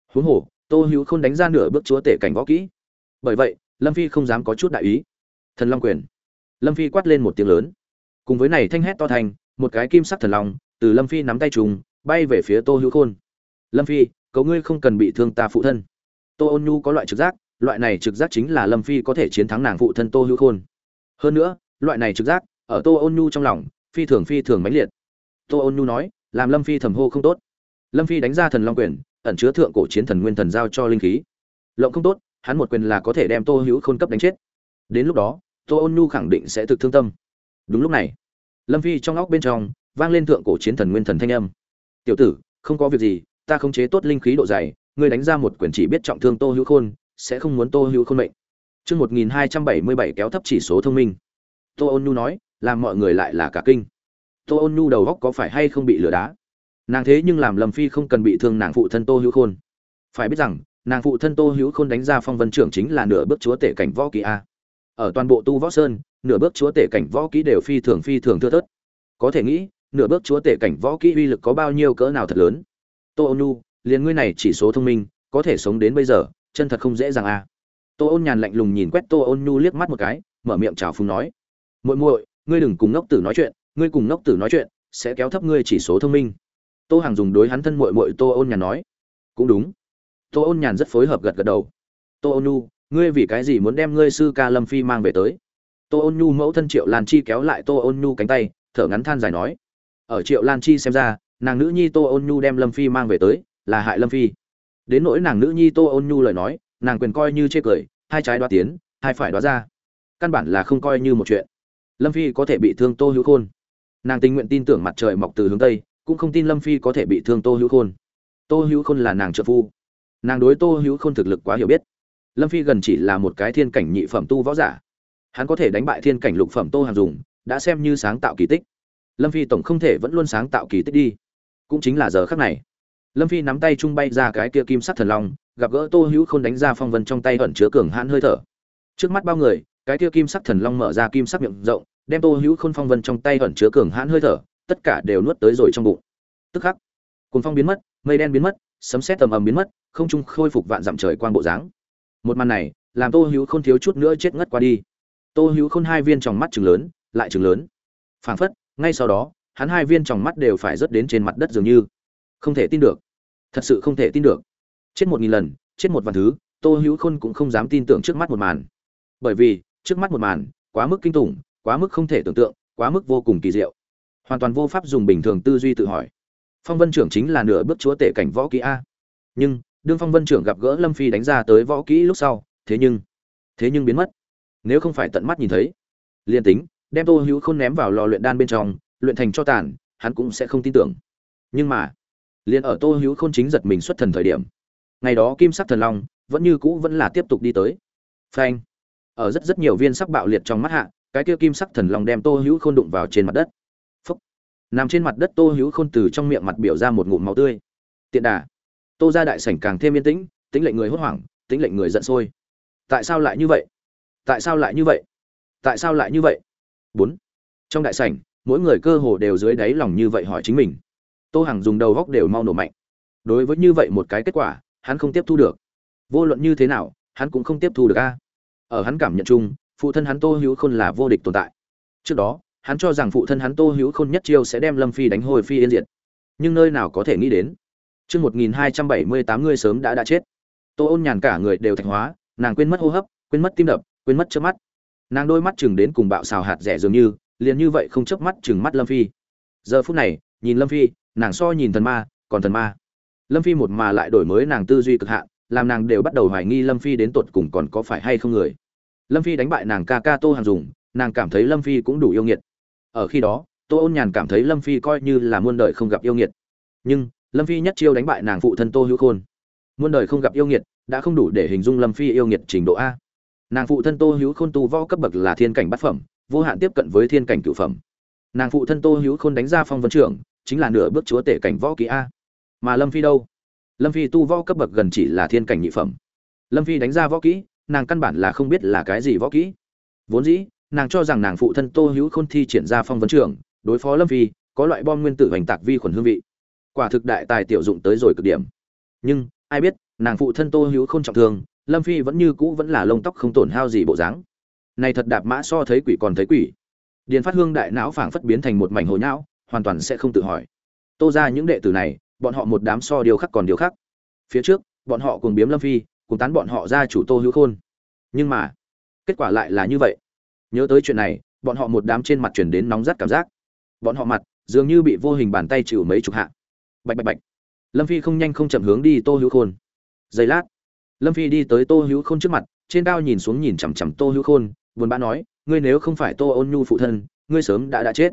Huống hồ, Tô Hữu Khôn đánh ra nửa bước chúa tể cảnh võ kỹ. Bởi vậy, Lâm Phi không dám có chút đại ý. Thần Long quyền. Lâm Phi quát lên một tiếng lớn. Cùng với này thanh hét to thành, một cái kim sắc thần long từ Lâm Phi nắm tay trùng, bay về phía Tô Hữu Khôn. Lâm Phi, cầu ngươi không cần bị thương ta phụ thân. Tô Ôn Nhu có loại trực giác, loại này trực giác chính là Lâm Phi có thể chiến thắng nàng phụ thân Tô Hữu Khôn. Hơn nữa, loại này trực giác ở Tô Ôn Nhu trong lòng phi thường mãnh liệt. Tô Ôn Nhu nói, làm Lâm Phi thầm hô không tốt. Lâm Phi đánh ra thần long quyền, ẩn chứa thượng cổ chiến thần nguyên thần giao cho linh khí. Lộng không tốt, hắn một quyền là có thể đem Tô Hữu Khôn cấp đánh chết. Đến lúc đó, Tô Ôn Nhu khẳng định sẽ thực thương tâm. Đúng lúc này, Lâm Phi trong óc bên trong vang lên thượng cổ chiến thần nguyên thần thanh âm. "Tiểu tử, không có việc gì, ta khống chế tốt linh khí độ dày, ngươi đánh ra một quyền chỉ biết trọng thương Tô Hữu Khôn, sẽ không muốn Tô Hữu Khôn mệnh." Chương 1277 kéo thấp chỉ số thông minh. Tô Ôn Nhu nói, làm mọi người lại là cả kinh. Tô Ôn Nhu đầu óc có phải hay không bị lừa đá? Nàng thế nhưng làm Lâm Phi không cần bị thương nàng phụ thân Tô Hữu Khôn. Phải biết rằng, nàng phụ thân Tô Hữu Khôn đánh ra phong vân trưởng chính là nửa bước chúa tể cảnh võ kỹ a. Ở toàn bộ Tu Võ Sơn, nửa bước chúa tể cảnh võ kỹ đều phi thường thưa thớt. Có thể nghĩ, nửa bước chúa tể cảnh võ kỹ uy lực có bao nhiêu cỡ nào thật lớn. Tô Ôn Nhu, liền ngươi này chỉ số thông minh, có thể sống đến bây giờ, chân thật không dễ dàng a. Tô Ôn Nhàn lạnh lùng nhìn quét Tô Ôn Nhu liếc mắt một cái, mở miệng chào phúng nói: "Muội muội, ngươi đừng cùng ngốc tử nói chuyện, ngươi cùng ngốc tử nói chuyện sẽ kéo thấp ngươi chỉ số thông minh." Tô Hằng dùng đối hắn thân muội muội Tô Ôn Nhàn nói. "Cũng đúng." Tô Ôn Nhàn rất phối hợp gật gật đầu. "Tô Ôn Nhu, ngươi vì cái gì muốn đem ngươi sư ca Lâm Phi mang về tới?" Tô Ôn Nhu mẫu thân Triệu Lan Chi kéo lại Tô Ôn Nhu cánh tay, thở ngắn than dài nói. Ở Triệu Lan Chi xem ra, nàng nữ nhi Tô Ôn Nhu đem Lâm Phi mang về tới, là hại Lâm Phi. Đến nỗi nàng nữ nhi Tô Ôn Nhu lời nói, nàng quyền coi như chê cười, hai trái đoá tiến, hai phải đoá ra. Căn bản là không coi như một chuyện. Lâm Phi có thể bị thương Tô Hữu Khôn. Nàng tình nguyện tin tưởng mặt trời mọc từ hướng tây, cũng không tin Lâm Phi có thể bị thương Tô Hữu Khôn. Tô Hữu Khôn là nàng trợ phu. Nàng đối Tô Hữu Khôn thực lực quá hiểu biết. Lâm Phi gần chỉ là một cái thiên cảnh nhị phẩm tu võ giả. Hắn có thể đánh bại thiên cảnh lục phẩm Tô Hằng Dùng, đã xem như sáng tạo kỳ tích. Lâm Phi tổng không thể vẫn luôn sáng tạo kỳ tích đi. Cũng chính là giờ khắc này, Lâm Phi nắm tay trung bay ra cái kia kim sắc thần long, gặp gỡ Tô Hữu Khôn đánh ra phong vân trong tay ẩn chứa cường hãn hơi thở. Trước mắt bao người, cái kia kim sắc thần long mở ra kim sắc miệng rộng, đem Tô Hữu Khôn phong vân trong tay ẩn chứa cường hãn hơi thở, tất cả đều nuốt tới rồi trong bụng. Tức khắc, cuồng phong biến mất, mây đen biến mất, sấm sét ầm ầm biến mất, không trung khôi phục vạn dặm trời quang bộ dáng. Một màn này, làm Tô Hữu Khôn thiếu chút nữa chết ngất qua đi. Tô Hữu Khôn hai viên tròng mắt trừng lớn, lại trừng lớn. Phảng phất, ngay sau đó, hắn hai viên tròng mắt đều phải rớt đến trên mặt đất dường như. Không thể tin được, thật sự không thể tin được. Chết 1000 lần, chết một vạn thứ, Tô Hữu Khôn cũng không dám tin tưởng trước mắt một màn. Bởi vì, trước mắt một màn, quá mức kinh tủng, quá mức không thể tưởng tượng, quá mức vô cùng kỳ diệu. Hoàn toàn vô pháp dùng bình thường tư duy tự hỏi. Phong Vân trưởng chính là nửa bước chúa tể cảnh võ kỹ a. Nhưng, đương Phong Vân trưởng gặp gỡ Lâm Phi đánh ra tới võ kỹ lúc sau, thế nhưng biến mất. Nếu không phải tận mắt nhìn thấy, liên tính đem Tô Hữu Khôn ném vào lò luyện đan bên trong, luyện thành cho tàn, hắn cũng sẽ không tin tưởng. Nhưng mà, liền ở Tô Hữu Khôn chính giật mình xuất thần thời điểm, ngày đó kim sắc thần long vẫn như cũ vẫn là tiếp tục đi tới. Phanh! Ở rất nhiều viên sắc bạo liệt trong mắt hạ, cái kia kim sắc thần long đem Tô Hữu Khôn đụng vào trên mặt đất. Phốc! Nằm trên mặt đất Tô Hữu Khôn từ trong miệng mặt biểu ra một ngụm máu tươi. Tiện đà! Tô gia đại sảnh càng thêm yên tĩnh, tĩnh lệnh người hốt hoảng, tĩnh lệnh người giận sôi. Tại sao lại như vậy? Tại sao lại như vậy? Tại sao lại như vậy? 4. Trong đại sảnh, mỗi người cơ hồ đều dưới đáy lòng như vậy hỏi chính mình. Tô Hằng dùng đầu góc đều mau nổ mạnh. Đối với như vậy một cái kết quả, hắn không tiếp thu được. Vô luận như thế nào, hắn cũng không tiếp thu được a. Ở hắn cảm nhận chung, phụ thân hắn Tô Hữu Khôn là vô địch tồn tại. Trước đó, hắn cho rằng phụ thân hắn Tô Hữu Khôn nhất chiêu sẽ đem Lâm Phi đánh hồi phi yên diệt. Nhưng nơi nào có thể nghĩ đến, chương 1278 người sớm đã chết. Tô Ôn Nhàn cả người đều thạch hóa, nàng quên mất hô hấp, quên mất tim đập, quên mất chớp mắt. Nàng đôi mắt chừng đến cùng bạo xào hạt rẻ dường như, liền như vậy không chớp mắt chừng mắt Lâm Phi. Giờ phút này, nhìn Lâm Phi, nàng so nhìn thần ma, còn thần ma. Lâm Phi một mà lại đổi mới nàng tư duy cực hạn, làm nàng đều bắt đầu hoài nghi Lâm Phi đến tột cùng còn có phải hay không người. Lâm Phi đánh bại nàng ca ca Tô Hằng Dùng, nàng cảm thấy Lâm Phi cũng đủ yêu nghiệt. Ở khi đó, Tô Ôn Nhàn cảm thấy Lâm Phi coi như là muôn đời không gặp yêu nghiệt. Nhưng, Lâm Phi nhất chiêu đánh bại nàng phụ thân Tô Hữu Khôn. Muôn đời không gặp yêu nghiệt, đã không đủ để hình dung Lâm Phi yêu nghiệt trình độ a. Nàng phụ thân Tô Hữu Khôn tu võ cấp bậc là thiên cảnh bát phẩm, vô hạn tiếp cận với thiên cảnh cửu phẩm. Nàng phụ thân Tô Hữu Khôn đánh ra phong vân trưởng, chính là nửa bước chúa tể cảnh võ kỹ a. Mà Lâm Phi đâu? Lâm Phi tu võ cấp bậc gần chỉ là thiên cảnh nhị phẩm. Lâm Phi đánh ra võ kỹ, nàng căn bản là không biết là cái gì võ kỹ. Vốn dĩ, nàng cho rằng nàng phụ thân Tô Hữu Khôn thi triển ra phong vân trưởng, đối phó Lâm Phi, có loại bom nguyên tử hành tạc vi khuẩn hương vị. Quả thực đại tài tiểu dụng tới rồi cực điểm. Nhưng, ai biết, nàng phụ thân Tô Hữu Khôn trọng thương, Lâm Phi vẫn như cũ vẫn là lông tóc không tổn hao gì bộ dáng. Này thật đạp mã so thấy quỷ còn thấy quỷ. Điền Phát Hương đại não phảng phất biến thành một mảnh hồ nhão, hoàn toàn sẽ không tự hỏi. Tô ra những đệ tử này, bọn họ một đám so điều khắc còn điều khắc. Phía trước, bọn họ cùng biếm Lâm Phi, cùng tán bọn họ ra chủ Tô Hữu Khôn. Nhưng mà, kết quả lại là như vậy. Nhớ tới chuyện này, bọn họ một đám trên mặt truyền đến nóng rát cảm giác. Bọn họ mặt dường như bị vô hình bàn tay chịu mấy chục hạ. Bạch bạch bạch. Lâm Phi không nhanh không chậm hướng đi Tô Hữu Khôn. Giây lát, Lâm Phi đi tới Tô Hữu Khôn trước mặt, trên cao nhìn xuống nhìn chằm chằm Tô Hữu Khôn, buồn bã nói, ngươi nếu không phải Tô Ôn Nhu phụ thân, ngươi sớm đã chết.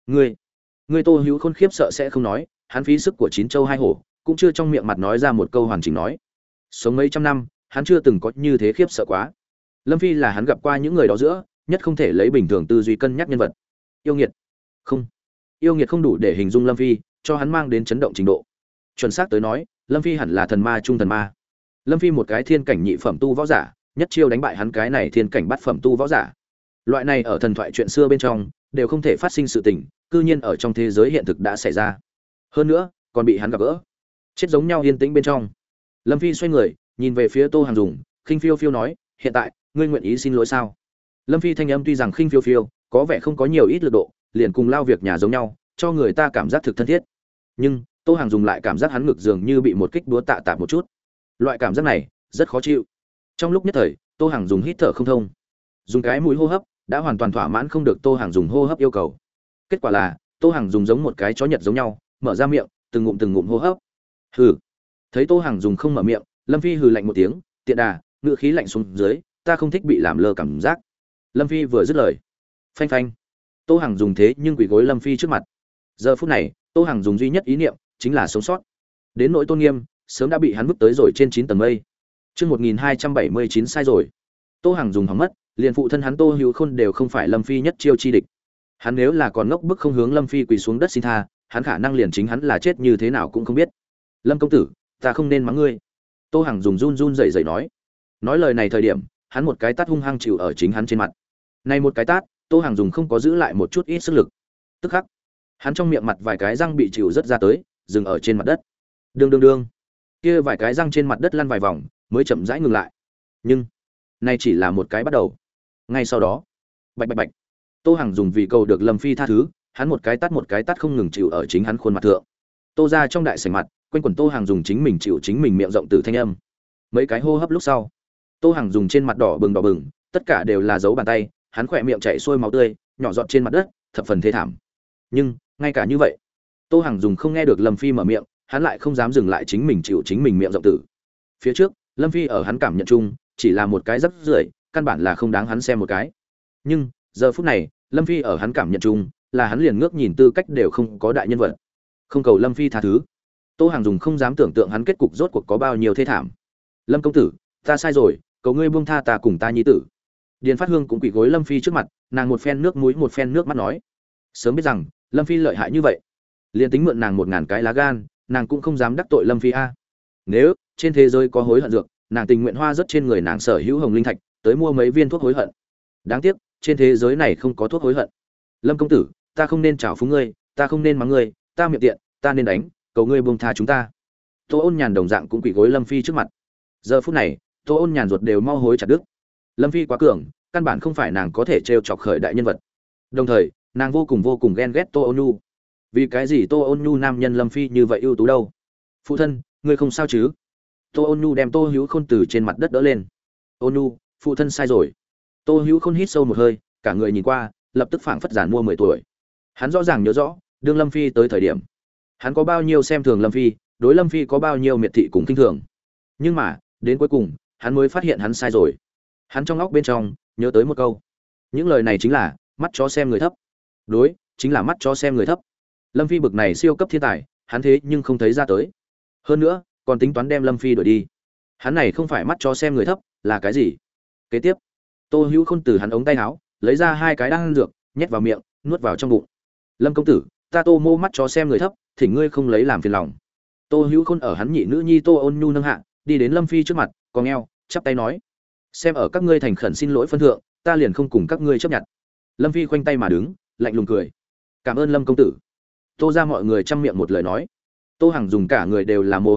Ngươi Tô Hữu Khôn khiếp sợ sẽ không nói, hắn phí sức của chín châu hai hổ, cũng chưa trong miệng mặt nói ra một câu hoàn chỉnh nói. Sống mấy trăm năm, hắn chưa từng có như thế khiếp sợ quá. Lâm Phi là hắn gặp qua những người đó giữa, nhất không thể lấy bình thường tư duy cân nhắc nhân vật. Yêu nghiệt. Không, yêu nghiệt không đủ để hình dung Lâm Phi, cho hắn mang đến chấn động trình độ. Chuẩn xác tới nói, Lâm Phi hẳn là thần ma trung thần ma. Lâm Phi một cái thiên cảnh nhị phẩm tu võ giả, nhất chiêu đánh bại hắn cái này thiên cảnh bát phẩm tu võ giả. Loại này ở thần thoại chuyện xưa bên trong đều không thể phát sinh sự tình, cư nhiên ở trong thế giới hiện thực đã xảy ra. Hơn nữa, còn bị hắn gặp gỡ. Chết giống nhau yên tĩnh bên trong. Lâm Phi xoay người, nhìn về phía Tô Hàng Dùng, khinh phiêu phiêu nói, "Hiện tại, ngươi nguyện ý xin lỗi sao?" Lâm Phi thanh âm tuy rằng khinh phiêu phiêu, có vẻ không có nhiều ít lực độ, liền cùng lao việc nhà giống nhau, cho người ta cảm giác thực thân thiết. Nhưng, Tô Hàng Dùng lại cảm giác hắn ngực dường như bị một kích búa tạ tạp một chút. Loại cảm giác này rất khó chịu. Trong lúc nhất thời, Tô Hàng Dùng hít thở không thông. Dùng cái mũi hô hấp đã hoàn toàn thỏa mãn không được Tô Hàng Dùng hô hấp yêu cầu. Kết quả là, Tô Hàng Dùng giống một cái chó Nhật giống nhau, mở ra miệng, từng ngụm hô hấp. Hừ. Thấy Tô Hàng Dùng không mở miệng, Lâm Phi hừ lạnh một tiếng, tiện đà, ngựa khí lạnh xuống dưới, ta không thích bị làm lơ cảm giác. Lâm Phi vừa dứt lời, phanh phanh. Tô Hàng Dùng thế nhưng quỳ gối Lâm Phi trước mặt. Giờ phút này, Tô Hàng Dùng duy nhất ý niệm chính là sống sót. Đến nỗi tôn nghiêm, sớm đã bị hắn vứt tới rồi trên 9 tầng mây. Chương 1279 sai rồi. Tô Hàng Dùng hỏng mất, liền phụ thân hắn Tô Hữu Khôn đều không phải Lâm Phi nhất chiêu chi địch. Hắn nếu là còn ngốc bức không hướng Lâm Phi quỳ xuống đất xin tha, hắn khả năng liền chính hắn là chết như thế nào cũng không biết. Lâm công tử, ta không nên mắng ngươi. Tô Hàng Dùng run run rẩy rẩy nói. Nói lời này thời điểm, hắn một cái tát hung hăng chịu ở chính hắn trên mặt. Này một cái tát, Tô Hàng Dùng không có giữ lại một chút ít sức lực. Tức khắc, hắn trong miệng mặt vài cái răng bị chịu rất ra tới, dừng ở trên mặt đất. Đương đương đương. Kia vài cái răng trên mặt đất lăn vài vòng, mới chậm rãi ngừng lại. Nhưng, này chỉ là một cái bắt đầu. Ngay sau đó, bạch bạch bạch. Tô Hàng Dùng vì cầu được Lâm Phi tha thứ, hắn một cái tát không ngừng chịu ở chính hắn khuôn mặt thượng. Tô ra trong đại sảnh mặt, quanh quẩn Tô Hàng Dùng chính mình chịu chính mình miệng rộng từ thanh âm. Mấy cái hô hấp lúc sau, Tô Hàng Dùng trên mặt đỏ bừng, tất cả đều là dấu bàn tay, hắn khỏe miệng chảy xuôi máu tươi, nhỏ giọt trên mặt đất, thập phần thê thảm. Nhưng, ngay cả như vậy, Tô Hàng Dùng không nghe được Lâm Phi mở miệng, hắn lại không dám dừng lại chính mình chịu chính mình miệng rộng tử. Phía trước, Lâm Phi ở hắn cảm nhận chung, chỉ là một cái rắc rưởi, căn bản là không đáng hắn xem một cái. Nhưng, giờ phút này, Lâm Phi ở hắn cảm nhận chung, là hắn liền ngước nhìn tư cách đều không có đại nhân vật. Không cầu Lâm Phi tha thứ. Tô Hàng Dùng không dám tưởng tượng hắn kết cục rốt cuộc có bao nhiêu thê thảm. Lâm công tử, ta sai rồi, cầu ngươi buông tha ta cùng ta nhi tử. Điền Phát Hương cũng quỳ gối Lâm Phi trước mặt, nàng một phen nước mũi một phen nước mắt nói, sớm biết rằng Lâm Phi lợi hại như vậy, liền tính mượn nàng 1000 cái lá gan, nàng cũng không dám đắc tội Lâm Phi a. Nếu trên thế giới có hối hận dược, nàng tình nguyện hoa rất trên người nàng sở hữu hồng linh thạch, tới mua mấy viên thuốc hối hận. Đáng tiếc, trên thế giới này không có thuốc hối hận. Lâm công tử, ta không nên trào phúng ngươi, ta không nên mắng ngươi, ta miệng tiện, ta nên đánh, cầu ngươi buông tha chúng ta. Tô Ôn Nhàn đồng dạng cũng quỳ gối Lâm Phi trước mặt. Giờ phút này, Tô Ôn Nhàn ruột đều mau hối chặt đứt. Lâm Phi quá cường, căn bản không phải nàng có thể trêu chọc khởi đại nhân vật. Đồng thời, nàng vô cùng ghen ghét Tô Ôn Nhu. Vì cái gì Tô Ôn Nhu nam nhân Lâm Phi như vậy ưu tú đâu? Phụ thân, ngươi không sao chứ? Tô Ôn Nhu đem Tô Hữu Khôn từ trên mặt đất đỡ lên. Ôn Nhu, phụ thân sai rồi. Tô Hữu Khôn hít sâu một hơi, cả người nhìn qua, lập tức phảng phất giàn mua 10 tuổi. Hắn rõ ràng nhớ rõ, đương Lâm Phi tới thời điểm, hắn có bao nhiêu xem thường Lâm Phi, đối Lâm Phi có bao nhiêu miệt thị cùng khinh thường. Nhưng mà, đến cuối cùng, hắn mới phát hiện hắn sai rồi. Hắn trong óc bên trong nhớ tới một câu. Những lời này chính là mắt chó xem người thấp. Đối, chính là mắt chó xem người thấp. Lâm Phi bực này siêu cấp thiên tài, hắn thế nhưng không thấy ra tới. Hơn nữa, còn tính toán đem Lâm Phi đuổi đi. Hắn này không phải mắt chó xem người thấp, là cái gì? Kế tiếp, Tô Hữu Khôn từ hắn ống tay áo lấy ra 2 cái đan dược, nhét vào miệng, nuốt vào trong bụng. Lâm công tử, ta Tô mô mắt chó xem người thấp, thỉnh ngươi không lấy làm phiền lòng. Tô Hữu Khôn ở hắn nhị nữ nhi Tô Ôn Nhu nâng hạ, đi đến Lâm Phi trước mặt, cong eo, chắp tay nói: "Xem ở các ngươi thành khẩn xin lỗi phân thượng, ta liền không cùng các ngươi chấp nhận." Lâm Phi khoanh tay mà đứng, lạnh lùng cười: "Cảm ơn Lâm công tử." Tô ra mọi người trăm miệng một lời nói. Tô Hằng dùng cả người đều là mồ hôi lạnh,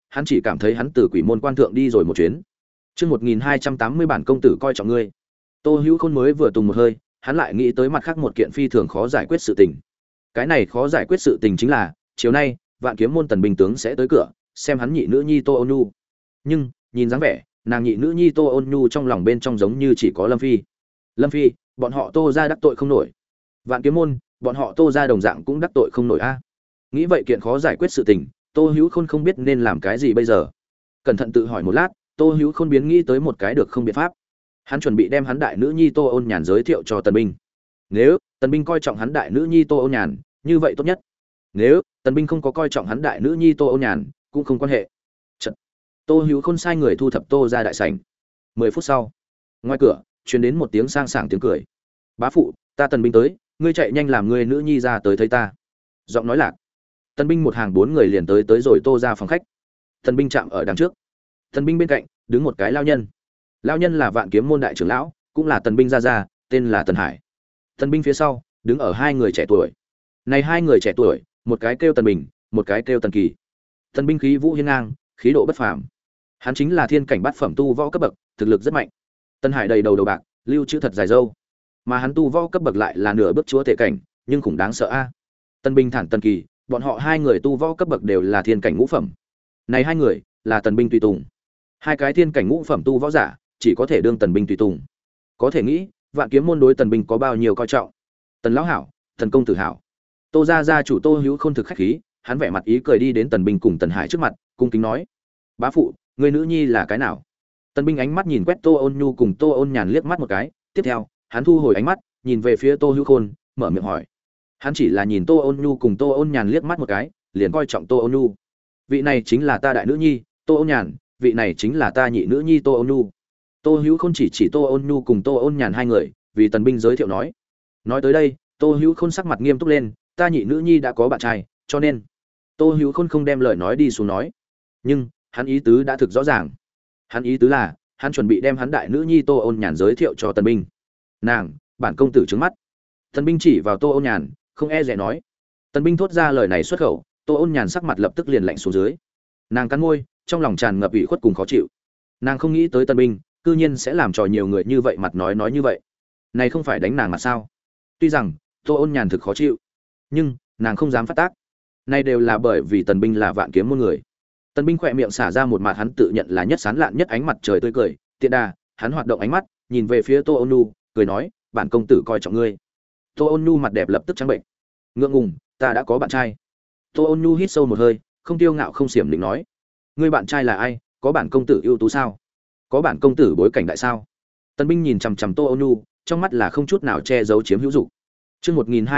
hắn chỉ cảm thấy hắn từ quỷ môn quan thượng đi rồi một chuyến. Chương 1280 bản công tử coi trọng ngươi. Tô Hữu Khôn mới vừa tùng một hơi, hắn lại nghĩ tới mặt khác một kiện phi thường khó giải quyết sự tình. Cái này khó giải quyết sự tình chính là, chiều nay, Vạn Kiếm môn Tần Binh tướng sẽ tới cửa, xem hắn nhị nữ nhi Tô Ôn Nhu. Nhưng, nhìn dáng vẻ, nàng nhị nữ nhi Tô Ôn Nhu trong lòng bên trong giống như chỉ có Lâm Phi. Lâm Phi, bọn họ Tô gia đắc tội không nổi. Vạn Kiếm môn, bọn họ Tô gia đồng dạng cũng đắc tội không nổi a. Nghĩ vậy kiện khó giải quyết sự tình, Tô Hữu Khôn không biết nên làm cái gì bây giờ. Cẩn thận tự hỏi một lát, Tô Hữu Khôn biến nghĩ tới một cái được không biện pháp. Hắn chuẩn bị đem hắn đại nữ nhi Tô Ôn Nhàn giới thiệu cho Tần Binh. Nếu Tần Binh coi trọng hắn đại nữ nhi Tô Ôn Nhàn, như vậy tốt nhất. Nếu Tần Binh không có coi trọng hắn đại nữ nhi Tô Ôn Nhàn, cũng không quan hệ. Chật. Tô Hữu Khôn sai người thu thập Tô ra đại sảnh. 10 phút sau, ngoài cửa truyền đến một tiếng sang sảng tiếng cười. "Bá phụ, ta Tần Binh tới, ngươi chạy nhanh làm ngươi nữ nhi ra tới thấy ta." Giọng nói lạc. Tần Binh một hàng 4 người liền tới rồi Tô ra phòng khách. Tần Binh chạm ở đằng trước. Tần Binh bên cạnh đứng một cái lao nhân. Lao nhân là Vạn Kiếm môn đại trưởng lão, cũng là Tần Binh gia gia, tên là Tần Hải. Tần Binh phía sau đứng ở hai người trẻ tuổi. Này hai người trẻ tuổi, một cái kêu Tần Bình, một cái kêu Tần Kỳ. Tần Binh khí vũ hiên ngang, khí độ bất phàm. Hắn chính là thiên cảnh bát phẩm tu võ cấp bậc, thực lực rất mạnh. Tần Hải đầy đầu đầu bạc, lưu chữ thật dài râu, mà hắn tu võ cấp bậc lại là nửa bước chúa tể cảnh, nhưng cũng đáng sợ a. Tần Binh thản Tần Kỳ, bọn họ hai người tu võ cấp bậc đều là thiên cảnh ngũ phẩm. Này hai người là Tần Binh tùy tùng. Hai cái thiên cảnh ngũ phẩm tu võ giả, chỉ có thể đương Tần Binh tùy tùng. Có thể nghĩ, Vạn Kiếm môn đối Tần Binh có bao nhiêu coi trọng. Tần lão hảo, Tần công tử hảo. Tô gia gia chủ Tô Hữu Khôn thực khách khí, hắn vẻ mặt ý cười đi đến Tần Binh cùng Tần Hải trước mặt, cung kính nói: "Bá phụ, người nữ nhi là cái nào?" Tần Binh ánh mắt nhìn quét Tô Ôn Nhu cùng Tô Ôn Nhàn liếc mắt một cái, tiếp theo, hắn thu hồi ánh mắt, nhìn về phía Tô Hữu Khôn, mở miệng hỏi. Hắn chỉ là nhìn Tô Ôn Nhu cùng Tô Ôn Nhàn liếc mắt một cái, liền coi trọng Tô Ôn Nhu. Vị này chính là ta đại nữ nhi, Tô Ôn Nhàn, vị này chính là ta nhị nữ nhi Tô Ôn Nhu. Tô Hữu Khôn chỉ Tô Ôn Nhu cùng Tô Ôn Nhàn hai người, vì Tần Binh giới thiệu nói. Nói tới đây, Tô Hữu Khôn sắc mặt nghiêm túc lên, ta nhị nữ nhi đã có bạn trai, cho nên Tô Hữu Khôn không đem lời nói đi xuống nói. Nhưng, hắn ý tứ đã thực rõ ràng. Hắn ý tứ là, hắn chuẩn bị đem hắn đại nữ nhi Tô Ôn Nhàn giới thiệu cho Tần Binh. Nàng, bản công tử trứng mắt. Tần Binh chỉ vào Tô Ôn Nhàn, không e dè nói. Tần Binh thốt ra lời này xuất khẩu, Tô Ôn Nhàn sắc mặt lập tức liền lạnh xuống dưới. Nàng cắn môi, trong lòng tràn ngập ủy khuất cùng khó chịu. Nàng không nghĩ tới Tần Binh cư nhiên sẽ làm trò nhiều người như vậy mặt nói như vậy. Này không phải đánh nàng mà sao? Tuy rằng Tô Ôn Nhàn thực khó chịu, nhưng nàng không dám phát tác. Này đều là bởi vì Tần Binh là Vạn Kiếm môn người. Tần Binh khỏe miệng xả ra một mặt hắn tự nhận là nhất sán lạn nhất ánh mặt trời tươi cười, tiện đà, hắn hoạt động ánh mắt, nhìn về phía Tô Ôn Nhu, cười nói, bản công tử coi trọng ngươi. Tô Ôn Nhu mặt đẹp lập tức trắng bệnh. Ngượng ngùng, ta đã có bạn trai. Tô Ôn Nhu hít sâu một hơi, không tiêu ngạo không xiểm định nói, ngươi bạn trai là ai? Có bản công tử ưu tú sao? Có bản công tử bối cảnh đại sao? Tần Binh nhìn chằm chằm Tô Ôn Nhu, trong mắt là không chút nào che giấu chiếm hữu dục. Chương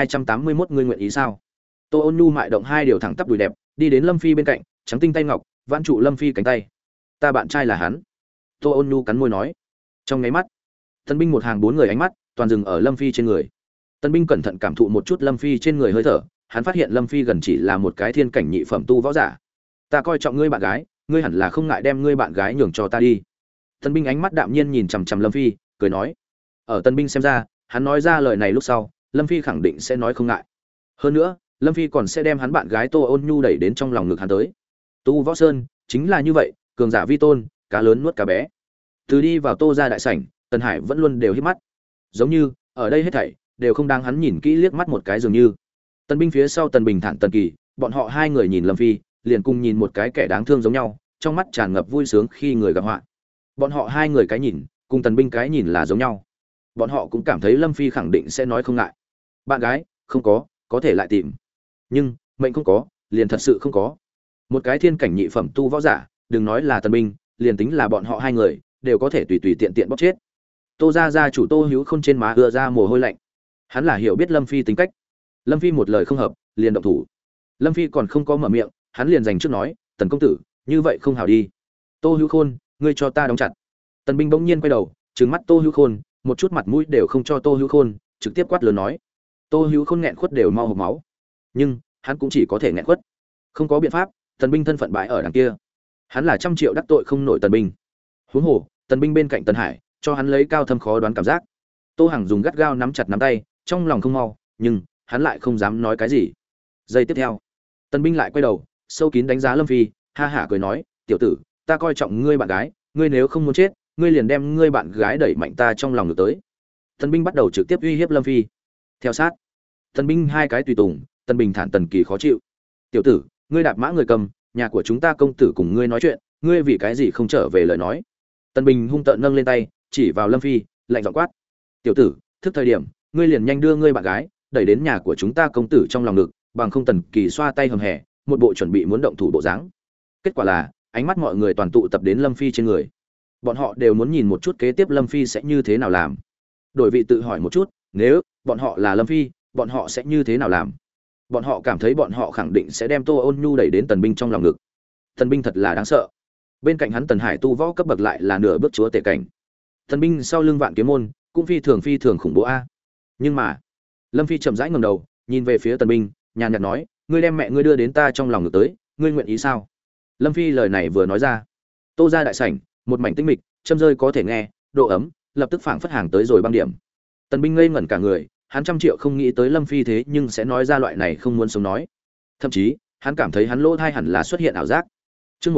1281 ngươi nguyện ý sao? Tô Ôn Nhu mại động hai điều thẳng tắp đùi đẹp, đi đến Lâm Phi bên cạnh, trắng tinh tay ngọc, vãn trụ Lâm Phi cánh tay. Ta bạn trai là hắn. Tô Ôn Nhu cắn môi nói. Trong nháy mắt, Tần Binh một hàng 4 người ánh mắt toàn dừng ở Lâm Phi trên người. Tần Binh cẩn thận cảm thụ một chút Lâm Phi trên người hơi thở, hắn phát hiện Lâm Phi gần chỉ là một cái thiên cảnh nhị phẩm tu võ giả. Ta coi trọng ngươi bạn gái, ngươi hẳn là không ngại đem ngươi bạn gái nhường cho ta đi. Tần Binh ánh mắt đạm nhiên nhìn chằm chằm Lâm Phi, cười nói. Ở Tần Binh xem ra, hắn nói ra lời này lúc sau, Lâm Phi khẳng định sẽ nói không ngại. Hơn nữa, Lâm Phi còn sẽ đem hắn bạn gái Tô Ôn Nhu đẩy đến trong lòng ngực hắn tới. Tu Võ Sơn chính là như vậy, cường giả vi tôn, cá lớn nuốt cá bé. Từ đi vào Tô gia đại sảnh, Tần Hải vẫn luôn đều híp mắt, giống như ở đây hết thảy đều không đáng hắn nhìn kỹ liếc mắt một cái dường như. Tần Binh phía sau Tần Bình thản Tần Kỳ, bọn họ hai người nhìn Lâm Phi, liền cùng nhìn một cái kẻ đáng thương giống nhau, trong mắt tràn ngập vui sướng khi người gặp họa. Bọn họ hai người cái nhìn, cùng Tần Binh cái nhìn là giống nhau. Bọn họ cũng cảm thấy Lâm Phi khẳng định sẽ nói không ngại. Bạn gái, không có thể lại tìm. Nhưng, mệnh không có, liền thật sự không có. Một cái thiên cảnh nhị phẩm tu võ giả, đừng nói là Tần Binh, liền tính là bọn họ hai người, đều có thể tùy tùy tiện tiện bóc chết. Tô gia gia chủ Tô Hữu Khôn trên má ưa ra mồ hôi lạnh. Hắn là hiểu biết Lâm Phi tính cách. Lâm Phi một lời không hợp, liền động thủ. Lâm Phi còn không có mở miệng, hắn liền giành trước nói, Tần công tử, như vậy không hảo đi. Tô Hữu Khôn, ngươi cho ta đóng chặt. Tần Binh bỗng nhiên quay đầu, trừng mắt Tô Hữu Khôn, một chút mặt mũi đều không cho Tô Hữu Khôn, trực tiếp quát lớn nói. Tô Hữu Khôn nghẹn khuất đều mau hộc máu, nhưng hắn cũng chỉ có thể nghẹn khuất. Không có biện pháp, Tần Binh thân phận bại ở đằng kia, hắn là trăm triệu đắc tội không nổi Tần Binh. Huống hồ, Tần Binh bên cạnh Tần Hải, cho hắn lấy cao thâm khó đoán cảm giác. Tô Hằng dùng gắt gao nắm chặt nắm tay, trong lòng không mau, nhưng hắn lại không dám nói cái gì. Giây tiếp theo, Tần Binh lại quay đầu, sâu kín đánh giá Lâm Phi, ha hả cười nói, tiểu tử, ta coi trọng ngươi bạn gái, ngươi nếu không muốn chết, ngươi liền đem ngươi bạn gái đẩy mạnh ta trong lòng ngược tới. Tần Binh bắt đầu trực tiếp uy hiếp Lâm Phi. Theo sát, Tần Binh hai cái tùy tùng, Tần Bình Thản Tần Kỳ khó chịu. Tiểu tử, ngươi đạp mã người cầm, nhà của chúng ta công tử cùng ngươi nói chuyện, ngươi vì cái gì không trở về lời nói? Tần Bình hung tợn nâng lên tay, chỉ vào Lâm Phi, lạnh giọng quát. Tiểu tử, thức thời điểm, ngươi liền nhanh đưa ngươi bạn gái đẩy đến nhà của chúng ta công tử trong lòng ngực, bằng không Tần Kỳ xoa tay hầm hẻ, một bộ chuẩn bị muốn động thủ bộ dáng. Kết quả là, ánh mắt mọi người toàn tụ tập đến Lâm Phi trên người. Bọn họ đều muốn nhìn một chút kế tiếp Lâm Phi sẽ như thế nào làm. Đổi vị tự hỏi một chút, nếu bọn họ là Lâm Phi, bọn họ sẽ như thế nào làm? Bọn họ cảm thấy bọn họ khẳng định sẽ đem Tô Ôn Nhu đẩy đến Tần Binh trong lòng ngực. Tần Binh thật là đáng sợ. Bên cạnh hắn Tần Hải tu võ cấp bậc lại là nửa bước chúa tể cảnh. Tần Binh sau lưng Vạn Kiếm môn, cũng phi thường khủng bố a. Nhưng mà, Lâm Phi chậm rãi ngẩng đầu, nhìn về phía Tần Binh, nhàn nhạt nói, ngươi đem mẹ ngươi đưa đến ta trong lòng ngực tới, ngươi nguyện ý sao? Lâm Phi lời này vừa nói ra, Tô ra đại sảnh, một mảnh tĩnh mịch, châm rơi có thể nghe, độ ấm lập tức phảng phất hàng tới rồi băng điểm. Tần Binh ngây ngẩn cả người, hắn trăm triệu không nghĩ tới Lâm Phi thế nhưng sẽ nói ra loại này không muốn sống nói. Thậm chí, hắn cảm thấy hắn lỗ thai hẳn là xuất hiện ảo giác. Chương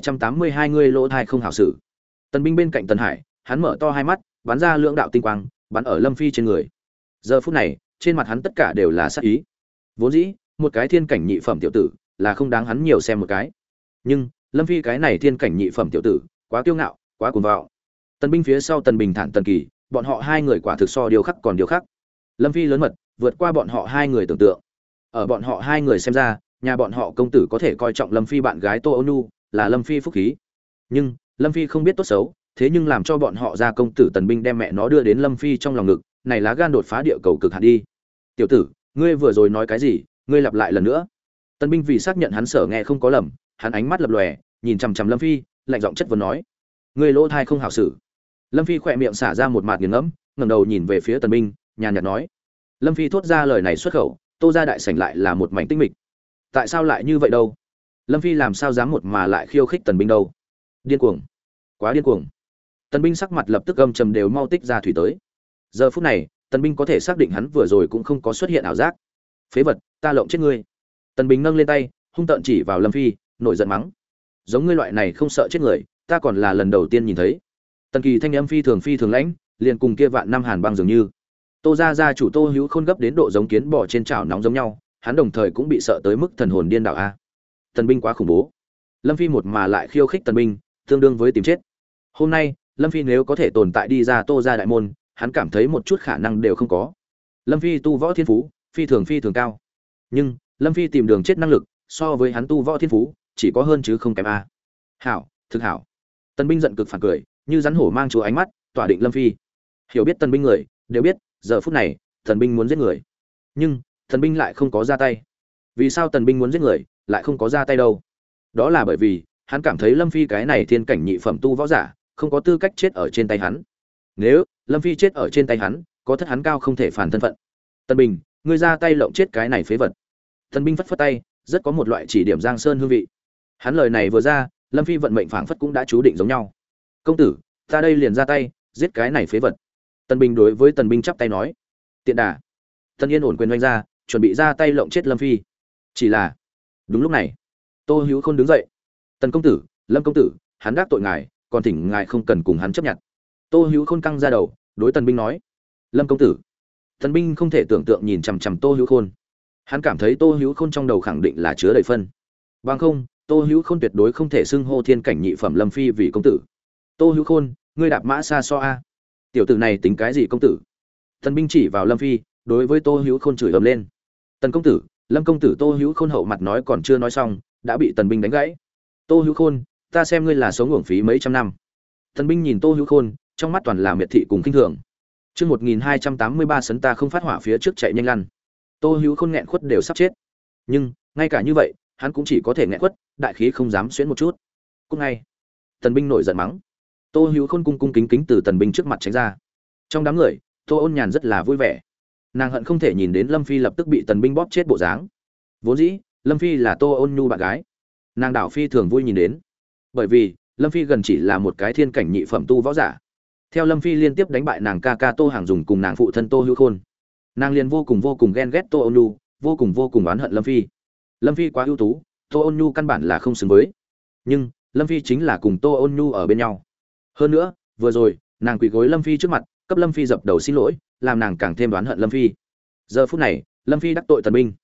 1282 người lỗ thai không hảo xử. Tần Binh bên cạnh Tần Hải, hắn mở to hai mắt, bắn ra lưỡng đạo tinh quang, bắn ở Lâm Phi trên người. Giờ phút này, trên mặt hắn tất cả đều là sát ý. Vốn dĩ, một cái thiên cảnh nhị phẩm tiểu tử, là không đáng hắn nhiều xem một cái. Nhưng, Lâm Phi cái này thiên cảnh nhị phẩm tiểu tử, quá kiêu ngạo, quá cuồng vọng. Tần Binh phía sau Tần Bình Thản Tần Kỳ, bọn họ hai người quả thực so điều khắc còn điều khắc. Lâm Phi lớn mật, vượt qua bọn họ hai người tưởng tượng. Ở bọn họ hai người xem ra, nhà bọn họ công tử có thể coi trọng Lâm Phi bạn gái Tô Ôn Nhu, là Lâm Phi phúc khí. Nhưng, Lâm Phi không biết tốt xấu, thế nhưng làm cho bọn họ ra công tử Tần Binh đem mẹ nó đưa đến Lâm Phi trong lòng ngực, này lá gan đột phá địa cầu cực hạn đi. Tiểu tử, ngươi vừa rồi nói cái gì, ngươi lặp lại lần nữa. Tần Binh vì xác nhận hắn sở nghe không có lầm, hắn ánh mắt lập lòe, nhìn chằm chằm Lâm Phi, lạnh giọng chất vấn nói: "Ngươi lỗ thai không hảo xử." Lâm Phi khỏe miệng xả ra một mạt nghiền ngẫm, ngẩng đầu nhìn về phía Tần Binh, nhàn nhạt nói. Lâm Phi thốt ra lời này xuất khẩu, Tô ra đại sảnh lại là một mảnh tinh mịch. Tại sao lại như vậy đâu? Lâm Phi làm sao dám một mà lại khiêu khích Tần Binh đâu? Điên cuồng, quá điên cuồng. Tần Binh sắc mặt lập tức âm trầm đều mau tích ra thủy tới. Giờ phút này, Tần Binh có thể xác định hắn vừa rồi cũng không có xuất hiện ảo giác. Phế vật, ta lộng chết ngươi. Tần Binh nâng lên tay, hung tợn chỉ vào Lâm Phi, nổi giận mắng. Giống ngươi loại này không sợ chết người, ta còn là lần đầu tiên nhìn thấy. Tần Kỳ thanh âm phi thường lãnh, liền cùng kia vạn năm hàn băng dường như. Tô gia chủ Tô Hữu Khôn gấp đến độ giống kiến bò trên chảo nóng giống nhau, hắn đồng thời cũng bị sợ tới mức thần hồn điên đảo a. Tần Binh quá khủng bố. Lâm Phi một mà lại khiêu khích Tần Binh, tương đương với tìm chết. Hôm nay, Lâm Phi nếu có thể tồn tại đi ra Tô gia đại môn, hắn cảm thấy một chút khả năng đều không có. Lâm Phi tu võ thiên phú, phi thường cao. Nhưng, Lâm Phi tìm đường chết năng lực, so với hắn tu võ thiên phú, chỉ có hơn chứ không kém a. Hảo, thực hảo. Tần Binh giận cực phản cười, như rắn hổ mang chúa ánh mắt, tỏa định Lâm Phi. Hiểu biết Tần Binh người, đều biết, giờ phút này, Tần Binh muốn giết người. Nhưng, Tần Binh lại không có ra tay. Vì sao Tần Binh muốn giết người, lại không có ra tay đâu? Đó là bởi vì, hắn cảm thấy Lâm Phi cái này thiên cảnh nhị phẩm tu võ giả, không có tư cách chết ở trên tay hắn. Nếu Lâm Phi chết ở trên tay hắn, có thất hắn cao không thể phản thân phận. Tần Bình, ngươi ra tay lộng chết cái này phế vật. Tần Binh phất phất tay, rất có một loại chỉ điểm Giang Sơn hương vị. Hắn lời này vừa ra, Lâm Phi vận mệnh phảng phất cũng đã chú định giống nhau. Công tử, ta đây liền ra tay, giết cái này phế vật. Tần Bình đối với Tần Binh chắp tay nói. Tiện đà. Tần Yên ổn quyền doanh ra, chuẩn bị ra tay lộng chết Lâm Phi. Chỉ là, đúng lúc này, Tô Hữu Khôn đứng dậy. Tần công tử, Lâm công tử, hắn đắc tội ngài, còn thỉnh ngài không cần cùng hắn chấp nhận. Tô Hữu Khôn căng ra đầu, đối Tần Binh nói. Lâm công tử. Tần Binh không thể tưởng tượng nhìn chằm chằm Tô Hữu Khôn. Hắn cảm thấy Tô Hữu Khôn trong đầu khẳng định là chứa đầy phân. Bằng không, Tô Hữu Khôn tuyệt đối không thể xưng hô thiên cảnh nhị phẩm Lâm Phi vì công tử. Tô Hữu Khôn, ngươi đạp mã xa so a. Tiểu tử này tính cái gì công tử? Tần Binh chỉ vào Lâm Phi, đối với Tô Hữu Khôn chửi ầm lên. Tần công tử, Lâm công tử. Tô Hữu Khôn hậu mặt nói còn chưa nói xong, đã bị Tần Binh đánh gãy. Tô Hữu Khôn, ta xem ngươi là sống uổng phí mấy trăm năm. Tần Binh nhìn Tô Hữu Khôn, trong mắt toàn là miệt thị cùng khinh thường. Chương 1283 sấn ta không phát hỏa phía trước chạy nhanh lăn. Tô Hữu Khôn nghẹn khuất đều sắp chết. Nhưng, ngay cả như vậy, hắn cũng chỉ có thể nghẹn khuất, đại khí không dám xuyến một chút. Cút ngay. Tần Binh nổi giận mắng. Tô Hữu Khôn cung cung kính kính từ Tần Binh trước mặt tránh ra. Trong đám người, Tô Ôn Nhàn rất là vui vẻ. Nàng hận không thể nhìn đến Lâm Phi lập tức bị Tần Binh bóp chết bộ dáng. Vốn dĩ, Lâm Phi là Tô Ôn Nhu bạn gái. Nàng đảo phi thường vui nhìn đến. Bởi vì, Lâm Phi gần chỉ là một cái thiên cảnh nhị phẩm tu võ giả. Theo Lâm Phi liên tiếp đánh bại nàng ca ca Tô Hàng Dùng cùng nàng phụ thân Tô Hữu Khôn, nàng liền vô cùng ghen ghét Tô Ôn Nhu, vô cùng oán hận Lâm Phi. Lâm Phi quá ưu tú, Tô Ôn Nhu căn bản là không xứng với. Nhưng, Lâm Phi chính là cùng Tô Ôn Nhu ở bên nhau. Hơn nữa, vừa rồi, nàng quỳ gối Lâm Phi trước mặt, cấp Lâm Phi dập đầu xin lỗi, làm nàng càng thêm đoán hận Lâm Phi. Giờ phút này, Lâm Phi đắc tội Tần Binh.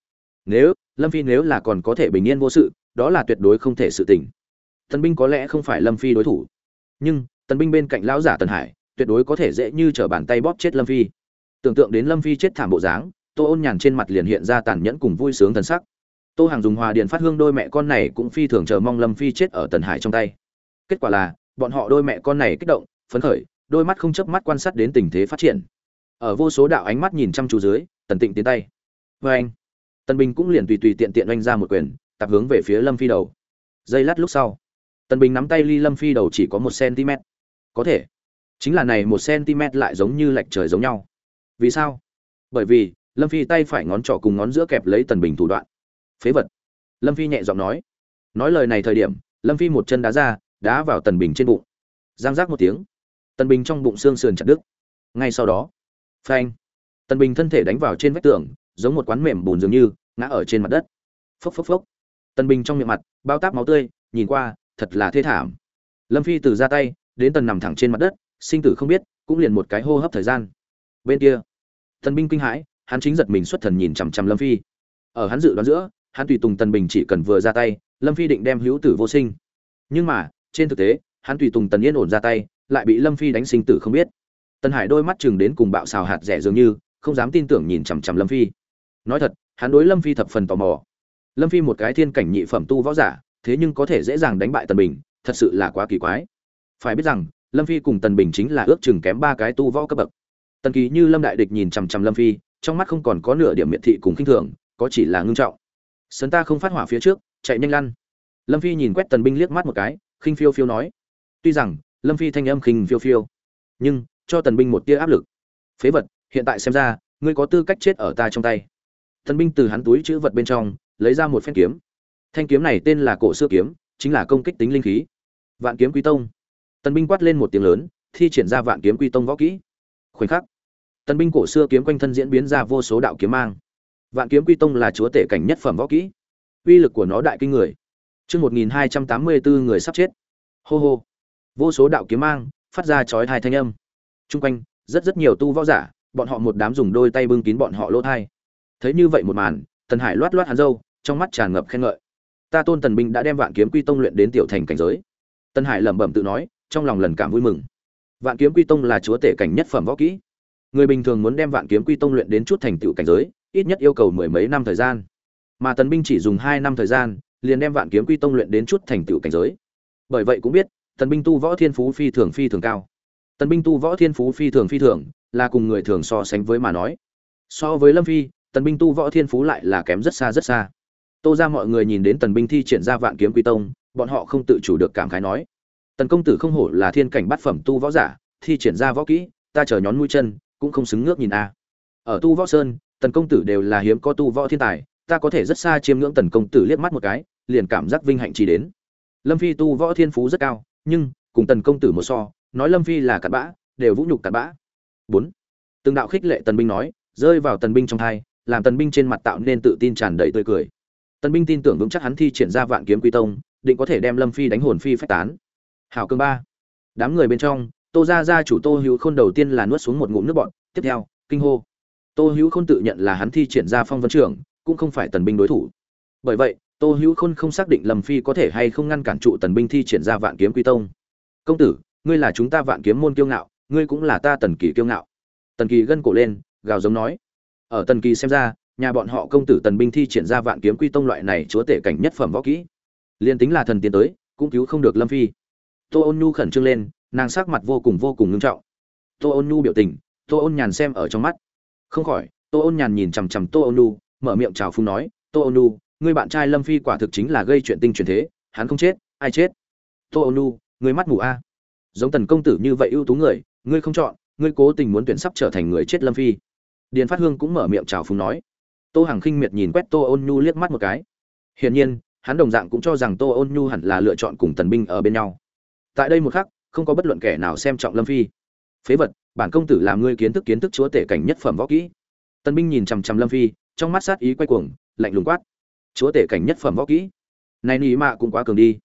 Lâm Phi nếu là còn có thể bình yên vô sự, đó là tuyệt đối không thể sự tình. Tần Binh có lẽ không phải Lâm Phi đối thủ, nhưng Tần Binh bên cạnh lão giả Tần Hải, tuyệt đối có thể dễ như trở bàn tay bóp chết Lâm Phi. Tưởng tượng đến Lâm Phi chết thảm bộ dáng, Tô Ôn Nhàn trên mặt liền hiện ra tàn nhẫn cùng vui sướng thần sắc. Tô Hàng dùng Hòa Điền Phát Hương đôi mẹ con này cũng phi thường chờ mong Lâm Phi chết ở Tần Hải trong tay. Kết quả là, bọn họ đôi mẹ con này kích động, phấn khởi, đôi mắt không chớp mắt quan sát đến tình thế phát triển. Ở vô số đạo ánh mắt nhìn chăm chú dưới, Tần Tịnh tiến tay. Và anh, Tần Bình cũng liền tùy tùy tiện tiện oanh ra một quyền, tạp hướng về phía Lâm Phi đầu. Giây lát lúc sau, Tần Bình nắm tay ly Lâm Phi đầu chỉ có 1 cm. Có thể, chính là này 1 cm lại giống như lệch trời giống nhau. Vì sao? Bởi vì, Lâm Phi tay phải ngón trỏ cùng ngón giữa kẹp lấy Tần Bình thủ đoạn. Phế vật. Lâm Phi nhẹ giọng nói. Nói lời này thời điểm, Lâm Phi một chân đá ra, đá vào Tần Bình trên bụng. Giang giác một tiếng, Tần Bình trong bụng xương sườn chặt đứt. Ngay sau đó, phanh, Tần Bình thân thể đánh vào trên vách tường, giống một quán mềm bùn dường như ngã ở trên mặt đất. Phốc phốc phốc. Tần Bình trong miệng mặt bao táp máu tươi, nhìn qua thật là thê thảm. Lâm Phi từ ra tay đến Tần nằm thẳng trên mặt đất, sinh tử không biết, cũng liền một cái hô hấp thời gian. Bên kia, Tần Bình kinh hãi, hắn chính giật mình xuất thần nhìn chằm chằm Lâm Phi. Ở hắn dự đoán giữa, hắn tùy tùng Tần Bình chỉ cần vừa ra tay, Lâm Phi định đem hữu tử vô sinh. Nhưng mà, trên thực tế, hắn tùy tùng Tần Yên ổn ra tay, lại bị Lâm Phi đánh sinh tử không biết. Tần Hải đôi mắt chừng đến cùng bạo xào hạt rẻ dường như, không dám tin tưởng nhìn chằm chằm Lâm Phi. Nói thật, hắn đối Lâm Phi thập phần tò mò. Lâm Phi một cái thiên cảnh nhị phẩm tu võ giả, thế nhưng có thể dễ dàng đánh bại Tần Bình, thật sự là quá kỳ quái. Phải biết rằng, Lâm Phi cùng Tần Bình chính là ước chừng kém 3 cái tu võ cấp bậc. Tần Kỳ như Lâm đại địch nhìn chằm chằm Lâm Phi, trong mắt không còn có nửa điểm miệt thị cùng khinh thường, có chỉ là ngưng trọng. Sấn ta không phát hỏa phía trước, chạy nhanh lăn. Lâm Phi nhìn quét Tần Binh liếc mắt một cái, khinh phiêu phiêu nói. Tuy rằng Lâm Phi thanh âm khinh phiêu phiêu, nhưng cho Tần Binh một tia áp lực. Phế vật, hiện tại xem ra, ngươi có tư cách chết ở ta trong tay. Tần Binh từ hắn túi trữ vật bên trong lấy ra một phen kiếm. Thanh kiếm này tên là Cổ Xưa kiếm, chính là công kích tính linh khí. Vạn Kiếm Quy Tông. Tần Binh quát lên một tiếng lớn, thi triển ra Vạn Kiếm Quy Tông võ kỹ. Khoảnh khắc, Tần Binh Cổ Xưa kiếm quanh thân diễn biến ra vô số đạo kiếm mang. Vạn Kiếm Quy Tông là chúa tể cảnh nhất phẩm võ kỹ, uy lực của nó đại kinh người. Chương 1284 người sắp chết. Hô hô. Vô số đạo kiếm mang phát ra chói tai thanh âm. Trung quanh rất nhiều tu võ giả, bọn họ một đám dùng đôi tay bưng kín bọn họ lỗ tai. Thấy như vậy một màn, Tần Hải loát loát hắn râu, trong mắt tràn ngập khen ngợi. Ta Tôn Tần Binh đã đem Vạn Kiếm Quy Tông luyện đến tiểu thành cảnh giới. Tần Hải lẩm bẩm tự nói, trong lòng lần cảm vui mừng. Vạn Kiếm Quy Tông là chúa tể cảnh nhất phẩm võ kỹ. Người bình thường muốn đem Vạn Kiếm Quy Tông luyện đến chút thành tựu cảnh giới, ít nhất yêu cầu mười mấy năm thời gian. Mà Tần Binh chỉ dùng 2 năm thời gian, liền đem Vạn Kiếm Quy Tông luyện đến chút thành tựu cảnh giới. Bởi vậy cũng biết, Tần Binh tu võ thiên phú phi thường cao. Tần Binh tu võ thiên phú phi thường, là cùng người thường so sánh với mà nói. So với Lâm Phi, Tần Binh tu võ thiên phú lại là kém rất xa. Tô ra mọi người nhìn đến Tần Binh thi triển ra Vạn Kiếm Quy Tông, bọn họ không tự chủ được cảm khái nói: Tần công tử không hổ là thiên cảnh bát phẩm tu võ giả, thi triển ra võ kỹ, ta chờ nhón mũi chân, cũng không xứng ngước nhìn a. Ở tu võ sơn, Tần công tử đều là hiếm có tu võ thiên tài, ta có thể rất xa chiêm ngưỡng Tần công tử liếc mắt một cái, liền cảm giác vinh hạnh chỉ đến. Lâm Phi tu võ thiên phú rất cao, nhưng cùng Tần công tử một so, nói Lâm Phi là cặn bã, đều vũ nhục cặn bã. 4. Từng đạo khích lệ Tần Binh nói, rơi vào Tần Binh trong tai, làm Tần Binh trên mặt tạo nên tự tin tràn đầy tươi cười. Tần Binh tin tưởng vững chắc hắn thi triển ra Vạn Kiếm Quy Tông, định có thể đem Lâm Phi đánh hồn phi phách tán. Hảo cường 3. Đám người bên trong, Tô gia chủ Tô Hữu Khôn đầu tiên là nuốt xuống một ngụm nước bọt, tiếp theo, kinh hô. Tô Hữu Khôn tự nhận là hắn thi triển ra Phong Vân Trưởng, cũng không phải Tần Binh đối thủ. Bởi vậy, Tô Hữu Khôn không xác định Lâm Phi có thể hay không ngăn cản trụ Tần Binh thi triển ra Vạn Kiếm Quy Tông. Công tử, ngươi là chúng ta Vạn Kiếm môn kiêu ngạo, ngươi cũng là ta Tần Kỳ kiêu ngạo. Tần Kỳ gân cổ lên, gào giống nói. Ở Tần Kỳ xem ra, nhà bọn họ công tử Tần Binh thi triển ra Vạn Kiếm Quy Tông loại này chúa tể cảnh nhất phẩm võ kỹ, liên tính là thần tiến tới, cũng cứu không được Lâm Phi. Tô Ôn Nhu khẩn trương lên, nàng sắc mặt vô cùng nghiêm trọng. Tô Ôn Nhu biểu tình, Tô Ôn Nhàn xem ở trong mắt. Không khỏi, Tô Ôn Nhàn nhìn chằm chằm Tô Ôn Nhu, mở miệng chào phúng nói, "Tô Ôn Nhu, ngươi bạn trai Lâm Phi quả thực chính là gây chuyện tinh truyền thế, hắn không chết, ai chết?" Tô Ôn Nhu, ngươi mắt mù a? Giống Tần công tử như vậy ưu tú người, ngươi không chọn, ngươi cố tình muốn tuyển sắp trở thành người chết Lâm Phi. Điền Phát Hương cũng mở miệng chào phúng nói. Tô Hằng khinh miệt nhìn quét Tô Ôn Nhu liếc mắt một cái. Hiển nhiên, hắn đồng dạng cũng cho rằng Tô Ôn Nhu hẳn là lựa chọn cùng Tần Binh ở bên nhau. Tại đây một khắc, không có bất luận kẻ nào xem trọng Lâm Phi. Phế vật, bản công tử làm ngươi kiến thức chúa tể cảnh nhất phẩm võ kỹ. Tần Binh nhìn chằm chằm Lâm Phi, trong mắt sát ý quay cuồng, lạnh lùng quát: "Chúa tể cảnh nhất phẩm võ kỹ? Này nỉ mạ cũng quá cường đi."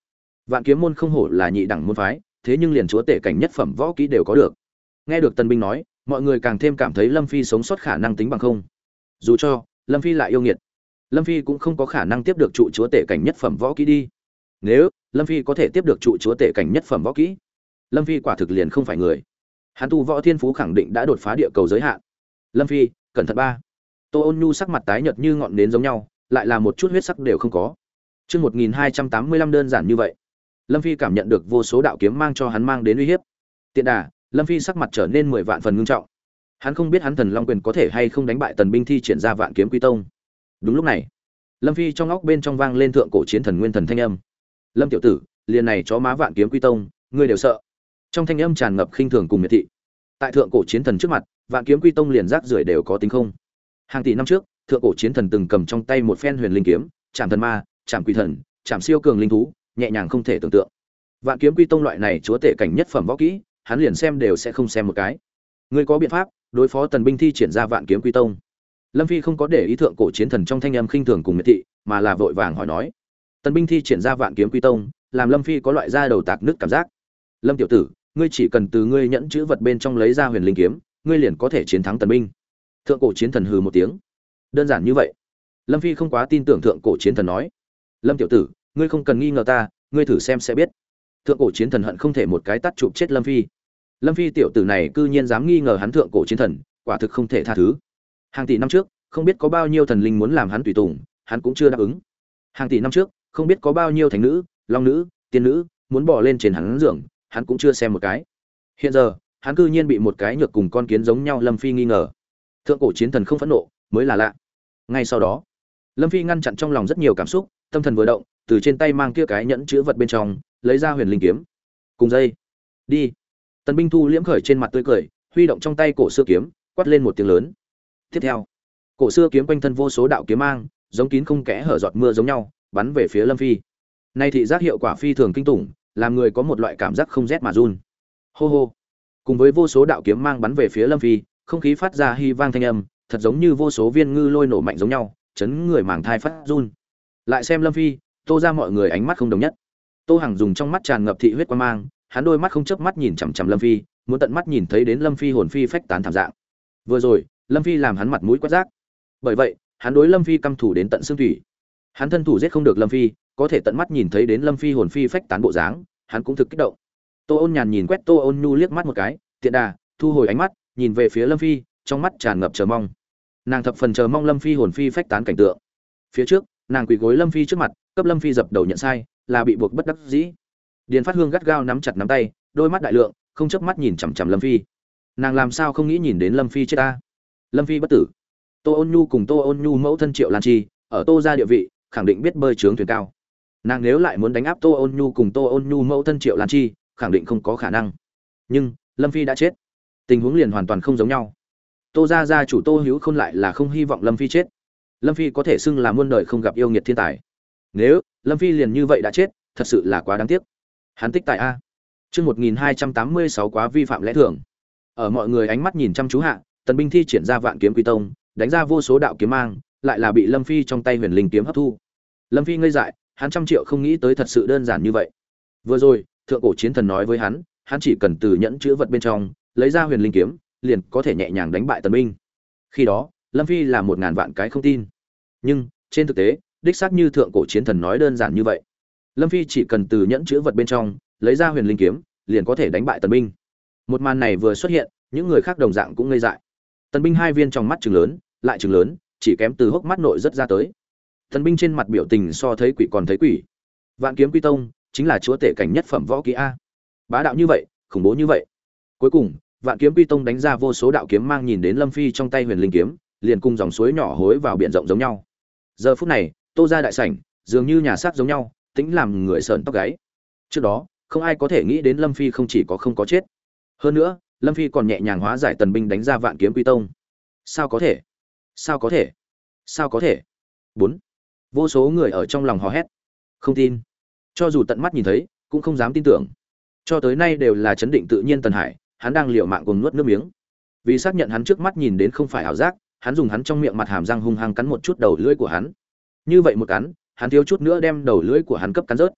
Vạn Kiếm môn không hổ là nhị đẳng môn phái, thế nhưng liền chúa tể cảnh nhất phẩm võ kỹ đều có được. Nghe được Tần Binh nói, mọi người càng thêm cảm thấy Lâm Phi sống sót khả năng tính bằng không. Dù cho Lâm Phi lại yêu nghiệt, Lâm Phi cũng không có khả năng tiếp được trụ chúa tể cảnh nhất phẩm võ kỹ đi. Nếu Lâm Phi có thể tiếp được trụ chúa tể cảnh nhất phẩm võ kỹ, Lâm Phi quả thực liền không phải người. Hắn tu võ thiên phú khẳng định đã đột phá địa cầu giới hạn. Lâm Phi, cẩn thận ba. Tô Ôn Nhu sắc mặt tái nhợt như ngọn nến giống nhau, lại là một chút huyết sắc đều không có. Chương 1285 đơn giản như vậy. Lâm Phi cảm nhận được vô số đạo kiếm mang cho hắn mang đến uy hiếp. Tiện đà, Lâm Phi sắc mặt trở nên 10 vạn phần ngưng trọng. Hắn không biết hắn Thần Long quyền có thể hay không đánh bại Tần Binh thi triển ra Vạn Kiếm Quy Tông. Đúng lúc này, Lâm Phi trong óc bên trong vang lên thượng cổ chiến thần nguyên thần thanh âm. Lâm tiểu tử, liền này chó má Vạn Kiếm Quy Tông, ngươi đều sợ. Trong thanh âm tràn ngập khinh thường cùng miệt thị. Tại thượng cổ chiến thần trước mặt, Vạn Kiếm Quy Tông liền rác rưởi đều có tính không. Hàng tỷ năm trước, thượng cổ chiến thần từng cầm trong tay một phen huyền linh kiếm, chạm thần ma, chạm quỷ thần, chạm siêu cường linh thú, nhẹ nhàng không thể tưởng tượng. Vạn Kiếm Quy Tông loại này chúa tể cảnh nhất phẩm võ kỹ, hắn liền xem đều sẽ không xem một cái. Ngươi có biện pháp đối phó Tần Binh thi triển ra Vạn Kiếm Quy Tông? Lâm Phi không có để ý thượng cổ chiến thần trong thanh âm khinh thường cùng miệt thị, mà là vội vàng hỏi nói. Tần Binh thi triển ra Vạn Kiếm Quy Tông, làm Lâm Phi có loại da đầu tạc nước cảm giác. Lâm tiểu tử, ngươi chỉ cần từ ngươi nhẫn chữ vật bên trong lấy ra huyền linh kiếm, ngươi liền có thể chiến thắng Tần Binh. Thượng cổ chiến thần hừ một tiếng. Đơn giản như vậy? Lâm Phi không quá tin tưởng thượng cổ chiến thần nói. Lâm tiểu tử, ngươi không cần nghi ngờ ta, ngươi thử xem sẽ biết. Thượng cổ chiến thần hận không thể một cái tát chụp chết Lâm Phi. Lâm Phi tiểu tử này cư nhiên dám nghi ngờ hắn thượng cổ chiến thần, quả thực không thể tha thứ. Hàng tỷ năm trước, không biết có bao nhiêu thần linh muốn làm hắn tùy tùng, hắn cũng chưa đáp ứng. Hàng tỷ năm trước, không biết có bao nhiêu thánh nữ, long nữ, tiên nữ muốn bỏ lên trên hắn giường, hắn cũng chưa xem một cái. Hiện giờ, hắn cư nhiên bị một cái nhược cùng con kiến giống nhau Lâm Phi nghi ngờ. Thượng cổ chiến thần không phẫn nộ, mới là lạ. Ngay sau đó, Lâm Phi ngăn chặn trong lòng rất nhiều cảm xúc, tâm thần vừa động, từ trên tay mang kia cái nhẫn chứa vật bên trong, lấy ra huyền linh kiếm. Cùng dây, đi. Tần Binh thu liễm khởi trên mặt tươi cười, huy động trong tay cổ xưa kiếm, quát lên một tiếng lớn. Tiếp theo, cổ xưa kiếm quanh thân vô số đạo kiếm mang, giống kín không kẽ hở giọt mưa giống nhau, bắn về phía Lâm Phi. Nay thị giác hiệu quả phi thường kinh tủng, làm người có một loại cảm giác không rét mà run. Hô hô. Cùng với vô số đạo kiếm mang bắn về phía Lâm Phi, không khí phát ra hy vang thanh âm, thật giống như vô số viên ngư lôi nổ mạnh giống nhau, chấn người màng thai phát run. Lại xem Lâm Phi, Tô ra mọi người ánh mắt không đồng nhất. Tô Hằng dùng trong mắt tràn ngập thị huyết quang mang, hắn đôi mắt không chớp mắt nhìn chằm chằm Lâm Phi, muốn tận mắt nhìn thấy đến Lâm Phi hồn phi phách tán thảm dạng. Vừa rồi, Lâm Phi làm hắn mặt mũi quét rác. Bởi vậy, hắn đối Lâm Phi căm thù đến tận xương thủy. Hắn thân thủ giết không được Lâm Phi, có thể tận mắt nhìn thấy đến Lâm Phi hồn phi phách tán bộ dáng, hắn cũng thực kích động. Tô Ôn Nhàn nhìn quét Tô Ôn Nhu liếc mắt một cái, tiện đà, thu hồi ánh mắt, nhìn về phía Lâm Phi, trong mắt tràn ngập chờ mong. Nàng thập phần chờ mong Lâm Phi hồn phi phách tán cảnh tượng. Phía trước, nàng quỳ gối Lâm Phi trước mặt, cấp Lâm Phi dập đầu nhận sai, là bị buộc bất đắc dĩ. Điền Phát Hương gắt gao nắm chặt nắm tay, đôi mắt đại lượng, không chớp mắt nhìn chằm chằm Lâm Phi. Nàng làm sao không nghĩ nhìn đến Lâm Phi chết ta? Lâm Phi bất tử. Tô Ôn Nhu cùng Tô Ôn Nhu mẫu thân Triệu Lan Chi, ở Tô gia địa vị, khẳng định biết bơi trướng thuyền cao. Nàng nếu lại muốn đánh áp Tô Ôn Nhu cùng Tô Ôn Nhu mẫu thân Triệu Lan Chi, khẳng định không có khả năng. Nhưng, Lâm Phi đã chết. Tình huống liền hoàn toàn không giống nhau. Tô gia gia chủ Tô Hữu Khôn lại là không hy vọng Lâm Phi chết. Lâm Phi có thể xưng là muôn đời không gặp yêu nghiệt thiên tài. Nếu Lâm Phi liền như vậy đã chết, thật sự là quá đáng tiếc. Hắn tích tại a. Chương 1286 quá vi phạm lẽ thường. Ở mọi người ánh mắt nhìn chăm chú hạ, Tần Binh thi triển ra Vạn Kiếm Quy Tông, đánh ra vô số đạo kiếm mang, lại là bị Lâm Phi trong tay huyền linh kiếm hấp thu. Lâm Phi ngây dại, hắn trăm triệu không nghĩ tới thật sự đơn giản như vậy. Vừa rồi, thượng cổ chiến thần nói với hắn chỉ cần từ nhẫn chứa vật bên trong lấy ra huyền linh kiếm, liền có thể nhẹ nhàng đánh bại Tần Binh. Khi đó, Lâm Phi là 1000 vạn cái không tin. Nhưng, trên thực tế, đích xác như thượng cổ chiến thần nói đơn giản như vậy. Lâm Phi chỉ cần từ nhẫn chứa vật bên trong lấy ra huyền linh kiếm, liền có thể đánh bại Tần Binh. Một màn này vừa xuất hiện, những người khác đồng dạng cũng ngây dại. Tần Binh hai viên trong mắt trừng lớn, lại trừng lớn, chỉ kém từ hốc mắt nội rất ra tới. Tần Binh trên mặt biểu tình so thấy quỷ còn thấy quỷ. Vạn Kiếm Quy Tông chính là chúa tể cảnh nhất phẩm võ kỹ a. Bá đạo như vậy, khủng bố như vậy. Cuối cùng, Vạn Kiếm Quy Tông đánh ra vô số đạo kiếm mang nhìn đến Lâm Phi trong tay huyền linh kiếm, liền cùng dòng suối nhỏ hối vào biển rộng giống nhau. Giờ phút này, Tô gia đại sảnh, dường như nhà xác giống nhau, tính làm người sợn tóc gáy. Trước đó, không ai có thể nghĩ đến Lâm Phi không chỉ có không có chết. Hơn nữa, Lâm Phi còn nhẹ nhàng hóa giải Tần Binh đánh ra Vạn Kiếm Quy Tông. Sao có thể? Sao có thể? Sao có thể? 4. Vô số người ở trong lòng hò hét. Không tin. Cho dù tận mắt nhìn thấy, cũng không dám tin tưởng. Cho tới nay đều là chấn định tự nhiên Tần Hải, hắn đang liều mạng cùng nuốt nước miếng. Vì xác nhận hắn trước mắt nhìn đến không phải ảo giác, hắn dùng hắn trong miệng mặt hàm răng hung hăng cắn một chút đầu lưỡi của hắn. Như vậy một cắn, hắn thiếu chút nữa đem đầu lưỡi của hắn cấp cắn rớt.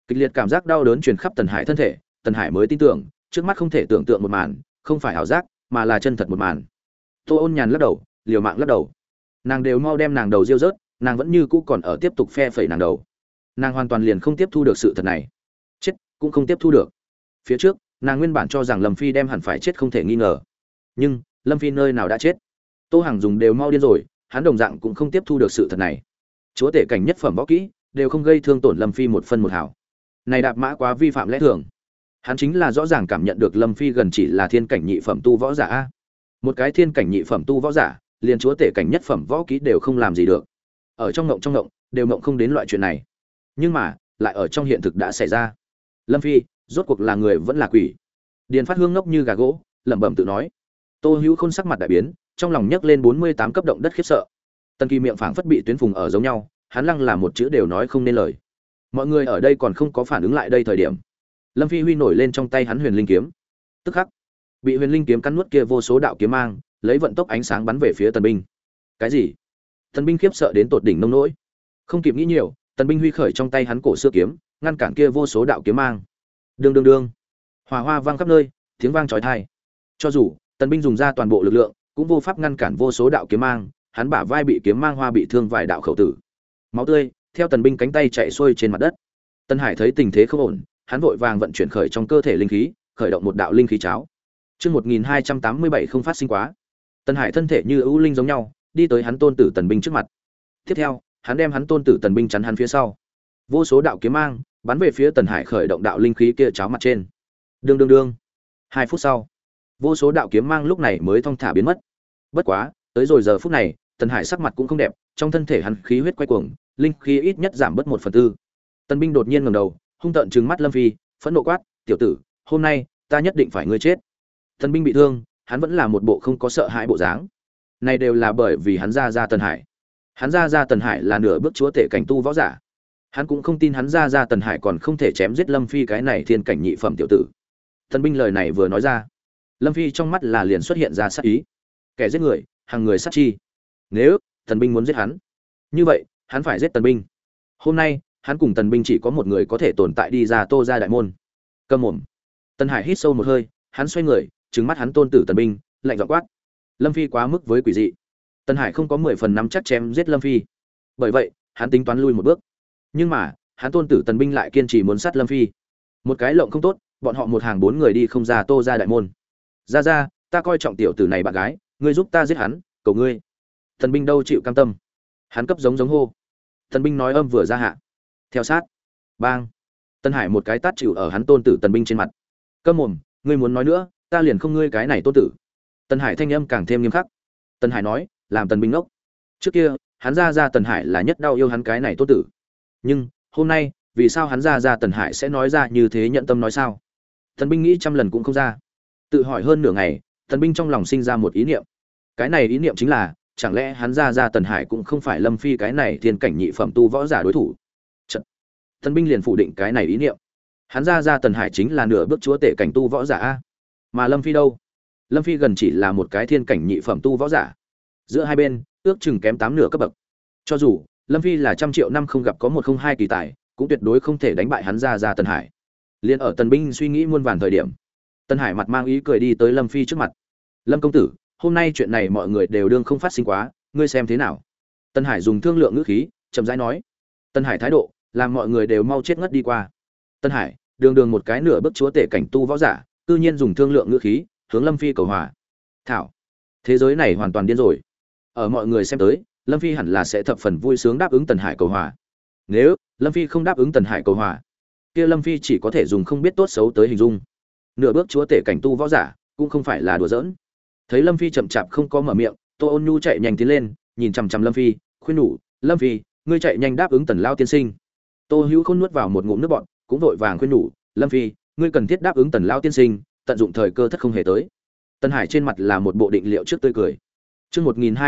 Kịch liệt cảm giác đau đớn truyền khắp Tần Hải thân thể, Tần Hải mới tin tưởng, trước mắt không thể tưởng tượng một màn, không phải ảo giác, mà là chân thật một màn. Tô Ôn Nhàn lắc đầu, liều mạng lắc đầu. Nàng đều mau đem nàng đầu riêu rớt, nàng vẫn như cũ còn ở tiếp tục phe phẩy nàng đầu. Nàng hoàn toàn liền không tiếp thu được sự thật này. Chết, cũng không tiếp thu được. Phía trước, nàng nguyên bản cho rằng Lâm Phi đem hẳn phải chết không thể nghi ngờ. Nhưng, Lâm Phi nơi nào đã chết? Tô Hằng dùng đều mau điên rồi, hắn đồng dạng cũng không tiếp thu được sự thật này. Chúa tể cảnh nhất phẩm võ kỹ, đều không gây thương tổn Lâm Phi một phân một hào. Này đạp mã quá vi phạm lẽ thường. Hắn chính là rõ ràng cảm nhận được Lâm Phi gần chỉ là thiên cảnh nhị phẩm tu võ giả a. Một cái thiên cảnh nhị phẩm tu võ giả, liền chúa tể cảnh nhất phẩm võ kỹ đều không làm gì được. Ở trong ngộng đều ngộng không đến loại chuyện này. Nhưng mà, lại ở trong hiện thực đã xảy ra. Lâm Phi, rốt cuộc là người vẫn là quỷ. Điền Phát Hương ngốc như gà gỗ, lẩm bẩm tự nói. Tô Hữu Khôn sắc mặt đại biến, trong lòng nhấc lên 48 cấp động đất khiếp sợ. Tần Kỳ miệng phảng phất bị tuyến phùng ở giống nhau, hắn lăng là một chữ đều nói không nên lời. Mọi người ở đây còn không có phản ứng lại đây thời điểm, Lâm Phi huy nổi lên trong tay hắn Huyền Linh kiếm. Tức khắc, bị Huyền Linh kiếm cắn nuốt kia vô số đạo kiếm mang, lấy vận tốc ánh sáng bắn về phía Tần binh. Cái gì? Tần binh khiếp sợ đến tột đỉnh nông nỗi. Không kịp nghĩ nhiều, Tần binh huy khởi trong tay hắn cổ xưa kiếm, ngăn cản kia vô số đạo kiếm mang. Đương đương đương. Hỏa hoa vang khắp nơi, tiếng vang chói tai. Cho dù Tần binh dùng ra toàn bộ lực lượng, cũng vô pháp ngăn cản vô số đạo kiếm mang, hắn bả vai bị kiếm mang hoa bị thương vài đạo khẩu tử. Máu tươi theo Tần binh cánh tay chạy xuôi trên mặt đất. Tân Hải thấy tình thế không ổn, hắn vội vàng vận chuyển khởi trong cơ thể linh khí, khởi động một đạo linh khí cháo. Chương 1287 không phát sinh quá. Tân Hải thân thể như ưu linh giống nhau, đi tới hắn tôn tử Tần binh trước mặt. Tiếp theo, hắn đem hắn tôn tử Tần binh chắn hắn phía sau. Vô số đạo kiếm mang bắn về phía Tần Hải khởi động đạo linh khí kia cháo mặt trên. Đương đương đương. 2 phút sau, vô số đạo kiếm mang lúc này mới thong thả biến mất. Bất quá, tới rồi giờ phút này, Tần Hải sắc mặt cũng không đẹp, trong thân thể hắn khí huyết quay cuồng, linh khí ít nhất giảm bớt 1/4. Tần binh đột nhiên ngẩng đầu, hung tợn trừng mắt Lâm Phi, phẫn nộ quát, "Tiểu tử, hôm nay ta nhất định phải ngươi chết." Tần binh bị thương, hắn vẫn là một bộ không có sợ hãi bộ dáng. Này đều là bởi vì hắn ra Tần Hải. Hắn ra Tần Hải là nửa bước chúa tể cảnh tu võ giả. Hắn cũng không tin hắn ra Tần Hải còn không thể chém giết Lâm Phi cái này thiên cảnh nhị phẩm tiểu tử. Tần binh lời này vừa nói ra, Lâm Phi trong mắt là liền xuất hiện ra sát ý. Kẻ giết người, hàng người sát chi. Nếu Tần binh muốn giết hắn, như vậy hắn phải giết Tần binh. Hôm nay hắn cùng Tần binh chỉ có một người có thể tồn tại đi ra Tô ra đại môn. Câm mồm. Tần Hải hít sâu một hơi, hắn xoay người, trừng mắt hắn tôn tử Tần binh, lạnh giọng quát. Lâm Phi quá mức với quỷ dị. Tần Hải không có 10 phần nắm chắc chém giết Lâm Phi. Bởi vậy, hắn tính toán lui một bước. Nhưng mà, hắn tôn tử Tần binh lại kiên trì muốn sát Lâm Phi. Một cái lộng không tốt, bọn họ một hàng 4 người đi không ra Tô ra đại môn. Ra, ta coi trọng tiểu tử này bạn gái, ngươi giúp ta giết hắn, cầu ngươi. Tần binh đâu chịu cam tâm. Hắn cấp giống hô. Tần binh nói âm vừa ra hạ. Theo sát. Bang. Tân Hải một cái tát chịu ở hắn tôn tử Tần binh trên mặt. Câm mồm, ngươi muốn nói nữa, ta liền không ngươi cái này tôn tử. Tần Hải thanh âm càng thêm nghiêm khắc. Tần Hải nói, làm Tần binh ngốc. Trước kia, hắn ra Tần Hải là nhất đau yêu hắn cái này tôn tử. Nhưng, hôm nay, vì sao hắn ra Tần Hải sẽ nói ra như thế nhận tâm nói sao? Tần binh nghĩ trăm lần cũng không ra. Tự hỏi hơn nửa ngày, Tần binh trong lòng sinh ra một ý niệm. Cái này ý niệm chính là, chẳng lẽ hắn ra Tần Hải cũng không phải Lâm Phi cái này thiên cảnh nhị phẩm tu võ giả đối thủ. Trận. Tần binh liền phủ định cái này ý niệm. Hắn ra Tần Hải chính là nửa bước chúa tể cảnh tu võ giả a. Mà Lâm Phi đâu? Lâm Phi gần chỉ là một cái thiên cảnh nhị phẩm tu võ giả. Giữa hai bên, ước chừng kém 8 nửa cấp bậc. Cho dù Lâm Phi là 100 triệu năm không gặp có 102 kỳ tài, cũng tuyệt đối không thể đánh bại hắn ra Tần Hải. Liên ở Tần binh suy nghĩ muôn vàn thời điểm, Tần Hải mặt mang ý cười đi tới Lâm Phi trước mặt. "Lâm công tử, hôm nay chuyện này mọi người đều đương không phát sinh quá, ngươi xem thế nào?" Tần Hải dùng thương lượng ngữ khí, chậm rãi nói. Tần Hải thái độ, làm mọi người đều mau chết ngất đi qua. Tần Hải, đường một cái nửa bước chúa tể cảnh tu võ giả, tự nhiên dùng thương lượng ngữ khí, hướng Lâm Phi cầu hòa. Thảo, thế giới này hoàn toàn điên rồi. Ở mọi người xem tới, Lâm Phi hẳn là sẽ thập phần vui sướng đáp ứng Tần Hải cầu hòa. Nếu Lâm Phi không đáp ứng Tần Hải cầu hòa, kia Lâm Phi chỉ có thể dùng không biết tốt xấu tới hình dung. Nửa bước chúa tể cảnh tu võ giả, cũng không phải là đùa giỡn. Thấy Lâm Phi chậm chạp không có mở miệng, Tô Ôn Nhu chạy nhanh tiến lên, nhìn chằm chằm Lâm Phi, khuyên nhủ, "Lâm Phi, ngươi chạy nhanh đáp ứng Tần lao tiên sinh." Tô Hữu Khôn nuốt vào một ngụm nước bọt, cũng vội vàng khuyên nhủ, "Lâm Phi, ngươi cần thiết đáp ứng Tần lao tiên sinh, tận dụng thời cơ thất không hề tới." Tần Hải trên mặt là một bộ định liệu trước tươi cười. Chương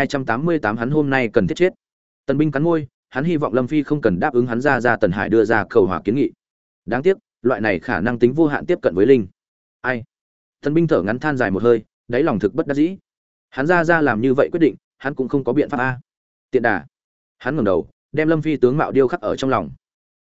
1288 hắn hôm nay cần thiết chết. Tần binh cắn môi, hắn hy vọng Lâm Phi không cần đáp ứng hắn ra Tần Hải đưa ra cầu hòa kiến nghị. Đáng tiếc, loại này khả năng tính vô hạn tiếp cận với linh. Ai? Tần binh thở ngắn than dài một hơi, đáy lòng thực bất đắc dĩ. Hắn ra làm như vậy quyết định, hắn cũng không có biện pháp a. Tiện đà. Hắn ngẩng đầu, đem Lâm Phi tướng mạo điêu khắc ở trong lòng.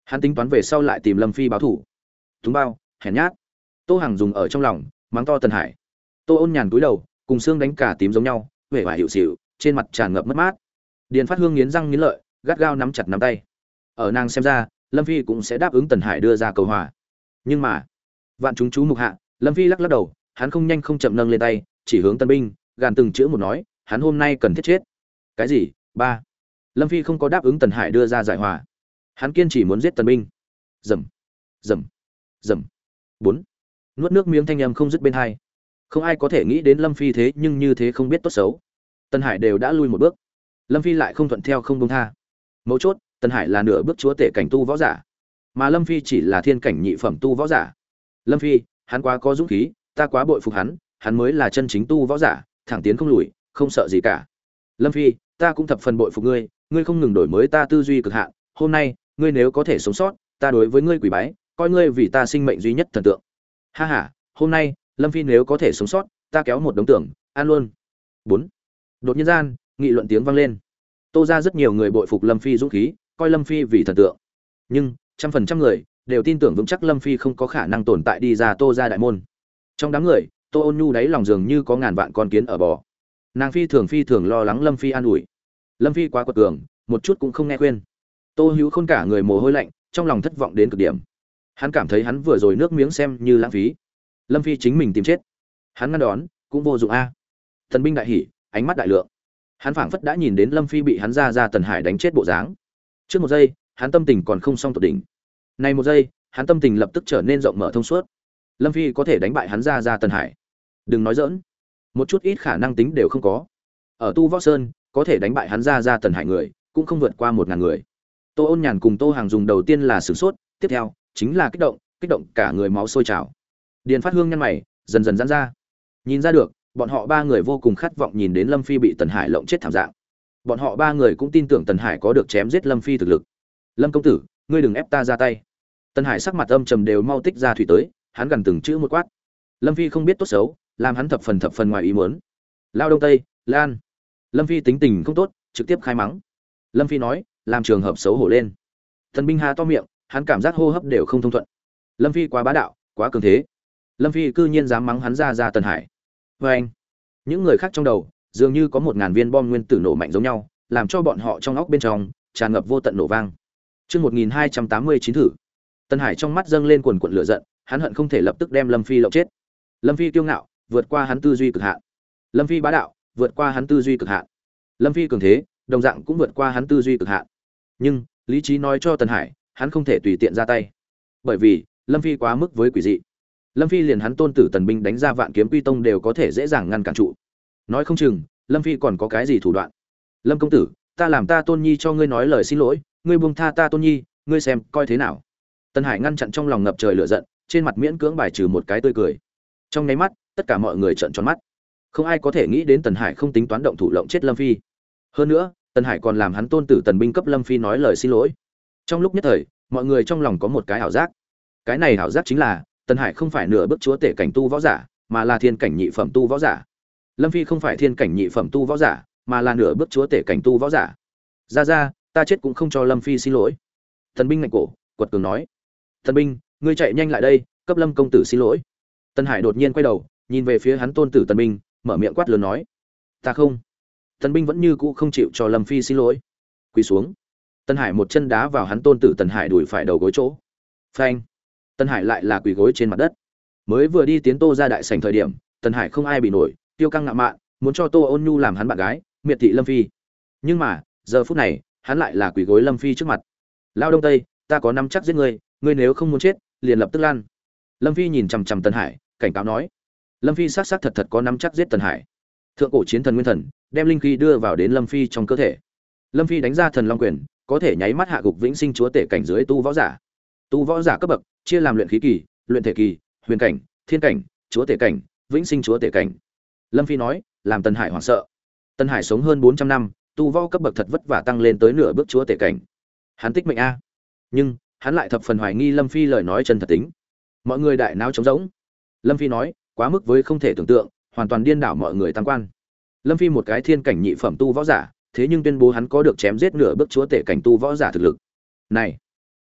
Hắn tính toán về sau lại tìm Lâm Phi báo thủ. Túng bao, hèn nhát. Tô Hằng dùng ở trong lòng, mắng to Tần Hải. Tô Ôn Nhàn cúi đầu, cùng xương đánh cả tím giống nhau, vẻ vải hiệu xỉu, trên mặt tràn ngập mất mát. Điền Phát Hương nghiến răng nghiến lợi, gắt gao nắm chặt nắm tay. Ở nàng xem ra, Lâm Phi cũng sẽ đáp ứng Tần Hải đưa ra cầu hòa. Nhưng mà, vạn chúng chú mục hạ, Lâm Phi lắc lắc đầu, hắn không nhanh không chậm nâng lên tay, chỉ hướng Tân binh, gàn từng chữ một nói, hắn hôm nay cần thiết chết. Cái gì? Ba. Lâm Phi không có đáp ứng Tần Hải đưa ra giải hòa. Hắn kiên trì muốn giết Tân binh. Rầm, rầm, rầm. 4. Nuốt nước miếng thanh âm không dứt bên hai. Không ai có thể nghĩ đến Lâm Phi thế nhưng như thế không biết tốt xấu. Tần Hải đều đã lui một bước, Lâm Phi lại không thuận theo không buông tha. Mấu chốt, Tần Hải là nửa bước chúa tể cảnh tu võ giả, mà Lâm Phi chỉ là thiên cảnh nhị phẩm tu võ giả. Lâm Phi, hắn quá có dũng khí, ta quá bội phục hắn mới là chân chính tu võ giả, thẳng tiến không lùi, không sợ gì cả. Lâm Phi, ta cũng thập phần bội phục ngươi, ngươi không ngừng đổi mới ta tư duy cực hạn, hôm nay, ngươi nếu có thể sống sót, ta đối với ngươi quỳ bái, coi ngươi vì ta sinh mệnh duy nhất thần tượng. Ha ha, hôm nay, Lâm Phi nếu có thể sống sót, ta kéo một đống tưởng, ăn luôn. 4. Đột nhiên gian, nghị luận tiếng vang lên. Tô ra rất nhiều người bội phục Lâm Phi dũng khí, coi Lâm Phi vì thần tượng. Nhưng, 100% người đều tin tưởng vững chắc Lâm Phi không có khả năng tồn tại đi ra Tô ra đại môn. Trong đám người, Tô Ôn Nhu đáy lòng dường như có ngàn vạn con kiến ở bò. Nàng phi thường lo lắng Lâm Phi an ủi. Lâm Phi quá quật cường, một chút cũng không nghe khuyên. Tô Hữu Khôn cả người mồ hôi lạnh, trong lòng thất vọng đến cực điểm. Hắn cảm thấy hắn vừa rồi nước miếng xem như lãng phí. Lâm Phi chính mình tìm chết. Hắn ngăn đón, cũng vô dụng a. Thần binh đại hỉ, ánh mắt đại lượng. Hắn phảng phất đã nhìn đến Lâm Phi bị hắn ra Tần Hải đánh chết bộ dáng. Trước một giây, hắn tâm tình còn không xong tột đỉnh. Nay một giây, hắn tâm tình lập tức trở nên rộng mở thông suốt. Lâm Phi có thể đánh bại hắn ra Tần Hải. Đừng nói giỡn, một chút ít khả năng tính đều không có. Ở Tu Võ Sơn, có thể đánh bại hắn ra Tần Hải người, cũng không vượt qua 1000 người. Tô Ôn Nhàn cùng Tô Hàng dùng đầu tiên là sửng sốt, tiếp theo chính là kích động cả người máu sôi trào. Điền Phát Hương nhăn mày, dần dần giãn ra. Nhìn ra được, bọn họ ba người vô cùng khát vọng nhìn đến Lâm Phi bị Tần Hải lộng chết thảm dạng. Bọn họ ba người cũng tin tưởng Tần Hải có được chém giết Lâm Phi thực lực. Lâm công tử, ngươi đừng ép ta ra tay. Tần Hải sắc mặt âm trầm đều mau tích ra thủy tới, hắn gần từng chữ một quát. Lâm Phi không biết tốt xấu, làm hắn thập phần ngoài ý muốn. Lao Đông Tây, Lan. Lâm Phi tính tình không tốt, trực tiếp khai mắng. Lâm Phi nói, làm trường hợp xấu hổ lên. Thần binh hà to miệng, hắn cảm giác hô hấp đều không thông thuận. Lâm Phi quá bá đạo, quá cường thế. Lâm Phi cư nhiên dám mắng hắn ra Tần Hải. Và anh, những người khác trong đầu dường như có 1000 viên bom nguyên tử nổ mạnh giống nhau, làm cho bọn họ trong óc bên trong tràn ngập vô tận nổ vang. Chương 1289 thử. Tần Hải trong mắt dâng lên cuồn cuộn lửa giận, hắn hận không thể lập tức đem Lâm Phi lộng chết. Lâm Phi kiêu ngạo, vượt qua hắn tư duy cực hạn. Lâm Phi bá đạo, vượt qua hắn tư duy cực hạn. Lâm Phi cường thế, đồng dạng cũng vượt qua hắn tư duy cực hạn. Nhưng, lý trí nói cho Tần Hải, hắn không thể tùy tiện ra tay. Bởi vì, Lâm Phi quá mức với quỷ dị. Lâm Phi liền hắn tôn tử Tần binh đánh ra Vạn Kiếm Quy Tông đều có thể dễ dàng ngăn cản trụ. Nói không chừng, Lâm Phi còn có cái gì thủ đoạn. Lâm công tử, ta làm ta Tôn Nhi cho ngươi nói lời xin lỗi, ngươi buông tha ta Tôn Nhi, ngươi xem coi thế nào. Tần Hải ngăn chặn trong lòng ngập trời lửa giận, trên mặt miễn cưỡng bài trừ một cái tươi cười. Trong nháy mắt, tất cả mọi người trợn tròn mắt. Không ai có thể nghĩ đến Tần Hải không tính toán động thủ lộng chết Lâm Phi. Hơn nữa, Tần Hải còn làm hắn tôn tử Tần binh cấp Lâm Phi nói lời xin lỗi. Trong lúc nhất thời, mọi người trong lòng có một cái ảo giác. Cái này ảo giác chính là Tần Hải không phải nửa bước chúa tể cảnh tu võ giả, mà là thiên cảnh nhị phẩm tu võ giả. Lâm Phi không phải thiên cảnh nhị phẩm tu võ giả, mà là nửa bước chúa tể cảnh tu võ giả. Ra, ta chết cũng không cho Lâm Phi xin lỗi. Tần binh ngạnh cổ, quật cường nói. Tần binh, ngươi chạy nhanh lại đây, cấp Lâm công tử xin lỗi. Tần Hải đột nhiên quay đầu, nhìn về phía hắn tôn tử Tần binh, mở miệng quát lớn nói. Ta không. Tần binh vẫn như cũ không chịu cho Lâm Phi xin lỗi. Quỳ xuống. Tần Hải một chân đá vào hắn tôn tử Tần Hải đùi phải đầu gối chỗ. Phanh. Tần Hải lại là quỳ gối trên mặt đất. Mới vừa đi tiến Tô ra đại sảnh thời điểm, Tần Hải không ai bị nổi, tiêu căng ngạo mạn, muốn cho Tô Ôn Nhu làm hắn bạn gái, miệt thị Lâm Phi. Nhưng mà, giờ phút này, hắn lại là quỳ gối Lâm Phi trước mặt. Lao Đông Tây, ta có nắm chắc giết ngươi, ngươi nếu không muốn chết, liền lập tức lan. Lâm Phi nhìn chằm chằm Tần Hải, cảnh cáo nói. Lâm Phi xác thật có nắm chắc giết Tần Hải. Thượng cổ chiến thần nguyên thần, đem linh khí đưa vào đến Lâm Phi trong cơ thể. Lâm Phi đánh ra thần long quyền, có thể nháy mắt hạ gục vĩnh sinh chúa tể cảnh dưới tu võ giả. Tu võ giả cấp bậc chia làm luyện khí kỳ, luyện thể kỳ, huyền cảnh, thiên cảnh, chúa tể cảnh, vĩnh sinh chúa tể cảnh. Lâm Phi nói, làm Tần Hải hoảng sợ. Tần Hải sống hơn 400 năm, tu võ cấp bậc thật vất vả tăng lên tới nửa bước chúa tể cảnh. Hắn tích mệnh a. Nhưng, hắn lại thập phần hoài nghi Lâm Phi lời nói chân thật tính. Mọi người đại náo trống rỗng. Lâm Phi nói, quá mức với không thể tưởng tượng, hoàn toàn điên đảo mọi người tam quan. Lâm Phi một cái thiên cảnh nhị phẩm tu võ giả, thế nhưng tuyên bố hắn có được chém giết nửa bước chúa tể cảnh tu võ giả thực lực.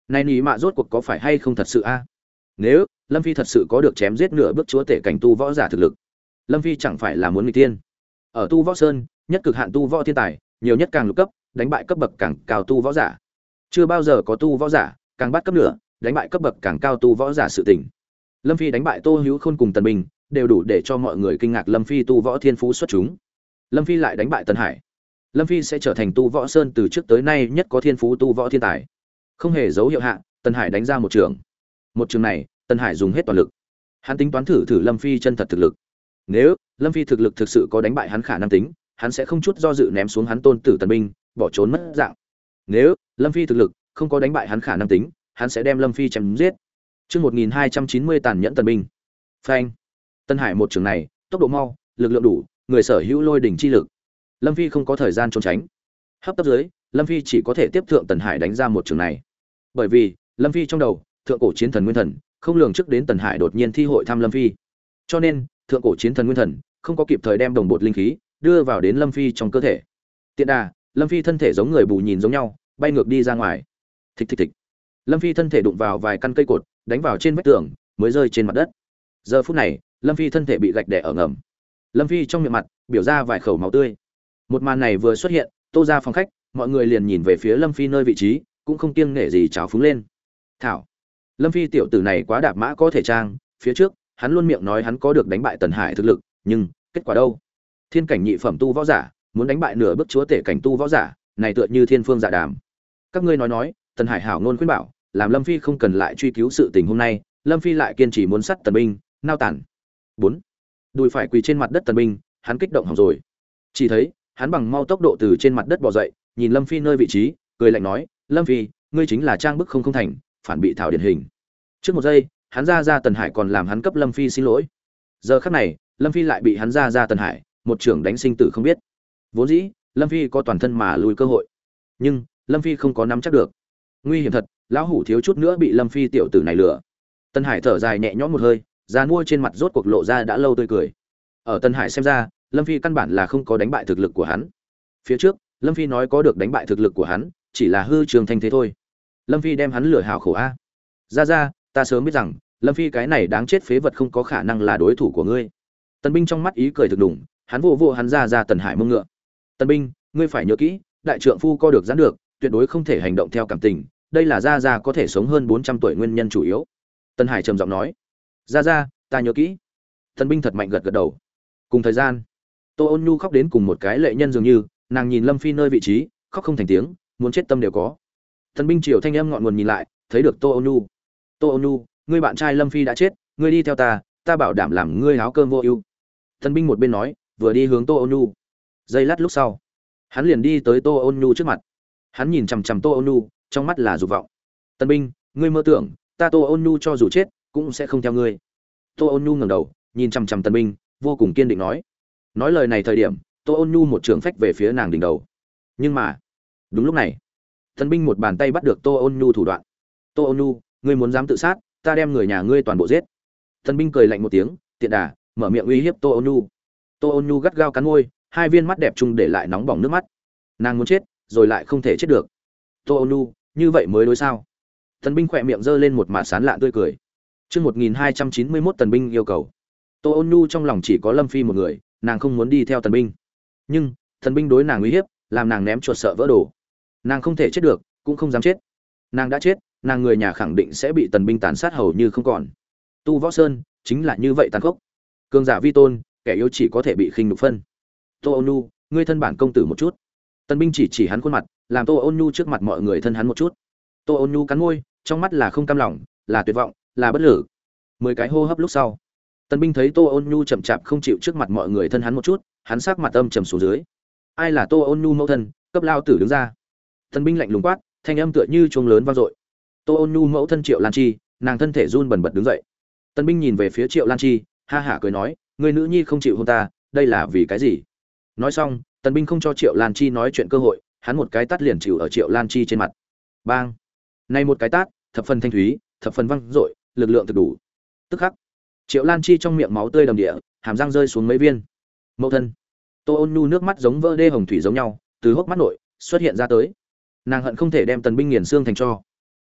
Này nỉ mạ rốt cuộc có phải hay không thật sự a? Nếu Lâm Phi thật sự có được chém giết nửa bước chúa tể cảnh tu võ giả thực lực, Lâm Phi chẳng phải là muốn nghịch tiên. Ở tu võ sơn, nhất cực hạn tu võ thiên tài, nhiều nhất càng lục cấp, đánh bại cấp bậc càng cao tu võ giả. Chưa bao giờ có tu võ giả càng bắt cấp nửa, đánh bại cấp bậc càng cao tu võ giả sự tình. Lâm Phi đánh bại Tô Hữu Khôn cùng Tần Bình, đều đủ để cho mọi người kinh ngạc Lâm Phi tu võ thiên phú xuất chúng. Lâm Phi lại đánh bại Tần Hải. Lâm Phi sẽ trở thành tu võ sơn từ trước tới nay nhất có thiên phú tu võ thiên tài. Không hề dấu hiệu hạ, Tần Hải đánh ra một trường. Một trường này, Tần Hải dùng hết toàn lực. Hắn tính toán thử Lâm Phi chân thật thực lực. Nếu Lâm Phi thực lực thực sự có đánh bại hắn khả năng tính, hắn sẽ không chút do dự ném xuống hắn tôn tử Tần Binh, bỏ trốn mất dạng. Nếu Lâm Phi thực lực không có đánh bại hắn khả năng tính, hắn sẽ đem Lâm Phi chém giết. Chương 1290 tàn nhẫn Tần Binh. Phanh. Tần Hải một trường này, tốc độ mau, lực lượng đủ, người sở hữu lôi đỉnh chi lực. Lâm Phi không có thời gian trốn tránh. Hấp tấp dưới, Lâm Phi chỉ có thể tiếp thượng Tần Hải đánh ra một trường này. Bởi vì, Lâm Phi trong đầu, thượng cổ chiến thần nguyên thần, không lường trước đến Tần Hải đột nhiên thi hội thăm Lâm Phi. Cho nên, thượng cổ chiến thần nguyên thần không có kịp thời đem đồng bột linh khí đưa vào đến Lâm Phi trong cơ thể. Tiện đà, Lâm Phi thân thể giống người bù nhìn giống nhau, bay ngược đi ra ngoài. Thịch thịch thịch. Lâm Phi thân thể đụng vào vài căn cây cột, đánh vào trên vách tường, mới rơi trên mặt đất. Giờ phút này, Lâm Phi thân thể bị gạch đè ở ngầm. Lâm Phi trong miệng mặt biểu ra vài khẩu máu tươi. Một màn này vừa xuất hiện, Tô ra phòng khách, mọi người liền nhìn về phía Lâm Phi nơi vị trí, cũng không kiêng nể gì trào phúng lên. Thảo, Lâm Phi tiểu tử này quá đạp mã có thể trang, phía trước, hắn luôn miệng nói hắn có được đánh bại Tần Hải thực lực, nhưng kết quả đâu? Thiên cảnh nhị phẩm tu võ giả, muốn đánh bại nửa bước chúa tể cảnh tu võ giả, này tựa như thiên phương dạ đàm. Các ngươi nói, Tần Hải hảo ngôn khuyên bảo, làm Lâm Phi không cần lại truy cứu sự tình hôm nay, Lâm Phi lại kiên trì muốn sát Tần Binh, nao tản. 4. Đùi phải quỳ trên mặt đất Tần Binh, hắn kích động hỏng rồi. Chỉ thấy, hắn bằng mau tốc độ từ trên mặt đất bò dậy, nhìn Lâm Phi nơi vị trí, cười lạnh nói, "Lâm Phi, ngươi chính là trang bức không thành, phản bị thảo điển hình." Trước một giây, hắn ra Tần Hải còn làm hắn cấp Lâm Phi xin lỗi. Giờ khắc này, Lâm Phi lại bị hắn ra Tần Hải, một trưởng đánh sinh tử không biết. Vốn dĩ, Lâm Phi có toàn thân mà lùi cơ hội, nhưng Lâm Phi không có nắm chắc được. Nguy hiểm thật, lão hủ thiếu chút nữa bị Lâm Phi tiểu tử này lừa. Tần Hải thở dài nhẹ nhõm một hơi, da nuôi trên mặt rốt cuộc lộ ra đã lâu tươi cười. Ở Tần Hải xem ra, Lâm Phi căn bản là không có đánh bại thực lực của hắn. Phía trước, Lâm Phi nói có được đánh bại thực lực của hắn, chỉ là hư trường thanh thế thôi. Lâm Phi đem hắn lừa hảo khổ a. Ra, ta sớm biết rằng, Lâm Phi cái này đáng chết phế vật không có khả năng là đối thủ của ngươi. Tần Binh trong mắt ý cười thực đủng, hắn vô hắn ra Tần Hải mông ngựa. Tần Binh, ngươi phải nhớ kỹ, đại trượng phu co được giãn được, tuyệt đối không thể hành động theo cảm tình, đây là ra có thể sống hơn 400 tuổi nguyên nhân chủ yếu. Tần Hải trầm giọng nói. Ra, ta nhớ kỹ. Tần Binh thật mạnh gật đầu. Cùng thời gian, Tô Ôn Nhu khóc đến cùng một cái lệ nhân dường như, nàng nhìn Lâm Phi nơi vị trí, khóc không thành tiếng, muốn chết tâm đều có. Tần Binh triều thanh âm ngọn nguồn nhìn lại, thấy được Tô Ôn Nhu. Tô Ôn Nhu, ngươi bạn trai Lâm Phi đã chết, ngươi đi theo ta bảo đảm làm ngươi áo cơm vô ưu. Tần Binh một bên nói, vừa đi hướng Tô Ôn Nhu. Giây lát lúc sau, hắn liền đi tới Tô Ôn Nhu trước mặt. Hắn nhìn chằm chằm Tô Ôn Nhu, trong mắt là dục vọng. Tần Binh, ngươi mơ tưởng, ta Tô Ôn Nhu cho dù chết, cũng sẽ không theo ngươi. Tô Ôn Nhu ngẩng đầu, nhìn chằm chằm Tần Binh, vô cùng kiên định nói. Nói lời này thời điểm, Tô Ôn Nhu một trường phách về phía nàng đỉnh đầu. Nhưng mà, đúng lúc này, Tần Binh một bàn tay bắt được Tô Ôn Nhu thủ đoạn. Tô Ôn Nhu, ngươi muốn dám tự sát, ta đem người nhà ngươi toàn bộ giết. Tần Binh cười lạnh một tiếng, tiện đà, mở miệng uy hiếp Tô Ôn Nhu. Tô Ôn Nhu gắt gao cắn môi, hai viên mắt đẹp chung để lại nóng bỏng nước mắt. Nàng muốn chết, rồi lại không thể chết được. Tô Ôn Nhu, như vậy mới đối sao? Tần Binh khỏe miệng giơ lên một mạt sán lạ tươi cười. Chương 1291 Tần Binh yêu cầu. Tô Ôn Nhu trong lòng chỉ có Lâm Phi một người, nàng không muốn đi theo Tần Binh. Nhưng, Tần Binh đối nàng uy hiếp, làm nàng ném chuột sợ vỡ đồ. Nàng không thể chết được, cũng không dám chết. Nàng đã chết, nàng người nhà khẳng định sẽ bị Tần Binh tàn sát hầu như không còn. Tu Võ Sơn chính là như vậy tàn khốc. Cường giả vi tôn, kẻ yếu chỉ có thể bị khinh nhục phân. Tô Ôn Nhu, ngươi thân bản công tử một chút. Tần Binh chỉ hắn khuôn mặt, làm Tô Ôn Nhu trước mặt mọi người thân hắn một chút. Tô Ôn Nhu cắn môi, trong mắt là không cam lòng, là tuyệt vọng, là bất lực. 10 cái hô hấp lúc sau, Tần Binh thấy Tô Ôn Nhu chậm chạp không chịu trước mặt mọi người thân hắn một chút, hắn sắc mặt âm trầm xuống dưới. Ai là Tô Ôn Nhu mẫu thân, cấp lao tử đứng ra. Tần Binh lạnh lùng quát, thanh âm tựa như chuông lớn vang dội. Tô Ôn Nhu mẫu thân Triệu Lan Chi, nàng thân thể run bần bật đứng dậy. Tần Binh nhìn về phía Triệu Lan Chi, ha hả cười nói, người nữ nhi không chịu hôn ta, đây là vì cái gì? Nói xong, Tần Binh không cho Triệu Lan Chi nói chuyện cơ hội, hắn một cái tát liền chịu ở Triệu Lan Chi trên mặt. Bang! Này một cái tát, thập phần thanh thúy, thập phần vang dội, lực lượng thực đủ. Tức khắc, Triệu Lan Chi trong miệng máu tươi đầm địa, hàm răng rơi xuống mấy viên. Mẫu thân. Tô Ôn Nhu nước mắt giống vỡ đê hồng thủy giống nhau, từ hốc mắt nội xuất hiện ra tới. Nàng hận không thể đem Tần Binh nghiền xương thành tro.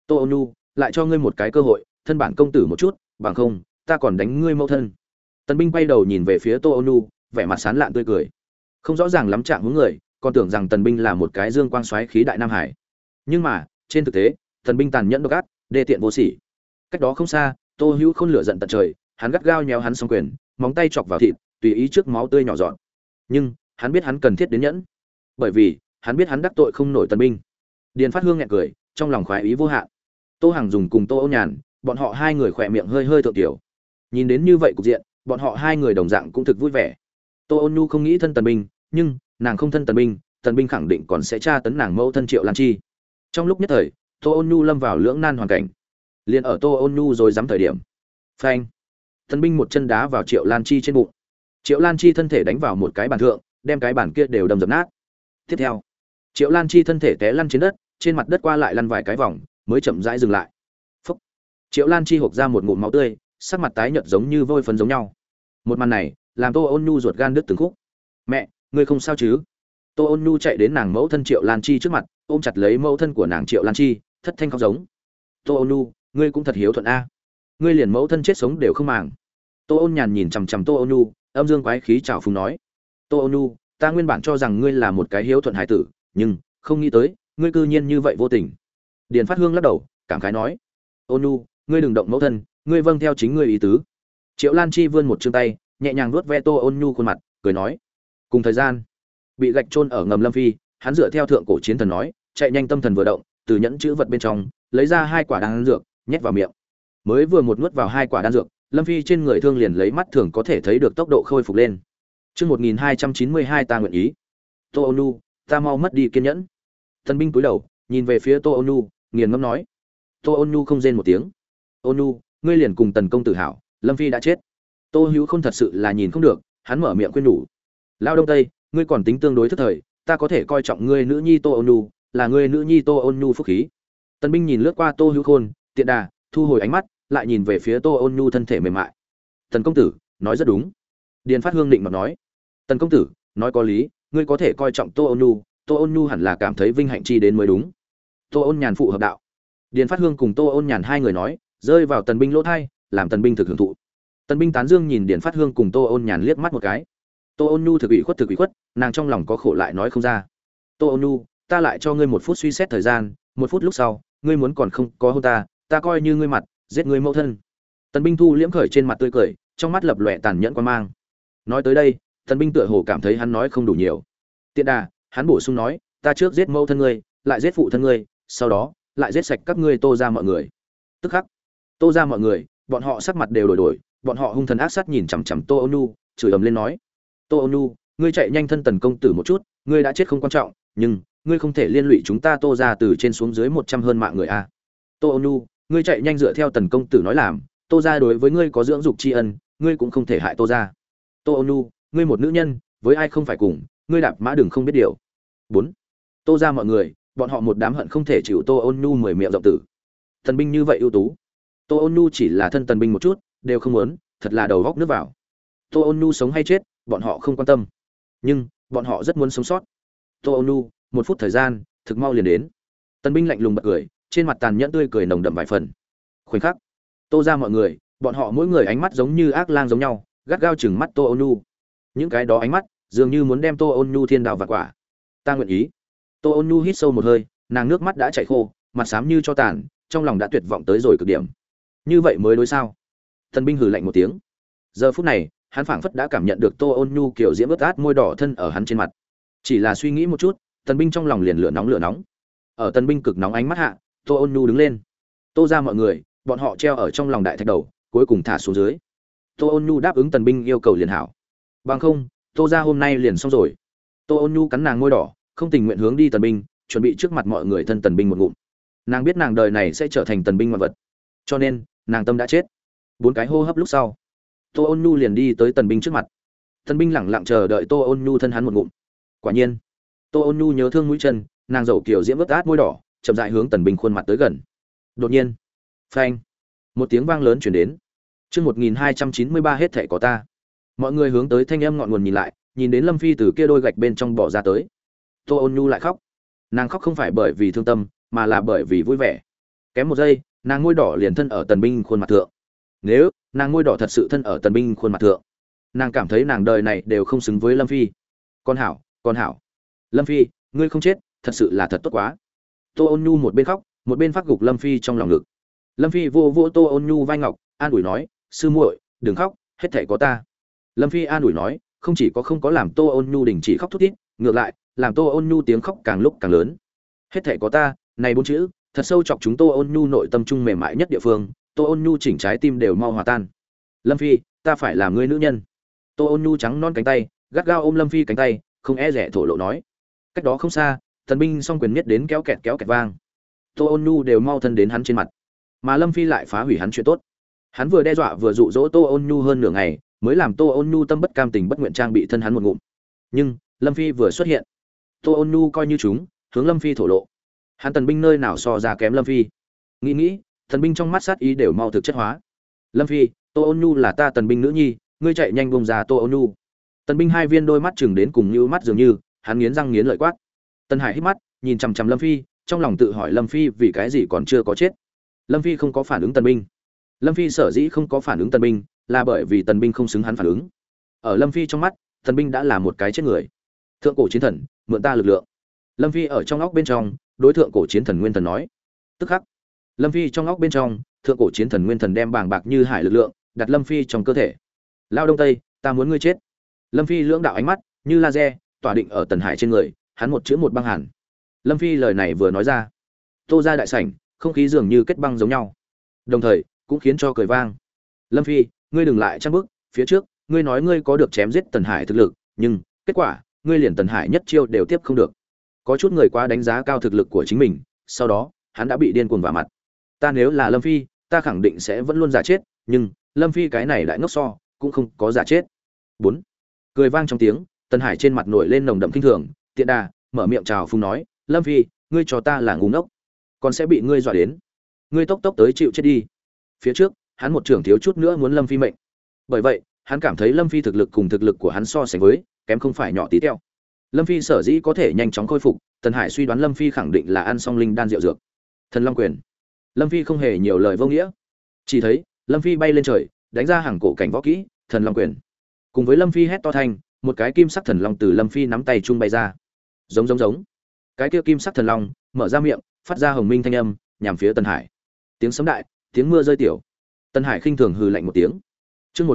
Tô Ôn Nhu, lại cho ngươi một cái cơ hội, thân bản công tử một chút, bằng không ta còn đánh ngươi mẫu thân. Tần Binh quay đầu nhìn về phía Tô Ôn Nhu, vẻ mặt sán lạn tươi cười. Không rõ ràng lắm trạng hướng người, còn tưởng rằng Tần Binh là một cái dương quang xoáy khí đại nam hải. Nhưng mà, trên thực tế, Tần Binh tàn nhẫn độc ác, đê tiện vô sỉ. Cách đó không xa, Tô Hữu Khôn lửa giận tận trời, hắn gắt gao nhéo hắn song quyền, móng tay chọc vào thịt, tùy ý trước máu tươi nhỏ giọt. Nhưng, hắn biết hắn cần thiết đến nhẫn, bởi vì hắn biết hắn đắc tội không nổi Tần Binh. Điền Phát Hương nhẹ cười, trong lòng khoái ý vô hạn. Tô Hằng dùng cùng Tô Ôn Nhàn, bọn họ hai người khỏe miệng hơi hơi thượng tiểu. Nhìn đến như vậy cục diện, bọn họ hai người đồng dạng cũng thực vui vẻ. Tô Ôn Nhu không nghĩ thân Tần Binh, nhưng nàng không thân Tần Binh khẳng định còn sẽ tra tấn nàng mẫu thân Triệu Lan Chi. Trong lúc nhất thời, Tô Ôn Nhu lâm vào lưỡng nan hoàn cảnh. Liên ở Tô Ôn Nhu rồi dám thời điểm, phanh, Tần Binh một chân đá vào Triệu Lan Chi trên bụng. Triệu Lan Chi thân thể đánh vào một cái bàn thượng, đem cái bàn kia đều đâm dập nát. Tiếp theo, Triệu Lan Chi thân thể té lăn trên đất, trên mặt đất qua lại lăn vài cái vòng, mới chậm rãi dừng lại. Phốc. Triệu Lan Chi hộc ra một ngụm máu tươi, sắc mặt tái nhợt giống như vôi phấn giống nhau. Một màn này, làm Tô Ôn Nhu ruột gan đứt từng khúc. "Mẹ, ngươi không sao chứ?" Tô Ôn Nhu chạy đến nàng mẫu thân Triệu Lan Chi trước mặt, ôm chặt lấy mẫu thân của nàng Triệu Lan Chi, thất thanh khóc giống. "Tô Ôn Nhu, ngươi cũng thật hiếu thuận a. Ngươi liền mẫu thân chết sống đều không màng." Tô Ôn Nhàn nhìn chằm chằm Tô Ôn Nhu, âm dương quái khí trào phúng nói: "Tô Ôn Nhu, ta nguyên bản cho rằng ngươi là một cái hiếu thuận hải tử, nhưng không nghĩ tới, ngươi cư nhiên như vậy vô tình." Điền Phát Hương lắc đầu, cảm khái nói: "Ôn Nhu, ngươi đừng động mẫu thân, ngươi vâng theo chính ngươi ý tứ." Triệu Lan Chi vươn một chương tay, nhẹ nhàng vuốt ve Tô Ôn Nhu khuôn mặt, cười nói: "Cùng thời gian, bị gạch chôn ở ngầm Lâm Phi, hắn dựa theo thượng cổ chiến thần nói, chạy nhanh tâm thần vừa động, từ nhẫn chữ vật bên trong lấy ra hai quả đan dược, nhét vào miệng. Mới vừa một nuốt vào hai quả đan dược, Lâm Phi trên người thương liền lấy mắt thường có thể thấy được tốc độ khôi phục lên. Chương 1292 ta nguyện ý. Tô Ôn Nhu, ta mau mất đi kiên nhẫn." Tần Binh cúi đầu, nhìn về phía Tô Ôn Nhu, nghiền ngẫm nói. Tô Ôn Nhu không rên một tiếng. "Ôn Nhu, ngươi liền cùng Tần công tử hảo, Lâm Phi đã chết." Tô Hữu Khôn thật sự là nhìn không được, hắn mở miệng khuyên nhủ. "Lao Đông Tây, ngươi còn tính tương đối thức thời, ta có thể coi trọng ngươi nữ nhi Tô Ôn Nhu, là ngươi nữ nhi Tô Ôn Nhu phúc khí." Tần Binh nhìn lướt qua Tô Hữu Khôn, tiện đà, thu hồi ánh mắt, lại nhìn về phía Tô Ôn Nhu thân thể mềm mại. "Tần công tử, nói rất đúng." Điền Phát Hương định mà nói. "Tần công tử, nói có lý, ngươi có thể coi trọng Tô Ôn Nhu hẳn là cảm thấy vinh hạnh chi đến mới đúng." Tô Ôn Nhàn phụ hợp đạo. Điền Phát Hương cùng Tô Ôn Nhàn hai người nói, rơi vào Tần Binh lỗ tai, làm Tần Binh thực hưởng thụ. Tần Binh tán dương nhìn Điền Phát Hương cùng Tô Ôn Nhàn liếc mắt một cái. Tô Ôn Nhu thực ủy khuất, nàng trong lòng có khổ lại nói không ra. "Tô Ôn Nhu, ta lại cho ngươi một phút suy xét thời gian, một phút lúc sau, ngươi muốn còn không có hôn ta coi như ngươi mặt, giết ngươi mẫu thân." Tần Binh thu liễm khởi trên mặt tươi cười, trong mắt lập lòe tàn nhẫn quan mang. Nói tới đây, Tần Binh tựa hồ cảm thấy hắn nói không đủ nhiều. Tiện đà, hắn bổ sung nói, "Ta trước giết mẫu thân ngươi, lại giết phụ thân ngươi, sau đó lại giết sạch các ngươi Tô gia mọi người." Tức khắc, Tô gia mọi người, bọn họ sắc mặt đều đổi, bọn họ hung thần ác sát nhìn chằm chằm Tô Ôn Nhu, chửi ầm lên nói: "Tô Ôn Nhu, ngươi chạy nhanh thân Tần công tử một chút, ngươi đã chết không quan trọng, nhưng ngươi không thể liên lụy chúng ta Tô gia từ trên xuống dưới 100 hơn mạng người a. Tô Ôn Nhu, ngươi chạy nhanh dựa theo Tần công tử nói làm, Tô gia đối với ngươi có dưỡng dục tri ân, ngươi cũng không thể hại Tô gia. Tô Ôn Nhu, ngươi một nữ nhân, với ai không phải cùng, ngươi đạp mã đừng không biết điều." 4. Tô gia mọi người, bọn họ một đám hận không thể chịu Tô Ôn Nhu 10 miệng rộng tử. Tần Binh như vậy ưu tú, Tô Ôn Nhu chỉ là thân Tần Binh một chút, đều không muốn, thật là đầu góc nước vào. Tô Ôn Nhu sống hay chết, bọn họ không quan tâm, nhưng bọn họ rất muốn sống sót. Tô Ôn Nhu, một phút thời gian, thực mau liền đến. Tần Binh lạnh lùng bật cười, trên mặt tàn nhẫn tươi cười nồng đậm vài phần. Khoảnh khắc, Tô gia mọi người, bọn họ mỗi người ánh mắt giống như ác lang giống nhau, gắt gao chừng mắt Tô Ôn Nhu. Những cái đó ánh mắt, dường như muốn đem Tô Ôn Nhu thiên đao vạn quả. "Ta nguyện ý." Tô Ôn Nhu hít sâu một hơi, nàng nước mắt đã chảy khô, mặt xám như cho tàn, trong lòng đã tuyệt vọng tới rồi cực điểm. Như vậy mới đối sao? Tần Binh hừ lạnh một tiếng. Giờ phút này, hắn phảng phất đã cảm nhận được Tô Ôn Nhu kiểu diễm ướt át môi đỏ thân ở hắn trên mặt. Chỉ là suy nghĩ một chút, Tần Binh trong lòng liền lửa nóng. Ở Tần Binh cực nóng ánh mắt hạ, Tô Ôn Nhu đứng lên. Tô gia mọi người, bọn họ treo ở trong lòng đại thạch đầu, cuối cùng thả xuống dưới. Tô Ôn Nhu đáp ứng Tần Binh yêu cầu liền hảo. Bằng không, Tô gia hôm nay liền xong rồi. Tô Ôn Nhu cắn nàng môi đỏ, không tình nguyện hướng đi Tần Binh, chuẩn bị trước mặt mọi người thân Tần Binh một ngụm. Nàng biết nàng đời này sẽ trở thành Tần Binh ngoạn vật, cho nên nàng tâm đã chết. 4 cái hô hấp lúc sau, Tô Ôn Nhu liền đi tới Tần Binh trước mặt. Tần Binh lẳng lặng chờ đợi Tô Ôn Nhu thân hắn một ngụm. Quả nhiên, Tô Ôn Nhu nhớ thương mũi chân, nàng dầu kiểu diễm ướt át môi đỏ, chậm rãi hướng Tần Binh khuôn mặt tới gần. Đột nhiên, phanh, một tiếng vang lớn truyền đến. Chương 1293 hết thảy có ta. Mọi người hướng tới thanh âm ngọn nguồn nhìn lại, nhìn đến Lâm Phi từ kia đôi gạch bên trong bỏ ra tới. Tô Ôn Nhu lại khóc. Nàng khóc không phải bởi vì thương tâm, mà là bởi vì vui vẻ. Kém một giây, nàng môi đỏ liền thân ở Tần Binh khuôn mặt thượng. Nếu nàng môi đỏ thật sự thân ở Tần Binh khuôn mặt thượng, nàng cảm thấy nàng đời này đều không xứng với Lâm Phi. Con hảo, Lâm Phi, ngươi không chết, thật sự là thật tốt quá. Tô Ôn Nhu một bên khóc, một bên phát gục Lâm Phi trong lòng ngực. Lâm Phi vô vô Tô Ôn Nhu vai ngọc, an ủi nói, sư muội, đừng khóc, hết thảy có ta. Lâm Phi an ủi nói, không chỉ có không có làm Tô Ôn Nhu đình chỉ khóc thút thít, ngược lại, làm Tô Ôn Nhu tiếng khóc càng lúc càng lớn. Hết thảy có ta, này bốn chữ, thật sâu chọc chúng Tô Ôn Nhu nội tâm trung mềm mại nhất địa phương, Tô Ôn Nhu chỉnh trái tim đều mau hòa tan. Lâm Phi, ta phải làm ngươi nữ nhân. Tô Ôn Nhu trắng non cánh tay, gắt gao ôm Lâm Phi cánh tay, không e rẻ thổ lộ nói. Cách đó không xa, Tần Binh song quyền nhất đến kéo kẹt vang. Tô Ôn Nhu đều mau thân đến hắn trên mặt, mà Lâm Phi lại phá hủy hắn chuyện tốt. Hắn vừa đe dọa vừa dụ dỗ Tô Ôn Nhu hơn nửa ngày, mới làm Tô Ôn Nhu tâm bất cam tình bất nguyện trang bị thân hắn một ngụm. Nhưng Lâm Phi vừa xuất hiện, Tô Ôn Nhu coi như chúng, hướng Lâm Phi thổ lộ. Hắn Tần Binh nơi nào so ra kém Lâm Phi? Nghĩ, Tần Binh trong mắt sát ý đều mau thực chất hóa. Lâm Phi, Tô Ôn Nhu là ta Tần Binh nữ nhi, ngươi chạy nhanh buông ra Tô Ôn Nhu. Tần Binh hai viên đôi mắt chừng đến cùng như mắt dường như, hắn nghiến răng nghiến lợi quát. Tần Hải hít mắt, nhìn chằm chằm Lâm Phi, trong lòng tự hỏi Lâm Phi vì cái gì còn chưa có chết. Lâm Phi không có phản ứng Tần Binh. Lâm Phi sở dĩ không có phản ứng Tần Binh, là bởi vì Tần Binh không xứng hắn phản ứng. Ở Lâm Phi trong mắt, Tần Binh đã là một cái chết người. Thượng cổ chiến thần, mượn ta lực lượng. Lâm Phi ở trong óc bên trong, đối thượng cổ chiến thần Nguyên Thần nói. Tức khắc, Lâm Phi trong óc bên trong, thượng cổ chiến thần Nguyên Thần đem bàng bạc như hải lực lượng đặt Lâm Phi trong cơ thể. Lao Đông Tây, ta muốn ngươi chết. Lâm Phi lưỡng đạo ánh mắt như laser tỏa định ở Tần Hải trên người, hắn một chữ một băng hàn. Lâm Phi lời này vừa nói ra, Tô ra đại sảnh, không khí dường như kết băng giống nhau, đồng thời cũng khiến cho cười vang. Lâm Phi, ngươi đừng lại trang bức, phía trước ngươi nói ngươi có được chém giết Tần Hải thực lực, nhưng kết quả ngươi liền Tần Hải nhất chiêu đều tiếp không được. Có chút người quá đánh giá cao thực lực của chính mình, sau đó hắn đã bị điên cuồng vào mặt. Ta nếu là Lâm Phi, ta khẳng định sẽ vẫn luôn giả chết, nhưng Lâm Phi cái này lại ngốc so, cũng không có giả chết. 4. Cười vang trong tiếng, Tần Hải trên mặt nổi lên nồng đậm kinh thường, tiện đà mở miệng chào phúng nói, Lâm Phi, ngươi cho ta là ngu ngốc, còn sẽ bị ngươi dọa đến. Ngươi tốc tới chịu chết đi. Phía trước, hắn một trưởng thiếu chút nữa muốn Lâm Phi mệnh. Bởi vậy, hắn cảm thấy Lâm Phi thực lực cùng thực lực của hắn so sánh với, kém không phải nhỏ tí teo. Lâm Phi sở dĩ có thể nhanh chóng khôi phục, Tần Hải suy đoán Lâm Phi khẳng định là ăn xong linh đan rượu dược. Thần Long quyền. Lâm Phi không hề nhiều lời vô nghĩa, chỉ thấy Lâm Phi bay lên trời, đánh ra hàng cổ cảnh võ kỹ, Thần Long quyền. Cùng với Lâm Phi hét to thành, một cái kim sắc thần long từ Lâm Phi nắm tay trung bay ra. Giống. Cái kia kim sắc thần long mở ra miệng, phát ra hồng minh thanh âm, nhằm phía Tần Hải. Tiếng sấm đại, tiếng mưa rơi tiểu. Tần Hải khinh thường hừ lạnh một tiếng. Chương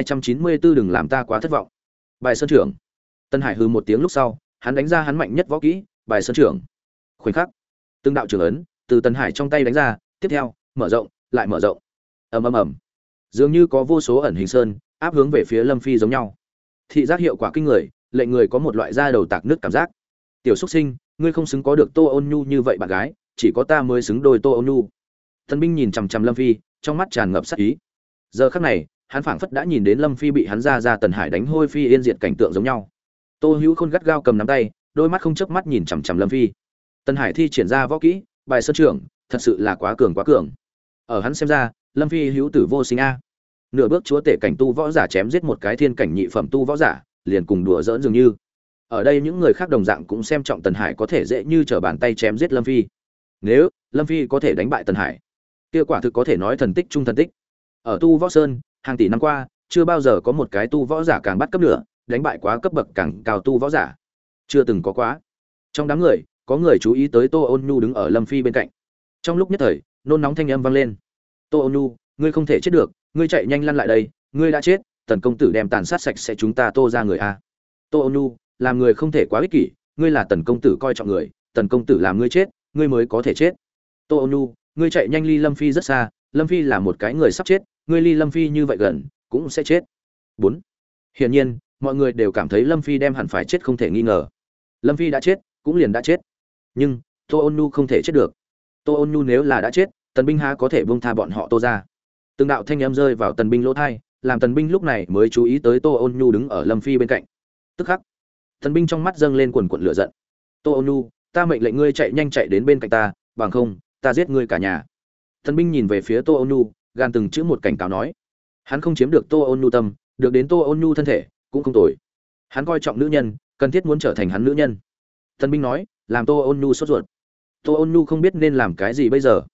1294 đừng làm ta quá thất vọng. Bài sơn trưởng. Tần Hải hừ một tiếng lúc sau, hắn đánh ra hắn mạnh nhất võ kỹ, Bài sơn trưởng. Khoảnh khắc, từng đạo trường ấn từ Tần Hải trong tay đánh ra, tiếp theo, mở rộng, lại mở rộng. Ầm. Dường như có vô số ẩn hình sơn áp hướng về phía Lâm Phi giống nhau. Thị giác hiệu quả kinh người, lệnh người có một loại da đầu tạc nước cảm giác. Tiểu Súc Sinh, ngươi không xứng có được Tô Ôn Nhu như vậy bạn gái, chỉ có ta mới xứng đôi Tô Ôn Nhu. Tần Binh nhìn chằm chằm Lâm Phi, trong mắt tràn ngập sát ý. Giờ khắc này, hắn phảng phất đã nhìn đến Lâm Phi bị hắn ra Tần Hải đánh hôi phi yên diệt cảnh tượng giống nhau. Tô Hữu Khôn gắt gao cầm nắm tay, đôi mắt không chớp mắt nhìn chằm chằm Lâm Phi. Tần Hải thi triển ra võ kỹ, Bài sơn trưởng, thật sự là quá cường. Ở hắn xem ra, Lâm Phi hữu tử vô sinh a. Nửa bước chúa tể cảnh tu võ giả chém giết một cái thiên cảnh nhị phẩm tu võ giả, liền cùng đùa giỡn dường như. Ở đây những người khác đồng dạng cũng xem trọng Tần Hải có thể dễ như trở bàn tay chém giết Lâm Phi. Nếu Lâm Phi có thể đánh bại Tần Hải, kia quả thực có thể nói thần tích trung thần tích. Ở tu võ sơn, hàng tỷ năm qua, chưa bao giờ có một cái tu võ giả càng bắt cấp nữa, đánh bại quá cấp bậc càng cao tu võ giả. Chưa từng có quá. Trong đám người, có người chú ý tới Tô Ôn Nhu đứng ở Lâm Phi bên cạnh. Trong lúc nhất thời, nôn nóng thanh âm vang lên. Tô Ôn Nhu, ngươi không thể chết được, ngươi chạy nhanh lăn lại đây, ngươi đã chết, Tần công tử đem tàn sát sạch sẽ chúng ta Tô ra người a. Tô Ôn Nhu, làm người không thể quá ích kỷ, ngươi là Tần công tử coi trọng người, Tần công tử làm ngươi chết, ngươi mới có thể chết. Tô Ôn Nhu, ngươi chạy nhanh ly Lâm Phi rất xa, Lâm Phi là một cái người sắp chết, ngươi ly Lâm Phi như vậy gần, cũng sẽ chết. 4. Hiển nhiên, mọi người đều cảm thấy Lâm Phi đem hẳn phải chết không thể nghi ngờ. Lâm Phi đã chết, cũng liền đã chết. Nhưng Tô Ôn Nhu không thể chết được. Tô Ôn Nhu nếu là đã chết, Tần Binh há có thể buông tha bọn họ Tô ra. Từng đạo thanh âm rơi vào Tần Binh lỗ tai, làm Tần Binh lúc này mới chú ý tới Tô Ôn Nhu đứng ở Lâm Phi bên cạnh. Tức khắc, Tần Binh trong mắt dâng lên quần quần lửa giận. Tô Ôn Nhu, ta mệnh lệnh ngươi chạy nhanh chạy đến bên cạnh ta, bằng không, ta giết ngươi cả nhà. Tần Binh nhìn về phía Tô Ôn Nhu, gan từng chữ một cảnh cáo nói. Hắn không chiếm được Tô Ôn Nhu tâm, được đến Tô Ôn Nhu thân thể, cũng không tồi. Hắn coi trọng nữ nhân, cần thiết muốn trở thành hắn nữ nhân. Tần Binh nói, làm Tô Ôn Nhu sốt ruột. Tô Ôn Nhu không biết nên làm cái gì bây giờ.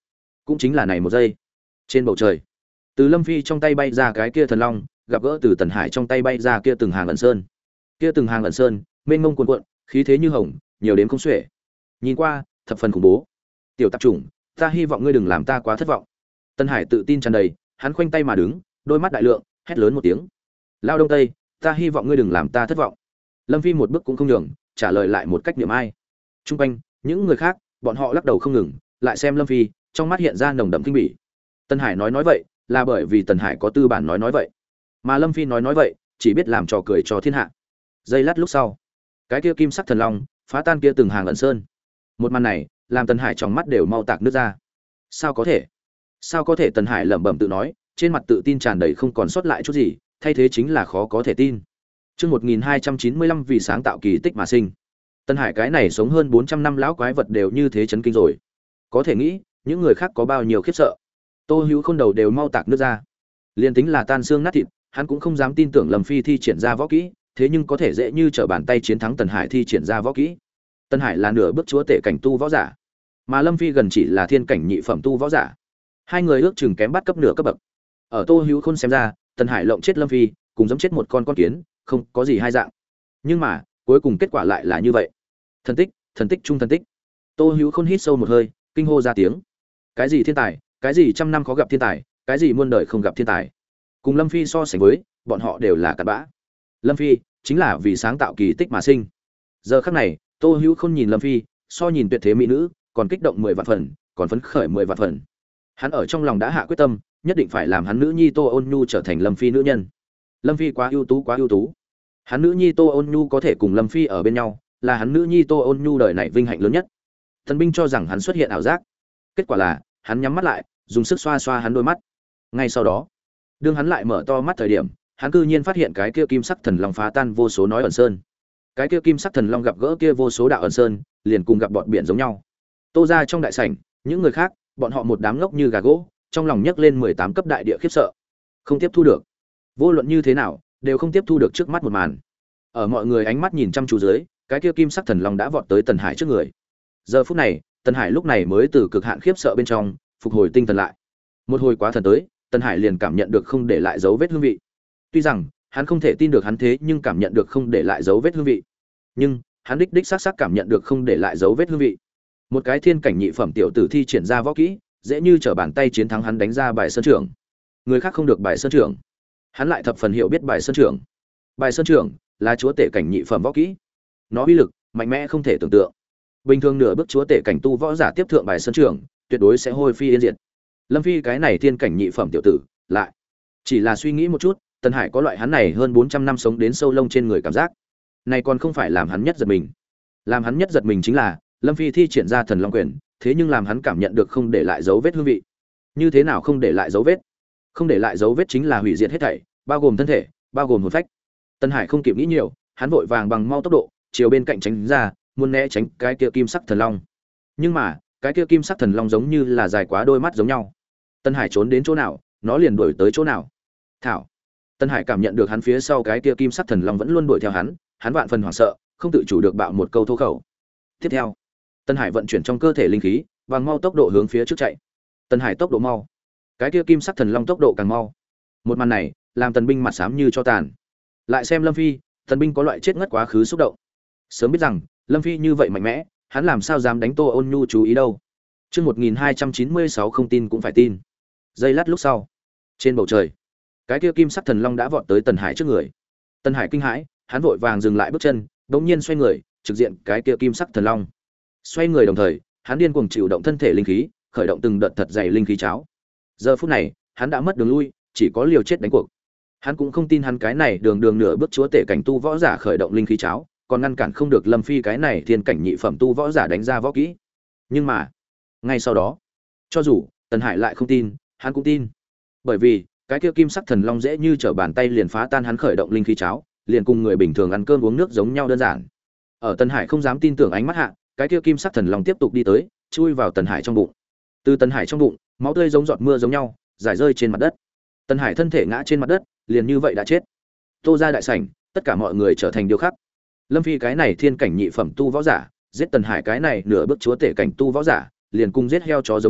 Cũng chính là này một giây, trên bầu trời, từ Lâm Phi trong tay bay ra cái kia thần long, gặp gỡ từ Tần Hải trong tay bay ra kia từng hàng ẩn sơn. Kia từng hàng ẩn sơn, mênh mông cuồn cuộn, khí thế như hồng, nhiều đến không xuể. Nhìn qua, thập phần khủng bố. Tiểu tạp chủng, ta hy vọng ngươi đừng làm ta quá thất vọng. Tần Hải tự tin tràn đầy, hắn khoanh tay mà đứng, đôi mắt đại lượng, hét lớn một tiếng. Lao Đông Tây, ta hy vọng ngươi đừng làm ta thất vọng. Lâm Phi một bước cũng không nhường, trả lời lại một cách niệm ai. Trung quanh, những người khác, bọn họ lắc đầu không ngừng, lại xem Lâm Phi, trong mắt hiện ra nồng đậm kinh bỉ. Tần Hải nói vậy, là bởi vì Tần Hải có tư bản nói vậy. Mà Lâm Phi nói vậy, chỉ biết làm trò cười cho thiên hạ. Giây lát lúc sau, cái kia kim sắc thần long phá tan kia từng hàng ẩn sơn. Một màn này, làm Tần Hải trong mắt đều mau tạc nước ra. Sao có thể? Sao có thể? Tần Hải lẩm bẩm tự nói, trên mặt tự tin tràn đầy không còn sót lại chút gì, thay thế chính là khó có thể tin. Chương 1295 vì sáng tạo kỳ tích mà sinh. Tần Hải cái này sống hơn 400 năm lão quái vật đều như thế chấn kinh rồi. Có thể nghĩ, những người khác có bao nhiêu khiếp sợ. Tô Hữu Khôn đầu đều mau tạc nước ra. Liên tính là tan xương nát thịt, hắn cũng không dám tin tưởng Lâm Phi thi triển ra võ kỹ, thế nhưng có thể dễ như trở bàn tay chiến thắng Tần Hải thi triển ra võ kỹ. Tần Hải là nửa bước chúa tể cảnh tu võ giả, mà Lâm Phi gần chỉ là thiên cảnh nhị phẩm tu võ giả. Hai người ước chừng kém bắt cấp nửa cấp bậc. Ở Tô Hữu Khôn xem ra, Tần Hải lộng chết Lâm Phi, cùng giẫm chết một con kiến, không có gì hai dạng. Nhưng mà, cuối cùng kết quả lại là như vậy. Thần tích trung thần tích. Tô Hữu Khôn hít sâu một hơi, kinh hô ra tiếng. Cái gì thiên tài, cái gì trăm năm khó gặp thiên tài, cái gì muôn đời không gặp thiên tài. Cùng Lâm Phi so sánh với, bọn họ đều là cặn bã. Lâm Phi chính là vì sáng tạo kỳ tích mà sinh. Giờ khắc này, Tô Hữu Khôn nhìn Lâm Phi, so nhìn tuyệt thế mỹ nữ, còn kích động 10 vạn phần, còn phấn khởi 10 vạn phần. Hắn ở trong lòng đã hạ quyết tâm, nhất định phải làm hắn nữ nhi Tô Ôn Nhu trở thành Lâm Phi nữ nhân. Lâm Phi quá ưu tú quá ưu tú. Hắn nữ nhi Tô Ôn Nhu có thể cùng Lâm Phi ở bên nhau, là hắn nữ nhi Tô Ôn Nhu đời này vinh hạnh lớn nhất. Thần binh cho rằng hắn xuất hiện ảo giác. Kết quả là, hắn nhắm mắt lại, dùng sức xoa xoa hắn đôi mắt. Ngay sau đó, đương hắn lại mở to mắt thời điểm, hắn cư nhiên phát hiện cái kia kim sắc thần long phá tan vô số nói ẩn sơn. Cái kia kim sắc thần long gặp gỡ kia vô số đạo ẩn sơn, liền cùng gặp bọn biển giống nhau. Tô ra trong đại sảnh, những người khác, bọn họ một đám ngốc như gà gỗ, trong lòng nhấc lên 18 cấp đại địa khiếp sợ. Không tiếp thu được. Vô luận như thế nào, đều không tiếp thu được trước mắt một màn. Ở mọi người ánh mắt nhìn chăm chú dưới, cái kia kim sắc thần long đã vọt tới Tần Hải trước người. Giờ phút này, Tần Hải lúc này mới từ cực hạn khiếp sợ bên trong phục hồi tinh thần lại. Một hồi quá thần tới, Tần Hải liền cảm nhận được không để lại dấu vết hương vị. Tuy rằng hắn không thể tin được hắn thế nhưng cảm nhận được không để lại dấu vết hương vị. Nhưng hắn đích xác cảm nhận được không để lại dấu vết hương vị. Một cái thiên cảnh nhị phẩm tiểu tử thi triển ra võ kỹ, dễ như trở bàn tay chiến thắng hắn đánh ra bài sơn trưởng. Người khác không được bài sơn trưởng, hắn lại thập phần hiểu biết bài sơn trưởng. Bài sơn trưởng là chúa tể cảnh nhị phẩm võ kỹ, nó uy lực mạnh mẽ không thể tưởng tượng. Bình thường nửa bước chúa tể cảnh tu võ giả tiếp thượng bài sơn trưởng, tuyệt đối sẽ hôi phi yên diệt. Lâm Phi cái này thiên cảnh nhị phẩm tiểu tử, lại chỉ là suy nghĩ một chút, Tần Hải có loại hắn này hơn 400 năm sống đến sâu lông trên người cảm giác. Này còn không phải làm hắn nhất giật mình. Làm hắn nhất giật mình chính là, Lâm Phi thi triển ra thần long quyền, thế nhưng làm hắn cảm nhận được không để lại dấu vết hương vị. Như thế nào không để lại dấu vết? Không để lại dấu vết chính là hủy diệt hết thảy, bao gồm thân thể, bao gồm hồn phách. Tần Hải không kịp nghĩ nhiều, hắn vội vàng bằng mau tốc độ, chiều bên cạnh tránh ra, muốn né tránh cái kia kim sắc thần long. Nhưng mà, cái kia kim sắc thần long giống như là dài quá đôi mắt giống nhau. Tần Hải trốn đến chỗ nào, nó liền đuổi tới chỗ nào. Thảo. Tần Hải cảm nhận được hắn phía sau cái kia kim sắc thần long vẫn luôn đuổi theo hắn, hắn vạn phần hoảng sợ, không tự chủ được bạo một câu thô khẩu. Tiếp theo, Tần Hải vận chuyển trong cơ thể linh khí, bằng mau tốc độ hướng phía trước chạy. Tần Hải tốc độ mau, cái kia kim sắc thần long tốc độ càng mau. Một màn này, làm Tần binh mặt xám như cho tàn. Lại xem Lâm Phi, Tần binh có loại chết ngất quá khứ xúc động. Sớm biết rằng Lâm Phi như vậy mạnh mẽ, hắn làm sao dám đánh Tô Ôn Nhu chú ý đâu. Chương 1296 không tin cũng phải tin. Giây lát lúc sau, trên bầu trời, cái kia kim sắc thần long đã vọt tới Tần Hải trước người. Tần Hải kinh hãi, hắn vội vàng dừng lại bước chân, bỗng nhiên xoay người, trực diện cái kia kim sắc thần long. Xoay người đồng thời, hắn điên cuồng chịu động thân thể linh khí, khởi động từng đợt thật dày linh khí cháo. Giờ phút này, hắn đã mất đường lui, chỉ có liều chết đánh cuộc. Hắn cũng không tin hắn cái này đường nửa bước chúa tể cảnh tu võ giả khởi động linh khí cháo, còn ngăn cản không được Lâm Phi cái này thiên cảnh nhị phẩm tu võ giả đánh ra võ kỹ. Nhưng mà, ngay sau đó, cho dù Tần Hải lại không tin, hắn cũng tin. Bởi vì, cái kia kim sắc thần long dễ như trở bàn tay liền phá tan hắn khởi động linh khí cháo, liền cùng người bình thường ăn cơm uống nước giống nhau đơn giản. Ở Tần Hải không dám tin tưởng ánh mắt hạ, cái kia kim sắc thần long tiếp tục đi tới, chui vào Tần Hải trong bụng. Từ Tần Hải trong bụng, máu tươi giống giọt mưa giống nhau, rải rơi trên mặt đất. Tần Hải thân thể ngã trên mặt đất, liền như vậy đã chết. Tô ra đại sảnh, tất cả mọi người trở thành điêu khắc. Lâm Phi cái này thiên cảnh nhị phẩm tu võ giả, giết Tần Hải cái này nửa bước chúa tể cảnh tu võ giả, liền cùng giết heo chó giống nhau,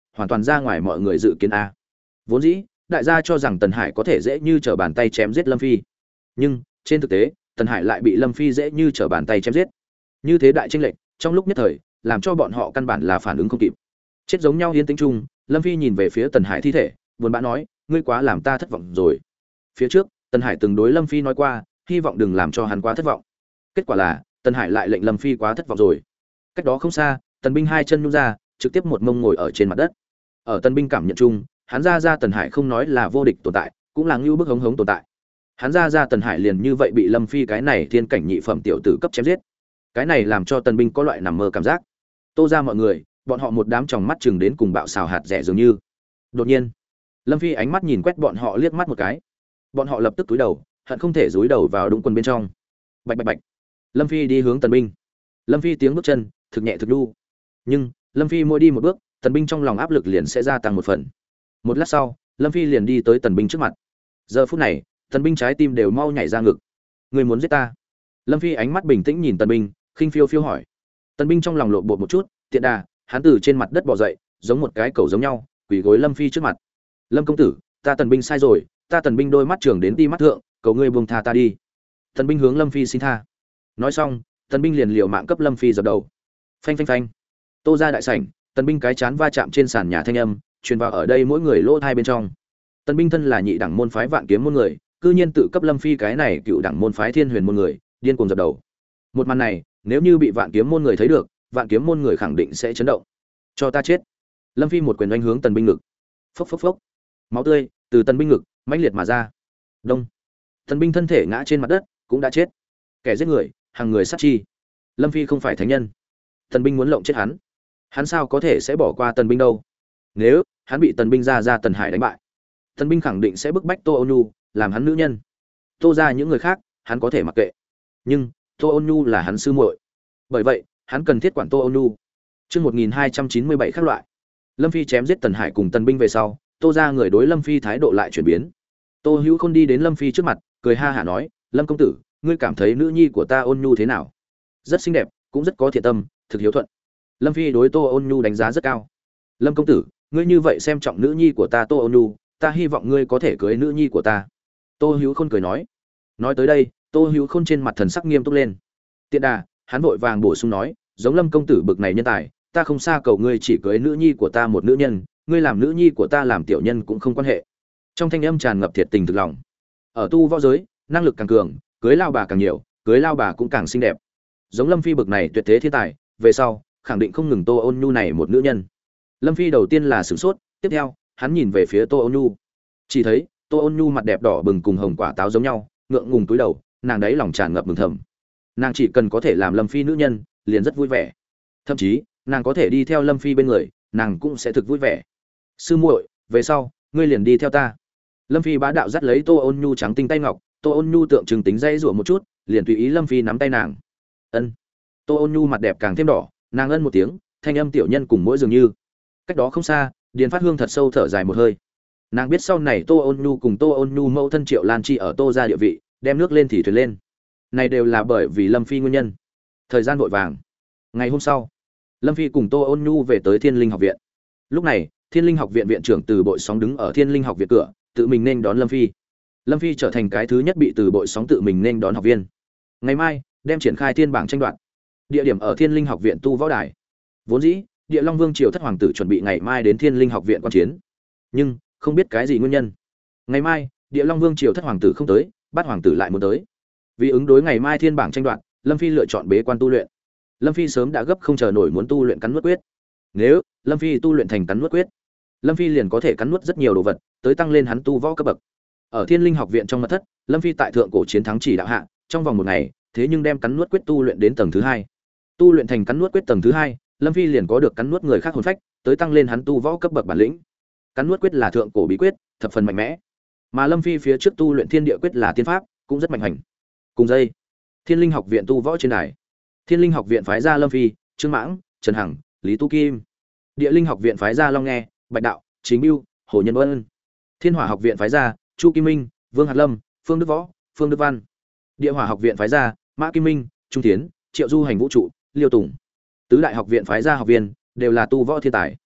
hoàn toàn ra ngoài mọi người dự kiến a. Vốn dĩ đại gia cho rằng Tần Hải có thể dễ như trở bàn tay chém giết Lâm Phi, nhưng trên thực tế Tần Hải lại bị Lâm Phi dễ như trở bàn tay chém giết. Như thế đại chênh lệch trong lúc nhất thời làm cho bọn họ căn bản là phản ứng không kịp. Chết giống nhau yên tĩnh chung, Lâm Phi nhìn về phía Tần Hải thi thể, buồn bã nói, ngươi quá làm ta thất vọng rồi. Phía trước Tần Hải từng đối Lâm Phi nói qua, hy vọng đừng làm cho hắn quá thất vọng. Kết quả là Tần Hải lại lệnh Lâm Phi quá thất vọng rồi. Cách đó không xa, Tần Binh hai chân nhún ra, trực tiếp một mông ngồi ở trên mặt đất. Ở Tần Binh cảm nhận chung, hắn ra Tần Hải không nói là vô địch tồn tại, cũng là ngưu bức hống hống tồn tại. Hắn ra Tần Hải liền như vậy bị Lâm Phi cái này thiên cảnh nhị phẩm tiểu tử cấp chém giết. Cái này làm cho Tần Binh có loại nằm mơ cảm giác. Tô ra mọi người, bọn họ một đám tròng mắt chừng đến cùng bạo xào hạt rẻ dường như. Đột nhiên, Lâm Phi ánh mắt nhìn quét bọn họ liếc mắt một cái. Bọn họ lập tức cúi đầu, hận không thể dúi đầu vào đũng quần bên trong. Bạch bạch bạch. Lâm Phi đi hướng Tần Binh. Lâm Phi tiếng bước chân thực nhẹ thực đu. Nhưng Lâm Phi mỗi đi một bước, Tần Binh trong lòng áp lực liền sẽ gia tăng một phần. Một lát sau, Lâm Phi liền đi tới Tần Binh trước mặt. Giờ phút này, Tần Binh trái tim đều mau nhảy ra ngực. Người muốn giết ta? Lâm Phi ánh mắt bình tĩnh nhìn Tần Binh, khinh phiêu phiêu hỏi. Tần Binh trong lòng lộn bột một chút, tiện đà, hắn từ trên mặt đất bò dậy, giống một cái cẩu giống nhau, quỳ gối Lâm Phi trước mặt. Lâm công tử, ta Tần Binh sai rồi, ta Tần Binh đôi mắt trường đến ti mắt thượng, cầu ngươi buông tha ta đi. Tần Binh hướng Lâm Phi xin tha. Nói xong, Tần Binh liền liều mạng cấp Lâm Phi dập đầu. Phanh phanh phanh. Tô ra đại sảnh, Tần Binh cái chán va chạm trên sàn nhà thanh âm, truyền vào ở đây mỗi người lỗ tai bên trong. Tần Binh thân là nhị đẳng môn phái Vạn Kiếm môn người, cư nhiên tự cấp Lâm Phi cái này cựu đẳng môn phái Thiên Huyền môn người, điên cuồng dập đầu. Một màn này, nếu như bị Vạn Kiếm môn người thấy được, Vạn Kiếm môn người khẳng định sẽ chấn động. Cho ta chết. Lâm Phi một quyền đánh hướng Tần Binh ngực. Phốc phốc phốc. Máu tươi từ Tần Binh ngực mãnh liệt mà ra. Đông. Tần Binh thân thể ngã trên mặt đất, cũng đã chết. Kẻ giết người, hàng người sát chi. Lâm Phi không phải thánh nhân. Tần Binh muốn lộng chết hắn. Hắn sao có thể sẽ bỏ qua Tần Binh đâu? Nếu hắn bị Tần Binh ra Tần Hải đánh bại, Tần Binh khẳng định sẽ bức bách Tô Ôn Nhu làm hắn nữ nhân. Tô ra những người khác, hắn có thể mặc kệ. Nhưng Tô Ôn Nhu là hắn sư muội. Bởi vậy, hắn cần thiết quản Tô Ôn Nhu. Chương 1297 khác loại. Lâm Phi chém giết Tần Hải cùng Tần Binh về sau, Tô ra người đối Lâm Phi thái độ lại chuyển biến. Tô Hữu Khôn đi đến Lâm Phi trước mặt, cười ha hả nói, "Lâm công tử, ngươi cảm thấy nữ nhi của ta Ôn Nhu thế nào?" "Rất xinh đẹp, cũng rất có thiện tâm, thực hiếu thuận." Lâm Phi đối Tô Ôn Nhu đánh giá rất cao. "Lâm công tử, ngươi như vậy xem trọng nữ nhi của ta Tô Ôn Nhu, ta hy vọng ngươi có thể cưới nữ nhi của ta." Tô Hữu Khôn cười nói. Nói tới đây, Tô Hữu Khôn trên mặt thần sắc nghiêm túc lên. Tiện đà, hắn vội vàng bổ sung nói, "Giống Lâm công tử bực này nhân tài, ta không xa cầu ngươi chỉ cưới nữ nhi của ta một nữ nhân, ngươi làm nữ nhi của ta làm tiểu nhân cũng không quan hệ." Trong thanh âm tràn ngập thiệt tình thực lòng. Ở tu võ giới, năng lực càng cường, cưới lao bà càng nhiều, cưới lao bà cũng càng xinh đẹp. Giống Lâm Phi bực này tuyệt thế thiên tài, về sau khẳng định không ngừng Tô Ôn Nhu này một nữ nhân. Lâm Phi đầu tiên là sửng sốt, tiếp theo, hắn nhìn về phía Tô Ôn Nhu. Chỉ thấy, Tô Ôn Nhu mặt đẹp đỏ bừng cùng hồng quả táo giống nhau, ngượng ngùng túi đầu, nàng đấy lòng tràn ngập mừng thầm. Nàng chỉ cần có thể làm Lâm Phi nữ nhân, liền rất vui vẻ. Thậm chí, nàng có thể đi theo Lâm Phi bên người, nàng cũng sẽ thực vui vẻ. "Sư muội, về sau, ngươi liền đi theo ta." Lâm Phi bá đạo dắt lấy Tô Ôn Nhu trắng tinh tay ngọc, Tô Ôn Nhu tượng trưng tính dây rủa một chút, liền tùy ý Lâm Phi nắm tay nàng. Ân. Tô Ôn Nhu mặt đẹp càng thêm đỏ, nàng ân một tiếng, thanh âm tiểu nhân cùng mỗi dường như. Cách đó không xa, Điền Phát Hương thật sâu thở dài một hơi. Nàng biết sau này Tô Ôn Nhu cùng Tô Ôn Nhu mẫu thân Triệu Lan Chi ở Tô gia địa vị, đem nước lên thì thuyền lên. Này đều là bởi vì Lâm Phi nguyên nhân. Thời gian vội vàng. Ngày hôm sau, Lâm Phi cùng Tô Ôn Nhu về tới Thiên Linh học viện. Lúc này, Thiên Linh học viện viện trưởng Từ Bội Sóng đứng ở Thiên Linh học viện cửa, tự mình nên đón Lâm Phi. Lâm Phi trở thành cái thứ nhất bị Từ Bội Sóng tự mình nên đón học viên. Ngày mai, đem triển khai thiên bảng tranh đoạt. Địa điểm ở Thiên Linh học viện tu võ đài. Vốn dĩ, Địa Long Vương triều thất hoàng tử chuẩn bị ngày mai đến Thiên Linh học viện quan chiến. Nhưng, không biết cái gì nguyên nhân. Ngày mai, Địa Long Vương triều thất hoàng tử không tới, Bát hoàng tử lại muốn tới. Vì ứng đối ngày mai thiên bảng tranh đoạt, Lâm Phi lựa chọn bế quan tu luyện. Lâm Phi sớm đã gấp không chờ nổi muốn tu luyện cắn nuốt quyết. Nếu Lâm Phi tu luyện thành cắn nuốt quyết, Lâm Phi liền có thể cắn nuốt rất nhiều đồ vật, tới tăng lên hắn tu võ cấp bậc. Ở Thiên Linh học viện trong mật thất, Lâm Phi tại thượng cổ chiến thắng chỉ đạo hạ, trong vòng một ngày, thế nhưng đem cắn nuốt quyết tu luyện đến tầng thứ 2. Tu luyện thành cắn nuốt quyết tầng thứ 2, Lâm Phi liền có được cắn nuốt người khác hồn phách, tới tăng lên hắn tu võ cấp bậc bản lĩnh. Cắn nuốt quyết là thượng cổ bí quyết, thập phần mạnh mẽ. Mà Lâm Phi phía trước tu luyện Thiên Địa quyết là tiên pháp, cũng rất mạnh hành. Cùng dây, Thiên Linh học viện tu võ trên đài. Thiên Linh học viện phái ra Lâm Phi, Trương Mãng, Trần Hằng, Lý Tu Kim. Địa Linh học viện phái ra Long Nghe, Bạch Đạo, Chính Bưu, Hồ Nhân Vân. Thiên Hỏa học viện phái ra Chu Kim Minh, Vương Hạt Lâm, Phương Đức Võ, Phương Đức Văn. Địa Hỏa học viện phái ra Mã Kim Minh, Trung Tiến, Triệu Du Hành Vũ Trụ, Liêu Tùng. Tứ đại học viện phái ra học viên đều là tu võ thiên tài.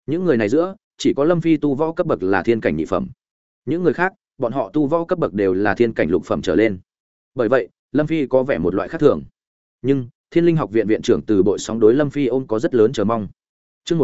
Những người này giữa, chỉ có Lâm Phi tu võ cấp bậc là thiên cảnh nhị phẩm. Những người khác, bọn họ tu võ cấp bậc đều là thiên cảnh lục phẩm trở lên. Bởi vậy, Lâm Phi có vẻ một loại khác thường. Nhưng, Thiên Linh Học viện viện trưởng Từ Bội Sóng đối Lâm Phi ôm có rất lớn chờ mong. Chương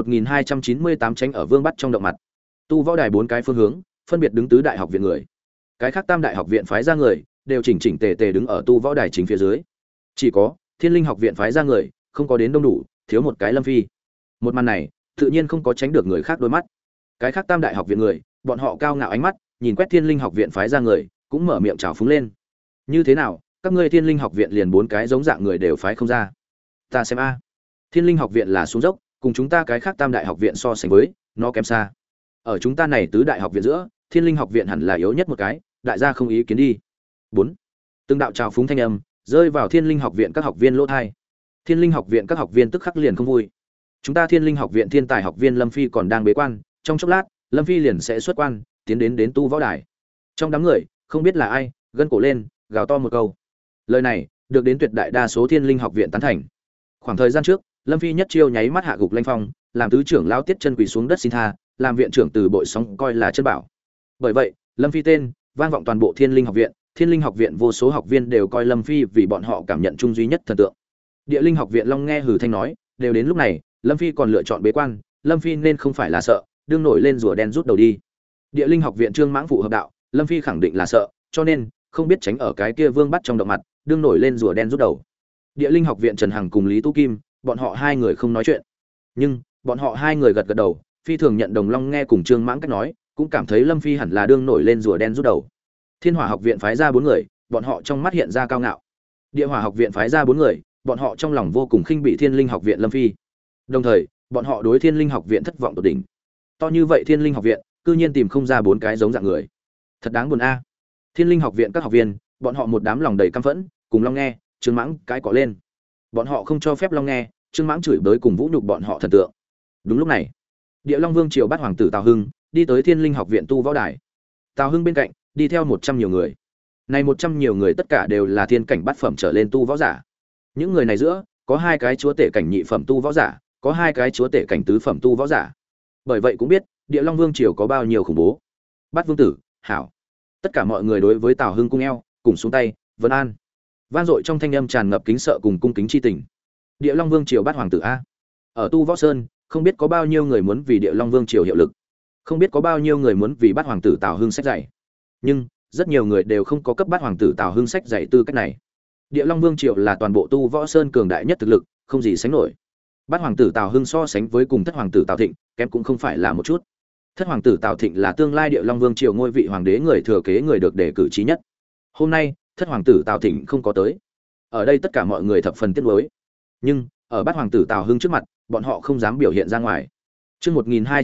1298 tránh ở Vương Bắt trong động mặt. Tu võ đài 4 cái phương hướng, phân biệt đứng tứ đại học viện người. Cái khác tam đại học viện phái ra người, đều chỉnh chỉnh tề tề đứng ở tu võ đài chính phía dưới. Chỉ có Thiên Linh Học viện phái ra người, không có đến đông đủ, thiếu một cái Lâm Phi. Một màn này, tự nhiên không có tránh được người khác đôi mắt. Cái khác tam đại học viện người, bọn họ cao ngạo ánh mắt, nhìn quét Thiên Linh Học viện phái ra người, cũng mở miệng chào phúng lên. Như thế nào, các ngươi Thiên Linh Học viện liền 4 cái giống dạng người đều phái không ra? Ta xem a. Thiên Linh Học viện là xuống dốc, cùng chúng ta cái khác tam đại học viện so sánh với, nó kém xa. Ở chúng ta này tứ đại học viện giữa, Thiên Linh Học viện hẳn là yếu nhất một cái, đại gia không ý kiến đi. 4. Từng đạo chào phúng thanh âm rơi vào Thiên Linh Học viện các học viên lỗ tai. Thiên Linh Học viện các học viên tức khắc liền không vui. Chúng ta Thiên Linh Học viện thiên tài học viên Lâm Phi còn đang bế quan, trong chốc lát, Lâm Phi liền sẽ xuất quan, tiến đến tu võ đài. Trong đám người, không biết là ai, gân cổ lên, gào to một câu. Lời này, được đến tuyệt đại đa số Thiên Linh Học viện tán thành. Khoảng thời gian trước, Lâm Phi nhất chiêu nháy mắt hạ gục Lanh Phong, làm tứ trưởng lão Tiết Chân quỳ xuống đất xin tha, làm viện trưởng Từ Bội Sóng coi là chân bảo. Bởi vậy, Lâm Phi tên vang vọng toàn bộ Thiên Linh Học viện, Thiên Linh Học viện vô số học viên đều coi Lâm Phi vì bọn họ cảm nhận chung duy nhất thần tượng. Địa Linh Học viện Long nghe hừ thanh nói, đều đến lúc này, Lâm Phi còn lựa chọn bế quan, Lâm Phi nên không phải là sợ, đương nổi lên rùa đen rút đầu đi. Địa Linh Học viện Trương Mãng phụ hợp đạo, Lâm Phi khẳng định là sợ, cho nên không biết tránh ở cái kia Vương Bắt trong động mặt, đương nổi lên rùa đen rút đầu. Địa Linh Học viện Trần Hằng cùng Lý Tu Kim, bọn họ hai người không nói chuyện, nhưng bọn họ hai người gật gật đầu, phi thường nhận đồng Long nghe cùng Trương Mãng cách nói, cũng cảm thấy Lâm Phi hẳn là đương nổi lên rùa đen rút đầu. Thiên Hỏa học viện phái ra 4 người, bọn họ trong mắt hiện ra cao ngạo. Địa Hỏa học viện phái ra 4 người, bọn họ trong lòng vô cùng khinh bị Thiên Linh Học viện Lâm Phi. Đồng thời, bọn họ đối Thiên Linh Học viện thất vọng tột đỉnh. To như vậy Thiên Linh Học viện, cư nhiên tìm không ra 4 cái giống dạng người. Thật đáng buồn a. Thiên Linh Học viện các học viên, bọn họ một đám lòng đầy căm phẫn, cùng Long nghe, Trương Mãng cái cọ lên. Bọn họ không cho phép Long nghe, Trương Mãng chửi bới cùng vũ nhục bọn họ thần tượng. Đúng lúc này, Địa Long Vương triều Bát hoàng tử Tào Hưng đi tới Thiên Linh Học viện tu võ đài. Tào Hưng bên cạnh đi theo 100 nhiều người. Này 100 nhiều người tất cả đều là thiên cảnh bát phẩm trở lên tu võ giả. Những người này giữa, có 2 cái chúa tể cảnh nhị phẩm tu võ giả, có 2 cái chúa tể cảnh tứ phẩm tu võ giả. Bởi vậy cũng biết, Địa Long Vương triều có bao nhiêu khủng bố. Bát vương tử, hảo. Tất cả mọi người đối với Tào Hưng cung eo, cùng xuống tay, vân an. Vang dội trong thanh âm tràn ngập kính sợ cùng cung kính chi tình. Địa Long Vương triều Bát hoàng tử a. Ở Tu Võ Sơn, không biết có bao nhiêu người muốn vì Địa Long Vương triều hiệu lực, không biết có bao nhiêu người muốn vì Bát hoàng tử Tào Hưng sách dạy. Nhưng, rất nhiều người đều không có cấp Bát hoàng tử Tào Hưng sách dạy tư cách này. Địa Long Vương triều là toàn bộ Tu Võ Sơn cường đại nhất thực lực, không gì sánh nổi. Bát hoàng tử Tào Hưng so sánh với cùng Thất hoàng tử Tào Thịnh, kém cũng không phải là một chút. Thất hoàng tử Tào Thịnh là tương lai Địa Long Vương triều ngôi vị hoàng đế người thừa kế người được đề cử chí nhất. Hôm nay, Thất hoàng tử Tào Thịnh không có tới. Ở đây tất cả mọi người thập phần tiếc nuối. Nhưng, ở Bát hoàng tử Tào Hưng trước mặt, bọn họ không dám biểu hiện ra ngoài. Chương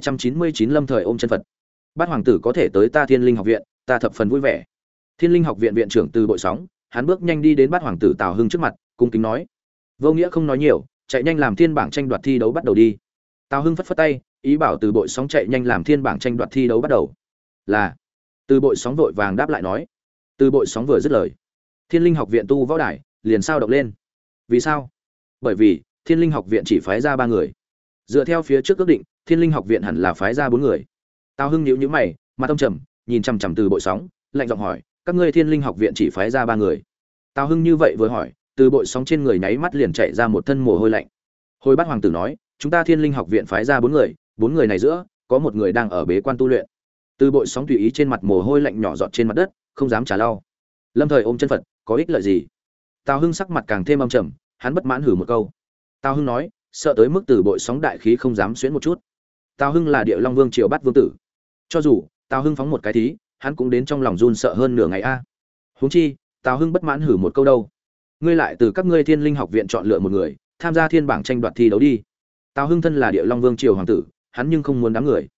1299 Lâm thời ôm chân Phật. Bát hoàng tử có thể tới ta Thiên Linh Học viện, ta thập phần vui vẻ. Thiên Linh Học viện viện trưởng Từ Bội Sóng, hắn bước nhanh đi đến Bát hoàng tử Tào Hưng trước mặt, cung kính nói: "Vô Nghĩa không nói nhiều, chạy nhanh làm thiên bảng tranh đoạt thi đấu bắt đầu đi." Tào Hưng phất phất tay, ý bảo Từ Bội Sóng chạy nhanh làm thiên bảng tranh đoạt thi đấu bắt đầu. Là. Từ Bội Sóng vội vàng đáp lại nói. Từ Bội Sóng vừa dứt lời, Thiên Linh Học viện tu võ đài liền sao động lên. Vì sao? Bởi vì Thiên Linh Học viện chỉ phái ra 3 người. Dựa theo phía trước ước định, Thiên Linh Học viện hẳn là phái ra 4 người. Tào Hưng nhíu nhíu mày, mặt âm trầm, nhìn chằm chằm Từ Bội Sóng, lạnh giọng hỏi: "Các ngươi Thiên Linh Học viện chỉ phái ra 3 người?" Tào Hưng như vậy vừa hỏi, Từ Bội Sóng trên người nháy mắt liền chạy ra một thân mồ hôi lạnh. Hồi Bát hoàng tử nói: "Chúng ta Thiên Linh Học viện phái ra 4 người, 4 người này giữa có một người đang ở bế quan tu luyện." Từ Bội Sóng tùy ý trên mặt mồ hôi lạnh nhỏ giọt trên mặt đất, không dám trả lau. Lâm thời ôm chân Phật, có ích lợi gì? Tào Hưng sắc mặt càng thêm âm trầm, hắn bất mãn hừ một câu. Tào Hưng nói, sợ tới mức Từ Bội Sóng đại khí không dám xuyến một chút. Tào Hưng là Địa Long Vương triều Bát vương tử, cho dù Tào Hưng phóng một cái thí, hắn cũng đến trong lòng run sợ hơn nửa ngày a. Huống chi, Tào Hưng bất mãn hừ một câu đâu. Ngươi lại từ các ngươi Thiên Linh Học viện chọn lựa một người, tham gia thiên bảng tranh đoạt thi đấu đi. Tào Hưng thân là Địa Long Vương triều hoàng tử, hắn nhưng không muốn đám người.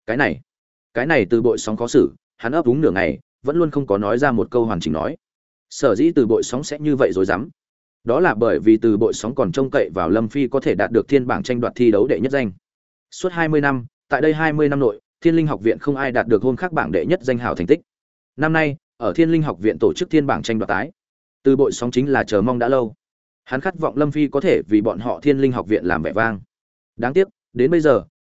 Cái này Từ Bội Sóng khó xử, hắn ấp úng nửa ngày, vẫn luôn không có nói ra một câu hoàn chỉnh nói. Sở dĩ Từ Bội Sóng sẽ như vậy rối rắm, đó là bởi vì Từ Bội Sóng còn trông cậy vào Lâm Phi có thể đạt được thiên bảng tranh đoạt thi đấu đệ nhất danh. Suốt 20 năm, tại đây 20 năm nội, Thiên Linh Học viện không ai đạt được hôn khác bảng đệ nhất danh hào thành tích. Năm nay, ở Thiên Linh Học viện tổ chức thiên bảng tranh đoạt tái, Từ Bội Sóng chính là chờ mong đã lâu. Hắn khát vọng Lâm Phi có thể vì bọn họ Thiên Linh Học viện làm vẻ vang. Đáng tiếc, đến bây giờ,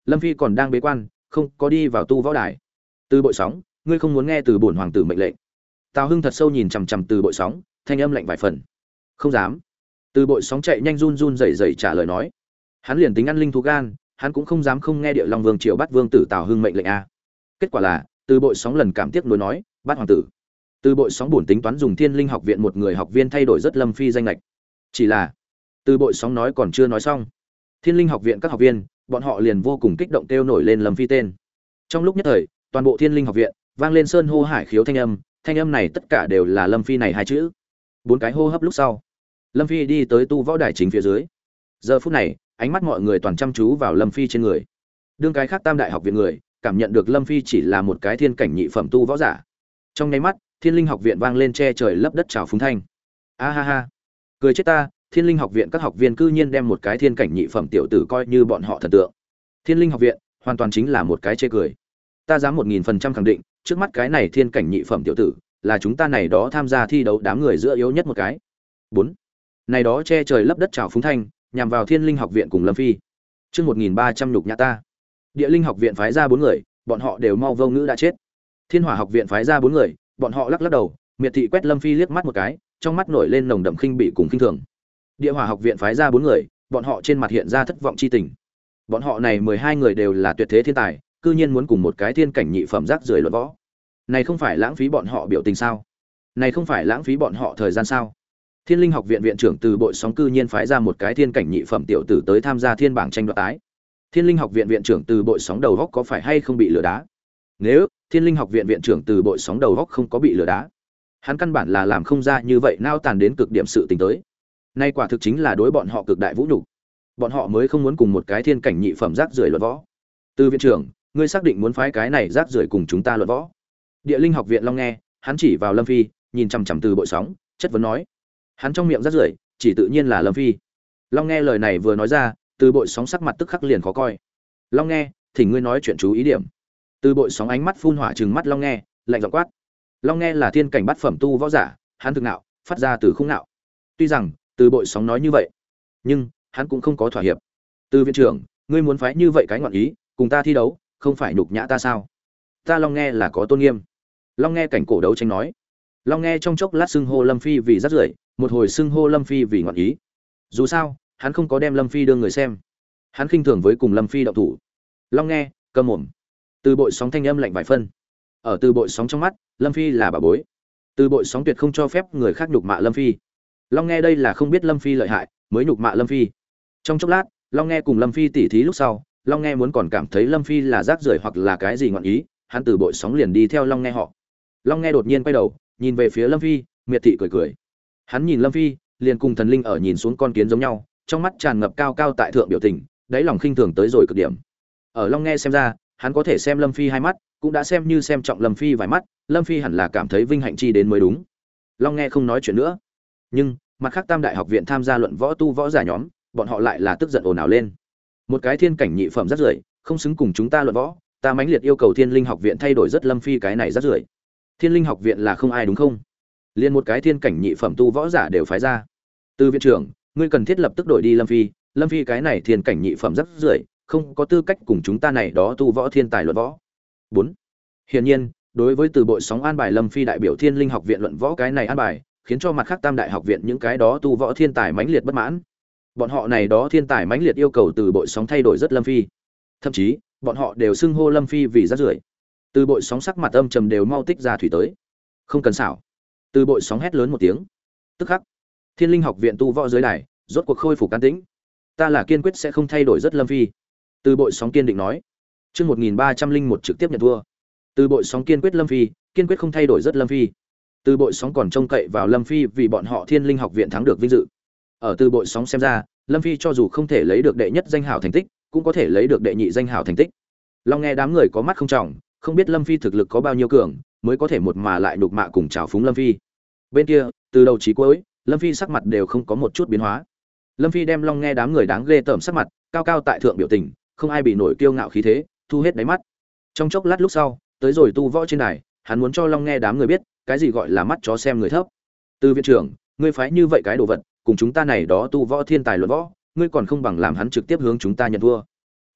Lâm Phi còn đang bế quan, không có đi vào tu võ đài. Từ Bội Sóng, ngươi không muốn nghe từ bổn hoàng tử mệnh lệnh. Tào Hưng thật sâu nhìn chằm chằm Từ Bội Sóng, thanh âm lạnh vài phần. Không dám. Từ Bội Sóng chạy nhanh run run rẩy rẩy trả lời nói. Hắn liền tính ăn linh thú gan, hắn cũng không dám không nghe Địa Long Vương Triều Bát Vương tử Tào Hưng mệnh lệnh a. Kết quả là, Từ Bội Sóng lần cảm tiếc nuối nói, Bát hoàng tử. Từ Bội Sóng buồn tính toán dùng Thiên Linh học viện một người học viên thay đổi rất Lâm Phi danh lệch. Chỉ là, Từ Bội Sóng nói còn chưa nói xong. Thiên Linh học viện các học viên, bọn họ liền vô cùng kích động kêu nổi lên Lâm Phi tên. Trong lúc nhất thời, toàn bộ Thiên Linh học viện vang lên sơn hô hải khiếu thanh âm này tất cả đều là Lâm Phi này hai chữ. 4 cái hô hấp lúc sau, Lâm Phi đi tới tu võ đài chính phía dưới. Giờ phút này, ánh mắt mọi người toàn chăm chú vào Lâm Phi trên người. Đương cái khác Tam đại học viện người, cảm nhận được Lâm Phi chỉ là một cái thiên cảnh nhị phẩm tu võ giả. Trong nháy mắt, Thiên Linh học viện vang lên che trời lấp đất chào phúng thanh. A ha ha, cười chết ta, Thiên Linh học viện các học viên cư nhiên đem một cái thiên cảnh nhị phẩm tiểu tử coi như bọn họ thần tượng. Thiên Linh học viện hoàn toàn chính là một cái chê cười. Ta dám 1000% khẳng định, trước mắt cái này thiên cảnh nhị phẩm tiểu tử, là chúng ta này đó tham gia thi đấu đám người giữa yếu nhất một cái. 4. Này đó che trời lấp đất chào phúng thanh, nhằm vào Thiên Linh học viện cùng Lâm Phi. Chương 1300 nhục nhã ta. Địa Linh học viện phái ra 4 người, bọn họ đều mau vô ngữ đã chết. Thiên Hỏa học viện phái ra 4 người, bọn họ lắc lắc đầu, miệt thị quét Lâm Phi liếc mắt một cái, trong mắt nổi lên nồng đậm khinh bỉ cùng khinh thường. Địa Hỏa học viện phái ra 4 người, bọn họ trên mặt hiện ra thất vọng chi tình. Bọn họ này 12 người đều là tuyệt thế thiên tài, cư nhiên muốn cùng một cái thiên cảnh nhị phẩm rác rưởi luận võ. Này không phải lãng phí bọn họ biểu tình sao? Này không phải lãng phí bọn họ thời gian sao? Thiên Linh học viện viện trưởng Từ Bội Sóng cư nhiên phái ra một cái thiên cảnh nhị phẩm tiểu tử tới tham gia thiên bảng tranh đoạt tái. Thiên Linh học viện viện trưởng Từ Bội Sóng đầu góc có phải hay không bị lừa đá? Nếu Thiên Linh học viện viện trưởng Từ Bội Sóng đầu góc không có bị lừa đá, hắn căn bản là làm không ra như vậy nao tàn đến cực điểm sự tình tới. Nay quả thực chính là đối bọn họ cực đại vũ nhục. Bọn họ mới không muốn cùng một cái thiên cảnh nhị phẩm rác rưởi luận võ. Từ viện trưởng, ngươi xác định muốn phái cái này rác rưởi cùng chúng ta luận võ? Địa Linh học viện Long nghe, hắn chỉ vào Lâm Phi, nhìn chằm chằm Từ Bội Sóng, chất vấn nói. Hắn trong miệng rác rưởi, chỉ tự nhiên là Lâm Phi. Long nghe lời này vừa nói ra, Từ Bội Sóng sắc mặt tức khắc liền khó coi. Long nghe, thỉnh ngươi nói chuyện chú ý điểm. Từ Bội Sóng ánh mắt phun hỏa trừng mắt Long nghe, lạnh giọng quát. Long nghe là thiên cảnh bát phẩm tu võ giả, hắn thực nạo, phát ra từ không nạo. Tuy rằng Từ Bội Sóng nói như vậy, nhưng hắn cũng không có thỏa hiệp. Từ viện trưởng, ngươi muốn phái như vậy cái ngọn ý, cùng ta thi đấu, không phải nhục nhã ta sao? Ta Long nghe là có tôn nghiêm. Long nghe cảnh cổ đấu tranh nói. Long nghe trong chốc lát xưng hô Lâm Phi vì rác rưởi, một hồi xưng hô Lâm Phi vì ngọn ý. Dù sao, hắn không có đem Lâm Phi đưa người xem. Hắn khinh thường với cùng Lâm Phi động thủ. Long nghe, câm mồm. Từ Bội Sóng thanh âm lạnh vài phân. Ở Từ Bội Sóng trong mắt, Lâm Phi là bà bối. Từ Bội Sóng tuyệt không cho phép người khác nhục mạ Lâm Phi. Long nghe đây là không biết Lâm Phi lợi hại, mới nhục mạ Lâm Phi. Trong chốc lát, Long nghe cùng Lâm Phi tỉ thí lúc sau, Long nghe muốn còn cảm thấy Lâm Phi là rác rưởi hoặc là cái gì ngọn ý, hắn Từ Bội Sóng liền đi theo Long nghe họ. Long nghe đột nhiên quay đầu, nhìn về phía Lâm Phi, miệt thị cười cười. Hắn nhìn Lâm Phi, liền cùng thần linh ở nhìn xuống con kiến giống nhau, trong mắt tràn ngập cao cao tại thượng biểu tình, đáy lòng khinh thường tới rồi cực điểm. Ở Long nghe xem ra, hắn có thể xem Lâm Phi hai mắt, cũng đã xem như xem trọng Lâm Phi vài mắt, Lâm Phi hẳn là cảm thấy vinh hạnh chi đến mới đúng. Long nghe không nói chuyện nữa. Nhưng, mặt khác Tam đại học viện tham gia luận võ tu võ giả nhóm, bọn họ lại là tức giận ồn ào lên. Một cái thiên cảnh nhị phẩm rất rưởi, không xứng cùng chúng ta luận võ, ta mãnh liệt yêu cầu Thiên Linh học viện thay đổi rất Lâm Phi cái này rất rưởi. Thiên Linh học viện là không ai đúng không? Liên một cái thiên cảnh nhị phẩm tu võ giả đều phái ra. Từ viện trưởng, ngươi cần thiết lập tức đổi đi Lâm Phi, Lâm Phi cái này thiên cảnh nhị phẩm rất rưởi, không có tư cách cùng chúng ta này đó tu võ thiên tài luận võ. 4. Hiển nhiên, đối với Từ Bội Sóng an bài Lâm Phi đại biểu Thiên Linh học viện luận võ cái này an bài, khiến cho mặt khác Tam đại học viện những cái đó tu võ thiên tài mãnh liệt bất mãn. Bọn họ này đó thiên tài mãnh liệt yêu cầu Từ Bội Sóng thay đổi rất Lâm Phi. Thậm chí, bọn họ đều xưng hô Lâm Phi vì rác rưởi. Từ Bội Sóng sắc mặt âm trầm đều mau tích ra thủy tới. Không cần xảo. Từ Bội Sóng hét lớn một tiếng. Tức khắc, Thiên Linh học viện tu võ dưới đài, rốt cuộc khôi phục an tĩnh. Ta là kiên quyết sẽ không thay đổi rất Lâm Phi. Từ Bội Sóng kiên định nói. Chương 1301 trực tiếp nhận thua. Từ Bội Sóng kiên quyết Lâm Phi, kiên quyết không thay đổi rất Lâm Phi. Từ Bội Sóng còn trông cậy vào Lâm Phi vì bọn họ Thiên Linh học viện thắng được vinh dự. Ở Từ Bội Sóng xem ra, Lâm Phi cho dù không thể lấy được đệ nhất danh hảo thành tích, cũng có thể lấy được đệ nhị danh hảo thành tích. Long nghe đám người có mắt không trọng, không biết Lâm Phi thực lực có bao nhiêu cường, mới có thể một mà lại nhục mạ cùng trào phúng Lâm Phi. Bên kia, từ đầu chí cuối, Lâm Phi sắc mặt đều không có một chút biến hóa. Lâm Phi đem Long nghe đám người đáng ghê tởm sắc mặt, cao cao tại thượng biểu tình, không ai bị nổi kiêu ngạo khí thế, thu hết đáy mắt. Trong chốc lát lúc sau, tới rồi tu võ trên đài, hắn muốn cho Long nghe đám người biết, cái gì gọi là mắt chó xem người thấp. Từ viện trưởng, ngươi phái như vậy cái đồ vật, cùng chúng ta này đó tu võ thiên tài luận võ, ngươi còn không bằng làm hắn trực tiếp hướng chúng ta nhận thua.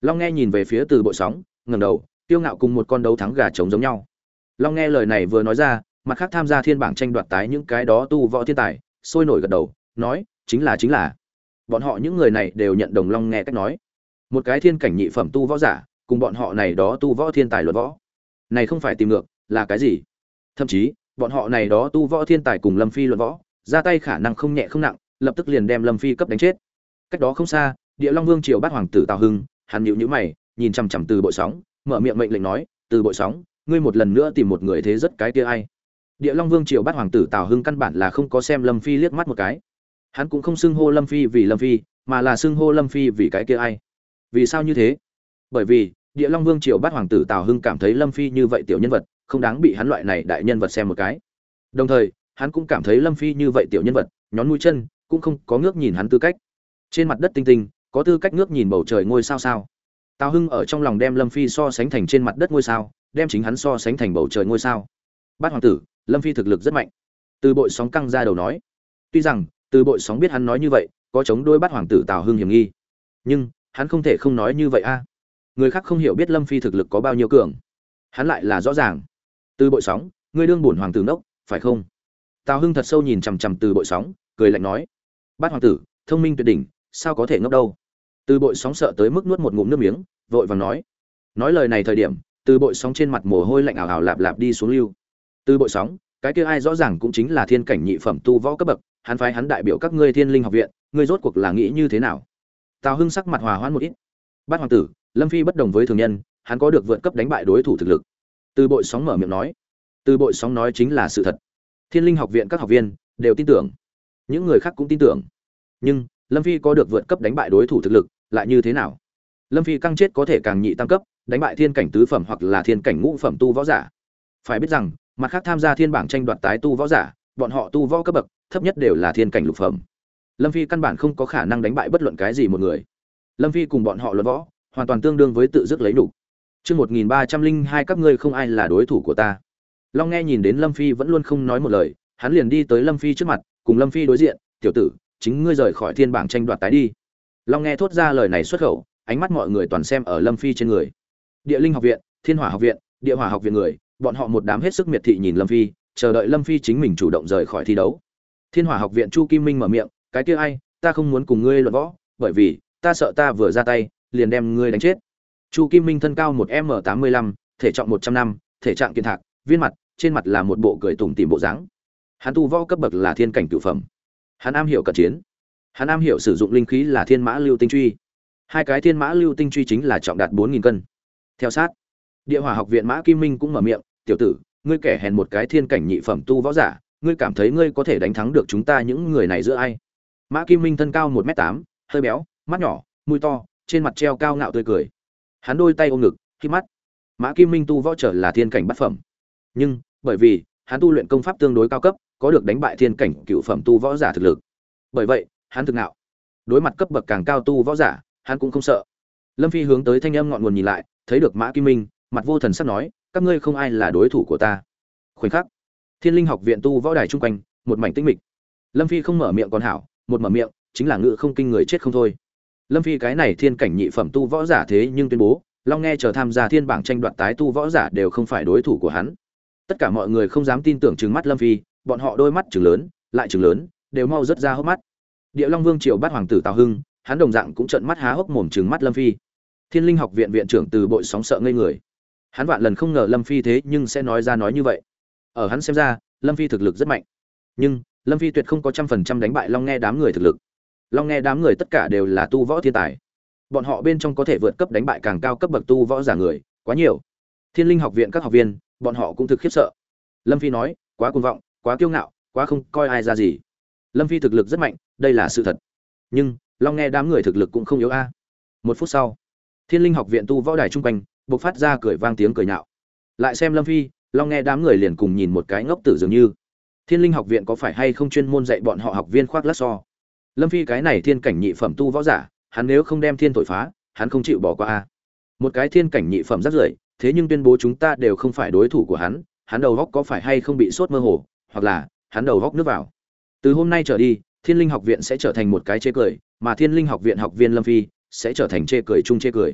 Long Nghe nhìn về phía Từ Bội Sóng, ngẩng đầu, kiêu ngạo cùng một con đấu thắng gà trống giống nhau. Long Nghe lời này vừa nói ra, mặt khác tham gia thiên bảng tranh đoạt tái những cái đó tu võ thiên tài, sôi nổi gật đầu, nói, chính là. Bọn họ những người này đều nhận đồng Long Nghe cách nói. Một cái thiên cảnh nhị phẩm tu võ giả, cùng bọn họ này đó tu võ thiên tài luận võ. Này không phải tìm ngược, là cái gì? Thậm chí, bọn họ này đó tu võ thiên tài cùng Lâm Phi luận võ, ra tay khả năng không nhẹ không nặng, lập tức liền đem Lâm Phi cấp đánh chết. Cách đó không xa, Địa Long Vương triều bát hoàng tử Tào Hưng, hắn nhíu nhíu mày, nhìn chằm chằm Từ Bội Sóng, mở miệng mệnh lệnh nói, Từ Bội Sóng, ngươi một lần nữa tìm một người thế rất cái kia ai? Địa Long Vương triều bát hoàng tử Tào Hưng căn bản là không có xem Lâm Phi liếc mắt một cái. Hắn cũng không xưng hô Lâm Phi vì Lâm Phi, mà là xưng hô Lâm Phi vì cái kia ai? Vì sao như thế? Bởi vì, Địa Long Vương triều bát hoàng tử Tào Hưng cảm thấy Lâm Phi như vậy tiểu nhân vật, không đáng bị hắn loại này đại nhân vật xem một cái. Đồng thời, hắn cũng cảm thấy Lâm Phi như vậy tiểu nhân vật, nhón mũi chân, cũng không có ngước nhìn hắn tư cách. Trên mặt đất tinh tinh, có tư cách ngước nhìn bầu trời ngôi sao sao? Tào Hưng ở trong lòng đem Lâm Phi so sánh thành trên mặt đất ngôi sao, đem chính hắn so sánh thành bầu trời ngôi sao. Bát hoàng tử, Lâm Phi thực lực rất mạnh. Từ Bội Sóng căng ra đầu nói. Tuy rằng, Từ Bội Sóng biết hắn nói như vậy, có chống đối Bát hoàng tử Tào Hưng hiểm nghi, nhưng hắn không thể không nói như vậy a. Người khác không hiểu biết Lâm Phi thực lực có bao nhiêu cường, hắn lại là rõ ràng. Từ Bội Sóng, ngươi đương bổn hoàng tử nốc, phải không? Tào Hưng thật sâu nhìn chằm chằm Từ Bội Sóng, cười lạnh nói: Bát hoàng tử, thông minh tuyệt đỉnh, sao có thể ngốc đâu? Từ Bội Sóng sợ tới mức nuốt một ngụm nước miếng, vội vàng nói. Nói lời này thời điểm, Từ Bội Sóng trên mặt mồ hôi lạnh ảo ảo lạp lạp đi xuống lưu. Từ Bội Sóng, cái kia ai rõ ràng cũng chính là thiên cảnh nhị phẩm tu võ cấp bậc, hắn phái hắn đại biểu các ngươi Thiên Linh học viện, ngươi rốt cuộc là nghĩ như thế nào? Tào Hưng sắc mặt hòa hoãn một ít. Bát hoàng tử, Lâm Phi bất đồng với thường nhân, hắn có được vượt cấp đánh bại đối thủ thực lực. Từ Bội Sóng mở miệng nói. Từ Bội Sóng nói chính là sự thật. Thiên Linh học viện các học viên đều tin tưởng, những người khác cũng tin tưởng. Nhưng Lâm Phi có được vượt cấp đánh bại đối thủ thực lực, lại như thế nào? Lâm Phi căng chết có thể càng nhị tăng cấp, đánh bại thiên cảnh tứ phẩm hoặc là thiên cảnh ngũ phẩm tu võ giả. Phải biết rằng, mặt khác tham gia thiên bảng tranh đoạt tái tu võ giả, bọn họ tu võ cấp bậc thấp nhất đều là thiên cảnh lục phẩm. Lâm Phi căn bản không có khả năng đánh bại bất luận cái gì một người. Lâm Phi cùng bọn họ luận võ, hoàn toàn tương đương với tự dứt lấy đủ. Chương 1302 các ngươi không ai là đối thủ của ta. Long Nghe nhìn đến Lâm Phi vẫn luôn không nói một lời, hắn liền đi tới Lâm Phi trước mặt, cùng Lâm Phi đối diện, "Tiểu tử, chính ngươi rời khỏi thiên bảng tranh đoạt tái đi." Long Nghe thốt ra lời này xuất khẩu, ánh mắt mọi người toàn xem ở Lâm Phi trên người. Địa Linh học viện, Thiên Hỏa học viện, Địa Hỏa học viện người, bọn họ một đám hết sức miệt thị nhìn Lâm Phi, chờ đợi Lâm Phi chính mình chủ động rời khỏi thi đấu. Thiên Hỏa học viện Chu Kim Minh mở miệng, "Cái kia ai, ta không muốn cùng ngươi luận võ, bởi vì ta sợ ta vừa ra tay, liền đem ngươi đánh chết." Chu Kim Minh thân cao 1m85, thể trọng 100 năm, thể trạng kiên thạc, viên mặt, trên mặt là một bộ cười tủm tỉm bộ dáng. Hắn tu võ cấp bậc là thiên cảnh cửu phẩm. Hắn am hiểu cận chiến. Hắn am hiểu sử dụng linh khí là Thiên Mã Lưu Tinh Truy. Hai cái Thiên Mã Lưu Tinh Truy chính là trọng đạt 4000 cân. Theo sát, Địa Hỏa học viện Mã Kim Minh cũng mở miệng, "Tiểu tử, ngươi kẻ hèn một cái thiên cảnh nhị phẩm tu võ giả, ngươi cảm thấy ngươi có thể đánh thắng được chúng ta những người này giữa ai?" Mã Kim Minh thân cao 1m8, hơi béo, mắt nhỏ, mũi to, trên mặt treo cao ngạo tươi cười. Hắn đôi tay ôm ngực, khép mắt. Mã Kim Minh tu võ trở là thiên cảnh bát phẩm, nhưng bởi vì hắn tu luyện công pháp tương đối cao cấp, có được đánh bại thiên cảnh cựu phẩm tu võ giả thực lực. Bởi vậy, hắn thực ngạo. Đối mặt cấp bậc càng cao tu võ giả, hắn cũng không sợ. Lâm Phi hướng tới thanh âm ngọn nguồn nhìn lại, thấy được Mã Kim Minh, mặt vô thần sắc nói, "Các ngươi không ai là đối thủ của ta." Khoảnh khắc, Thiên Linh học viện tu võ đài trung quanh, một mảnh tĩnh mịch. Lâm Phi không mở miệng còn hảo, một mở miệng, chính là ngự không kinh người chết không thôi. Lâm Phi cái này thiên cảnh nhị phẩm tu võ giả thế nhưng tuyên bố, Long Nghe chờ tham gia thiên bảng tranh đoạt tái tu võ giả đều không phải đối thủ của hắn. Tất cả mọi người không dám tin tưởng trừng mắt Lâm Phi, bọn họ đôi mắt trừng lớn, lại trừng lớn, đều mau rớt ra hốc mắt. Địa Long Vương triều bát hoàng tử Tào Hưng, hắn đồng dạng cũng trợn mắt há hốc mồm trừng mắt Lâm Phi. Thiên Linh học viện viện trưởng Từ Bội Sóng sợ ngây người. Hắn vạn lần không ngờ Lâm Phi thế nhưng sẽ nói ra nói như vậy. Ở hắn xem ra, Lâm Phi thực lực rất mạnh, nhưng Lâm Phi tuyệt không có 100% đánh bại Long Nghe đám người thực lực. Long Nghe đám người tất cả đều là tu võ thiên tài. Bọn họ bên trong có thể vượt cấp đánh bại càng cao cấp bậc tu võ giả người, quá nhiều. Thiên Linh học viện các học viên, bọn họ cũng thực khiếp sợ. Lâm Phi nói, quá cuồng vọng, quá kiêu ngạo, quá không coi ai ra gì. Lâm Phi thực lực rất mạnh, đây là sự thật. Nhưng Long Nghe đám người thực lực cũng không yếu a. Một phút sau, Thiên Linh học viện tu võ đài trung quanh bộc phát ra cười vang tiếng cười nhạo. Lại xem Lâm Phi, Long Nghe đám người liền cùng nhìn một cái ngốc tử dường như. Thiên Linh học viện có phải hay không chuyên môn dạy bọn họ học viên khoác lác so? Lâm Phi cái này thiên cảnh nhị phẩm tu võ giả, hắn nếu không đem thiên thổi phá, hắn không chịu bỏ qua a. Một cái thiên cảnh nhị phẩm rất rưởi, thế nhưng tuyên bố chúng ta đều không phải đối thủ của hắn đầu góc có phải hay không bị sốt mơ hồ, hoặc là hắn đầu góc nước vào. Từ hôm nay trở đi, Thiên Linh học viện sẽ trở thành một cái chê cười, mà Thiên Linh học viện học viên Lâm Phi sẽ trở thành chê cười chung chê cười.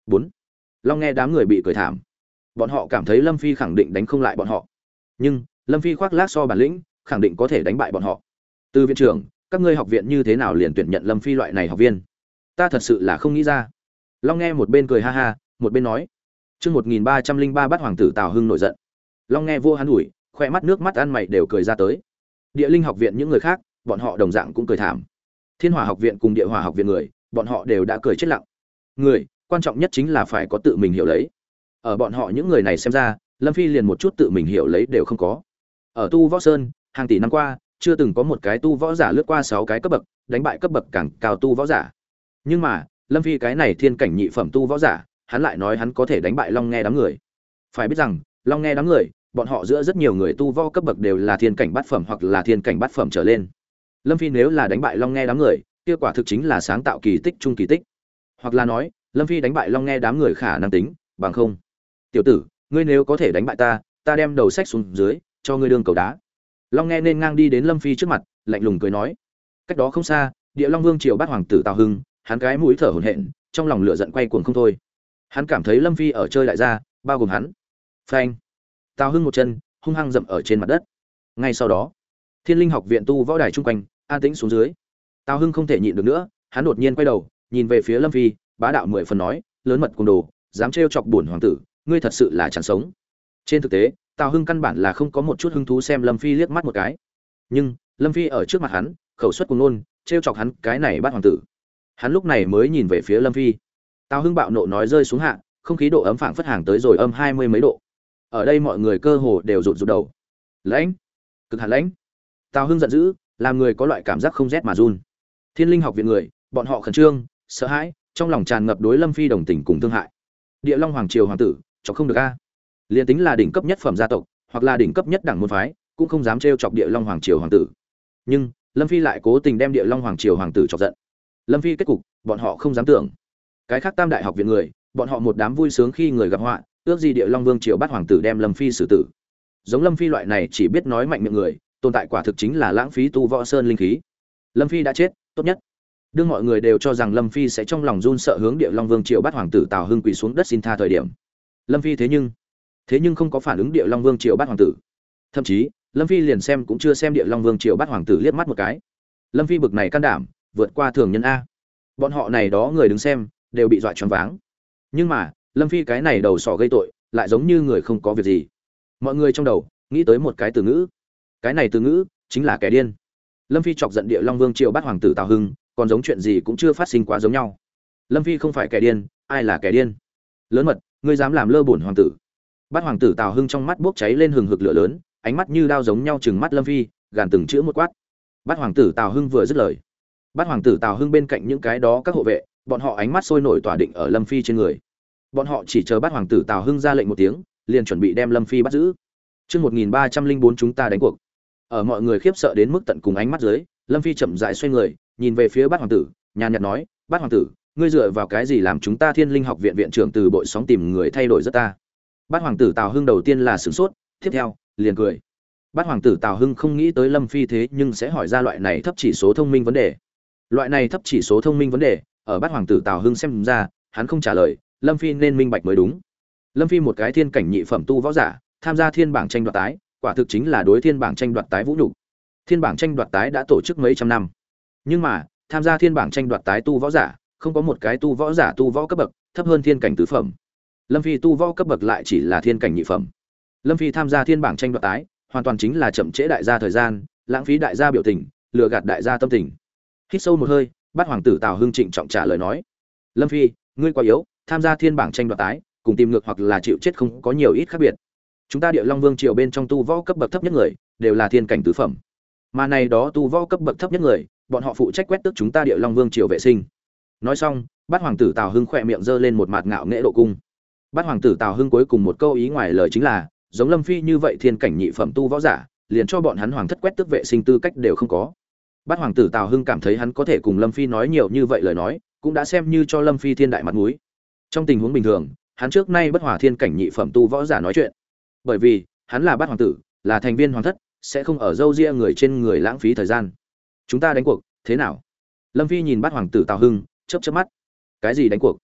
4. Long nghe đám người bị cười thảm. Bọn họ cảm thấy Lâm Phi khẳng định đánh không lại bọn họ. Nhưng, Lâm Phi khoác lác so bản lĩnh, khẳng định có thể đánh bại bọn họ. Từ viện trưởng, các ngươi học viện như thế nào liền tuyển nhận Lâm Phi loại này học viên? Ta thật sự là không nghĩ ra. Long nghe một bên cười ha ha, một bên nói. Chương 1303 bắt hoàng tử Tào Hưng nổi giận. Long nghe vô hắn ủi, khỏe mắt nước mắt ăn mày đều cười ra tới. Địa Linh học viện những người khác, bọn họ đồng dạng cũng cười thảm. Thiên Hỏa học viện cùng Địa Hỏa học viện người, bọn họ đều đã cười chết lặng. Người, quan trọng nhất chính là phải có tự mình hiểu lấy. Ở bọn họ những người này xem ra, Lâm Phi liền một chút tự mình hiểu lấy đều không có. Ở Tu Võ Sơn, hàng tỷ năm qua, chưa từng có một cái tu võ giả lướt qua 6 cái cấp bậc, đánh bại cấp bậc càng cao tu võ giả. Nhưng mà, Lâm Phi cái này thiên cảnh nhị phẩm tu võ giả, hắn lại nói hắn có thể đánh bại Long nghe đám người. Phải biết rằng, Long nghe đám người, bọn họ giữa rất nhiều người tu võ cấp bậc đều là thiên cảnh bát phẩm hoặc là thiên cảnh bát phẩm trở lên. Lâm Phi nếu là đánh bại Long nghe đám người, kia quả thực chính là sáng tạo kỳ tích trung kỳ tích. Hoặc là nói, Lâm Phi đánh bại Long nghe đám người khả năng tính, bằng không. Tiểu tử, ngươi nếu có thể đánh bại ta, ta đem đầu sách xuống dưới, cho ngươi đương cầu đá. Long nghe nên ngang đi đến Lâm Phi trước mặt, lạnh lùng cười nói. Cách đó không xa, Địa Long Vương triều bát hoàng tử Tào Hưng, hắn cái mũi thở hổn hển, trong lòng lửa giận quay cuồng không thôi. Hắn cảm thấy Lâm Phi ở chơi đại gia, bao gồm hắn. Phanh! Tào Hưng một chân hung hăng dậm ở trên mặt đất. Ngay sau đó, Thiên Linh học viện tu võ đài chung quanh an tĩnh xuống dưới. Tào Hưng không thể nhịn được nữa, hắn đột nhiên quay đầu, nhìn về phía Lâm Phi, bá đạo 10 phần nói, lớn mật cuồng đồ, dám trêu chọc bổn hoàng tử, ngươi thật sự là chẳng sống. Trên thực tế, Tào Hưng căn bản là không có một chút hứng thú xem Lâm Phi liếc mắt một cái. Nhưng, Lâm Phi ở trước mặt hắn, khẩu suất cuồng nôn, trêu chọc hắn cái này bắt hoàng tử. Hắn lúc này mới nhìn về phía Lâm Phi. Tào Hưng bạo nộ nói rơi xuống hạ, không khí độ ấm phảng phất hàng tới rồi âm 20 mấy độ. Ở đây mọi người cơ hồ đều rụt rụt đầu. Lãnh, cực hạn lãnh. Tào Hưng giận dữ, làm người có loại cảm giác không rét mà run. Thiên Linh học viện người, bọn họ khẩn trương, sợ hãi, trong lòng tràn ngập đối Lâm Phi đồng tình cùng thương hại. Địa Long hoàng triều hoàng tử, chọc không được a. Liên tính là đỉnh cấp nhất phẩm gia tộc, hoặc là đỉnh cấp nhất đẳng môn phái, cũng không dám trêu chọc Địa Long hoàng triều hoàng tử. Nhưng, Lâm Phi lại cố tình đem Địa Long hoàng triều hoàng tử chọc giận. Lâm Phi kết cục, bọn họ không dám tưởng. Cái khác Tam đại học viện người, bọn họ một đám vui sướng khi người gặp họa, ước gì Địa Long vương triều bắt hoàng tử đem Lâm Phi xử tử. Giống Lâm Phi loại này chỉ biết nói mạnh miệng người, tồn tại quả thực chính là lãng phí tu võ sơn linh khí. Lâm Phi đã chết, tốt nhất. Đương mọi người đều cho rằng Lâm Phi sẽ trong lòng run sợ hướng Địa Long vương triều bắt hoàng tử Tào Hưng quỳ xuống đất xin tha thời điểm. Lâm Phi thế nhưng không có phản ứng Địa Long vương triều bắt hoàng tử. Thậm chí, Lâm Phi liền xem cũng chưa xem Địa Long vương triều bắt hoàng tử liếc mắt một cái. Lâm Phi bực này can đảm, vượt qua thường nhân a. Bọn họ này đó người đứng xem, đều bị dọa choáng váng. Nhưng mà, Lâm Phi cái này đầu sỏ gây tội, lại giống như người không có việc gì. Mọi người trong đầu nghĩ tới một cái từ ngữ. Cái này từ ngữ chính là kẻ điên. Lâm Phi chọc giận Địa Long vương triều bắt hoàng tử Tào Hưng, còn giống chuyện gì cũng chưa phát sinh quá giống nhau. Lâm Phi không phải kẻ điên, ai là kẻ điên? Lớn mật, ngươi dám làm lơ bổn hoàng tử? Bắt hoàng tử Tào Hưng trong mắt bốc cháy lên hừng hực lửa lớn, ánh mắt như đao giống nhau trừng mắt Lâm Phi, gàn từng chữ một quát. Bắt hoàng tử Tào Hưng vừa dứt lời, bắt hoàng tử Tào Hưng bên cạnh những cái đó các hộ vệ, bọn họ ánh mắt sôi nổi tỏa định ở Lâm Phi trên người. Bọn họ chỉ chờ bắt hoàng tử Tào Hưng ra lệnh một tiếng, liền chuẩn bị đem Lâm Phi bắt giữ. Chương 1304 chúng ta đánh cuộc. Ở mọi người khiếp sợ đến mức tận cùng ánh mắt dưới, Lâm Phi chậm rãi xoay người, nhìn về phía Bát hoàng tử, nhàn nhạt nói, "Bát hoàng tử, ngươi dựa vào cái gì làm chúng ta Thiên Linh học viện viện trưởng từ bội sóng tìm người thay đổi rất ta?" Bát hoàng tử Tào Hưng đầu tiên là sửng sốt, tiếp theo, liền cười. Bát hoàng tử Tào Hưng không nghĩ tới Lâm Phi thế nhưng sẽ hỏi ra loại này thấp chỉ số thông minh vấn đề. Loại này thấp chỉ số thông minh vấn đề, ở Bát hoàng tử Tào Hưng xem ra, hắn không trả lời, Lâm Phi nên minh bạch mới đúng. Lâm Phi một cái thiên cảnh nhị phẩm tu võ giả, tham gia thiên bảng tranh đoạt tái, quả thực chính là đối thiên bảng tranh đoạt tái vũ nhục. Thiên bảng tranh đoạt tái đã tổ chức mấy trăm năm, nhưng mà tham gia thiên bảng tranh đoạt tái tu võ giả, không có một cái tu võ giả tu võ cấp bậc thấp hơn thiên cảnh tứ phẩm. Lâm Phi tu võ cấp bậc lại chỉ là thiên cảnh nhị phẩm. Lâm Phi tham gia thiên bảng tranh đoạt tái, hoàn toàn chính là chậm trễ đại gia thời gian, lãng phí đại gia biểu tình, lừa gạt đại gia tâm tình. Hít sâu một hơi, Bát hoàng tử Tào Hưng trịnh trọng trả lời nói: "Lâm Phi, ngươi quá yếu, tham gia thiên bảng tranh đoạt tái, cùng tìm ngược hoặc là chịu chết không có nhiều ít khác biệt. Chúng ta Địa Long Vương triều bên trong tu võ cấp bậc thấp nhất người, đều là thiên cảnh tứ phẩm. Mà này đó tu võ cấp bậc thấp nhất người, bọn họ phụ trách quét tước chúng ta Địa Long Vương triều vệ sinh." Nói xong, Bát hoàng tử Tào Hưng khỏe miệng giơ lên một mặt ngạo nghễ độ cung. Bát hoàng tử Tào Hưng cuối cùng một câu ý ngoài lời chính là, giống Lâm Phi như vậy thiên cảnh nhị phẩm tu võ giả, liền cho bọn hắn hoàng thất quét tước vệ sinh tư cách đều không có. Bát hoàng tử Tào Hưng cảm thấy hắn có thể cùng Lâm Phi nói nhiều như vậy lời nói, cũng đã xem như cho Lâm Phi thiên đại mặt mũi. Trong tình huống bình thường, hắn trước nay bất hòa thiên cảnh nhị phẩm tu võ giả nói chuyện, bởi vì hắn là Bát hoàng tử, là thành viên hoàng thất, sẽ không ở dâu ria người trên người lãng phí thời gian. Chúng ta đánh cuộc, thế nào? Lâm Phi nhìn Bát hoàng tử Tào Hưng, chớp chớp mắt. Cái gì đánh cuộc?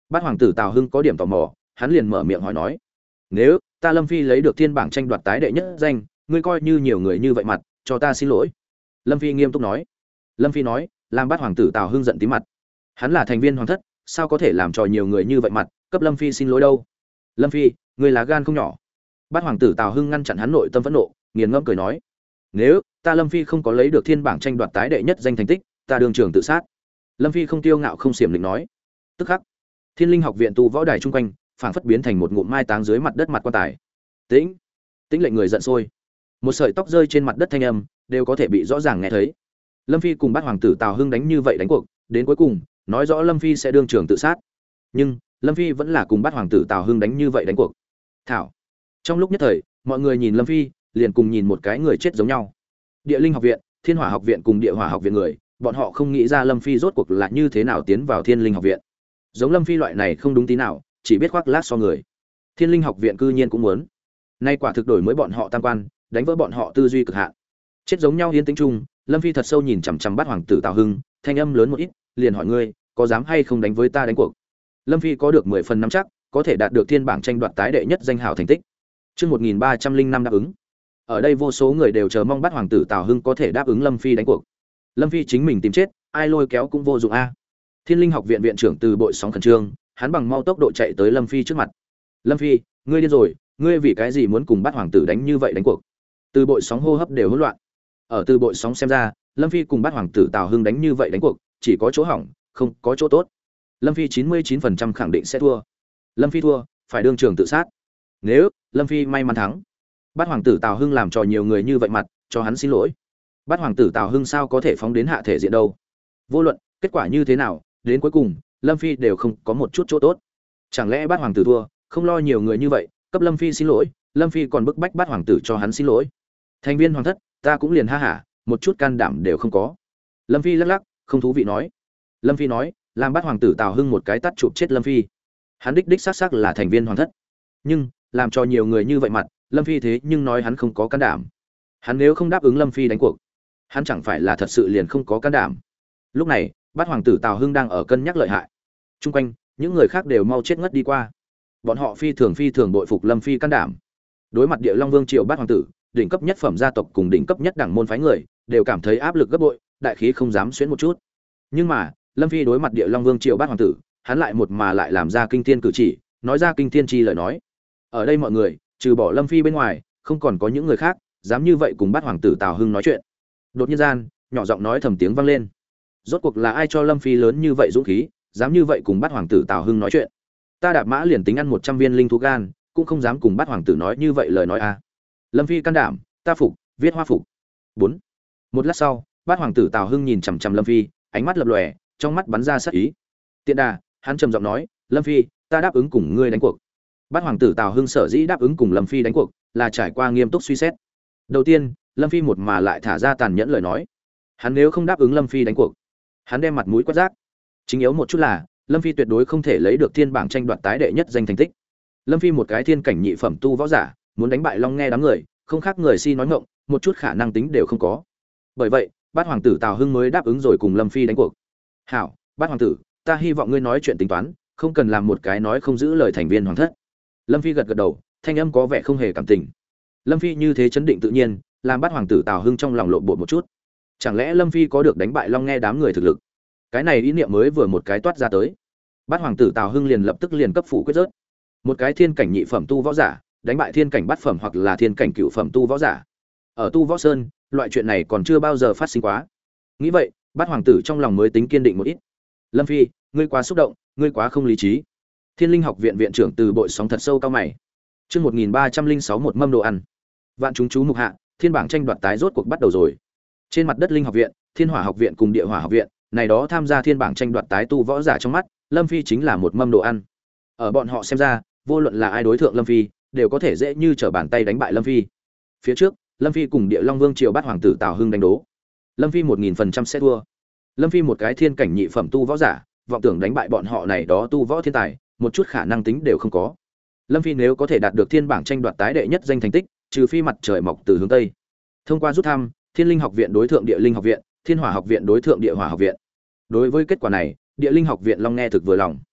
Bát hoàng tử Tào Hưng có điểm tò mò, hắn liền mở miệng hỏi nói: "Nếu ta Lâm Phi lấy được thiên bảng tranh đoạt tái đệ nhất danh, ngươi coi như nhiều người như vậy mặt, cho ta xin lỗi." Lâm Phi nghiêm túc nói. Lâm Phi nói, làm Bát hoàng tử Tào Hưng giận tím mặt. Hắn là thành viên hoàng thất, sao có thể làm cho nhiều người như vậy mặt, cấp Lâm Phi xin lỗi đâu? Lâm Phi, ngươi lá gan không nhỏ. Bát hoàng tử Tào Hưng ngăn chặn hắn nội tâm phẫn nộ, nghiền ngẫm cười nói: "Nếu ta Lâm Phi không có lấy được thiên bảng tranh đoạt tái đệ nhất danh thành tích, ta đương trường tự sát." Lâm Phi không tiêu ngạo không xiểm định nói. Tức khắc, Thiên Linh học viện tu võ đài chung quanh, phảng phất biến thành một ngụm mai táng dưới mặt đất mặt quan tài. Tĩnh, tĩnh lệnh người giận sôi. Một sợi tóc rơi trên mặt đất thanh âm, đều có thể bị rõ ràng nghe thấy. Lâm Phi cùng Bát hoàng tử Tào Hưng đánh như vậy đánh cuộc, đến cuối cùng, nói rõ Lâm Phi sẽ đương trường tự sát. Nhưng, Lâm Phi vẫn là cùng Bát hoàng tử Tào Hưng đánh như vậy đánh cuộc. Thảo. Trong lúc nhất thời, mọi người nhìn Lâm Phi, liền cùng nhìn một cái người chết giống nhau. Địa Linh học viện, Thiên Hỏa học viện cùng Địa Hỏa học viện người, bọn họ không nghĩ ra Lâm Phi rốt cuộc là như thế nào tiến vào Thiên Linh học viện. Giống Lâm Phi loại này không đúng tí nào, chỉ biết khoác lác so người. Thiên Linh học viện cư nhiên cũng muốn. Nay quả thực đổi mới bọn họ tam quan, đánh vỡ bọn họ tư duy cực hạn. Chết giống nhau yên tĩnh chung, Lâm Phi thật sâu nhìn chằm chằm Bát hoàng tử Tào Hưng, thanh âm lớn một ít, liền hỏi ngươi, có dám hay không đánh với ta đánh cuộc? Lâm Phi có được 10 phần nắm chắc, có thể đạt được thiên bảng tranh đoạt tái đệ nhất danh hào thành tích. Chương 1305 đáp ứng. Ở đây vô số người đều chờ mong Bát hoàng tử Tào Hưng có thể đáp ứng Lâm Phi đánh cuộc. Lâm Phi chính mình tìm chết, ai lôi kéo cũng vô dụng a. Thiên Linh học viện viện trưởng Từ Bội sóng khẩn trương, hắn bằng mau tốc độ chạy tới Lâm Phi trước mặt. "Lâm Phi, ngươi điên rồi, ngươi vì cái gì muốn cùng Bát hoàng tử đánh như vậy đánh cuộc?" Từ Bội sóng hô hấp đều hỗn loạn. Ở Từ Bội sóng xem ra, Lâm Phi cùng Bát hoàng tử Tào Hưng đánh như vậy đánh cuộc, chỉ có chỗ hỏng, không có chỗ tốt. Lâm Phi 99% khẳng định sẽ thua. Lâm Phi thua, phải đương trường tự sát. Nếu Lâm Phi may mắn thắng, Bát hoàng tử Tào Hưng làm cho nhiều người như vậy mặt, cho hắn xin lỗi. Bát hoàng tử Tào Hưng sao có thể phóng đến hạ thể diện đâu? Vô luận kết quả như thế nào, đến cuối cùng, Lâm Phi đều không có một chút chỗ tốt. Chẳng lẽ Bát hoàng tử thua, không lo nhiều người như vậy, cấp Lâm Phi xin lỗi, Lâm Phi còn bức bách Bát hoàng tử cho hắn xin lỗi. Thành viên hoàng thất, ta cũng liền ha hả, một chút can đảm đều không có. Lâm Phi lắc lắc, không thú vị nói. Lâm Phi nói, làm Bát hoàng tử Tào Hưng một cái tát chụp chết Lâm Phi. Hắn đích xác là thành viên hoàng thất. Nhưng, làm cho nhiều người như vậy mặt, Lâm Phi thế nhưng nói hắn không có can đảm. Hắn nếu không đáp ứng Lâm Phi đánh cuộc, hắn chẳng phải là thật sự liền không có can đảm. Lúc này, Bát hoàng tử Tào Hưng đang ở cân nhắc lợi hại. Trung quanh, những người khác đều mau chết ngất đi qua. Bọn họ phi thường bội phục Lâm Phi can đảm. Đối mặt Địa Long Vương triều Bát hoàng tử, đỉnh cấp nhất phẩm gia tộc cùng đỉnh cấp nhất đẳng môn phái người, đều cảm thấy áp lực gấp bội, đại khí không dám xuyến một chút. Nhưng mà, Lâm Phi đối mặt Địa Long Vương triều Bát hoàng tử, hắn lại một mà lại làm ra kinh thiên cử chỉ, nói ra kinh thiên chi lời nói. Ở đây mọi người, trừ bỏ Lâm Phi bên ngoài, không còn có những người khác dám như vậy cùng Bát hoàng tử Tào Hưng nói chuyện. Đột nhiên gian, nhỏ giọng nói thầm tiếng vang lên. Rốt cuộc là ai cho Lâm Phi lớn như vậy dũng khí, dám như vậy cùng Bát hoàng tử Tào Hưng nói chuyện? Ta đạp mã liền tính ăn 100 viên linh thú gan, cũng không dám cùng Bát hoàng tử nói như vậy lời nói a. Lâm Phi can đảm, ta phục, viết hoa phục. 4. Một lát sau, Bát hoàng tử Tào Hưng nhìn chằm chằm Lâm Phi, ánh mắt lập lòe, trong mắt bắn ra sát ý. Tiện đà, hắn trầm giọng nói, "Lâm Phi, ta đáp ứng cùng ngươi đánh cuộc." Bát hoàng tử Tào Hưng sở dĩ đáp ứng cùng Lâm Phi đánh cuộc, là trải qua nghiêm túc suy xét. Đầu tiên, Lâm Phi một mà lại thả ra tàn nhẫn lời nói. Hắn nếu không đáp ứng Lâm Phi đánh cuộc, hắn đem mặt mũi quét rác. Chính yếu một chút là, Lâm Phi tuyệt đối không thể lấy được thiên bảng tranh đoạt tái đệ nhất danh thành tích. Lâm Phi một cái thiên cảnh nhị phẩm tu võ giả, muốn đánh bại Long Nghe đám người, không khác người si nói ngọng, một chút khả năng tính đều không có. Bởi vậy, Bát hoàng tử Tào Hưng mới đáp ứng rồi cùng Lâm Phi đánh cuộc. "Hảo, Bát hoàng tử, ta hy vọng ngươi nói chuyện tính toán, không cần làm một cái nói không giữ lời thành viên hoàng thất." Lâm Phi gật gật đầu, thanh âm có vẻ không hề cảm tình. Lâm Phi như thế chấn định tự nhiên, làm Bát hoàng tử Tào Hưng trong lòng lộn bột một chút. Chẳng lẽ Lâm Phi có được đánh bại Long Nghe đám người thực lực? Cái này ý niệm mới vừa một cái toát ra tới, Bát hoàng tử Tào Hưng liền lập tức liền cấp phủ quyết rớt. Một cái thiên cảnh nhị phẩm tu võ giả, đánh bại thiên cảnh bát phẩm hoặc là thiên cảnh cửu phẩm tu võ giả. Ở tu võ sơn, loại chuyện này còn chưa bao giờ phát sinh quá. Nghĩ vậy, Bát hoàng tử trong lòng mới tính kiên định một ít. Lâm Phi, ngươi quá xúc động, ngươi quá không lý trí. Thiên Linh học viện viện trưởng Từ Bội sóng thật sâu cao mày. Chương 1306 một mâm đồ ăn. Vạn chúng chú mục hạ, thiên bảng tranh đoạt tái rốt cuộc bắt đầu rồi. Trên mặt đất Linh học viện, Thiên Hỏa học viện cùng Địa Hỏa học viện, này đó tham gia thiên bảng tranh đoạt tái tu võ giả trong mắt, Lâm Phi chính là một mâm đồ ăn. Ở bọn họ xem ra, vô luận là ai đối thượng Lâm Phi, đều có thể dễ như trở bàn tay đánh bại Lâm Phi. Phía trước, Lâm Phi cùng Địa Long Vương triều Bát hoàng tử Tào Hưng đánh đố. Lâm Phi 1000% sẽ thua. Lâm Phi một cái thiên cảnh nhị phẩm tu võ giả, vọng tưởng đánh bại bọn họ này đó tu võ thiên tài, một chút khả năng tính đều không có. Lâm Phi nếu có thể đạt được thiên bảng tranh đoạt tái đệ nhất danh thành tích, trừ phi mặt trời mọc từ hướng tây. Thông qua rút thăm, Thiên Linh học viện đối thượng Địa Linh học viện, Thiên Hỏa học viện đối thượng Địa Hỏa học viện. Đối với kết quả này, Địa Linh học viện Long nghe thực vừa lòng.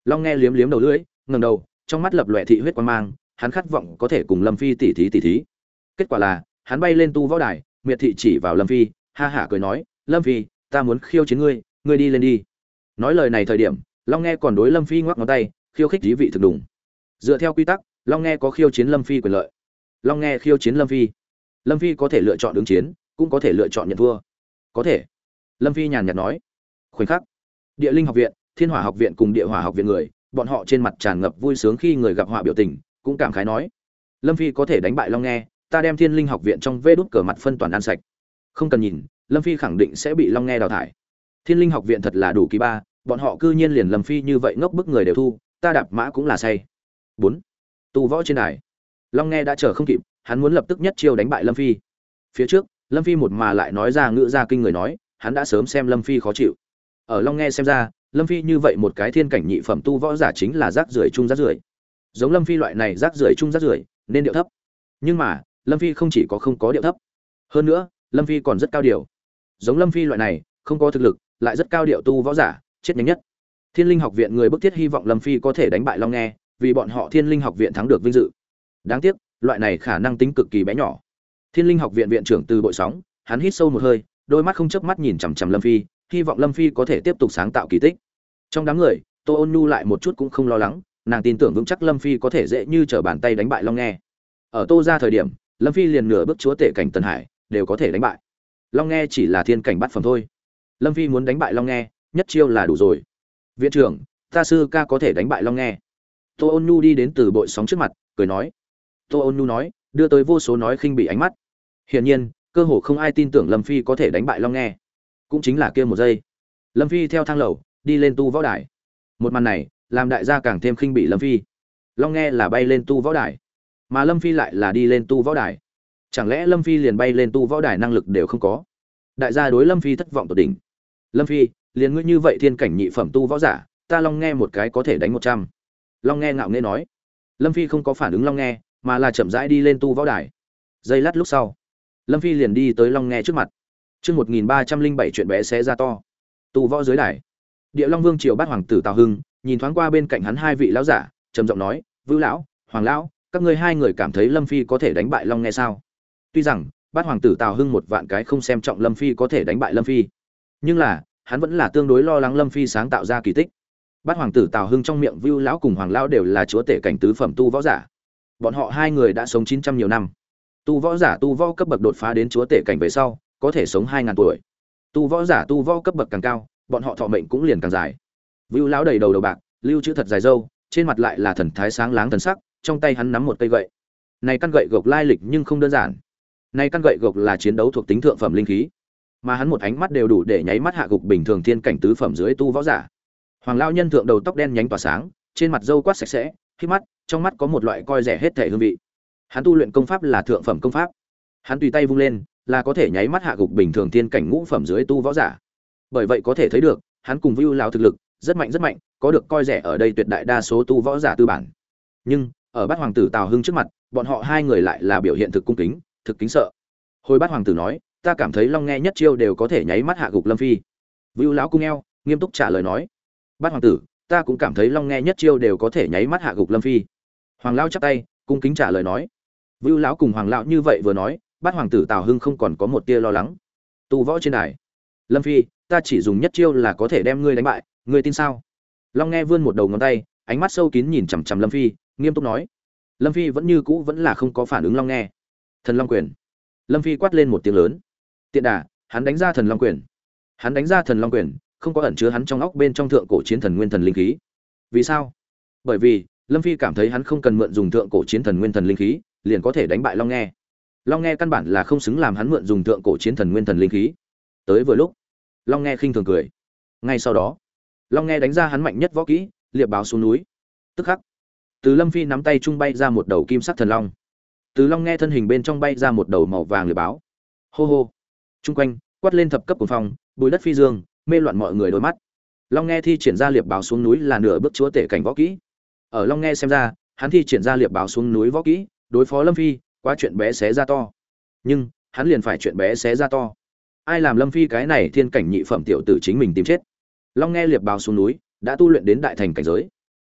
Long Nghe liếm liếm đầu lưỡi, ngẩng đầu, trong mắt lập lòe thị huyết quang mang, hắn khát vọng có thể cùng Lâm Phi tỉ thí. Kết quả là, hắn bay lên tu võ đài, miệt thị chỉ vào Lâm Phi, ha hả cười nói, "Lâm Phi, ta muốn khiêu chiến ngươi, ngươi đi lên đi." Nói lời này thời điểm, Long Nghe còn đối Lâm Phi ngoắc ngón tay, khiêu khích dí vị thực đủng. Dựa theo quy tắc, Long Nghe có khiêu chiến Lâm Phi quyền lợi. Long Nghe khiêu chiến Lâm Phi. Lâm Phi có thể lựa chọn ứng chiến, cũng có thể lựa chọn nhận thua. Có thể. Lâm Phi nhàn nhạt nói. Khoảnh khắc, Địa Linh học viện, Thiên Hỏa học viện cùng Địa Hỏa học viện người, bọn họ trên mặt tràn ngập vui sướng khi người gặp họa biểu tình, cũng cảm khái nói: Lâm Phi có thể đánh bại Long Nghe, ta đem Thiên Linh học viện trong vê đút cờ mặt phân toàn ăn sạch. Không cần nhìn, Lâm Phi khẳng định sẽ bị Long Nghe đào thải. Thiên Linh học viện thật là đủ kỳ ba, bọn họ cư nhiên liền Lâm Phi như vậy ngốc bức người đều thu, ta đạp mã cũng là say. 4. Tu võ trên đài. Long Nghe đã chờ không kịp, hắn muốn lập tức nhất chiêu đánh bại Lâm Phi. Phía trước, Lâm Phi một mà lại nói ra ngữ ra kinh người nói, hắn đã sớm xem Lâm Phi khó chịu. Ở Long Nghe xem ra, Lâm Phi như vậy một cái thiên cảnh nhị phẩm tu võ giả chính là rác rưởi chung rác rưởi. Giống Lâm Phi loại này rác rưởi chung rác rưởi, nên điệu thấp. Nhưng mà, Lâm Phi không chỉ có không có điệu thấp, hơn nữa, Lâm Phi còn rất cao điệu. Giống Lâm Phi loại này, không có thực lực, lại rất cao điệu tu võ giả, chết nhanh nhất. Thiên Linh học viện người bức thiết hy vọng Lâm Phi có thể đánh bại Long Nghe, vì bọn họ Thiên Linh học viện thắng được vinh dự. Đáng tiếc, loại này khả năng tính cực kỳ bé nhỏ. Thiên Linh học viện viện trưởng Từ Bội Sóng, hắn hít sâu một hơi, đôi mắt không chớp mắt nhìn chằm chằm Lâm Phi, hy vọng Lâm Phi có thể tiếp tục sáng tạo kỳ tích. Trong đám người, Tô Ôn Nhu lại một chút cũng không lo lắng, nàng tin tưởng vững chắc Lâm Phi có thể dễ như trở bàn tay đánh bại Long Nghe. Ở Tô gia thời điểm, Lâm Phi liền nửa bước chúa tể cảnh Tần Hải đều có thể đánh bại. Long Nghe chỉ là thiên cảnh bát phẩm thôi. Lâm Phi muốn đánh bại Long Nghe, nhất chiêu là đủ rồi. Viện trưởng, ta sư ca có thể đánh bại Long Nghe. Tô Ôn Nhu đi đến Từ Bội Sóng trước mặt, cười nói. Tô Ôn Nhu nói, đưa tới vô số nói khinh bỉ ánh mắt. Hiển nhiên, cơ hồ không ai tin tưởng Lâm Phi có thể đánh bại Long Nghe. Cũng chính là kia một giây, Lâm Phi theo thang lầu đi lên tu võ đài. Một màn này làm đại gia càng thêm khinh bỉ Lâm Phi. Long Nghe là bay lên tu võ đài, mà Lâm Phi lại là đi lên tu võ đài. Chẳng lẽ Lâm Phi liền bay lên tu võ đài năng lực đều không có? Đại gia đối Lâm Phi thất vọng tột đỉnh. Lâm Phi, liền ngươi như vậy thiên cảnh nhị phẩm tu võ giả, ta Long Nghe một cái có thể đánh 100. Long Nghe ngạo nghễ nói. Lâm Phi không có phản ứng Long Nghe, mà là chậm rãi đi lên tu võ đài. Giây lát lúc sau, Lâm Phi liền đi tới Long Nghe trước mặt. Chương 1307 chuyện bé xé ra to. Tu võ dưới đài. Địa Long Vương triều Bát hoàng tử Tào Hưng, nhìn thoáng qua bên cạnh hắn hai vị lão giả, trầm giọng nói, "Vưu lão, Hoàng lão, các ngươi hai người cảm thấy Lâm Phi có thể đánh bại Long Nghe sao?" Tuy rằng, Bát hoàng tử Tào Hưng một vạn cái không xem trọng Lâm Phi có thể đánh bại Lâm Phi, nhưng là, hắn vẫn là tương đối lo lắng Lâm Phi sáng tạo ra kỳ tích. Bát hoàng tử Tào Hưng trong miệng Vưu lão cùng Hoàng lão đều là chúa tể cảnh tứ phẩm tu võ giả. Bọn họ hai người đã sống 900 nhiều năm. Tu võ giả tu võ cấp bậc đột phá đến chúa tể cảnh về sau, có thể sống 2000 tuổi. Tu võ giả tu võ cấp bậc càng cao, bọn họ thọ mệnh cũng liền càng dài. Vưu lão đầy đầu đầu bạc, lưu chữ thật dài râu, trên mặt lại là thần thái sáng láng thần sắc, trong tay hắn nắm một cây gậy. Này căn gậy gộc lai lịch nhưng không đơn giản. Này căn gậy gộc là chiến đấu thuộc tính thượng phẩm linh khí, mà hắn một ánh mắt đều đủ để nháy mắt hạ gục bình thường thiên cảnh tứ phẩm dưới tu võ giả. Hoàng lão nhân thượng đầu tóc đen nhánh tỏa sáng, trên mặt râu quát sạch sẽ, khi mắt, trong mắt có một loại coi rẻ hết thể hương vị. Hắn tu luyện công pháp là thượng phẩm công pháp. Hắn tùy tay vung lên, là có thể nháy mắt hạ gục bình thường thiên cảnh ngũ phẩm dưới tu võ giả. Bởi vậy có thể thấy được, hắn cùng Vưu lão thực lực rất mạnh, có được coi rẻ ở đây tuyệt đại đa số tu võ giả tư bản. Nhưng, ở Bát hoàng tử Tào Hưng trước mặt, bọn họ hai người lại là biểu hiện thực cung kính, thực kính sợ. Hồi Bát hoàng tử nói, ta cảm thấy Long Nghe nhất chiêu đều có thể nháy mắt hạ gục Lâm Phi. Vưu lão cung eo, nghiêm túc trả lời nói, Bát hoàng tử, ta cũng cảm thấy Long Nghe nhất chiêu đều có thể nháy mắt hạ gục Lâm Phi. Hoàng lão chắp tay, cung kính trả lời nói. Vưu lão cùng Hoàng lão như vậy vừa nói, Bát hoàng tử Tào Hưng không còn có một tia lo lắng. Tu võ trên đài, Lâm Phi, ta chỉ dùng nhất chiêu là có thể đem ngươi đánh bại, ngươi tin sao? Long Nghe vươn một đầu ngón tay, ánh mắt sâu kín nhìn chằm chằm Lâm Phi, nghiêm túc nói. Lâm Phi vẫn như cũ vẫn là không có phản ứng Long Nghe. Thần Long quyền. Lâm Phi quát lên một tiếng lớn. Tiện đà, hắn đánh ra Thần Long quyền. Hắn đánh ra Thần Long quyền, không có ẩn chứa hắn trong óc bên trong thượng cổ chiến thần nguyên thần linh khí. Vì sao? Bởi vì, Lâm Phi cảm thấy hắn không cần mượn dùng thượng cổ chiến thần nguyên thần linh khí, liền có thể đánh bại Long Nghe. Long Nghe căn bản là không xứng làm hắn mượn dùng thượng cổ chiến thần nguyên thần linh khí. Tới vừa lúc, Long Nghe khinh thường cười. Ngay sau đó, Long Nghe đánh ra hắn mạnh nhất võ kỹ, liệp báo xuống núi. Tức khắc, từ Lâm Phi nắm tay trung bay ra một đầu kim sắc thần long. Từ Long Nghe thân hình bên trong bay ra một đầu màu vàng liệp báo. Hô hô. Trung quanh quát lên thập cấp cuồng phong, bùi đất phi dương, mê loạn mọi người đôi mắt. Long Nghe thi triển ra liệp báo xuống núi là nửa bước chúa tể cảnh võ kỹ. Ở Long Nghe xem ra, hắn thi triển ra liệp báo xuống núi võ kỹ, đối phó Lâm Phi, quá chuyện bé xé ra to. Nhưng, hắn liền phải chuyện bé xé ra to. Ai làm Lâm Phi cái này thiên cảnh nhị phẩm tiểu tử chính mình tìm chết. Long Nghe liệp báo xuống núi, đã tu luyện đến đại thành cảnh giới.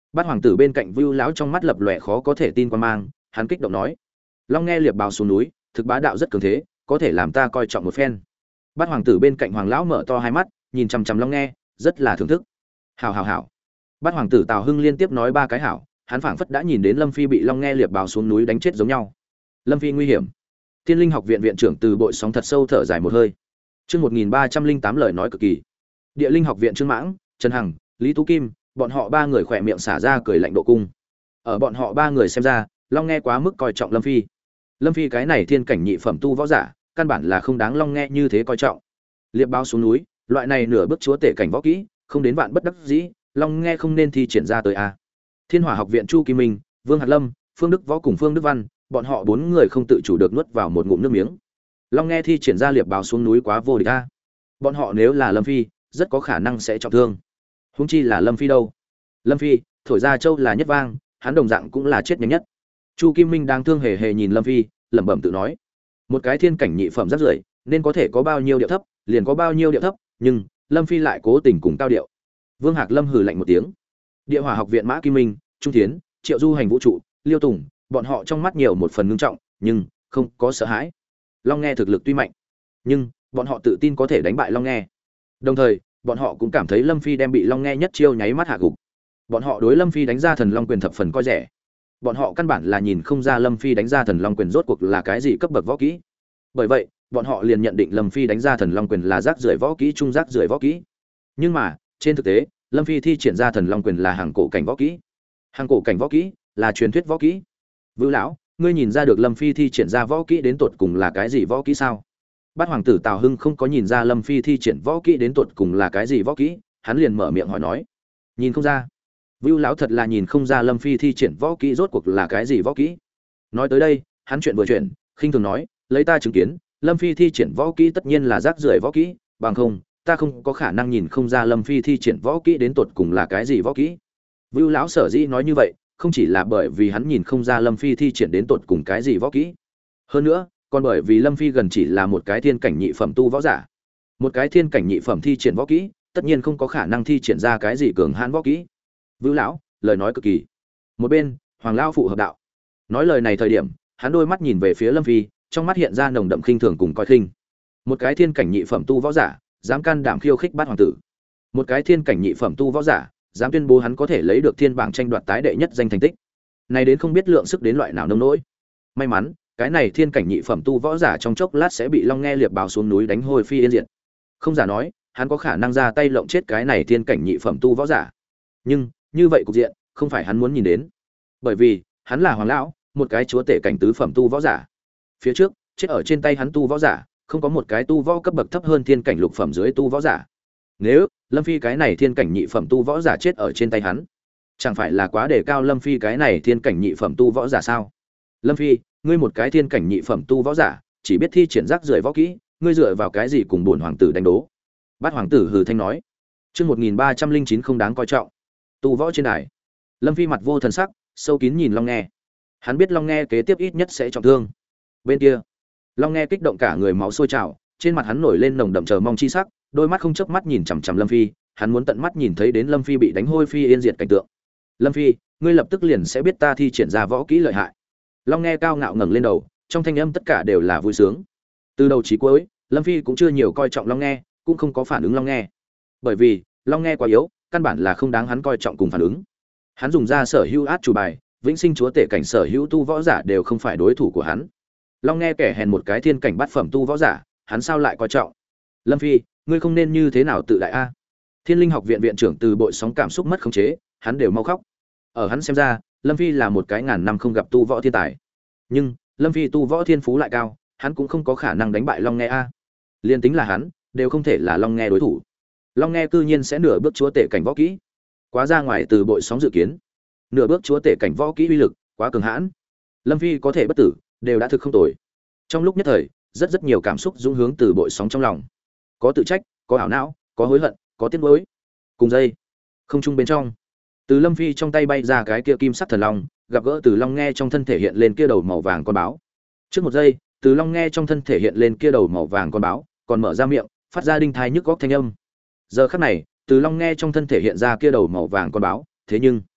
Bát hoàng tử bên cạnh Vưu lão trong mắt lập lòe khó có thể tin quan mang, hắn kích động nói: "Long nghe liệp bào xuống núi, thực bá đạo rất cường thế, có thể làm ta coi trọng một phen." Bát hoàng tử bên cạnh Hoàng lão mở to hai mắt, nhìn chằm chằm Long nghe, rất là thưởng thức. "Hảo hảo hảo." Bát hoàng tử Tào Hưng liên tiếp nói ba cái hảo, hắn phảng phất đã nhìn đến Lâm Phi bị Long nghe liệp bào xuống núi đánh chết giống nhau. Lâm Phi nguy hiểm. Thiên Linh học viện viện trưởng Từ Bội sóng thật sâu thở dài một hơi. Chương 1308 lời nói cực kỳ. Địa Linh học viện Trương Mãng, Trần Hằng, Lý Tú Kim, bọn họ ba người khỏe miệng xả ra cười lạnh độ cung. Ở bọn họ ba người xem ra, Long nghe quá mức coi trọng Lâm Phi. Lâm Phi cái này thiên cảnh nhị phẩm tu võ giả, căn bản là không đáng Long nghe như thế coi trọng. Liệp báo xuống núi, loại này nửa bước chúa tể cảnh võ kỹ, không đến vạn bất đắc dĩ, Long nghe không nên thi triển ra tới a. Thiên Hỏa học viện Chu Kim Minh, Vương Hạt Lâm, Phương Đức Võ cùng Phương Đức Văn, bọn họ bốn người không tự chủ được nuốt vào một ngụm nước miếng. Long nghe thi triển ra liệp báo xuống núi quá vô địch a. Bọn họ nếu là Lâm Phi, rất có khả năng sẽ trọng thương. Huống chi là Lâm Phi đâu? Lâm Phi, thổi ra châu là nhất vang, hắn đồng dạng cũng là chết nhanh nhất. Chu Kim Minh đang thương hề hề nhìn Lâm Phi, lẩm bẩm tự nói: một cái thiên cảnh nhị phẩm rất rưởi, nên có thể có bao nhiêu điệu thấp, liền có bao nhiêu điệu thấp, nhưng Lâm Phi lại cố tình cùng cao điệu. Vương Hạc Lâm hừ lạnh một tiếng. Địa Hỏa học viện Mã Kim Minh, Trung Thiến, Triệu Du Hành vũ trụ, Liêu Tùng, bọn họ trong mắt nhiều một phần ngưng trọng, nhưng không có sợ hãi. Long nghe thực lực tuy mạnh, nhưng bọn họ tự tin có thể đánh bại Long nghe. Đồng thời, bọn họ cũng cảm thấy Lâm Phi đem bị Long nghe nhất chiêu nháy mắt hạ gục. Bọn họ đối Lâm Phi đánh ra Thần Long quyền thập phần coi rẻ. Bọn họ căn bản là nhìn không ra Lâm Phi đánh ra Thần Long quyền rốt cuộc là cái gì cấp bậc võ kỹ. Bởi vậy, bọn họ liền nhận định Lâm Phi đánh ra Thần Long quyền là rác rưởi võ kỹ trung rác rưởi võ kỹ. Nhưng mà, trên thực tế, Lâm Phi thi triển ra Thần Long quyền là hàng cổ cảnh võ kỹ. Hàng cổ cảnh võ kỹ là truyền thuyết võ kỹ. Vưu lão, ngươi nhìn ra được Lâm Phi thi triển ra võ kỹ đến tột cùng là cái gì võ kỹ sao? Bát hoàng tử Tào Hưng không có nhìn ra Lâm Phi thi triển võ kỹ đến tột cùng là cái gì võ kỹ, hắn liền mở miệng hỏi nói: nhìn không ra? Vưu lão thật là nhìn không ra Lâm Phi thi triển võ kỹ rốt cuộc là cái gì võ kỹ. Nói tới đây, hắn chuyện vừa chuyển, khinh thường nói: lấy ta chứng kiến, Lâm Phi thi triển võ kỹ tất nhiên là rác rưởi võ kỹ, bằng không, ta không có khả năng nhìn không ra Lâm Phi thi triển võ kỹ đến tột cùng là cái gì võ kỹ. Vưu lão sở dĩ nói như vậy, không chỉ là bởi vì hắn nhìn không ra Lâm Phi thi triển đến tột cùng cái gì võ kỹ, hơn nữa, còn bởi vì Lâm Phi gần chỉ là một cái thiên cảnh nhị phẩm tu võ giả. Một cái thiên cảnh nhị phẩm thi triển võ kỹ, tất nhiên không có khả năng thi triển ra cái gì cường hãn võ kỹ. Vưu lão, lời nói cực kỳ. Một bên, Hoàng lão phụ hợp đạo. Nói lời này thời điểm, hắn đôi mắt nhìn về phía Lâm Phi, trong mắt hiện ra nồng đậm khinh thường cùng coi khinh. Một cái thiên cảnh nhị phẩm tu võ giả, dám can đảm khiêu khích Bát hoàng tử. Một cái thiên cảnh nhị phẩm tu võ giả, dám tuyên bố hắn có thể lấy được thiên bảng tranh đoạt tái đệ nhất danh thành tích. Này đến không biết lượng sức đến loại nào nông nỗi. May mắn, cái này thiên cảnh nhị phẩm tu võ giả trong chốc lát sẽ bị Long nghe liệp bào xuống núi đánh hôi phi yên diệt. Không giả nói, hắn có khả năng ra tay lộng chết cái này thiên cảnh nhị phẩm tu võ giả. Nhưng, như vậy cục diện, không phải hắn muốn nhìn đến. Bởi vì, hắn là Hoàng lão, một cái chúa tể cảnh tứ phẩm tu võ giả. Phía trước, chết ở trên tay hắn tu võ giả, không có một cái tu võ cấp bậc thấp hơn thiên cảnh lục phẩm dưới tu võ giả. Nếu Lâm Phi cái này thiên cảnh nhị phẩm tu võ giả chết ở trên tay hắn, chẳng phải là quá đề cao Lâm Phi cái này thiên cảnh nhị phẩm tu võ giả sao? Lâm Phi, ngươi một cái thiên cảnh nhị phẩm tu võ giả, chỉ biết thi triển rác rưởi võ kỹ, ngươi dựa vào cái gì cùng bổn hoàng tử đánh đố? Bát hoàng tử hừ thanh nói. Chương 1309 không đáng coi trọng. Tu võ trên đài. Lâm Phi mặt vô thần sắc, sâu kín nhìn Long nghe. Hắn biết Long nghe kế tiếp ít nhất sẽ trọng thương. Bên kia, Long nghe kích động cả người máu sôi trào, trên mặt hắn nổi lên nồng đậm chờ mong chi sắc, đôi mắt không chớp mắt nhìn chằm chằm Lâm Phi, hắn muốn tận mắt nhìn thấy đến Lâm Phi bị đánh hôi phi yên diệt cảnh tượng. Lâm Phi, ngươi lập tức liền sẽ biết ta thi triển ra võ kỹ lợi hại. Long nghe cao ngạo ngẩng lên đầu, trong thanh âm tất cả đều là vui sướng. Từ đầu chí cuối, Lâm Phi cũng chưa nhiều coi trọng Long nghe, cũng không có phản ứng Long nghe. Bởi vì, Long nghe quá yếu, căn bản là không đáng hắn coi trọng cùng phản ứng. Hắn dùng ra sở hữu át chủ bài, vĩnh sinh chúa tể cảnh sở hữu tu võ giả đều không phải đối thủ của hắn. Long nghe kẻ hèn một cái thiên cảnh bát phẩm tu võ giả, hắn sao lại coi trọng? Lâm Phi, ngươi không nên như thế nào tự đại a? Thiên Linh học viện viện trưởng Từ Bội sóng cảm xúc mất khống chế, hắn đều mau khóc. Ở hắn xem ra, Lâm Phi là một cái ngàn năm không gặp tu võ thiên tài. Nhưng, Lâm Phi tu võ thiên phú lại cao, hắn cũng không có khả năng đánh bại Long nghe a. Liên tính là hắn, đều không thể là Long nghe đối thủ. Long nghe cư nhiên sẽ nửa bước chúa tể cảnh võ kỹ. Quá ra ngoài Từ Bội sóng dự kiến. Nửa bước chúa tể cảnh võ kỹ uy lực quá cường hãn. Lâm Phi có thể bất tử, đều đã thực không tồi. Trong lúc nhất thời, rất nhiều cảm xúc dũng hướng Từ Bội sóng trong lòng. Có tự trách, có ảo não, có hối hận, có tiếc nuối. Cùng dây, không trung bên trong, từ Lâm Phi trong tay bay ra cái kia kim sắc thần long, gặp gỡ Từ Long nghe trong thân thể hiện lên kia đầu màu vàng con báo. Trước một giây, Từ Long nghe trong thân thể hiện lên kia đầu màu vàng con báo, còn mở ra miệng, phát ra đinh thai nhức góc thanh âm. Giờ khắc này, Từ Long nghe trong thân thể hiện ra kia đầu màu vàng con báo, thế nhưng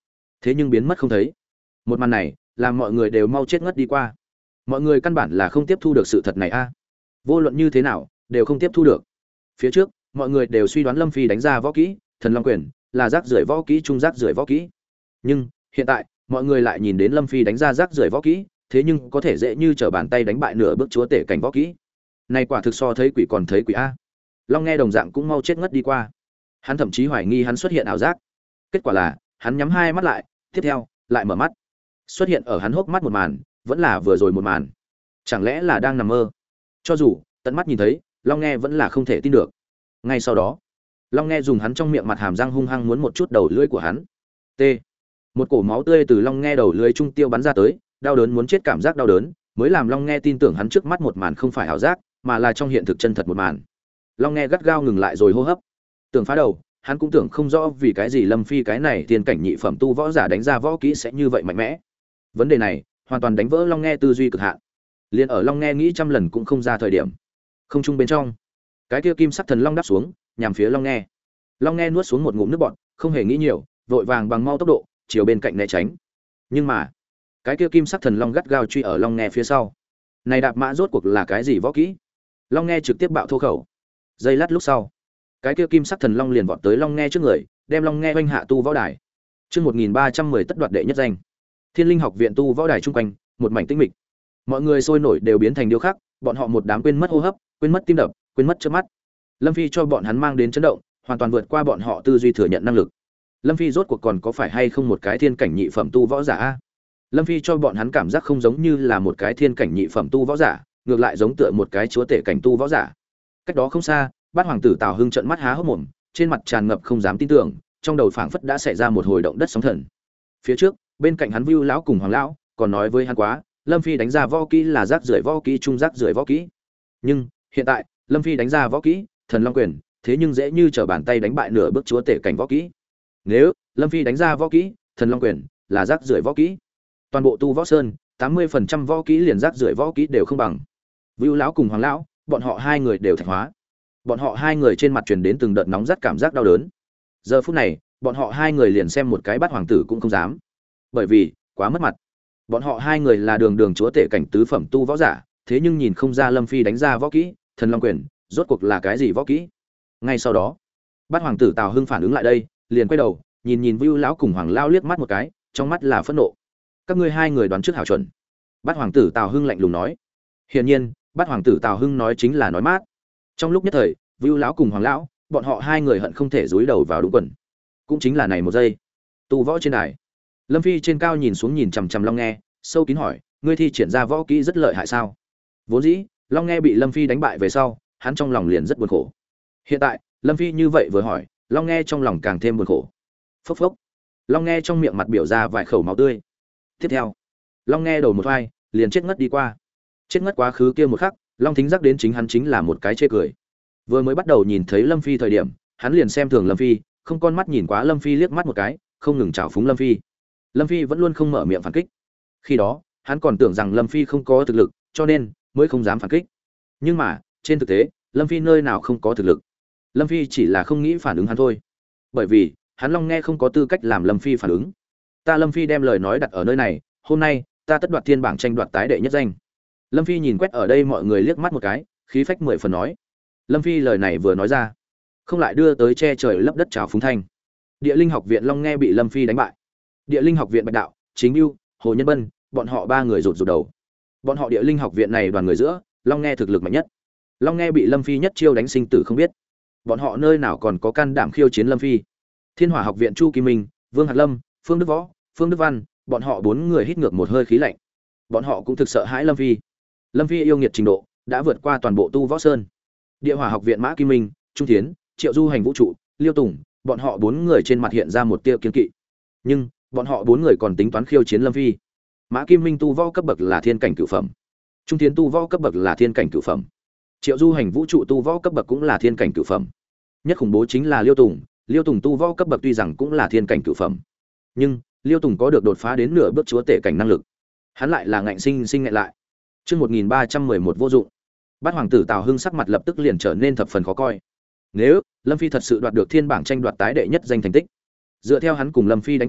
thế nhưng biến mất không thấy. Một màn này làm mọi người đều mau chết ngất đi qua. Mọi người căn bản là không tiếp thu được sự thật này a. Vô luận như thế nào đều không tiếp thu được. Phía trước mọi người đều suy đoán Lâm Phi đánh ra võ kỹ Thần Long Quyền là rác rưởi võ kỹ trung rác rưởi võ kỹ, nhưng hiện tại mọi người lại nhìn đến Lâm Phi đánh ra rác rưởi võ kỹ, thế nhưng có thể dễ như trở bàn tay đánh bại nửa bước chúa tể cảnh võ kỹ. Này quả thực so thấy quỷ còn thấy quỷ a. Long Nghe đồng dạng cũng mau chết ngất đi qua. Hắn thậm chí hoài nghi hắn xuất hiện ảo giác. Kết quả là hắn nhắm hai mắt lại, tiếp theo lại mở mắt. Xuất hiện ở hắn hốc mắt một màn vẫn là vừa rồi một màn. Chẳng lẽ là đang nằm mơ? Cho dù tận mắt nhìn thấy, Long Nghe vẫn là không thể tin được. Ngay sau đó Long Nghe dùng hắn trong miệng mặt hàm răng hung hăng muốn một chút đầu lưỡi của hắn. T. Một cổ máu tươi từ Long Nghe đầu lưỡi trung tiêu bắn ra tới, đau đớn muốn chết cảm giác đau đớn, mới làm Long Nghe tin tưởng hắn trước mắt một màn không phải ảo giác, mà là trong hiện thực chân thật một màn. Long Nghe gắt gao ngừng lại rồi hô hấp. Tưởng phá đầu, hắn cũng tưởng không rõ vì cái gì Lâm Phi cái này tiên cảnh nhị phẩm tu võ giả đánh ra võ kỹ sẽ như vậy mạnh mẽ. Vấn đề này hoàn toàn đánh vỡ Long Nghe tư duy cực hạn. Liên ở Long Nghe nghĩ trăm lần cũng không ra thời điểm. Không trung bên trong, cái kia kim sắc thần long đáp xuống, nhằm phía Long Nghe. Long Nghe nuốt xuống một ngụm nước bọt, không hề nghĩ nhiều, vội vàng bằng mau tốc độ chiều bên cạnh né tránh. Nhưng mà cái kia kim sắc thần long gắt gao truy ở Long Nghe phía sau. Này đạp mã rốt cuộc là cái gì võ kỹ? Long Nghe trực tiếp bạo thô khẩu. Giây lát lúc sau, cái kia kim sắc thần long liền vọt tới Long Nghe trước người, đem Long Nghe oanh hạ tu võ đài. Chương 1310 tất đoạt đệ nhất danh. Thiên Linh học viện tu võ đài trung quanh, một mảnh tĩnh mịch. Mọi người sôi nổi đều biến thành điêu khắc, bọn họ một đám quên mất hô hấp, quên mất tim đập, quên mất chớp mắt. Lâm Phi cho bọn hắn mang đến chấn động, hoàn toàn vượt qua bọn họ tư duy thừa nhận năng lực. Lâm Phi rốt cuộc còn có phải hay không một cái thiên cảnh nhị phẩm tu võ giả a? Lâm Phi cho bọn hắn cảm giác không giống như là một cái thiên cảnh nhị phẩm tu võ giả, ngược lại giống tựa một cái chúa tể cảnh tu võ giả. Cách đó không xa, Bát hoàng tử Tào Hưng trợn mắt há hốc mồm, trên mặt tràn ngập không dám tin tưởng, trong đầu phảng phất đã xảy ra một hồi động đất sóng thần. Phía trước, bên cạnh hắn Vưu lão cùng Hoàng lão còn nói với hắn quá, Lâm Phi đánh ra võ kỹ là rác rưởi võ kỹ trung rác rưởi võ kỹ. Nhưng hiện tại, Lâm Phi đánh ra võ kỹ Thần Long Quyền, thế nhưng dễ như trở bàn tay đánh bại nửa bước chúa tể cảnh võ kỹ. Nếu Lâm Phi đánh ra võ kỹ Thần Long Quyền là rác rưởi võ kỹ, toàn bộ tu võ sơn 80% võ kỹ liền rác rưởi võ kỹ đều không bằng. Vưu lão cùng Hoàng lão, bọn họ hai người đều thạch hóa. Bọn họ hai người trên mặt truyền đến từng đợt nóng rát cảm giác đau đớn. Giờ phút này, bọn họ hai người liền xem một cái Bát hoàng tử cũng không dám, bởi vì quá mất mặt. Bọn họ hai người là đường đường chúa tể cảnh tứ phẩm tu võ giả, thế nhưng nhìn không ra Lâm Phi đánh ra võ kỹ Thần Long Quyền rốt cuộc là cái gì võ kỹ. Ngay sau đó, Bát hoàng tử Tào Hưng phản ứng lại đây, liền quay đầu, nhìn Vưu lão cùng Hoàng lão liếc mắt một cái, trong mắt là phẫn nộ. Các ngươi hai người đoán trước hảo chuẩn. Bát hoàng tử Tào Hưng lạnh lùng nói. Hiển nhiên, Bát hoàng tử Tào Hưng nói chính là nói mát. Trong lúc nhất thời, Vưu lão cùng Hoàng lão, bọn họ hai người hận không thể dúi đầu vào đúng quần. Cũng chính là này một giây, tu võ trên đài, Lâm Phi trên cao nhìn xuống nhìn chằm chằm Long Nghe, sâu kín hỏi, ngươi thi triển ra võ kỹ rất lợi hại sao? Vốn dĩ, Long Nghe bị Lâm Phi đánh bại về sau, hắn trong lòng liền rất buồn khổ. Hiện tại, Lâm Phi như vậy vừa hỏi, Long Nghe trong lòng càng thêm buồn khổ. Phốc phốc. Long Nghe trong miệng mặt biểu ra vài khẩu máu tươi. Tiếp theo, Long Nghe đầu một vai, liền chết ngất đi qua. Chết ngất quá khứ kia một khắc, Long Thính giác đến chính hắn chính là một cái chê cười. Vừa mới bắt đầu nhìn thấy Lâm Phi thời điểm, hắn liền xem thường Lâm Phi, không con mắt nhìn quá Lâm Phi liếc mắt một cái, không ngừng trào phúng Lâm Phi. Lâm Phi vẫn luôn không mở miệng phản kích. Khi đó, hắn còn tưởng rằng Lâm Phi không có thực lực, cho nên mới không dám phản kích. Nhưng mà, trên thực tế, Lâm Phi nơi nào không có thực lực. Lâm Phi chỉ là không nghĩ phản ứng hắn thôi. Bởi vì, hắn Long Nghe không có tư cách làm Lâm Phi phản ứng. Ta Lâm Phi đem lời nói đặt ở nơi này, hôm nay, ta tất đoạt thiên bảng tranh đoạt tái đệ nhất danh. Lâm Phi nhìn quét ở đây mọi người liếc mắt một cái, khí phách 10 phần nói. Lâm Phi lời này vừa nói ra, không lại đưa tới che trời lấp đất trào phúng thanh. Địa Linh học viện Long Nghe bị Lâm Phi đánh bại. Địa Linh học viện Bạch Đạo, Chính Ưu, Hồ Nhân Bân, bọn họ ba người rụt đầu. Bọn họ Địa Linh học viện này đoàn người giữa, Long Nghe thực lực mạnh nhất. Long Nghe bị Lâm Phi nhất chiêu đánh sinh tử không biết. Bọn họ nơi nào còn có can đảm khiêu chiến Lâm Phi. Thiên Hỏa học viện Chu Kỳ Minh, Vương Hạt Lâm, Phương Đức Võ, Phương Đức Văn, bọn họ bốn người hít ngược một hơi khí lạnh. Bọn họ cũng thực sợ hãi Lâm Phi. Lâm Phi yêu nghiệt trình độ đã vượt qua toàn bộ tu võ sơn. Địa Hỏa học viện Mã Kim Minh, Trung Thiến, Triệu Du Hành Vũ trụ, Liêu Tùng, bọn họ bốn người trên mặt hiện ra một tia kiên kỵ. Nhưng bọn họ bốn người còn tính toán khiêu chiến Lâm Phi. Mã Kim Minh tu võ cấp bậc là thiên cảnh cửu phẩm, Trung Thiến tu võ cấp bậc là thiên cảnh cửu phẩm, Triệu Du Hành Vũ trụ tu võ cấp bậc cũng là thiên cảnh cửu phẩm. Nhất khủng bố chính là Liêu Tùng, Liêu Tùng tu võ cấp bậc tuy rằng cũng là thiên cảnh cửu phẩm, nhưng Liêu Tùng có được đột phá đến nửa bước chúa tể cảnh năng lực. Hắn lại là ngạnh sinh sinh ngạnh lại. Chương 1311 vô dụng. Bát hoàng tử Tào Hưng sắc mặt lập tức liền trở nên thập phần khó coi. Nếu Lâm Phi thật sự đoạt được thiên bảng tranh đoạt tái đệ nhất danh thành tích, dựa theo hắn cùng Lâm Phi đánh cuộc,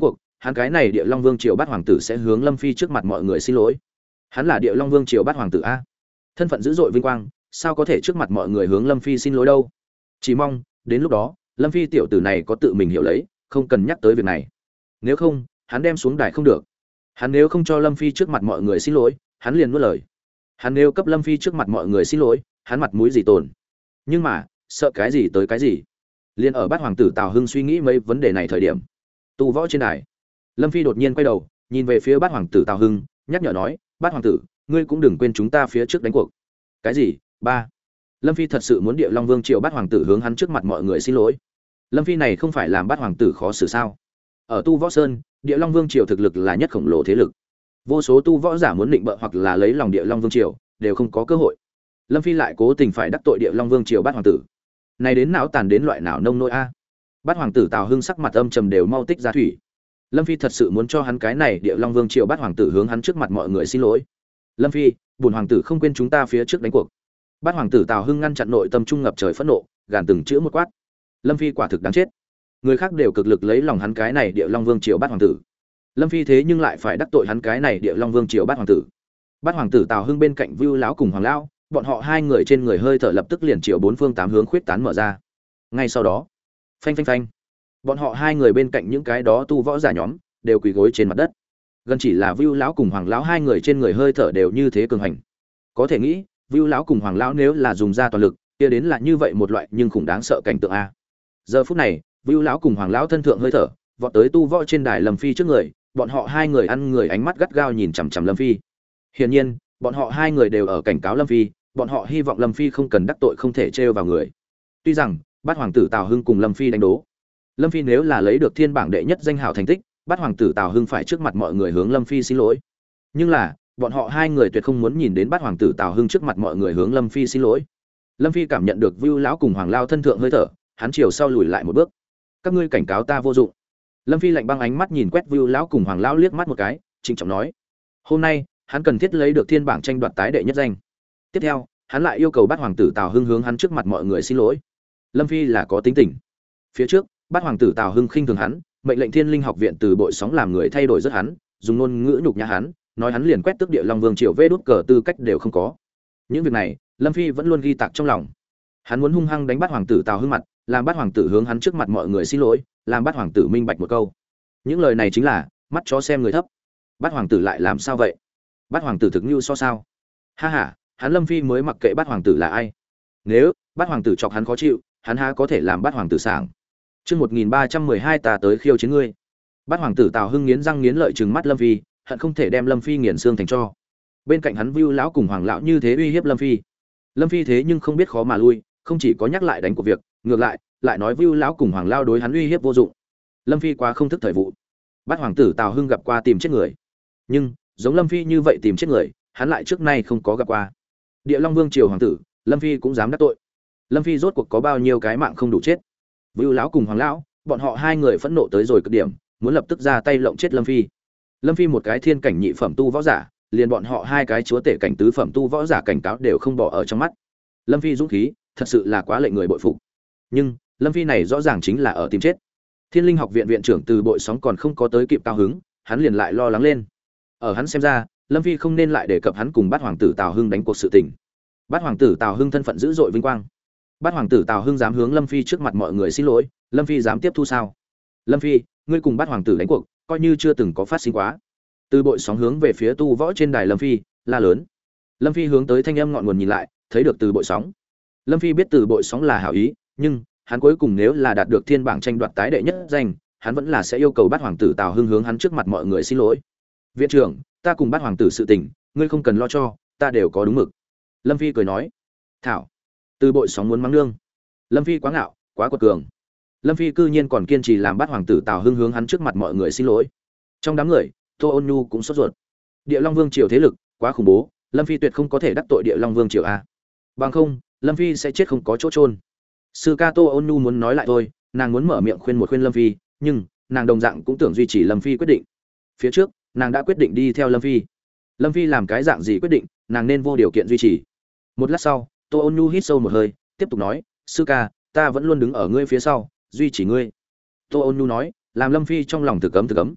hắn cái này Địa Long Vương triều Bát hoàng tử sẽ hướng Lâm Phi trước mặt mọi người xin lỗi. Hắn là Địa Long Vương triều Bát hoàng tử a, thân phận dữ dội vinh quang, sao có thể trước mặt mọi người hướng Lâm Phi xin lỗi đâu? Chỉ mong đến lúc đó, Lâm Phi tiểu tử này có tự mình hiểu lấy, không cần nhắc tới việc này. Nếu không, hắn đem xuống đài không được. Hắn nếu không cho Lâm Phi trước mặt mọi người xin lỗi, hắn liền nuốt lời. Hắn nếu cấp Lâm Phi trước mặt mọi người xin lỗi, hắn mặt mũi gì tồn? Nhưng mà, sợ cái gì tới cái gì. Liên ở Bát hoàng tử Tào Hưng suy nghĩ mấy vấn đề này thời điểm, tu võ trên đài, Lâm Phi đột nhiên quay đầu, nhìn về phía Bát hoàng tử Tào Hưng, nhắc nhở nói: "Bát hoàng tử, ngươi cũng đừng quên chúng ta phía trước đánh cuộc." Cái gì? Ba. Lâm Phi thật sự muốn Địa Long Vương triều Bát hoàng tử hướng hắn trước mặt mọi người xin lỗi. Lâm Phi này không phải làm Bát hoàng tử khó xử sao? Ở Tu Võ Sơn, Địa Long Vương triều thực lực là nhất khổng lồ thế lực. Vô số tu võ giả muốn định bợ hoặc là lấy lòng Địa Long Vương triều, đều không có cơ hội. Lâm Phi lại cố tình phải đắc tội Địa Long Vương triều Bát hoàng tử. Này đến não tàn đến loại nào nông nỗi a. Bát hoàng tử Tào Hưng sắc mặt âm trầm đều mau tích ra thủy. Lâm Phi thật sự muốn cho hắn cái này Địa Long Vương triều Bát hoàng tử hướng hắn trước mặt mọi người xin lỗi. Lâm Phi, bổn hoàng tử không quên chúng ta phía trước đánh cuộc. Bát hoàng tử Tào Hưng ngăn chặn nội tâm trung ngập trời phẫn nộ, gàn từng chữ một quát. Lâm Phi quả thực đáng chết. Người khác đều cực lực lấy lòng hắn cái này Địa Long Vương triều Bát hoàng tử. Lâm Phi thế nhưng lại phải đắc tội hắn cái này Địa Long Vương triều Bát hoàng tử. Bát hoàng tử Tào Hưng bên cạnh Vưu lão cùng Hoàng lão, bọn họ hai người trên người hơi thở lập tức liền chiều bốn phương tám hướng khuyết tán mở ra. Ngay sau đó, phanh phanh phanh, bọn họ hai người bên cạnh những cái đó tu võ giả nhóm đều quỳ gối trên mặt đất. Gần chỉ là Vưu lão cùng Hoàng lão hai người trên người hơi thở đều như thế cường hành. Có thể nghĩ, Vưu lão cùng Hoàng lão nếu là dùng ra toàn lực, kia đến là như vậy một loại nhưng khủng đáng sợ cảnh tượng a. Giờ phút này, Vưu lão cùng Hoàng lão thân thượng hơi thở, vọt tới tu võ trên đài Lâm Phi trước người, bọn họ hai người ăn người ánh mắt gắt gao nhìn chằm chằm Lâm Phi. Hiển nhiên, bọn họ hai người đều ở cảnh cáo Lâm Phi, bọn họ hy vọng Lâm Phi không cần đắc tội không thể trêu vào người. Tuy rằng, Bát hoàng tử Tào Hưng cùng Lâm Phi đánh đố. Lâm Phi nếu là lấy được thiên bảng đệ nhất danh hào thành tích, Bát hoàng tử Tào Hưng phải trước mặt mọi người hướng Lâm Phi xin lỗi. Nhưng là, bọn họ hai người tuyệt không muốn nhìn đến Bát hoàng tử Tào Hưng trước mặt mọi người hướng Lâm Phi xin lỗi. Lâm Phi cảm nhận được Vưu lão cùng Hoàng lão thân thượng hơi thở, hắn chiều sau lùi lại một bước. Các ngươi cảnh cáo ta vô dụng. Lâm Phi lạnh băng ánh mắt nhìn quét Vưu lão cùng Hoàng lão liếc mắt một cái, trịnh trọng nói: "Hôm nay, hắn cần thiết lấy được thiên bảng tranh đoạt tái đệ nhất danh." Tiếp theo, hắn lại yêu cầu Bát hoàng tử Tào Hưng hướng hắn trước mặt mọi người xin lỗi. Lâm Phi là có tính tình. Phía trước, Bát hoàng tử Tào Hưng khinh thường hắn, mệnh lệnh Thiên Linh học viện từ bội sóng làm người thay đổi rất hắn, dùng ngôn ngữ nhục nhã hắn, nói hắn liền quét tước Địa Long Vương triều vê đút cờ tư cách đều không có. Những việc này, Lâm Phi vẫn luôn ghi tạc trong lòng. Hắn muốn hung hăng đánh Bát hoàng tử Tào Hưng mặt, làm Bát hoàng tử hướng hắn trước mặt mọi người xin lỗi, làm Bát hoàng tử minh bạch một câu. Những lời này chính là mắt chó xem người thấp. Bát hoàng tử lại làm sao vậy? Bát hoàng tử thực như so sao? Ha ha, hắn Lâm Phi mới mặc kệ Bát hoàng tử là ai. Nếu Bát hoàng tử chọc hắn khó chịu, hắn há có thể làm Bát hoàng tử sảng. Chương 1312 ta tới khiêu chiến ngươi. Bát hoàng tử Tào Hưng nghiến răng nghiến lợi trừng mắt Lâm Phi, hận không thể đem Lâm Phi nghiền xương thành tro. Bên cạnh hắn Vưu lão cùng Hoàng lão như thế uy hiếp Lâm Phi. Lâm Phi thế nhưng không biết khó mà lui, không chỉ có nhắc lại đánh của việc, ngược lại nói Vưu lão cùng Hoàng lão đối hắn uy hiếp vô dụng. Lâm Phi quá không thức thời vụ. Bát hoàng tử Tào Hưng gặp qua tìm chết người, nhưng giống Lâm Phi như vậy tìm chết người, hắn lại trước nay không có gặp qua. Địa Long Vương triều hoàng tử, Lâm Phi cũng dám đắc tội. Lâm Phi rốt cuộc có bao nhiêu cái mạng không đủ chết. Vưu lão cùng Hoàng lão, bọn họ hai người phẫn nộ tới rồi cực điểm, muốn lập tức ra tay lộng chết Lâm Phi. Lâm Phi một cái thiên cảnh nhị phẩm tu võ giả, liền bọn họ hai cái chúa tể cảnh tứ phẩm tu võ giả cảnh cáo đều không bỏ ở trong mắt. Lâm Phi dũng khí, thật sự là quá lệnh người bội phục. Nhưng, Lâm Phi này rõ ràng chính là ở tìm chết. Thiên Linh học viện viện trưởng Từ Bội Sóng còn không có tới kịp cao hứng, hắn liền lại lo lắng lên. Ở hắn xem ra, Lâm Phi không nên lại đề cập hắn cùng Bát hoàng tử Tào Hưng đánh cuộc sự tình. Bát hoàng tử Tào Hưng thân phận dữ dội vinh quang. Bát hoàng tử Tào Hưng dám hướng Lâm Phi trước mặt mọi người xin lỗi, Lâm Phi dám tiếp thu sao? Lâm Phi, ngươi cùng Bát hoàng tử đánh cuộc, coi như chưa từng có phát sinh quá. Từ Bội Sóng hướng về phía tu võ trên đài Lâm Phi, la lớn. Lâm Phi hướng tới thanh âm ngọn nguồn nhìn lại, thấy được Từ Bội Sóng. Lâm Phi biết Từ Bội Sóng là hảo ý, nhưng hắn cuối cùng nếu là đạt được thiên bảng tranh đoạt tái đệ nhất danh, hắn vẫn là sẽ yêu cầu Bát hoàng tử Tào Hưng hướng hắn trước mặt mọi người xin lỗi. Viện trưởng, ta cùng Bát hoàng tử sự tình, ngươi không cần lo cho, ta đều có đúng mực. Lâm Phi cười nói. Thảo. Từ Bội Sóng muốn mắng nương. Lâm Phi quá ngạo, quá quật cường. Lâm Phi cư nhiên còn kiên trì làm Bát hoàng tử Tào Hưng hướng hắn trước mặt mọi người xin lỗi. Trong đám người, Tô Ôn Nhu cũng sốt ruột. Địa Long Vương triều thế lực quá khủng bố, Lâm Phi tuyệt không có thể đắc tội Địa Long Vương triều a. Bằng không, Lâm Phi sẽ chết không có chỗ chôn. Sư ca Tô Ôn Nhu muốn nói lại thôi, nàng muốn mở miệng khuyên Lâm Phi, nhưng nàng đồng dạng cũng tưởng duy trì Lâm Phi quyết định. Phía trước, nàng đã quyết định đi theo Lâm Phi. Lâm Phi làm cái dạng gì quyết định, nàng nên vô điều kiện duy trì. Một lát sau, Tô Ôn Nhu hít sâu một hơi, tiếp tục nói, sư ca, ta vẫn luôn đứng ở ngươi phía sau, duy trì ngươi. Tô Ôn Nhu nói, làm Lâm Phi trong lòng thực ấm.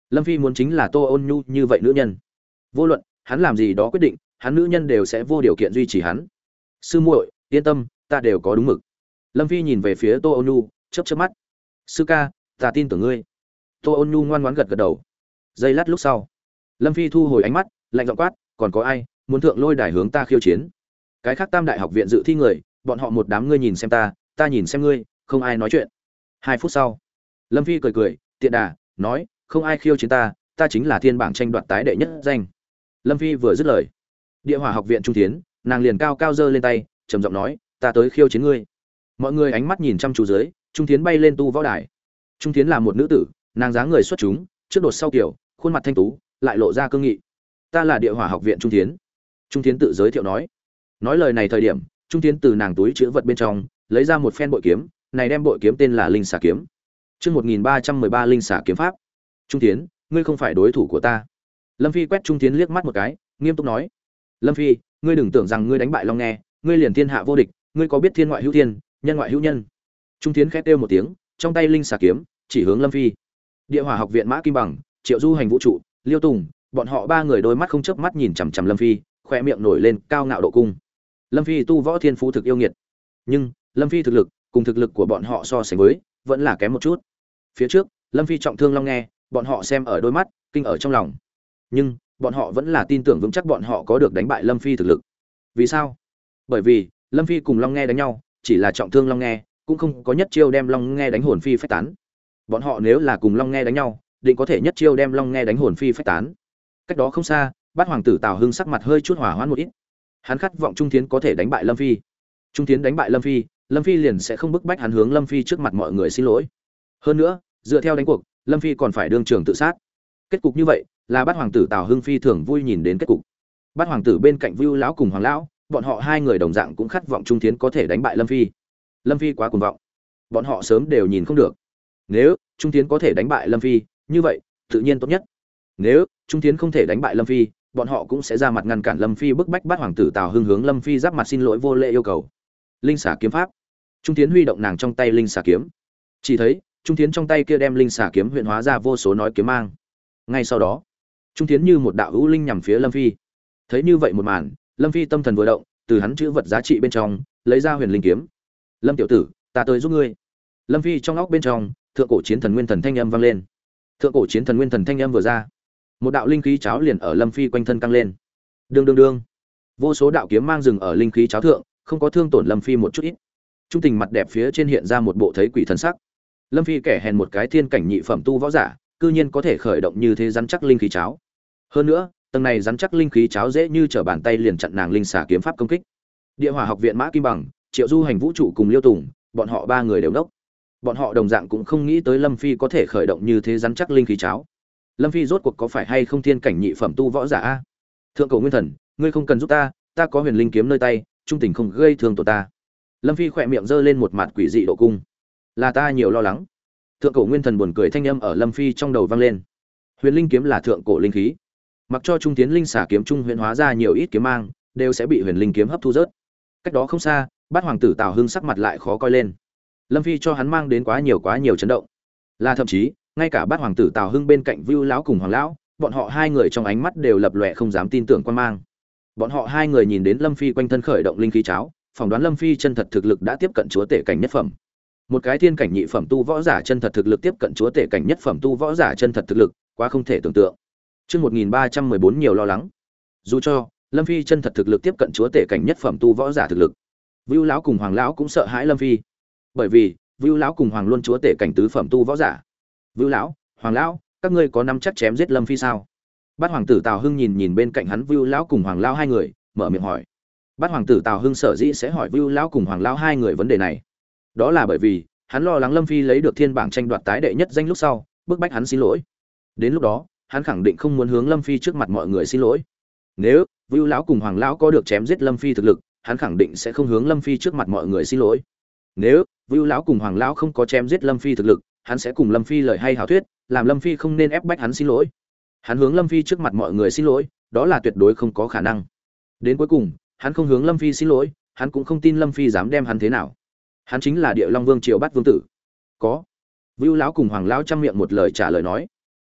Lâm Phi muốn chính là Tô Ôn Nhu như vậy nữ nhân. Vô luận hắn làm gì đó quyết định, hắn nữ nhân đều sẽ vô điều kiện duy trì hắn. Sư muội, yên tâm, ta đều có đúng mực. Lâm Phi nhìn về phía Tô Ôn Nhu, chớp chớp mắt. Sư ca, ta tin tưởng ngươi. Tô Ôn Nhu ngoan ngoãn gật gật đầu. Giây lát lúc sau, Lâm Phi thu hồi ánh mắt, lạnh giọng quát, còn có ai muốn thượng lôi đài hướng ta khiêu chiến? Cái khác Tam đại học viện dự thi người, bọn họ một đám ngươi nhìn xem ta nhìn xem ngươi, không ai nói chuyện. 2 phút sau, Lâm Phi cười cười, tiện đà, nói, không ai khiêu chiến ta chính là thiên bảng tranh đoạt tái đệ nhất danh. Lâm Phi vừa dứt lời, Địa Hỏa học viện Trung Thiến, nàng liền cao cao giơ lên tay, trầm giọng nói, ta tới khiêu chiến ngươi. Mọi người ánh mắt nhìn chăm chú dưới, Trung Thiến bay lên tu võ đài. Trung Thiến là một nữ tử, nàng dáng người xuất chúng, trước đột sau kiểu, khuôn mặt thanh tú, lại lộ ra cương nghị. Ta là Địa Hỏa học viện Trung Thiến. Trung Thiến tự giới thiệu nói. Nói lời này thời điểm, Trung Thiến từ nàng túi chứa vật bên trong lấy ra một phen bội kiếm, này đem bội kiếm tên là Linh Xà kiếm. Chương 1313 Linh Xà kiếm pháp. Trung Thiến, ngươi không phải đối thủ của ta. Lâm Phi quét Trung Thiến liếc mắt một cái, nghiêm túc nói: Lâm Phi, ngươi đừng tưởng rằng ngươi đánh bại Long Nghe, ngươi liền thiên hạ vô địch, ngươi có biết thiên ngoại hữu thiên, nhân ngoại hữu nhân. Trung Thiến khẽ kêu một tiếng, trong tay Linh Xà kiếm chỉ hướng Lâm Phi. Địa Hỏa học viện Mã Kim Bằng, Triệu Du Hành vũ trụ, Liêu Tùng, bọn họ ba người đôi mắt không chớp mắt nhìn chằm chằm Lâm Phi, khóe miệng nổi lên cao ngạo độ cung. Lâm Phi tu võ thiên phú thực yêu nghiệt, nhưng Lâm Phi thực lực cùng thực lực của bọn họ so sánh với, vẫn là kém một chút. Phía trước, Lâm Phi trọng thương Long Nghe, bọn họ xem ở đôi mắt, kinh ở trong lòng. Nhưng bọn họ vẫn là tin tưởng vững chắc bọn họ có được đánh bại Lâm Phi thực lực. Vì sao? Bởi vì Lâm Phi cùng Long Nghe đánh nhau, chỉ là trọng thương Long Nghe, cũng không có nhất chiêu đem Long Nghe đánh hồn phi phách tán. Bọn họ nếu là cùng Long Nghe đánh nhau, định có thể nhất chiêu đem Long Nghe đánh hồn phi phách tán. Cách đó không xa, Bát hoàng tử Tào Hưng sắc mặt hơi chút hỏa hoãn một ít. Hắn khát vọng Trung Thiến có thể đánh bại Lâm Phi. Trung Thiến đánh bại Lâm Phi liền sẽ không bức bách hắn hướng Lâm Phi trước mặt mọi người xin lỗi. Hơn nữa, dựa theo đánh cuộc, Lâm Phi còn phải đương trường tự sát. Kết cục như vậy, là Bát hoàng tử Tào Hưng phi thường vui nhìn đến kết cục. Bát hoàng tử bên cạnh Vưu lão cùng Hoàng lão, bọn họ hai người đồng dạng cũng khát vọng Trung Thiến có thể đánh bại Lâm Phi. Lâm Phi quá cuồng vọng, bọn họ sớm đều nhìn không được. Nếu Trung Thiến có thể đánh bại Lâm Phi, như vậy, tự nhiên tốt nhất. Nếu Trung Thiến không thể đánh bại Lâm Phi, bọn họ cũng sẽ ra mặt ngăn cản Lâm Phi bức bách Bát hoàng tử Tào Hưng hướng Lâm Phi giáp mặt xin lỗi vô lễ yêu cầu. Linh xà kiếm pháp. Trung Thiến huy động nàng trong tay linh xà kiếm. Chỉ thấy, Trung Thiến trong tay kia đem linh xà kiếm huyện hóa ra vô số nói kiếm mang. Ngay sau đó, Trung Thiến như một đạo hữu linh nhằm phía Lâm Phi. Thấy như vậy một màn, Lâm Phi tâm thần vừa động, từ hắn chữ vật giá trị bên trong lấy ra huyền linh kiếm. Lâm tiểu tử, ta tới giúp ngươi. Lâm Phi trong óc bên trong, thượng cổ chiến thần nguyên thần thanh âm vang lên. Thượng cổ chiến thần nguyên thần thanh âm vừa ra, một đạo linh khí cháo liền ở Lâm Phi quanh thân căng lên. Đương đương đương, vô số đạo kiếm mang dừng ở linh khí cháo thượng, không có thương tổn Lâm Phi một chút ít. Trung tình mặt đẹp phía trên hiện ra một bộ thấy quỷ thần sắc. Lâm Phi kẻ hèn một cái thiên cảnh nhị phẩm tu võ giả, cư nhiên có thể khởi động như thế rắn chắc linh khí cháo. Hơn nữa, tầng này rắn chắc linh khí cháo dễ như trở bàn tay liền chặn nàng linh xà kiếm pháp công kích. Địa Hỏa học viện Mã Kim Bằng, Triệu Du Hành vũ trụ cùng Liêu Tùng, bọn họ ba người đều đốc. Bọn họ đồng dạng cũng không nghĩ tới Lâm Phi có thể khởi động như thế rắn chắc linh khí cháo. Lâm Phi rốt cuộc có phải hay không thiên cảnh nhị phẩm tu võ giả a? Thượng cổ nguyên thần, ngươi không cần giúp ta có huyền linh kiếm nơi tay, trung tình không gây thương tổn ta. Lâm Phi khỏe miệng giơ lên một mặt quỷ dị độ cung. Là ta nhiều lo lắng. Thượng cổ nguyên thần buồn cười thanh âm ở Lâm Phi trong đầu vang lên. Huyền linh kiếm là thượng cổ linh khí, mặc cho trung tiến linh xả kiếm trung huyền hóa ra nhiều ít kiếm mang, đều sẽ bị huyền linh kiếm hấp thu rớt. Cách đó không xa, Bát hoàng tử Tào Hưng sắc mặt lại khó coi lên. Lâm Phi cho hắn mang đến quá nhiều chấn động, là thậm chí ngay cả Bát hoàng tử Tào Hưng bên cạnh Vưu lão cùng Hoàng lão, bọn họ hai người trong ánh mắt đều lập lòe không dám tin tưởng quan mang. Bọn họ hai người nhìn đến Lâm Phi quanh thân khởi động linh khí cháo, phỏng đoán Lâm Phi chân thật thực lực đã tiếp cận chúa tể cảnh nhất phẩm. Một cái thiên cảnh nhị phẩm tu võ giả chân thật thực lực tiếp cận chúa tể cảnh nhất phẩm tu võ giả chân thật thực lực, quá không thể tưởng tượng. Chương 1314 nhiều lo lắng. Dù cho Lâm Phi chân thật thực lực tiếp cận chúa tể cảnh nhất phẩm tu võ giả thực lực, Vưu lão cùng Hoàng lão cũng sợ hãi Lâm Phi. Bởi vì, Vưu lão cùng Hoàng luôn chúa tể cảnh tứ phẩm tu võ giả. Vưu lão, Hoàng lão, các ngươi có nắm chắc chém giết Lâm Phi sao? Bát hoàng tử Tào Hưng nhìn bên cạnh hắn Vưu lão cùng Hoàng lão hai người, mở miệng hỏi. Bát hoàng tử Tào Hưng sở dĩ sẽ hỏi Vưu lão cùng Hoàng lão hai người vấn đề này, đó là bởi vì hắn lo lắng Lâm Phi lấy được thiên bảng tranh đoạt tái đệ nhất danh lúc sau, bức bách hắn xin lỗi. Đến lúc đó, hắn khẳng định không muốn hướng Lâm Phi trước mặt mọi người xin lỗi. Nếu Vưu lão cùng Hoàng lão có được chém giết Lâm Phi thực lực, hắn khẳng định sẽ không hướng Lâm Phi trước mặt mọi người xin lỗi. Nếu Vưu lão cùng Hoàng lão không có chém giết Lâm Phi thực lực, hắn sẽ cùng Lâm Phi lời hay hảo thuyết, làm Lâm Phi không nên ép bách hắn xin lỗi. Hắn hướng Lâm Phi trước mặt mọi người xin lỗi, đó là tuyệt đối không có khả năng. Đến cuối cùng, hắn không hướng Lâm Phi xin lỗi, hắn cũng không tin Lâm Phi dám đem hắn thế nào. Hắn chính là Địa Long Vương Triều Bát Vương tử. Có. Vưu lão cùng Hoàng lão trăm miệng một lời trả lời nói.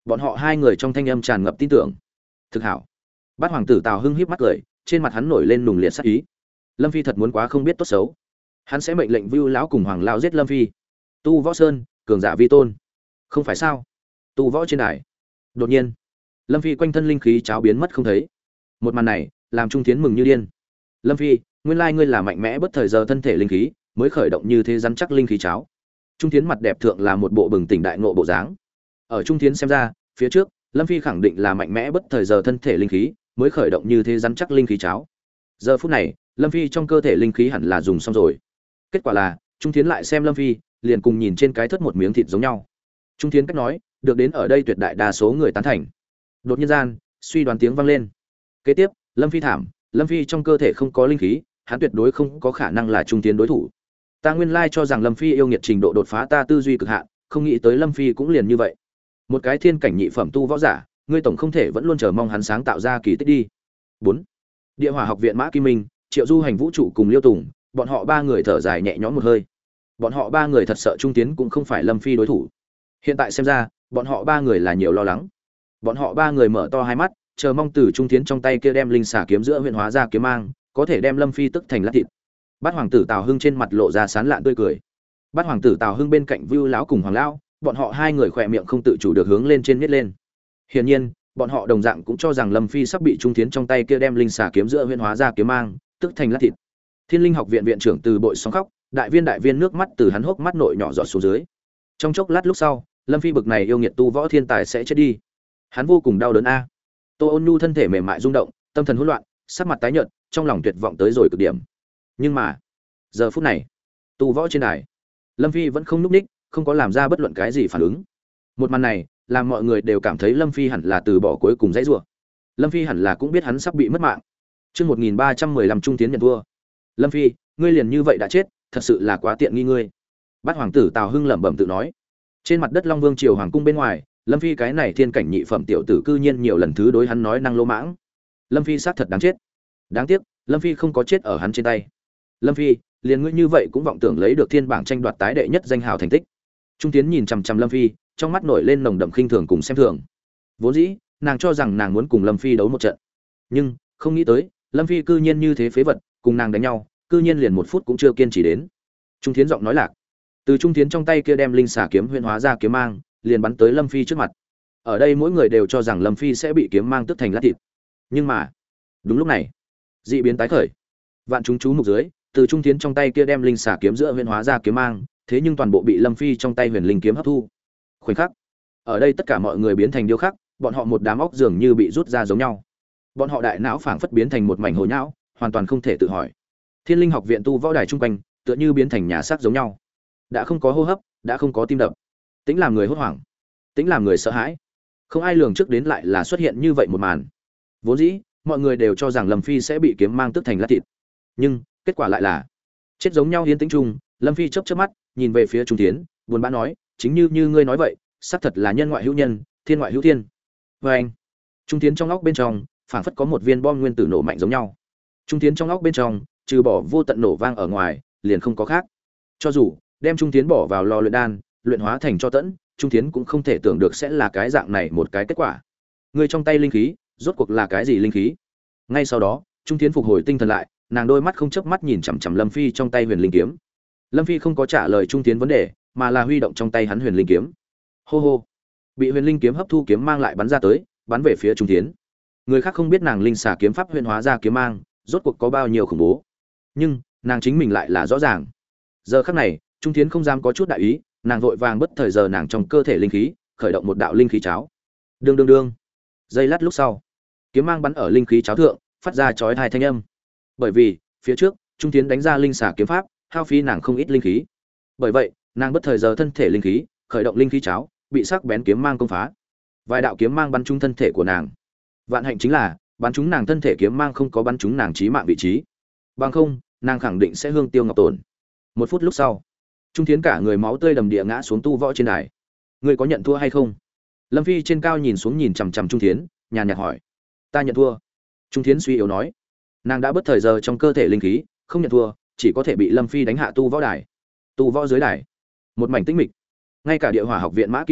Bọn họ hai người trong thanh âm tràn ngập tin tưởng. Thực hảo. Bát hoàng tử Tào Hưng híp mắt cười, trên mặt hắn nổi lên nùng liệt sát ý. Lâm Phi thật muốn quá không biết tốt xấu, hắn sẽ mệnh lệnh Vưu lão cùng Hoàng lão giết Lâm Phi. Tu Võ Sơn, cường giả vi tôn. Không phải sao? Tu Võ trên đài. Đột nhiên, Lâm Phi quanh thân linh khí cháo biến mất không thấy. Một màn này, làm Trung Thiến mừng như điên. Lâm Phi, nguyên lai ngươi là mạnh mẽ bất thời giờ thân thể linh khí, mới khởi động như thế rắn chắc linh khí cháo. Trung Thiến mặt đẹp thượng là một bộ bừng tỉnh đại ngộ bộ dáng. Ở Trung Thiến xem ra, phía trước, Lâm Phi khẳng định là mạnh mẽ bất thời giờ thân thể linh khí, mới khởi động như thế rắn chắc linh khí cháo. Giờ phút này, Lâm Phi trong cơ thể linh khí hẳn là dùng xong rồi. Kết quả là, Trung Thiến lại xem Lâm Phi, liền cùng nhìn trên cái thất một miếng thịt giống nhau. Trung Thiến cách nói, được đến ở đây tuyệt đại đa số người tán thành. Đột nhiên gian, suy đoán tiếng vang lên. Kế tiếp, Lâm Phi thảm, Lâm Phi trong cơ thể không có linh khí, hắn tuyệt đối không có khả năng là Trung Thiến đối thủ. Ta nguyên lai cho rằng Lâm Phi yêu nghiệt trình độ đột phá ta tư duy cực hạn, không nghĩ tới Lâm Phi cũng liền như vậy. Một cái thiên cảnh nhị phẩm tu võ giả, ngươi tổng không thể vẫn luôn chờ mong hắn sáng tạo ra kỳ tích đi. 4. Địa Hỏa học viện Mã Kim Minh, Triệu Du Hành Vũ trụ cùng Liêu Tùng, bọn họ ba người thở dài nhẹ nhõm một hơi. Bọn họ ba người thật sợ Trung Tiến cũng không phải Lâm Phi đối thủ. Hiện tại xem ra, bọn họ ba người là nhiều lo lắng. Bọn họ ba người mở to hai mắt, chờ mong từ Trung Tiến trong tay kia đem linh xà kiếm giữa huyện hóa ra kiếm mang, có thể đem Lâm Phi tức thành lát thịt. Bát hoàng tử Tào Hưng trên mặt lộ ra sán lạn tươi cười. Bát hoàng tử Tào Hưng bên cạnh Vưu lão cùng Hoàng lão, bọn họ hai người khỏe miệng không tự chủ được hướng lên trên miết lên. Hiển nhiên, bọn họ đồng dạng cũng cho rằng Lâm Phi sắp bị Trung Tiến trong tay kia đem linh xà kiếm giữa huyện hóa ra kiếm mang, tức thành lát thịt. Thiên Linh học viện viện trưởng từ bội sóng khóc, đại viên nước mắt từ hắn hốc mắt nội nhỏ giọt xuống dưới. Trong chốc lát lúc sau, Lâm Phi bực này yêu nghiệt tu võ thiên tài sẽ chết đi. Hắn vô cùng đau đớn a. Tô Ôn Nhu thân thể mềm mại rung động, tâm thần hỗn loạn, sắc mặt tái nhợt, trong lòng tuyệt vọng tới rồi cực điểm. Nhưng mà, giờ phút này, tu võ trên đài, Lâm Phi vẫn không nhúc nhích, không có làm ra bất luận cái gì phản ứng. Một màn này, làm mọi người đều cảm thấy Lâm Phi hẳn là từ bỏ cuối cùng dãy rủa. Lâm Phi hẳn là cũng biết hắn sắp bị mất mạng. Chương 1315 Trung Tiến nhận thua. Lâm Phi, ngươi liền như vậy đã chết, thật sự là quá tiện nghi ngươi. Bát hoàng tử Tào Hưng lẩm bẩm tự nói. Trên mặt đất Long Vương triều hoàng cung bên ngoài, Lâm Phi cái này thiên cảnh nhị phẩm tiểu tử cư nhiên nhiều lần thứ đối hắn nói năng lô mãng. Lâm Phi xác thật đáng chết. Đáng tiếc, Lâm Phi không có chết ở hắn trên tay. Lâm Phi, liền ngươi như vậy cũng vọng tưởng lấy được thiên bảng tranh đoạt tái đệ nhất danh hào thành tích. Trung Tiến nhìn chằm chằm Lâm Phi, trong mắt nổi lên nồng đậm khinh thường cùng xem thường. Vốn dĩ, nàng cho rằng nàng muốn cùng Lâm Phi đấu một trận, nhưng không nghĩ tới, Lâm Phi cư nhiên như thế phế vật, cùng nàng đánh nhau, cư nhiên liền một phút cũng chưa kiên trì đến. Trung Thiến giọng nói lạc. Từ Trung Thiến trong tay kia đem linh xà kiếm huyễn hóa ra kiếm mang, liền bắn tới Lâm Phi trước mặt. Ở đây mỗi người đều cho rằng Lâm Phi sẽ bị kiếm mang tức thành lát thịt. Nhưng mà, đúng lúc này, dị biến tái khởi. Vạn chúng chú mục dưới, từ Trung Thiến trong tay kia đem linh xà kiếm giữa huyễn hóa ra kiếm mang, thế nhưng toàn bộ bị Lâm Phi trong tay huyền linh kiếm hấp thu. Khoảnh khắc, ở đây tất cả mọi người biến thành điêu khắc, bọn họ một đám óc dường như bị rút ra giống nhau. Bọn họ đại não phảng phất biến thành một mảnh hồ nhão, hoàn toàn không thể tự hỏi. Thiên Linh học viện tu võ đài trung quanh, tựa như biến thành nhà xác giống nhau. Đã không có hô hấp, đã không có tim đập. Tính làm người hốt hoảng, tính làm người sợ hãi. Không ai lường trước đến lại là xuất hiện như vậy một màn. Vốn dĩ, mọi người đều cho rằng Lâm Phi sẽ bị kiếm mang tức thành lát thịt. Nhưng, kết quả lại là chết giống nhau yên tĩnh chung, Lâm Phi chớp chớp mắt, nhìn về phía Trung Tiến, buồn bã nói, chính như ngươi nói vậy, xác thật là nhân ngoại hữu nhân, thiên ngoại hữu thiên. Và anh, Trung Tiến trong óc bên trong, phảng phất có một viên bom nguyên tử nổ mạnh giống nhau. Trung Tiến trong óc bên trong, trừ bỏ vô tận nổ vang ở ngoài, liền không có khác. Cho dù đem Trung Tiến bỏ vào lò luyện đan, luyện hóa thành cho tẫn, Trung Tiến cũng không thể tưởng được sẽ là cái dạng này một cái kết quả. Người trong tay linh khí, rốt cuộc là cái gì linh khí? Ngay sau đó, Trung Tiến phục hồi tinh thần lại, nàng đôi mắt không chớp mắt nhìn chằm chằm Lâm Phi trong tay huyền linh kiếm. Lâm Phi không có trả lời Trung Tiến vấn đề, mà là huy động trong tay hắn huyền linh kiếm. Hô hô, bị huyền linh kiếm hấp thu kiếm mang lại bắn ra tới, bắn về phía Trung Tiến. Người khác không biết nàng linh xà kiếm pháp huyền hóa ra kiếm mang, rốt cuộc có bao nhiêu khủng bố, nhưng nàng chính mình lại là rõ ràng. Giờ khắc này, Trung Tiến không dám có chút đại ý, nàng vội vàng bất thời giờ nàng trong cơ thể linh khí, khởi động một đạo linh khí cháo. Đương đương đương. Giây lát lúc sau, kiếm mang bắn ở linh khí cháo thượng, phát ra chói tai thanh âm. Bởi vì, phía trước, Trung Tiến đánh ra linh xà kiếm pháp, hao phí nàng không ít linh khí. Bởi vậy, nàng bất thời giờ thân thể linh khí, khởi động linh khí cháo, bị sắc bén kiếm mang công phá. Vài đạo kiếm mang bắn trúng thân thể của nàng. Vạn hạnh chính là, bắn trúng nàng thân thể kiếm mang không có bắn trúng nàng chí mạng vị trí. Bằng không, nàng khẳng định sẽ hương tiêu ngọc tổn. Một phút lúc sau, Trung Thiến cả người máu tươi đầm địa ngã xuống tu võ trên đài. Ngươi có nhận thua hay không? Lâm Phi trên cao nhìn xuống nhìn chằm chằm Trung Thiến, nhàn nhạt hỏi. Ta nhận thua. Trung Thiến suy yếu nói. Nàng đã bất thời giờ trong cơ thể linh khí, không nhận thua, chỉ có thể bị Lâm Phi đánh hạ tu võ đài. Tu võ dưới đài, một mảnh tĩnh mịch. Ngay cả Địa Hỏa học viện Mã Kim Bằng,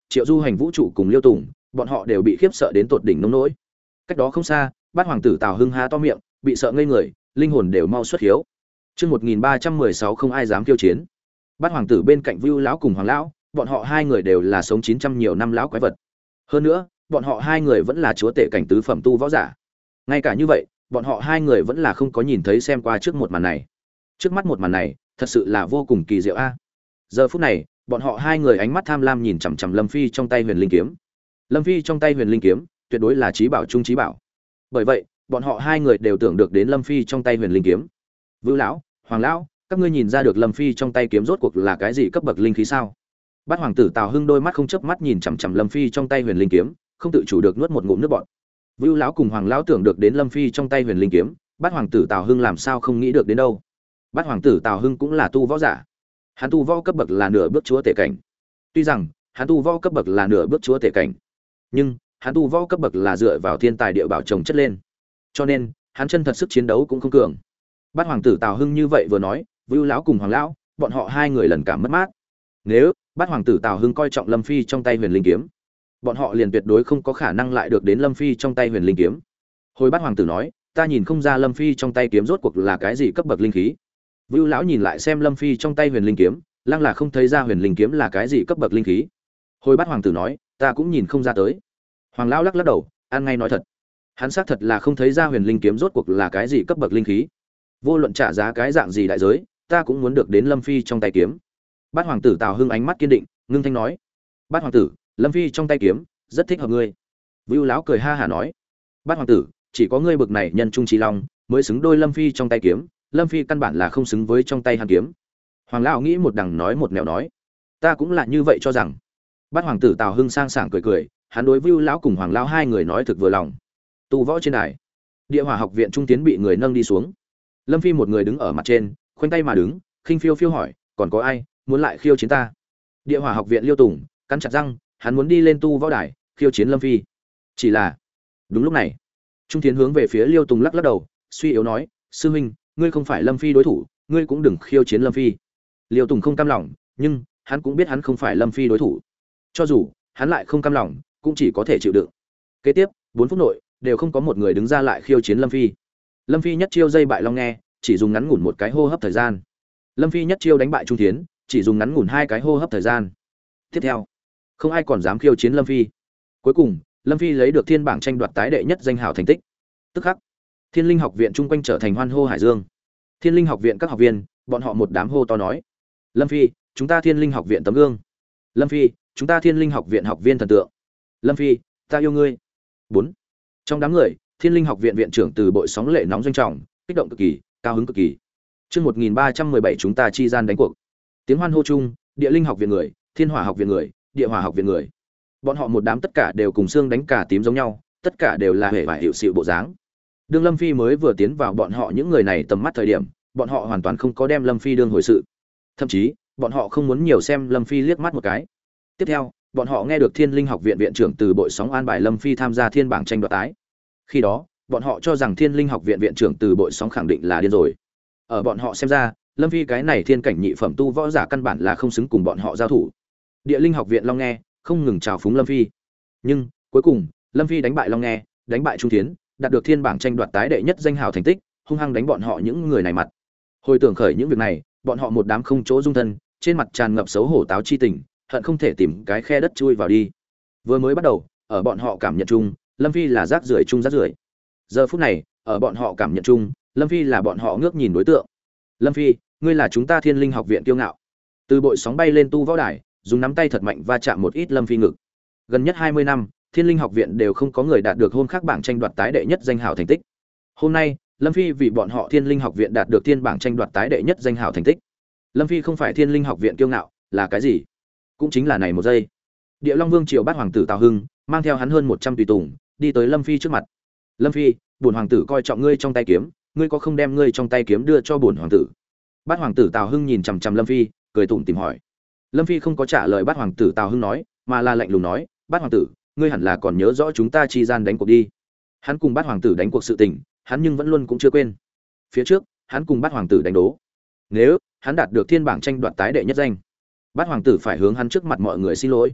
Triệu Du Hành Vũ trụ cùng Liêu Tùng, bọn họ đều bị khiếp sợ đến tột đỉnh nông nỗi. Cách đó không xa, Bát hoàng tử Tào Hưng há to miệng, bị sợ ngây người, linh hồn đều mau xuất hiếu. Chương 1316 không ai dám khiêu chiến. Bát hoàng tử bên cạnh Vưu lão cùng Hoàng lão, bọn họ hai người đều là sống 900 nhiều năm lão quái vật. Hơn nữa, bọn họ hai người vẫn là chúa tể cảnh tứ phẩm tu võ giả. Ngay cả như vậy, bọn họ hai người vẫn là không có nhìn thấy xem qua trước một màn này. Trước mắt một màn này, thật sự là vô cùng kỳ diệu a. Giờ phút này, bọn họ hai người ánh mắt tham lam nhìn chằm chằm Lâm Phi trong tay Huyền Linh kiếm. Lâm Phi trong tay Huyền Linh kiếm, tuyệt đối là chí bảo trung chí bảo. Bởi vậy, bọn họ hai người đều tưởng được đến Lâm Phi trong tay Huyền Linh kiếm. Vưu lão, Hoàng lão, các ngươi nhìn ra được Lâm Phi trong tay kiếm rốt cuộc là cái gì cấp bậc linh khí sao? Bát hoàng tử Tào Hưng đôi mắt không chớp mắt nhìn chằm chằm Lâm Phi trong tay Huyền Linh kiếm, không tự chủ được nuốt một ngụm nước bọt. Vưu lão cùng Hoàng lão tưởng được đến Lâm Phi trong tay Huyền Linh kiếm, Bát hoàng tử Tào Hưng làm sao không nghĩ được đến đâu? Bát hoàng tử Tào Hưng cũng là tu võ giả. Hắn tu võ cấp bậc là nửa bước chúa tể cảnh. Tuy rằng, hắn tu võ cấp bậc là nửa bước chúa tể cảnh, nhưng hắn tu võ cấp bậc là dựa vào thiên tài địa bảo trồng chất lên. Cho nên, hắn chân thật sức chiến đấu cũng không cường. Bát hoàng tử Tào Hưng như vậy vừa nói, Vưu lão cùng Hoàng lão, bọn họ hai người lần cảm mất mát. Nếu Bát hoàng tử Tào Hưng coi trọng Lâm Phi trong tay Huyền Linh kiếm, bọn họ liền tuyệt đối không có khả năng lại được đến Lâm Phi trong tay Huyền Linh kiếm. Hồi Bát hoàng tử nói, ta nhìn không ra Lâm Phi trong tay kiếm rốt cuộc là cái gì cấp bậc linh khí. Vưu lão nhìn lại xem Lâm Phi trong tay Huyền Linh kiếm, lăng là không thấy ra Huyền Linh kiếm là cái gì cấp bậc linh khí. Hồi Bát hoàng tử nói, ta cũng nhìn không ra tới. Hoàng lão lắc lắc đầu, ăn ngay nói thật. Hắn xác thật là không thấy ra Huyền Linh kiếm rốt cuộc là cái gì cấp bậc linh khí. Vô luận trả giá cái dạng gì đại giới, ta cũng muốn được đến Lâm Phi trong tay kiếm. Bát hoàng tử Tào Hưng ánh mắt kiên định, ngưng thanh nói: "Bát hoàng tử, Lâm Phi trong tay kiếm rất thích hợp ngươi." Vưu lão cười ha hả nói: "Bát hoàng tử, chỉ có ngươi bực này nhân trung trí long mới xứng đôi Lâm Phi trong tay kiếm, Lâm Phi căn bản là không xứng với trong tay hắn kiếm." Hoàng lão nghĩ một đằng nói một nẻo nói: "Ta cũng là như vậy cho rằng." Bát hoàng tử Tào Hưng sang sảng cười cười, hắn đối Vưu lão cùng Hoàng lão hai người nói thực vừa lòng. Tu võ trên đài, Địa Hỏa học viện trung tiến bị người nâng đi xuống. Lâm Phi một người đứng ở mặt trên, khoanh tay mà đứng, khinh phiêu phiêu hỏi: "Còn có ai muốn lại khiêu chiến ta?" Địa Hỏa học viện Liêu Tùng cắn chặt răng, hắn muốn đi lên tu võ đài, khiêu chiến Lâm Phi. Chỉ là, đúng lúc này, Trung Thiến hướng về phía Liêu Tùng lắc lắc đầu, suy yếu nói: "Sư huynh, ngươi không phải Lâm Phi đối thủ, ngươi cũng đừng khiêu chiến Lâm Phi." Liêu Tùng không cam lòng, nhưng hắn cũng biết hắn không phải Lâm Phi đối thủ. Cho dù hắn lại không cam lòng, cũng chỉ có thể chịu đựng. Kế tiếp, 4 phút nội đều không có một người đứng ra lại khiêu chiến Lâm Phi. Lâm Phi nhất chiêu dây bại Long Nghe, chỉ dùng ngắn ngủn một cái hô hấp thời gian. Lâm Phi nhất chiêu đánh bại Trung Thiến, chỉ dùng ngắn ngủn 2 cái hô hấp thời gian. Tiếp theo, không ai còn dám khiêu chiến Lâm Phi. Cuối cùng, Lâm Phi lấy được thiên bảng tranh đoạt tái đệ nhất danh hào thành tích. Tức khắc, Thiên Linh học viện chung quanh trở thành hoan hô hải dương. Thiên Linh học viện các học viên, bọn họ một đám hô to nói: "Lâm Phi, chúng ta Thiên Linh học viện tấm gương. Lâm Phi, chúng ta Thiên Linh học viện học viên thần tượng. Lâm Phi, ta yêu ngươi." 4. Trong đám người, Thiên Linh học viện viện trưởng Từ Bội sóng lệ nóng doanh trọng, kích động cực kỳ, cao hứng cực kỳ. Chương 1317 chúng ta chi gian đánh cuộc. Tiếng hoan hô chung, Địa Linh học viện người, Thiên Hỏa học viện người, Địa Hỏa học viện người. Bọn họ một đám tất cả đều cùng xương đánh cả tím giống nhau, tất cả đều là hề vải hiệu xịu bộ dáng. Đương Lâm Phi mới vừa tiến vào bọn họ những người này tầm mắt thời điểm, bọn họ hoàn toàn không có đem Lâm Phi đương hồi sự. Thậm chí, bọn họ không muốn nhiều xem Lâm Phi liếc mắt một cái. Tiếp theo, bọn họ nghe được Thiên Linh học viện viện trưởng Từ Bội sóng an bài Lâm Phi tham gia thiên bảng tranh đoạt tái. Khi đó, bọn họ cho rằng Thiên Linh học viện viện trưởng Từ Bội sóng khẳng định là điên rồi. Ở bọn họ xem ra, Lâm Phi cái này thiên cảnh nhị phẩm tu võ giả căn bản là không xứng cùng bọn họ giao thủ. Địa Linh học viện Long Nghe không ngừng chào phúng Lâm Phi. Nhưng, cuối cùng, Lâm Phi đánh bại Long Nghe, đánh bại Trung Thiến, đạt được thiên bảng tranh đoạt tái đệ nhất danh hào thành tích, hung hăng đánh bọn họ những người này mặt. Hồi tưởng khởi những việc này, bọn họ một đám không chỗ dung thân, trên mặt tràn ngập xấu hổ táo chi tình, hận không thể tìm cái khe đất chui vào đi. Vừa mới bắt đầu, ở bọn họ cảm nhận chung, Lâm Phi là rác rưởi chung rác rưởi. Giờ phút này, ở bọn họ cảm nhận chung, Lâm Phi là bọn họ ngước nhìn đối tượng. Lâm Phi, ngươi là chúng ta Thiên Linh học viện kiêu ngạo. Từ Bội sóng bay lên tu võ đài, dùng nắm tay thật mạnh va chạm một ít Lâm Phi ngực. Gần nhất 20 năm, Thiên Linh học viện đều không có người đạt được hôm khác bảng tranh đoạt tái đệ nhất danh hào thành tích. Hôm nay, Lâm Phi vì bọn họ Thiên Linh học viện đạt được thiên bảng tranh đoạt tái đệ nhất danh hào thành tích. Lâm Phi không phải Thiên Linh học viện kiêu ngạo, là cái gì? Cũng chính là này một giây. Địa Long Vương triều Bát hoàng tử Tào Hưng, mang theo hắn hơn 100 tùy tùng, đi tới Lâm Phi trước mặt. "Lâm Phi, bổn hoàng tử coi trọng ngươi trong tay kiếm, ngươi có không đem ngươi trong tay kiếm đưa cho bổn hoàng tử?" Bát hoàng tử Tào Hưng nhìn chằm chằm Lâm Phi, cười tủm tỉm hỏi. Lâm Phi không có trả lời Bát hoàng tử Tào Hưng nói, mà là lạnh lùng nói: "Bát hoàng tử, ngươi hẳn là còn nhớ rõ chúng ta chi gian đánh cuộc đi." Hắn cùng Bát hoàng tử đánh cuộc sự tình, hắn nhưng vẫn luôn cũng chưa quên. Phía trước, hắn cùng Bát hoàng tử đánh đố. Nếu hắn đạt được thiên bảng tranh đoạt tái đệ nhất danh, Bát hoàng tử phải hướng hắn trước mặt mọi người xin lỗi.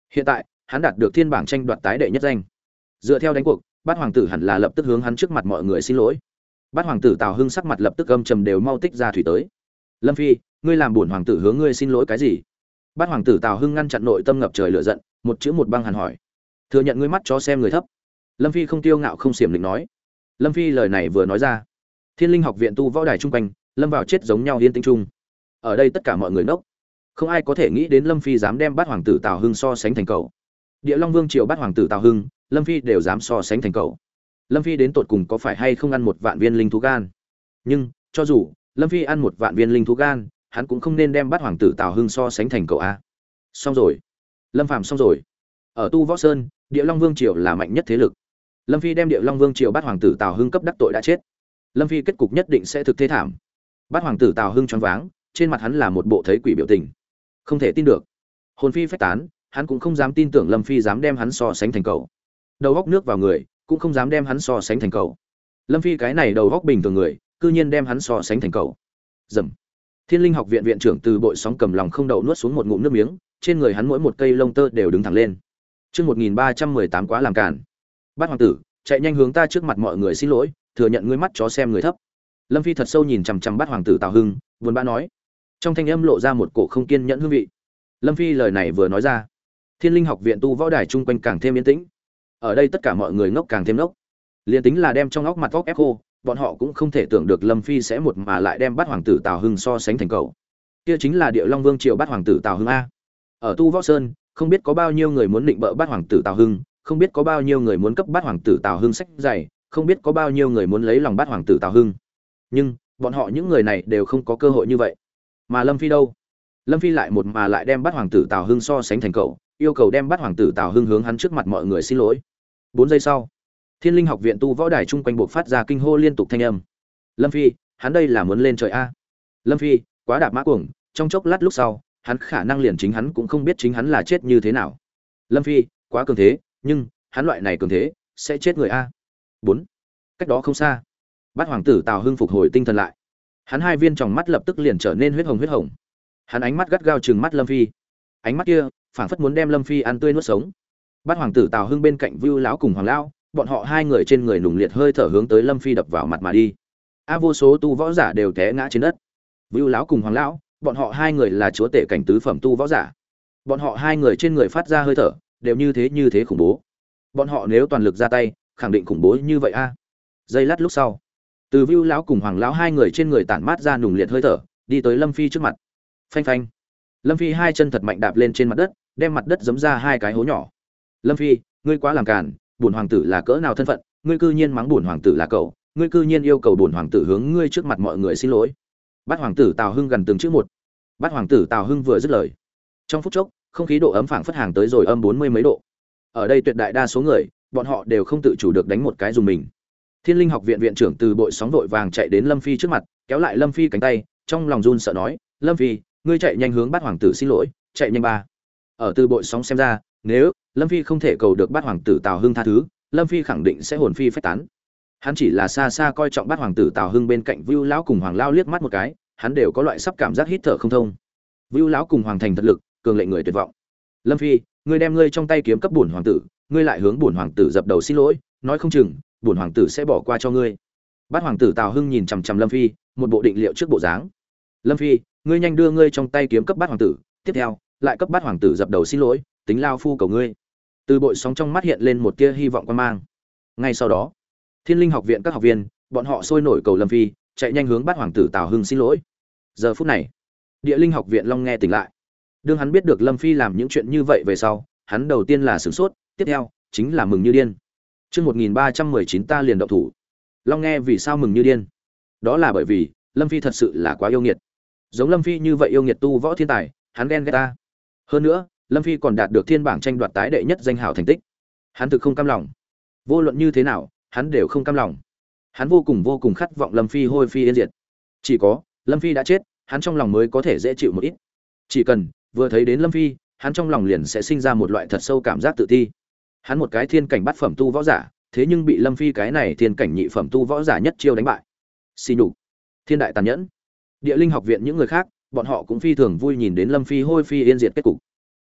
Hiện tại, hắn đạt được thiên bảng tranh đoạt tái đệ nhất danh. Dựa theo đánh cuộc, Bát hoàng tử hẳn là lập tức hướng hắn trước mặt mọi người xin lỗi. Bát hoàng tử Tào Hưng sắc mặt lập tức âm trầm đều mau tích ra thủy tới. Lâm Phi, ngươi làm bổn hoàng tử hướng ngươi xin lỗi cái gì? Bát hoàng tử Tào Hưng ngăn chặn nội tâm ngập trời lửa giận, một chữ một băng hàn hỏi. Thừa nhận ngươi mắt cho xem người thấp. Lâm Phi không tiêu ngạo không xiểm định nói. Lâm Phi lời này vừa nói ra, Thiên Linh học viện tu võ đài trung quanh, lâm vào chết giống nhau yên tĩnh chung. Ở đây tất cả mọi người ngốc, không ai có thể nghĩ đến Lâm Phi dám đem Bát hoàng tử Tào Hưng so sánh thành cậu. Địa Long Vương triều Bát hoàng tử Tào Hưng, Lâm Phi đều dám so sánh thành cậu. Lâm Phi đến tột cùng có phải hay không ăn một vạn viên linh thú gan? Nhưng cho dù Lâm Phi ăn một vạn viên linh thú gan, hắn cũng không nên đem Bát hoàng tử Tào Hưng so sánh thành cậu a. Xong rồi, Lâm Phàm xong rồi. Ở Tu Võ Sơn, Địa Long Vương triều là mạnh nhất thế lực. Lâm Phi đem Địa Long Vương triều Bát hoàng tử Tào Hưng cấp đắc tội đã chết. Lâm Phi kết cục nhất định sẽ thực thế thảm. Bát hoàng tử Tào Hưng choáng váng, trên mặt hắn là một bộ thấy quỷ biểu tình. Không thể tin được. Hồn phi phách tán, hắn cũng không dám tin tưởng Lâm Phi dám đem hắn so sánh thành cậu. Đầu góc nước vào người, cũng không dám đem hắn so sánh thành cậu. Lâm Phi cái này đầu góc bình thường người, cư nhiên đem hắn so sánh thành cậu. Dầm. Thiên Linh học viện viện trưởng Từ Bội Sóng cầm lòng không đậu nuốt xuống một ngụm nước miếng, trên người hắn mỗi một cây lông tơ đều đứng thẳng lên. Chương 1318 quá làm cản. Bát hoàng tử, chạy nhanh hướng ta trước mặt mọi người xin lỗi, thừa nhận ngươi mắt chó xem người thấp. Lâm Phi thật sâu nhìn chằm chằm Bát hoàng tử Tào Hưng, buồn bã nói. Trong thanh âm lộ ra một cổ không kiên nhẫn hương vị. Lâm Phi lời này vừa nói ra, Thiên Linh học viện tu võ đài chung quanh càng thêm yên tĩnh. Ở đây tất cả mọi người ngốc càng thêm ngốc. Liên tính là đem trong óc mặt óc ép khô, bọn họ cũng không thể tưởng được Lâm Phi sẽ một mà lại đem Bát hoàng tử Tào Hưng so sánh thành cậu. Kia chính là Địa Long Vương triều Bát hoàng tử Tào Hưng a. Ở Tu Võ Sơn, không biết có bao nhiêu người muốn định bợ Bát hoàng tử Tào Hưng, không biết có bao nhiêu người muốn cấp Bát hoàng tử Tào Hưng sách dày, không biết có bao nhiêu người muốn lấy lòng Bát hoàng tử Tào Hưng. Nhưng, bọn họ những người này đều không có cơ hội như vậy. Mà Lâm Phi đâu? Lâm Phi lại một mà lại đem Bát hoàng tử Tào Hưng so sánh thành cậu, yêu cầu đem Bát hoàng tử Tào Hưng hướng hắn trước mặt mọi người xin lỗi. 4 giây sau, Thiên Linh học viện tu võ đài chung quanh buộc phát ra kinh hô liên tục thanh âm. Lâm Phi, hắn đây là muốn lên trời a. Lâm Phi, quá đạp mã cuồng, trong chốc lát lúc sau, hắn khả năng liền chính hắn cũng không biết chính hắn là chết như thế nào. Lâm Phi, quá cường thế, nhưng hắn loại này cường thế sẽ chết người a. 4. Cách đó không xa, Bát hoàng tử Tào Hưng phục hồi tinh thần lại. Hắn hai viên tròng mắt lập tức liền trở nên huyết hồng. Hắn ánh mắt gắt gao trừng mắt Lâm Phi. Ánh mắt kia, phảng phất muốn đem Lâm Phi ăn tươi nuốt sống. Bát hoàng tử Tào Hưng bên cạnh Vưu lão cùng Hoàng lão, bọn họ hai người trên người nùng liệt hơi thở hướng tới Lâm Phi đập vào mặt mà đi. Vô số tu võ giả đều té ngã trên đất. Vưu lão cùng Hoàng lão, bọn họ hai người là chúa tể cảnh tứ phẩm tu võ giả. Bọn họ hai người trên người phát ra hơi thở, đều như thế khủng bố. Bọn họ nếu toàn lực ra tay, khẳng định khủng bố như vậy a. Giây lát lúc sau, từ Vưu lão cùng Hoàng lão hai người trên người tản mát ra nùng liệt hơi thở, đi tới Lâm Phi trước mặt. Phanh phanh. Lâm Phi hai chân thật mạnh đạp lên trên mặt đất, đem mặt đất giẫm ra hai cái hố nhỏ. Lâm Phi, ngươi quá làm càn, bổn hoàng tử là cỡ nào thân phận, ngươi cư nhiên mắng bổn hoàng tử là cậu, ngươi cư nhiên yêu cầu bổn hoàng tử hướng ngươi trước mặt mọi người xin lỗi. Bát hoàng tử Tào Hưng gần từng chữ một. Bát hoàng tử Tào Hưng vừa dứt lời, trong phút chốc, không khí độ ấm phảng phất hàng tới rồi âm 40 mấy độ. Ở đây tuyệt đại đa số người, bọn họ đều không tự chủ được đánh một cái dùng mình. Thiên Linh học viện viện trưởng Từ Bội Sóng vội vàng chạy đến Lâm Phi trước mặt, kéo lại Lâm Phi cánh tay, trong lòng run sợ nói, "Lâm Phi, ngươi chạy nhanh hướng Bát hoàng tử xin lỗi, chạy nhanh ba." Ở Từ Bội Sóng xem ra, nếu Lâm Phi không thể cầu được Bát hoàng tử Tào Hưng tha thứ, Lâm Phi khẳng định sẽ hồn phi phách tán. Hắn chỉ là xa xa coi trọng Bát hoàng tử Tào Hưng bên cạnh Vưu lão cùng Hoàng lão liếc mắt một cái, hắn đều có loại sắp cảm giác hít thở không thông. Vưu lão cùng Hoàng thành thật lực, cường lệnh người tuyệt vọng. Lâm Phi, ngươi đem ngươi trong tay kiếm cấp bổn hoàng tử, ngươi lại hướng bổn hoàng tử dập đầu xin lỗi, nói không chừng bổn hoàng tử sẽ bỏ qua cho ngươi. Bát hoàng tử Tào Hưng nhìn chằm chằm Lâm Phi, một bộ định liệu trước bộ dáng. Lâm Phi, ngươi nhanh đưa ngươi trong tay kiếm cấp Bát hoàng tử, tiếp theo lại cấp Bát hoàng tử dập đầu xin lỗi, tính lao phu cầu ngươi. Từ Bội Sóng trong mắt hiện lên một tia hy vọng quan mang. Ngay sau đó, Thiên Linh học viện các học viên, bọn họ sôi nổi cầu Lâm Phi, chạy nhanh hướng Bát hoàng tử Tào Hưng xin lỗi. Giờ phút này, Địa Linh học viện Long nghe tỉnh lại. Đương hắn biết được Lâm Phi làm những chuyện như vậy về sau, hắn đầu tiên là sửng sốt, tiếp theo chính là mừng như điên. Chương 1319 ta liền động thủ. Long nghe vì sao mừng như điên? Đó là bởi vì Lâm Phi thật sự là quá yêu nghiệt. Giống Lâm Phi như vậy yêu nghiệt tu võ thiên tài, hắn ghen ghét ta. Hơn nữa, Lâm Phi còn đạt được thiên bảng tranh đoạt tái đệ nhất danh hảo thành tích. Hắn thực không cam lòng. Vô luận như thế nào, hắn đều không cam lòng. Hắn vô cùng khát vọng Lâm Phi hôi phi yên diệt. Chỉ có Lâm Phi đã chết, hắn trong lòng mới có thể dễ chịu một ít. Chỉ cần vừa thấy đến Lâm Phi, hắn trong lòng liền sẽ sinh ra một loại thật sâu cảm giác tự ti. Hắn một cái thiên cảnh bát phẩm tu võ giả, thế nhưng bị Lâm Phi cái này thiên cảnh nhị phẩm tu võ giả nhất chiêu đánh bại. Xỉ nhục, thiên đại tàn nhẫn. Địa Linh học viện những người khác, bọn họ cũng phi thường vui nhìn đến Lâm Phi hôi phi yên diệt kết cục.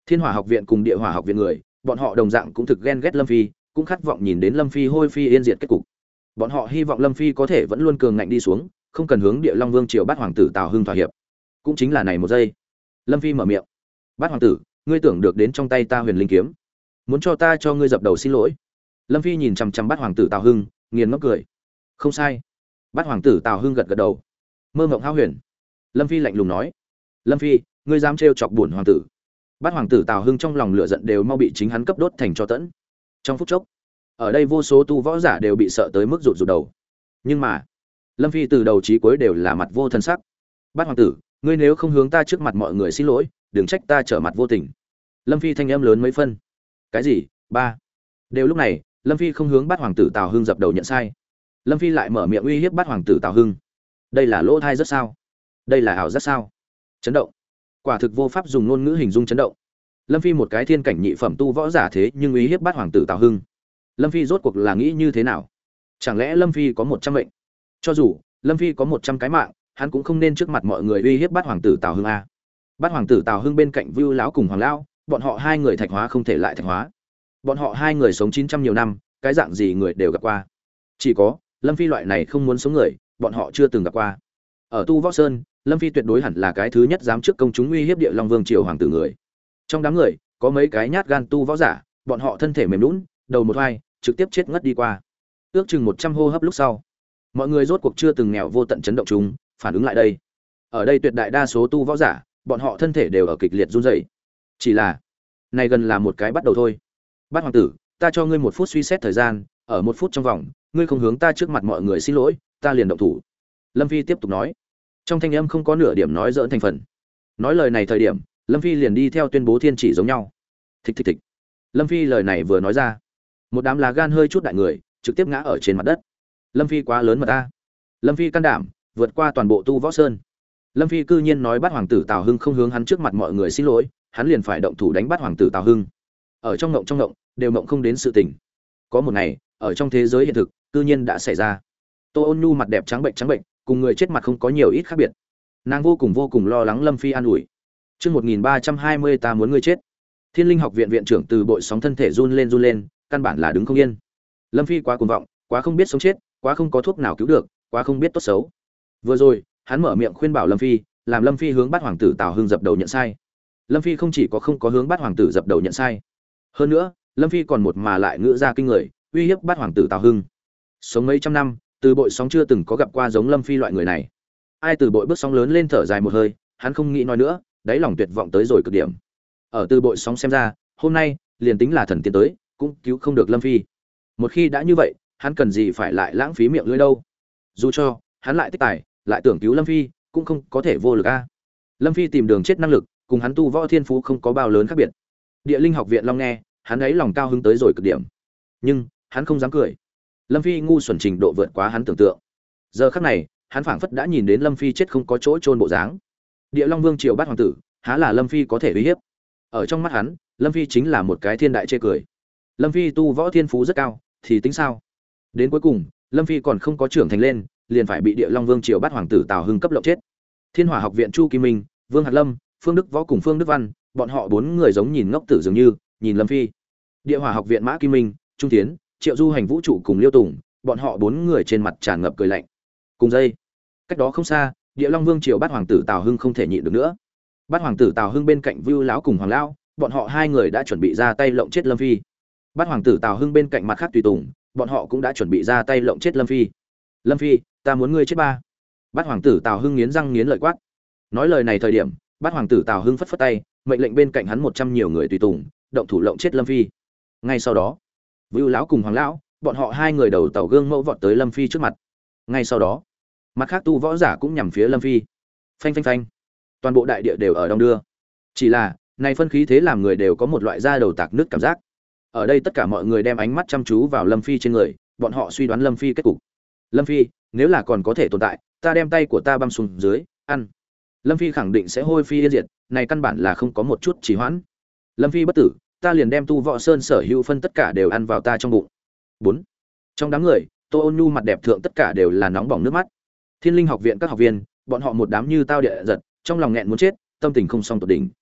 Thiên Hỏa học viện cùng Địa Hỏa học viện người, bọn họ đồng dạng cũng thực ghen ghét Lâm Phi, cũng khát vọng nhìn đến Lâm Phi hôi phi yên diệt kết cục. Bọn họ hy vọng Lâm Phi có thể vẫn luôn cường ngạnh đi xuống, không cần hướng Địa Long Vương triều Bát hoàng tử Tào Hưng thỏa hiệp. Cũng chính là này một giây, Lâm Phi mở miệng: "Bát hoàng tử, ngươi tưởng được đến trong tay ta Huyền Linh kiếm, muốn cho ta cho ngươi dập đầu xin lỗi?" Lâm Phi nhìn chằm chằm Bát hoàng tử Tào Hưng, nghiền ngẫm cười. "Không sai." Bát hoàng tử Tào Hưng gật gật đầu. "Mơ mộng hão huyền." Lâm Phi lạnh lùng nói. "Lâm Phi, ngươi dám trêu chọc bổn hoàng tử?" Bát hoàng tử Tào Hưng trong lòng lửa giận đều mau bị chính hắn cấp đốt thành tro tẫn. Trong phút chốc, ở đây vô số tu võ giả đều bị sợ tới mức rụt rụt đầu. Nhưng mà, Lâm Phi từ đầu chí cuối đều là mặt vô thân sắc. "Bát hoàng tử, ngươi nếu không hướng ta trước mặt mọi người xin lỗi, đừng trách ta trở mặt vô tình." Lâm Phi thanh âm lớn mấy phân. "Cái gì? Ba?" Đều lúc này, Lâm Phi không hướng Bát hoàng tử Tào Hưng dập đầu nhận sai. Lâm Phi lại mở miệng uy hiếp Bát hoàng tử Tào Hưng. Đây là lỗ thai rất sao? Đây là ảo rất sao? Chấn động. Quả thực vô pháp dùng ngôn ngữ hình dung chấn động. Lâm Phi một cái thiên cảnh nhị phẩm tu võ giả thế nhưng uy hiếp Bát hoàng tử Tào Hưng. Lâm Phi rốt cuộc là nghĩ như thế nào? Chẳng lẽ Lâm Phi có 100 mệnh? Cho dù Lâm Phi có 100 cái mạng, hắn cũng không nên trước mặt mọi người uy hiếp Bát hoàng tử Tào Hưng a. Bát hoàng tử Tào Hưng bên cạnh Vưu lão cùng Hoàng lão, bọn họ hai người thạch hóa không thể lại thạch hóa. Bọn họ hai người sống 900 nhiều năm, cái dạng gì người đều gặp qua. Chỉ có Lâm Phi loại này không muốn sống người, bọn họ chưa từng gặp qua. Ở Tu Võ Sơn, Lâm Phi tuyệt đối hẳn là cái thứ nhất dám trước công chúng uy hiếp Địa Long Vương triều hoàng tử người. Trong đám người, có mấy cái nhát gan tu võ giả, bọn họ thân thể mềm nhũn, đầu một vai, trực tiếp chết ngất đi qua. Ước chừng 100 hô hấp lúc sau, mọi người rốt cuộc chưa từng nghèo vô tận chấn động chúng, phản ứng lại đây. Ở đây tuyệt đại đa số tu võ giả, bọn họ thân thể đều ở kịch liệt run rẩy. Chỉ là, này gần là một cái bắt đầu thôi. Bát hoàng tử, ta cho ngươi 1 phút suy xét thời gian, ở 1 phút trong vòng, ngươi không hướng ta trước mặt mọi người xin lỗi, ta liền động thủ. Lâm Phi tiếp tục nói. Trong thanh âm không có nửa điểm nói giỡn thành phần. Nói lời này thời điểm, Lâm Phi liền đi theo tuyên bố thiên chỉ giống nhau. Thịch thịch thịch. Lâm Phi lời này vừa nói ra, một đám lá gan hơi chút đại người, trực tiếp ngã ở trên mặt đất. Lâm Phi quá lớn mà ta. Lâm Phi can đảm, vượt qua toàn bộ Tu Võ Sơn. Lâm Phi cư nhiên nói Bát hoàng tử Tào Hưng không hướng hắn trước mặt mọi người xin lỗi, hắn liền phải động thủ đánh Bát hoàng tử Tào Hưng. Ở trong ngộng đều mộng không đến sự tình. Có một ngày, ở trong thế giới hiện thực, cư nhiên đã xảy ra. Tô Ôn Nhu mặt đẹp trắng bệnh, cùng người chết mặt không có nhiều ít khác biệt. Nàng vô cùng lo lắng Lâm Phi an ủi. Chương 1320 ta muốn ngươi chết. Thiên Linh học viện viện trưởng từ bội sóng thân thể run lên, căn bản là đứng không yên. Lâm Phi quá cuồng vọng, quá không biết sống chết, quá không có thuốc nào cứu được, quá không biết tốt xấu. Vừa rồi, hắn mở miệng khuyên bảo Lâm Phi, làm Lâm Phi hướng Bát hoàng tử Tào Hưng dập đầu nhận sai. Lâm Phi không chỉ có không có hướng Bát hoàng tử dập đầu nhận sai, hơn nữa, Lâm Phi còn một mà lại ngữ ra kinh người, uy hiếp Bát hoàng tử Tào Hưng. Sống mấy trăm năm, từ bội sóng chưa từng có gặp qua giống Lâm Phi loại người này. Ai từ bội bước sóng lớn lên thở dài một hơi, hắn không nghĩ nói nữa, đáy lòng tuyệt vọng tới rồi cực điểm. Ở từ bội sóng xem ra, hôm nay, liền tính là thần tiên tới, cũng cứu không được Lâm Phi. Một khi đã như vậy, hắn cần gì phải lại lãng phí miệng lưỡi đâu? Dù cho hắn lại tích tài, lại tưởng cứu Lâm Phi, cũng không có thể vô lực a. Lâm Phi tìm đường chết năng lực, cùng hắn tu võ thiên phú không có bao lớn khác biệt. Địa Linh học viện Long nghe, hắn ấy lòng cao hứng tới rồi cực điểm. Nhưng, hắn không dám cười. Lâm Phi ngu xuẩn trình độ vượt quá hắn tưởng tượng. Giờ khắc này, hắn phảng phất đã nhìn đến Lâm Phi chết không có chỗ chôn bộ dáng. Địa Long Vương triều Bát hoàng tử, há là Lâm Phi có thể uy hiếp. Ở trong mắt hắn, Lâm Phi chính là một cái thiên đại chê cười. Lâm Phi tu võ thiên phú rất cao, thì tính sao? Đến cuối cùng, Lâm Phi còn không có trưởng thành lên, liền phải bị Địa Long Vương triều Bát hoàng tử Tào Hưng cấp lộng chết. Thiên Hỏa học viện Chu Kỳ Minh, Vương Hạt Lâm, Phương Đức Võ cùng Phương Đức Văn, bọn họ 4 người giống nhìn ngốc tử dường như, nhìn Lâm Phi. Địa Hỏa học viện Mã Kim Minh, Trung Tiến, Triệu Du Hành Vũ trụ cùng Liêu Tùng, bọn họ 4 người trên mặt tràn ngập cười lạnh. Cùng dây, cách đó không xa, Địa Long Vương triều Bát hoàng tử Tào Hưng không thể nhịn được nữa. Bát hoàng tử Tào Hưng bên cạnh Vưu lão cùng Hoàng lão, bọn họ 2 người đã chuẩn bị ra tay lộng chết Lâm Phi. Bát hoàng tử Tào Hưng bên cạnh mặt khác tùy tùng, bọn họ cũng đã chuẩn bị ra tay lộng chết Lâm Phi. Lâm Phi, ta muốn ngươi chết ba. Bát hoàng tử Tào Hưng nghiến răng nghiến lợi quát. Nói lời này thời điểm, Bát hoàng tử Tào Hưng phất phất tay, mệnh lệnh bên cạnh hắn 100 nhiều người tùy tùng, động thủ lộng chết Lâm Phi. Ngay sau đó, Vưu lão cùng Hoàng lão, bọn họ 2 người đầu tàu gương mẫu vọt tới Lâm Phi trước mặt. Ngay sau đó, mặt khác tu võ giả cũng nhằm phía Lâm Phi. Phanh phanh phanh. Toàn bộ đại địa đều ở đông đưa. Chỉ là, này phân khí thế làm người đều có một loại da đầu tạc nứt cảm giác. Ở đây tất cả mọi người đem ánh mắt chăm chú vào Lâm Phi trên người, bọn họ suy đoán Lâm Phi kết cục. Lâm Phi, nếu là còn có thể tồn tại, ta đem tay của ta băm xuống dưới, ăn. Lâm Phi khẳng định sẽ hôi phi yên diệt, này căn bản là không có một chút trì hoãn. Lâm Phi bất tử, ta liền đem tu võ sơn sở hữu phân tất cả đều ăn vào ta trong bụng. 4. Trong đám người, Tô Ôn Nhu mặt đẹp thượng tất cả đều là nóng bỏng nước mắt. Thiên Linh học viện các học viên, bọn họ một đám như tao địa giật, trong lòng nghẹn muốn chết, tâm tình không song tột đỉnh.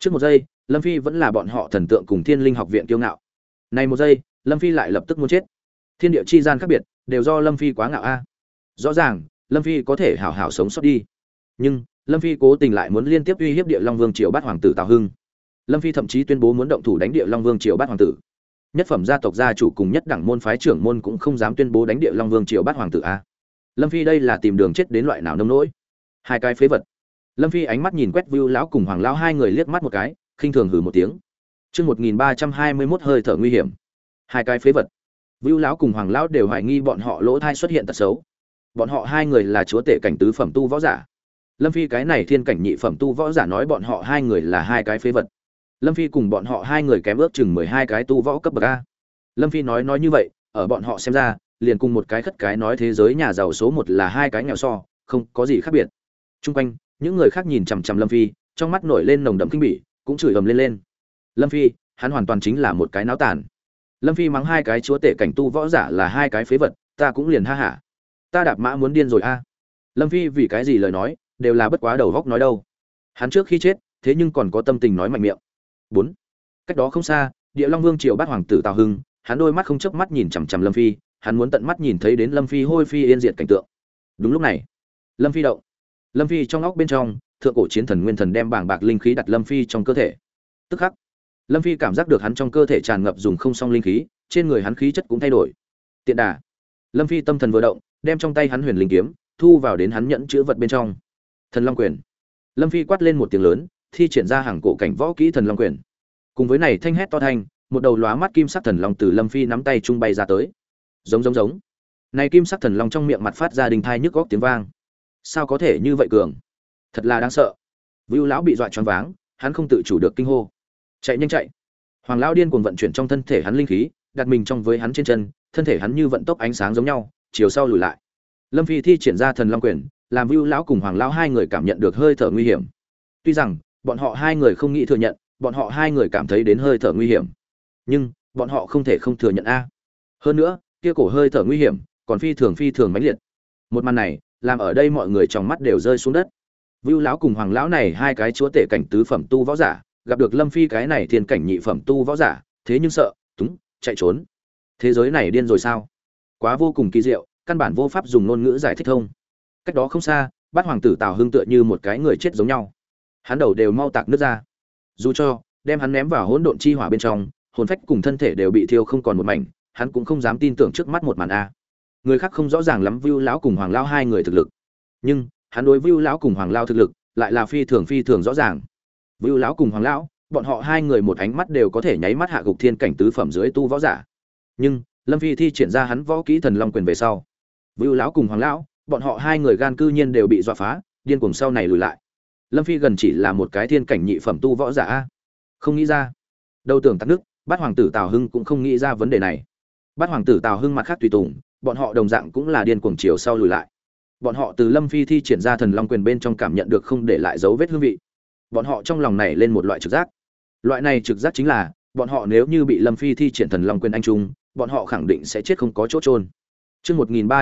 Trước một giây, Lâm Phi vẫn là bọn họ thần tượng cùng Thiên Linh học viện kiêu ngạo. Này một giây, Lâm Phi lại lập tức muốn chết. Thiên địa chi gian khác biệt, đều do Lâm Phi quá ngạo a. Rõ ràng, Lâm Phi có thể hảo hảo sống sót đi. Nhưng, Lâm Phi cố tình lại muốn liên tiếp uy hiếp Địa Long Vương triều Bát hoàng tử Tào Hưng. Lâm Phi thậm chí tuyên bố muốn động thủ đánh Địa Long Vương triều Bát hoàng tử. Nhất phẩm gia tộc gia chủ cùng nhất đẳng môn phái trưởng môn cũng không dám tuyên bố đánh Địa Long Vương triều Bát hoàng tử a. Lâm Phi đây là tìm đường chết đến loại nào nông nỗi. Hai cái phế vật. Lâm Phi ánh mắt nhìn quét Vưu lão cùng Hoàng lão hai người liếc mắt một cái, khinh thường hừ một tiếng. Chương 1321 hơi thở nguy hiểm. Hai cái phế vật. Vưu lão cùng Hoàng lão đều hoài nghi bọn họ lỗ thai xuất hiện tật xấu. Bọn họ hai người là chúa tể cảnh tứ phẩm tu võ giả. Lâm Phi cái này thiên cảnh nhị phẩm tu võ giả nói bọn họ hai người là hai cái phế vật. Lâm Phi cùng bọn họ hai người kém ước chừng 12 cái tu võ cấp bậc a. Lâm Phi nói như vậy, ở bọn họ xem ra, liền cùng một cái khất cái nói thế giới nhà giàu số 1 là hai cái nghèo so, không có gì khác biệt. Trung quanh, những người khác nhìn chằm chằm Lâm Phi, trong mắt nổi lên nồng đậm kinh bỉ, cũng chửi ầm lên. Lâm Phi, hắn hoàn toàn chính là một cái náo tàn. Lâm Phi mắng hai cái chúa tể cảnh tu võ giả là hai cái phế vật, ta cũng liền ha hả. Ta đạp mã muốn điên rồi a. Lâm Phi vì cái gì lời nói, đều là bất quá đầu góc nói đâu. Hắn trước khi chết, thế nhưng còn có tâm tình nói mạnh miệng. 4. Cách đó không xa, Địa Long Vương triều Bát hoàng tử Tào Hưng, hắn đôi mắt không chớp mắt nhìn chằm chằm Lâm Phi, hắn muốn tận mắt nhìn thấy đến Lâm Phi hôi phi yên diệt cảnh tượng. Đúng lúc này, Lâm Phi động. Lâm Phi trong óc bên trong, thượng cổ chiến thần nguyên thần đem bảng bạc linh khí đặt Lâm Phi trong cơ thể. Tức khắc, Lâm Phi cảm giác được hắn trong cơ thể tràn ngập dùng không xong linh khí, trên người hắn khí chất cũng thay đổi. Tiện đà, Lâm Phi tâm thần vừa động, đem trong tay hắn huyền linh kiếm thu vào đến hắn nhẫn chứa vật bên trong. Thần Long quyền. Lâm Phi quát lên một tiếng lớn, thi triển ra hàng cổ cảnh võ kỹ Thần Long quyền. Cùng với này thanh hét to thanh, một đầu lóa mắt kim sắc thần long từ Lâm Phi nắm tay trung bay ra tới. Giống. Này kim sắc thần long trong miệng mặt phát ra đình thai nhức góc tiếng vang. Sao có thể như vậy cường? Thật là đáng sợ. Vưu lão bị dọa choáng váng, hắn không tự chủ được kinh hô. Chạy nhanh chạy. Hoàng lão điên cuồng vận chuyển trong thân thể hắn linh khí, đặt mình trong với hắn trên chân, thân thể hắn như vận tốc ánh sáng giống nhau, chiều sau lùi lại. Lâm Phi thi triển ra Thần Long quyền, làm Vưu lão cùng Hoàng lão hai người cảm nhận được hơi thở nguy hiểm. Tuy rằng bọn họ hai người không nghĩ thừa nhận, bọn họ hai người cảm thấy đến hơi thở nguy hiểm, nhưng bọn họ không thể không thừa nhận a. Hơn nữa, kia cổ hơi thở nguy hiểm, còn phi thường mãnh liệt. Một màn này, làm ở đây mọi người trong mắt đều rơi xuống đất. Vưu lão cùng Hoàng lão này hai cái chúa tể cảnh tứ phẩm tu võ giả, gặp được Lâm Phi cái này thiên cảnh nhị phẩm tu võ giả, thế nhưng sợ, túng, chạy trốn. Thế giới này điên rồi sao? Quá vô cùng kỳ diệu, căn bản vô pháp dùng ngôn ngữ giải thích thông. Cách đó không xa, Bát hoàng tử Tào Hưng tựa như một cái người chết giống nhau. Hắn đầu đều mau tạc nứt ra. Dù cho đem hắn ném vào hỗn độn chi hỏa bên trong, hồn phách cùng thân thể đều bị thiêu không còn một mảnh, hắn cũng không dám tin tưởng trước mắt một màn a. Người khác không rõ ràng lắm Vưu lão cùng Hoàng lão hai người thực lực, nhưng hắn đối Vưu lão cùng Hoàng lão thực lực lại là phi thường rõ ràng. Vưu lão cùng Hoàng lão, bọn họ hai người một ánh mắt đều có thể nháy mắt hạ gục thiên cảnh tứ phẩm dưới tu võ giả. Nhưng Lâm Phi thi triển ra hắn võ kỹ Thần Long quyền về sau, Vưu lão cùng Hoàng lão, bọn họ hai người gan cư nhiên đều bị dọa phá, điên cuồng sau này lùi lại. Lâm Phi gần chỉ là một cái thiên cảnh nhị phẩm tu võ giả a. Không nghĩ ra. Đầu tưởng tắc nước, Bát hoàng tử Tào Hưng cũng không nghĩ ra vấn đề này. Bát hoàng tử Tào Hưng mặt khác tùy tùng, bọn họ đồng dạng cũng là điên cuồng chiều sau lùi lại. Bọn họ từ Lâm Phi thi triển ra Thần Long quyền bên trong cảm nhận được không để lại dấu vết hương vị. Bọn họ trong lòng nảy lên một loại trực giác. Loại này trực giác chính là, bọn họ nếu như bị Lâm Phi thi triển Thần Long quyền anh trung, bọn họ khẳng định sẽ chết không có chỗ chôn. Chương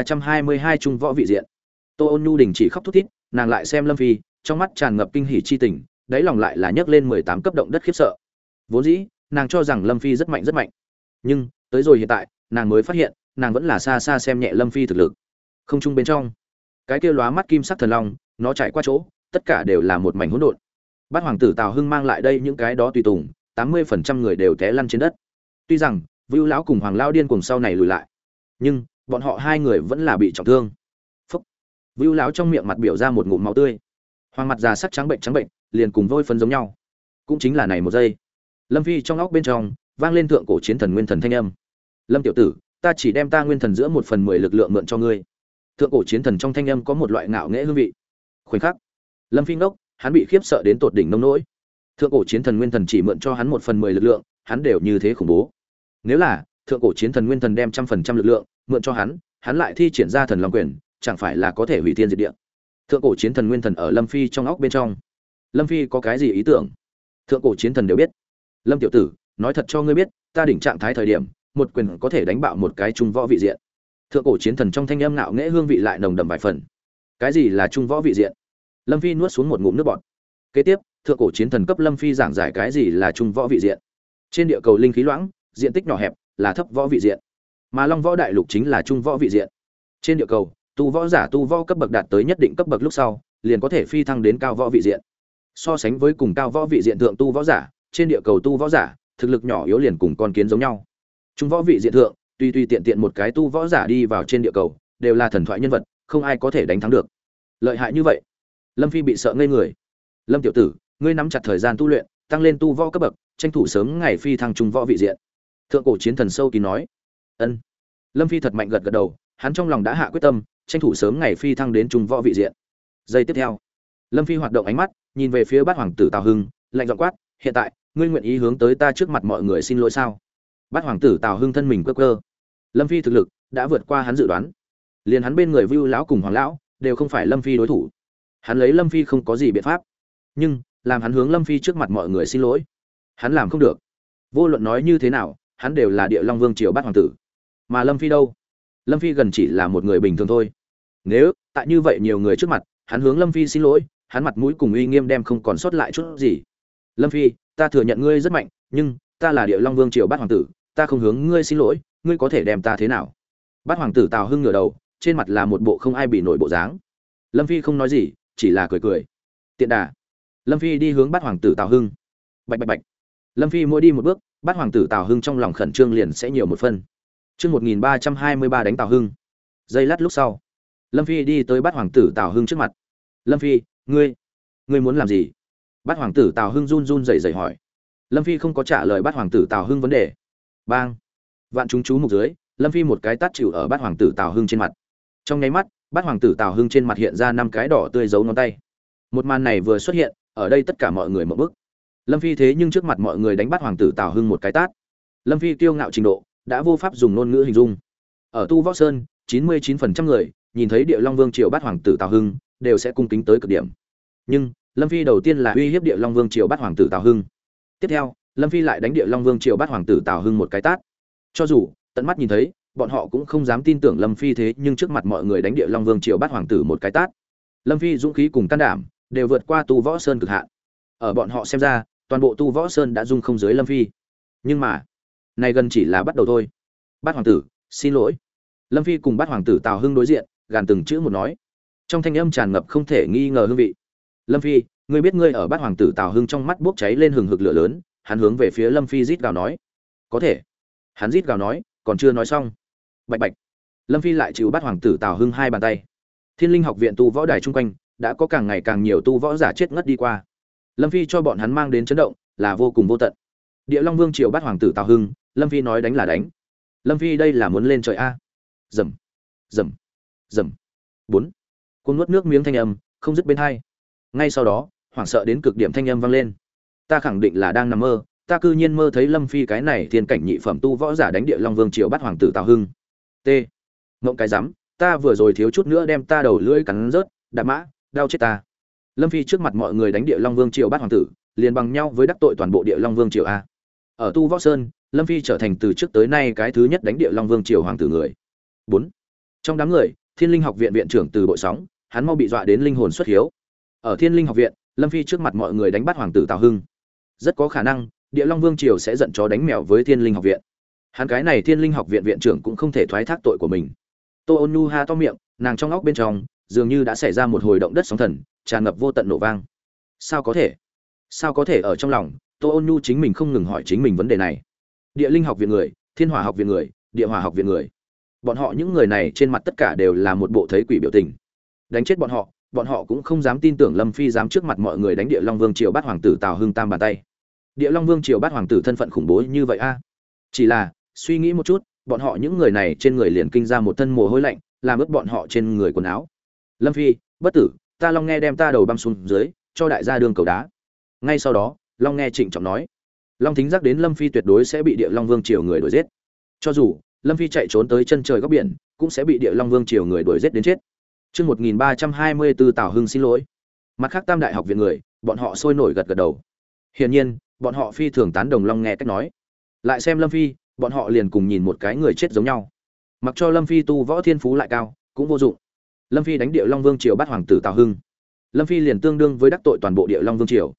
1322 trung võ vị diện. Tô Ôn Nhu đình chỉ khóc thút thít, nàng lại xem Lâm Phi, trong mắt tràn ngập kinh hỉ chi tình, đáy lòng lại là nhấc lên 18 cấp động đất khiếp sợ. Vốn dĩ, nàng cho rằng Lâm Phi rất mạnh, nhưng tới rồi hiện tại, nàng mới phát hiện, nàng vẫn là xa xem nhẹ Lâm Phi thực lực. Không trung bên trong, cái kia lóa mắt kim sắc thần long, nó chạy qua chỗ, tất cả đều là một mảnh hỗn độn. Bát hoàng tử Tào Hưng mang lại đây những cái đó tùy tùng, 80% người đều té lăn trên đất. Tuy rằng, Vưu lão cùng Hoàng lão điên cuồng sau này lùi lại, nhưng bọn họ hai người vẫn là bị trọng thương. Phốc. Vưu lão trong miệng mặt biểu ra một ngụm máu tươi. Hoàng mặt già sắc trắng bệnh, liền cùng vôi phấn giống nhau. Cũng chính là này một giây, Lâm Phi trong óc bên trong vang lên thượng cổ chiến thần nguyên thần thanh âm. Lâm tiểu tử, ta chỉ đem ta nguyên thần giữa 1/10 lực lượng mượn cho ngươi. Thượng cổ chiến thần trong thanh âm có một loại ngạo nghễ hương vị. Khoảnh khắc, Lâm Phi ngốc, hắn bị khiếp sợ đến tột đỉnh nông nỗi. Thượng cổ chiến thần nguyên thần chỉ mượn cho hắn 1/10 lực lượng, hắn đều như thế khủng bố. Nếu là thượng cổ chiến thần nguyên thần đem 100% lực lượng mượn cho hắn lại thi triển ra Thần Long quyền, chẳng phải là có thể hủy thiên diệt địa. Thượng cổ chiến thần nguyên thần ở Lâm Phi trong óc bên trong. Lâm Phi có cái gì ý tưởng? Thượng cổ chiến thần đều biết. Lâm tiểu tử, nói thật cho ngươi biết, ta đỉnh trạng thái thời điểm, một quyền có thể đánh bạo một cái trung võ vị diện. Thượng cổ chiến thần trong thanh âm ngạo nghễ hương vị lại nồng đậm vài phần. Cái gì là trung võ vị diện? Lâm Phi nuốt xuống một ngụm nước bọt. Kế tiếp, thượng cổ chiến thần cấp Lâm Phi giảng giải cái gì là trung võ vị diện. Trên địa cầu linh khí loãng, diện tích nhỏ hẹp, là thấp võ vị diện. Mà Long Võ Đại Lục chính là trung võ vị diện. Trên địa cầu, tu võ giả tu võ cấp bậc đạt tới nhất định cấp bậc lúc sau, liền có thể phi thăng đến cao võ vị diện. So sánh với cùng cao võ vị diện thượng tu võ giả, trên địa cầu tu võ giả, thực lực nhỏ yếu liền cùng con kiến giống nhau. Trung võ vị diện thượng, tùy tùy tiện tiện một cái tu võ giả đi vào trên địa cầu, đều là thần thoại nhân vật, không ai có thể đánh thắng được. Lợi hại như vậy, Lâm Phi bị sợ ngây người. Lâm tiểu tử, ngươi nắm chặt thời gian tu luyện, tăng lên tu võ cấp bậc, tranh thủ sớm ngày phi thăng trung võ vị diện. Thượng cổ chiến thần sâu kín nói. Ân. Lâm Phi thật mạnh gật gật đầu, hắn trong lòng đã hạ quyết tâm, tranh thủ sớm ngày phi thăng đến trung võ vị diện. Giây tiếp theo, Lâm Phi hoạt động ánh mắt, nhìn về phía Bát Hoàng tử Tào Hưng, lạnh giọng quát, "Hiện tại, ngươi nguyện ý hướng tới ta trước mặt mọi người xin lỗi sao?" Bát Hoàng tử Tào Hưng thân mình cơ cơ. Lâm Phi thực lực đã vượt qua hắn dự đoán. Liền hắn bên người Vưu lão cùng Hoàng lão đều không phải Lâm Phi đối thủ. Hắn lấy Lâm Phi không có gì biện pháp, nhưng làm hắn hướng Lâm Phi trước mặt mọi người xin lỗi, hắn làm không được. Vô luận nói như thế nào, hắn đều là Địa Long Vương triều Bát Hoàng tử. Mà Lâm Phi đâu? Lâm Phi gần chỉ là một người bình thường thôi. Nếu tại như vậy nhiều người trước mặt, hắn hướng Lâm Phi xin lỗi, hắn mặt mũi cùng uy nghiêm đem không còn sót lại chút gì. Lâm Phi, ta thừa nhận ngươi rất mạnh, nhưng ta là Địa Long Vương triều Bát Hoàng tử, ta không hướng ngươi xin lỗi, ngươi có thể đem ta thế nào? Bát Hoàng tử Tào Hưng ngửa đầu, trên mặt là một bộ không ai bị nổi bộ dáng. Lâm Phi không nói gì, chỉ là cười cười. Tiện đà. Lâm Phi đi hướng Bát Hoàng tử Tào Hưng. Bạch bạch bạch. Lâm Phi mỗi đi một bước, Bát Hoàng tử Tào Hưng trong lòng khẩn trương liền sẽ nhiều một phân. Chương 1323 đánh Tào Hưng. Giây lát lúc sau, Lâm Phi đi tới Bát Hoàng tử Tào Hưng trước mặt. Lâm Phi, ngươi muốn làm gì? Bát Hoàng tử Tào Hưng run run rẩy rẩy hỏi. Lâm Phi không có trả lời Bát Hoàng tử Tào Hưng vấn đề. Bang! Vạn chúng chú mục dưới, Lâm Phi một cái tát chịu ở Bát Hoàng tử Tào Hưng trên mặt. Trong nháy mắt, Bát Hoàng tử Tào Hưng trên mặt hiện ra 5 cái đỏ tươi dấu ngón tay. Một màn này vừa xuất hiện, ở đây tất cả mọi người mở bức. Lâm Phi thế nhưng trước mặt mọi người đánh Bát Hoàng tử Tào Hưng một cái tát. Lâm Phi kiêu ngạo trình độ đã vô pháp dùng ngôn ngữ hình dung. Ở Tu Võ Sơn, 99% người nhìn thấy Địa Long Vương triều Bát Hoàng tử Tào Hưng đều sẽ cung kính tới cực điểm. Nhưng Lâm Phi đầu tiên là uy hiếp Địa Long Vương triều Bát Hoàng tử Tào Hưng. Tiếp theo, Lâm Phi lại đánh Địa Long Vương triều Bát Hoàng tử Tào Hưng một cái tát. Cho dù tận mắt nhìn thấy, bọn họ cũng không dám tin tưởng Lâm Phi thế nhưng trước mặt mọi người đánh Địa Long Vương triều Bát Hoàng tử một cái tát. Lâm Phi dũng khí cùng can đảm đều vượt qua Tu Võ Sơn cực hạn. Ở bọn họ xem ra, toàn bộ Tu Võ Sơn đã dung không dưới Lâm Phi. Nhưng mà, này gần chỉ là bắt đầu thôi. Bát Hoàng tử, xin lỗi. Lâm Phi cùng Bát Hoàng tử Tào Hưng đối diện, gàn từng chữ một nói. Trong thanh âm tràn ngập không thể nghi ngờ hương vị. Lâm Phi, ngươi biết ngươi ở Bát Hoàng tử Tào Hưng trong mắt bốc cháy lên hừng hực lửa lớn, hắn hướng về phía Lâm Phi rít gào nói. Có thể. Hắn rít gào nói, còn chưa nói xong. Bạch bạch. Lâm Phi lại chịu Bát Hoàng tử Tào Hưng 2 bàn tay. Thiên Linh học viện tu võ đài chung quanh đã có càng ngày càng nhiều tu võ giả chết ngất đi qua. Lâm Phi cho bọn hắn mang đến chấn động là vô cùng vô tận. Địa Long Vương triều Bát Hoàng tử Tào Hưng, Lâm Phi nói đánh là đánh. Lâm Phi đây là muốn lên trời a. Rầm, rầm, rầm. 4. Cuồng nuốt nước miếng thanh âm không dứt bên hai. Ngay sau đó, hoảng sợ đến cực điểm thanh âm vang lên. Ta khẳng định là đang nằm mơ, ta cư nhiên mơ thấy Lâm Phi cái này thiên cảnh nhị phẩm tu võ giả đánh Địa Long Vương triều Bát Hoàng tử Tào Hưng. T. Mộng cái rắm, ta vừa rồi thiếu chút nữa đem ta đầu lưỡi cắn rớt, đạp mã, đau chết ta. Lâm Phi trước mặt mọi người đánh Địa Long Vương triều Bát Hoàng tử, liền bằng nhau với đắc tội toàn bộ Địa Long Vương triều a. Ở Tu Võ Sơn, Lâm Phi trở thành từ trước tới nay cái thứ nhất đánh Địa Long Vương triều hoàng tử người. 4. Trong đám người, Thiên Linh học viện viện trưởng Từ Bội Sóng, hắn mau bị dọa đến linh hồn xuất hiếu. Ở Thiên Linh học viện, Lâm Phi trước mặt mọi người đánh Bát Hoàng tử Tào Hưng. Rất có khả năng, Địa Long Vương triều sẽ giận chó đánh mèo với Thiên Linh học viện. Hắn cái này Thiên Linh học viện viện trưởng cũng không thể thoái thác tội của mình. Tô Ôn Nhu ha to miệng, nàng trong óc bên trong dường như đã xảy ra một hồi động đất sóng thần, tràn ngập vô tận nổ vang. Sao có thể? Sao có thể ở trong lòng, Tô Ôn Nhu chính mình không ngừng hỏi chính mình vấn đề này. Địa Linh học viện người, Thiên Hỏa học viện người, Địa Hỏa học viện người. Bọn họ những người này trên mặt tất cả đều là một bộ thấy quỷ biểu tình. Đánh chết bọn họ cũng không dám tin tưởng Lâm Phi dám trước mặt mọi người đánh Địa Long Vương triều Bát Hoàng tử Tào Hưng tam bàn tay. Địa Long Vương triều Bát Hoàng tử thân phận khủng bố như vậy a. Chỉ là, suy nghĩ một chút, bọn họ những người này trên người liền kinh ra một thân mồ hôi lạnh, làm ướt bọn họ trên người quần áo. Lâm Phi, bất tử, ta Long Nghe đem ta đầu băm xuống dưới, cho đại gia đường cầu đá. Ngay sau đó, Long Nghe trịnh trọng nói, Long thính giác đến Lâm Phi tuyệt đối sẽ bị Địa Long Vương triều người đuổi giết. Cho dù Lâm Phi chạy trốn tới chân trời góc biển, cũng sẽ bị Địa Long Vương triều người đuổi giết đến chết. Chương 1324 Tào Hưng xin lỗi. Mặt khác Tam đại học viện người, bọn họ sôi nổi gật gật đầu. Hiển nhiên, bọn họ phi thường tán đồng Long Nghe cách nói. Lại xem Lâm Phi, bọn họ liền cùng nhìn một cái người chết giống nhau. Mặc cho Lâm Phi tu võ thiên phú lại cao, cũng vô dụng. Lâm Phi đánh Địa Long Vương triều Bát Hoàng tử Tào Hưng, Lâm Phi liền tương đương với đắc tội toàn bộ Địa Long Vương triều.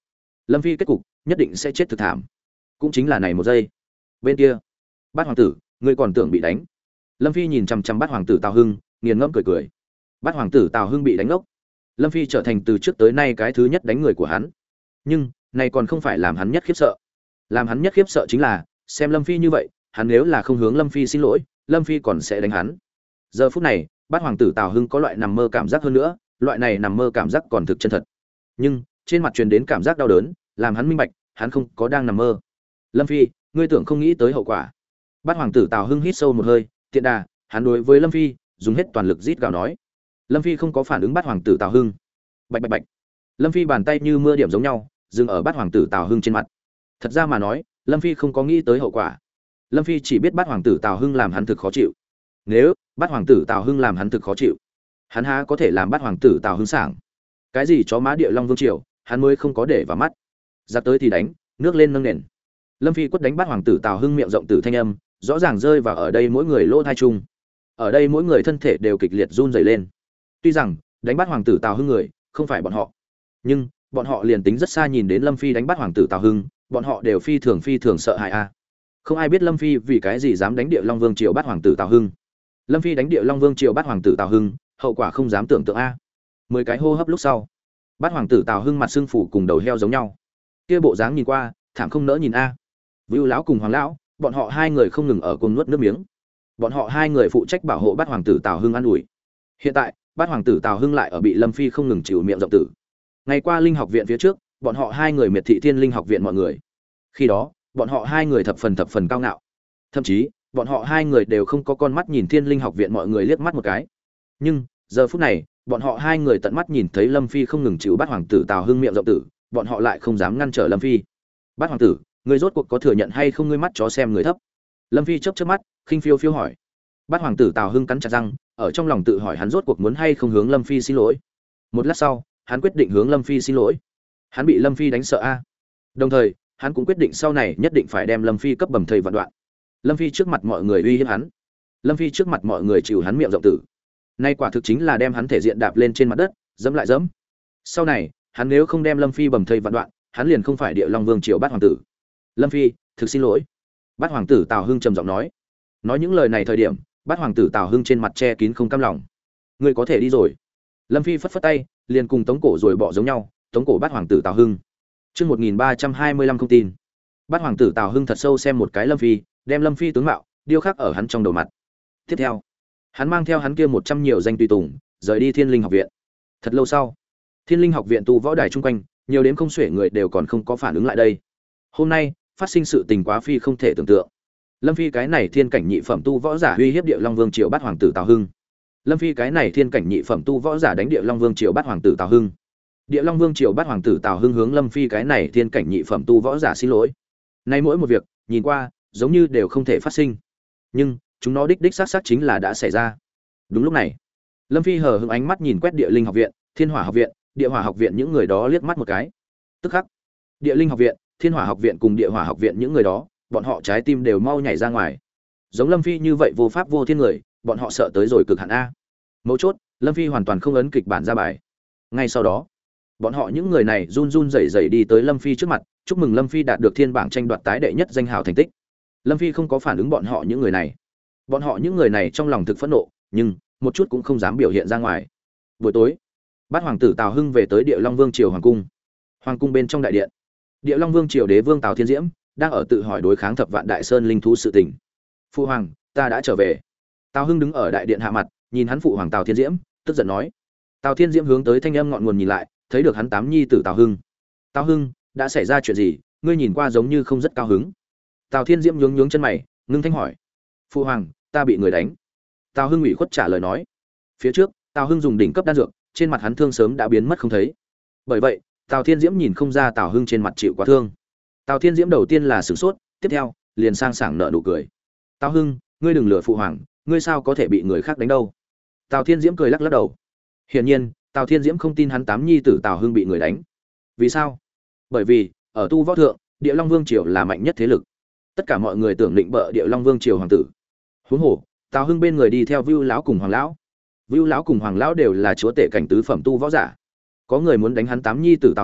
Lâm Phi kết cục nhất định sẽ chết thực thảm. Cũng chính là này một giây. Bên kia, Bát hoàng tử, ngươi còn tưởng bị đánh? Lâm Phi nhìn chằm chằm Bát hoàng tử Tào Hưng, nghiền ngẫm cười cười. Bát hoàng tử Tào Hưng bị đánh ngốc. Lâm Phi trở thành từ trước tới nay cái thứ nhất đánh người của hắn. Nhưng, này còn không phải làm hắn nhất khiếp sợ. Làm hắn nhất khiếp sợ chính là, xem Lâm Phi như vậy, hắn nếu là không hướng Lâm Phi xin lỗi, Lâm Phi còn sẽ đánh hắn. Giờ phút này, Bát hoàng tử Tào Hưng có loại nằm mơ cảm giác hơn nữa, loại này nằm mơ cảm giác còn thực chân thật. Nhưng, trên mặt truyền đến cảm giác đau đớn, làm hắn minh bạch, hắn không có đang nằm mơ. Lâm Phi, ngươi tưởng không nghĩ tới hậu quả. Bát hoàng tử Tào Hưng hít sâu một hơi, tiện đà, hắn đối với Lâm Phi, dùng hết toàn lực rít gào nói. Lâm Phi không có phản ứng Bát hoàng tử Tào Hưng. Bạch bạch bạch. Lâm Phi bàn tay như mưa điểm giống nhau, dừng ở Bát hoàng tử Tào Hưng trên mặt. Thật ra mà nói, Lâm Phi không có nghĩ tới hậu quả. Lâm Phi chỉ biết Bát hoàng tử Tào Hưng làm hắn thực khó chịu. Nếu Bát hoàng tử Tào Hưng làm hắn thực khó chịu, hắn há có thể làm Bát hoàng tử Tào Hưng sảng. Cái gì chó má địa long vương triều, hắn mới không có để vào mắt. Giặc tới thì đánh, nước lên nâng nền. Lâm Phi quất đánh Bát hoàng tử Tào Hưng miệng rộng tử thanh âm, rõ ràng rơi vào ở đây mỗi người lỗ thai chung. Ở đây mỗi người thân thể đều kịch liệt run rẩy lên. Tuy rằng đánh Bát hoàng tử Tào Hưng người không phải bọn họ, nhưng bọn họ liền tính rất xa nhìn đến Lâm Phi đánh Bát hoàng tử Tào Hưng, bọn họ đều phi thường sợ hãi a. Không ai biết Lâm Phi vì cái gì dám đánh Địa Long Vương triều Bát hoàng tử Tào Hưng. Lâm Phi đánh Địa Long Vương triều Bát hoàng tử Tào Hưng, hậu quả không dám tưởng tượng a. 10 cái hô hấp lúc sau, Bát hoàng tử Tào Hưng mặt xương phủ cùng đầu heo giống nhau. Kia bộ dáng nhìn qua, thảm không nỡ nhìn a. Vưu lão cùng Hoàng lão, bọn họ hai người không ngừng ở cùng nuốt nước miếng. Bọn họ hai người phụ trách bảo hộ Bát hoàng tử Tào Hưng an ủi. Hiện tại, Bát hoàng tử Tào Hưng lại ở bị Lâm Phi không ngừng chịu miệng rộng tử. Ngày qua linh học viện phía trước, bọn họ hai người miệt thị Thiên Linh học viện mọi người. Khi đó, bọn họ hai người thập phần cao ngạo. Thậm chí, bọn họ hai người đều không có con mắt nhìn Thiên Linh học viện mọi người liếc mắt một cái. Nhưng, giờ phút này, bọn họ hai người tận mắt nhìn thấy Lâm Phi không ngừng chịu Bát hoàng tử Tào Hưng miệng rộng tử, bọn họ lại không dám ngăn trở Lâm Phi. Bát hoàng tử, ngươi rốt cuộc có thừa nhận hay không, ngươi mắt chó xem người thấp? Lâm Phi chớp mắt, khinh phiêu phiêu hỏi. Bát hoàng tử Tào Hưng cắn chặt răng, ở trong lòng tự hỏi hắn rốt cuộc muốn hay không hướng Lâm Phi xin lỗi. Một lát sau, hắn quyết định hướng Lâm Phi xin lỗi. Hắn bị Lâm Phi đánh sợ a. Đồng thời, hắn cũng quyết định sau này nhất định phải đem Lâm Phi cấp bầm thây vạn đoạn. Lâm Phi trước mặt mọi người uy hiếp hắn. Lâm Phi trước mặt mọi người chịu hắn miệng rộng tử. Nay quả thực chính là đem hắn thể diện đạp lên trên mặt đất, dẫm lại dẫm. Sau này, hắn nếu không đem Lâm Phi bầm thây vạn đoạn, hắn liền không phải Địa Long Vương triều Bát hoàng tử. Lâm Phi, thực xin lỗi. Bát hoàng tử Tào Hưng trầm giọng nói. Nói những lời này thời điểm, Bát hoàng tử Tào Hưng trên mặt che kín không cam lòng. Ngươi có thể đi rồi. Lâm Phi phất phất tay, liền cùng tống cổ rồi bỏ giống nhau, tống cổ Bát hoàng tử Tào Hưng. Chương 1325 không tin. Bát hoàng tử Tào Hưng thật sâu xem một cái Lâm Phi, đem Lâm Phi tướng mạo điêu khắc ở hắn trong đầu mặt. Tiếp theo, hắn mang theo hắn kia 100 nhiều danh tùy tùng, rời đi Thiên Linh học viện. Thật lâu sau, Thiên Linh học viện tu võ đài chung quanh, nhiều đến không xuể người đều còn không có phản ứng lại đây. Hôm nay, phát sinh sự tình quá phi không thể tưởng tượng. Lâm Phi cái này thiên cảnh nhị phẩm tu võ giả uy hiếp Địa Long Vương triều Bát hoàng tử Tào Hưng. Lâm Phi cái này thiên cảnh nhị phẩm tu võ giả đánh Địa Long Vương triều Bát hoàng tử Tào Hưng. Địa Long Vương triều Bát hoàng tử Tào Hưng hướng Lâm Phi cái này thiên cảnh nhị phẩm tu võ giả xin lỗi. Nay mỗi một việc, nhìn qua, giống như đều không thể phát sinh. Nhưng, chúng nó đích xác chính là đã xảy ra. Đúng lúc này, Lâm Phi hờ hững ánh mắt nhìn quét Địa Linh học viện, Thiên Hỏa học viện, Địa Hỏa học viện những người đó liếc mắt một cái. Tức khắc, Địa Linh học viện, Thiên Hỏa học viện cùng Địa Hỏa học viện những người đó, bọn họ trái tim đều mau nhảy ra ngoài. Giống Lâm Phi như vậy vô pháp vô thiên người, bọn họ sợ tới rồi cực hạn a. Mấu chốt, Lâm Phi hoàn toàn không ấn kịch bản ra bài. Ngay sau đó, bọn họ những người này run run rẩy rẩy đi tới Lâm Phi trước mặt, chúc mừng Lâm Phi đạt được thiên bảng tranh đoạt tái đệ nhất danh hào thành tích. Lâm Phi không có phản ứng bọn họ những người này. Bọn họ những người này trong lòng thực phẫn nộ, nhưng một chút cũng không dám biểu hiện ra ngoài. Buổi tối, Bát hoàng tử Tào Hưng về tới Địa Long Vương triều hoàng cung. Hoàng cung bên trong đại điện, Địa Long Vương triều đế vương Tào Thiên Diễm đang ở tự hỏi đối kháng Thập Vạn Đại Sơn linh thú sự tình. Phụ hoàng, ta đã trở về. Tào Hưng đứng ở đại điện hạ mặt, nhìn hắn phụ hoàng Tào Thiên Diễm, tức giận nói. Tào Thiên Diễm hướng tới thanh âm ngọn nguồn nhìn lại, thấy được hắn tám nhi tử Tào Hưng. Tào Hưng, đã xảy ra chuyện gì? Ngươi nhìn qua giống như không rất cao hứng. Tào Thiên Diễm nhướng nhướng chân mày, ngưng thanh hỏi. Phụ hoàng, ta bị người đánh. Tào Hưng ủy khuất trả lời nói. Phía trước, Tào Hưng dùng đỉnh cấp đan dược, trên mặt hắn thương sớm đã biến mất không thấy. Bởi vậy, Tào Thiên Diễm nhìn không ra Tào Hưng trên mặt chịu quá thương. Tào Thiên Diễm đầu tiên là sửng sốt, tiếp theo, liền sang sảng nở nụ cười. Tào Hưng, ngươi đừng lừa phụ hoàng, ngươi sao có thể bị người khác đánh đâu? Tào Thiên Diễm cười lắc lắc đầu. Hiển nhiên, Tào Thiên Diễm không tin hắn tám nhi tử Tào Hưng bị người đánh. Vì sao? Bởi vì, ở tu võ thượng, Địa Long Vương triều là mạnh nhất thế lực. Tất cả mọi người tưởng định bợ Địa Long Vương triều hoàng tử. Huống hồ, Tào Hưng bên người đi theo Vưu lão cùng Hoàng lão. Vưu lão cùng Hoàng lão đều là chúa tể cảnh tứ phẩm tu võ giả. Có người muốn đánh hắn tám nhi tử Tào Hưng,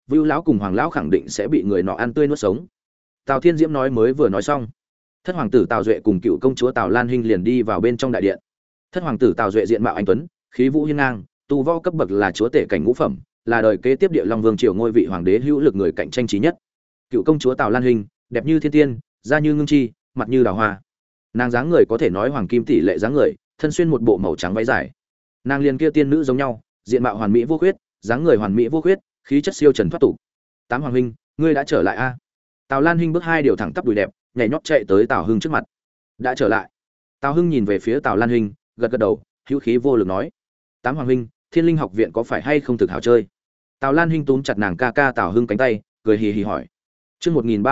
Vưu lão cùng Hoàng lão khẳng định sẽ bị người nọ ăn tươi nuốt sống. Tào Thiên Diễm nói mới vừa nói xong, thất hoàng tử Tào Duệ cùng cựu công chúa Tào Lan Hinh liền đi vào bên trong đại điện. Thất hoàng tử Tào Duệ diện mạo anh tuấn, khí vũ hiên ngang, tu võ cấp bậc là chúa tể cảnh ngũ phẩm, là đời kế tiếp Địa Long Vương triều ngôi vị hoàng đế hữu lực người cạnh tranh trí nhất. Cựu công chúa Tào Lan Hinh, đẹp như thiên tiên, da như ngưng chi, mặt như đào hoa. Nàng dáng người có thể nói hoàng kim tỷ lệ dáng người, thân xuyên một bộ màu trắng váy dài. Nàng liền kia tiên nữ giống nhau, diện mạo hoàn mỹ vô khuyết, dáng người hoàn mỹ vô khuyết, khí chất siêu trần thoát tục. Tám hoàng huynh, ngươi đã trở lại a? Tào Lan Hinh bước hai điều thẳng tắp đùi đẹp, nhảy nhót chạy tới Tào Hưng trước mặt. Đã trở lại. Tào Hưng nhìn về phía Tào Lan Hinh, gật gật đầu, hữu khí vô lực nói: Tám hoàng huynh, Thiên Linh học viện có phải hay không thực hảo chơi? Tào Lan Hinh túm chặt nàng ca ca Tào Hưng cánh tay, cười hì hì hỏi. Chương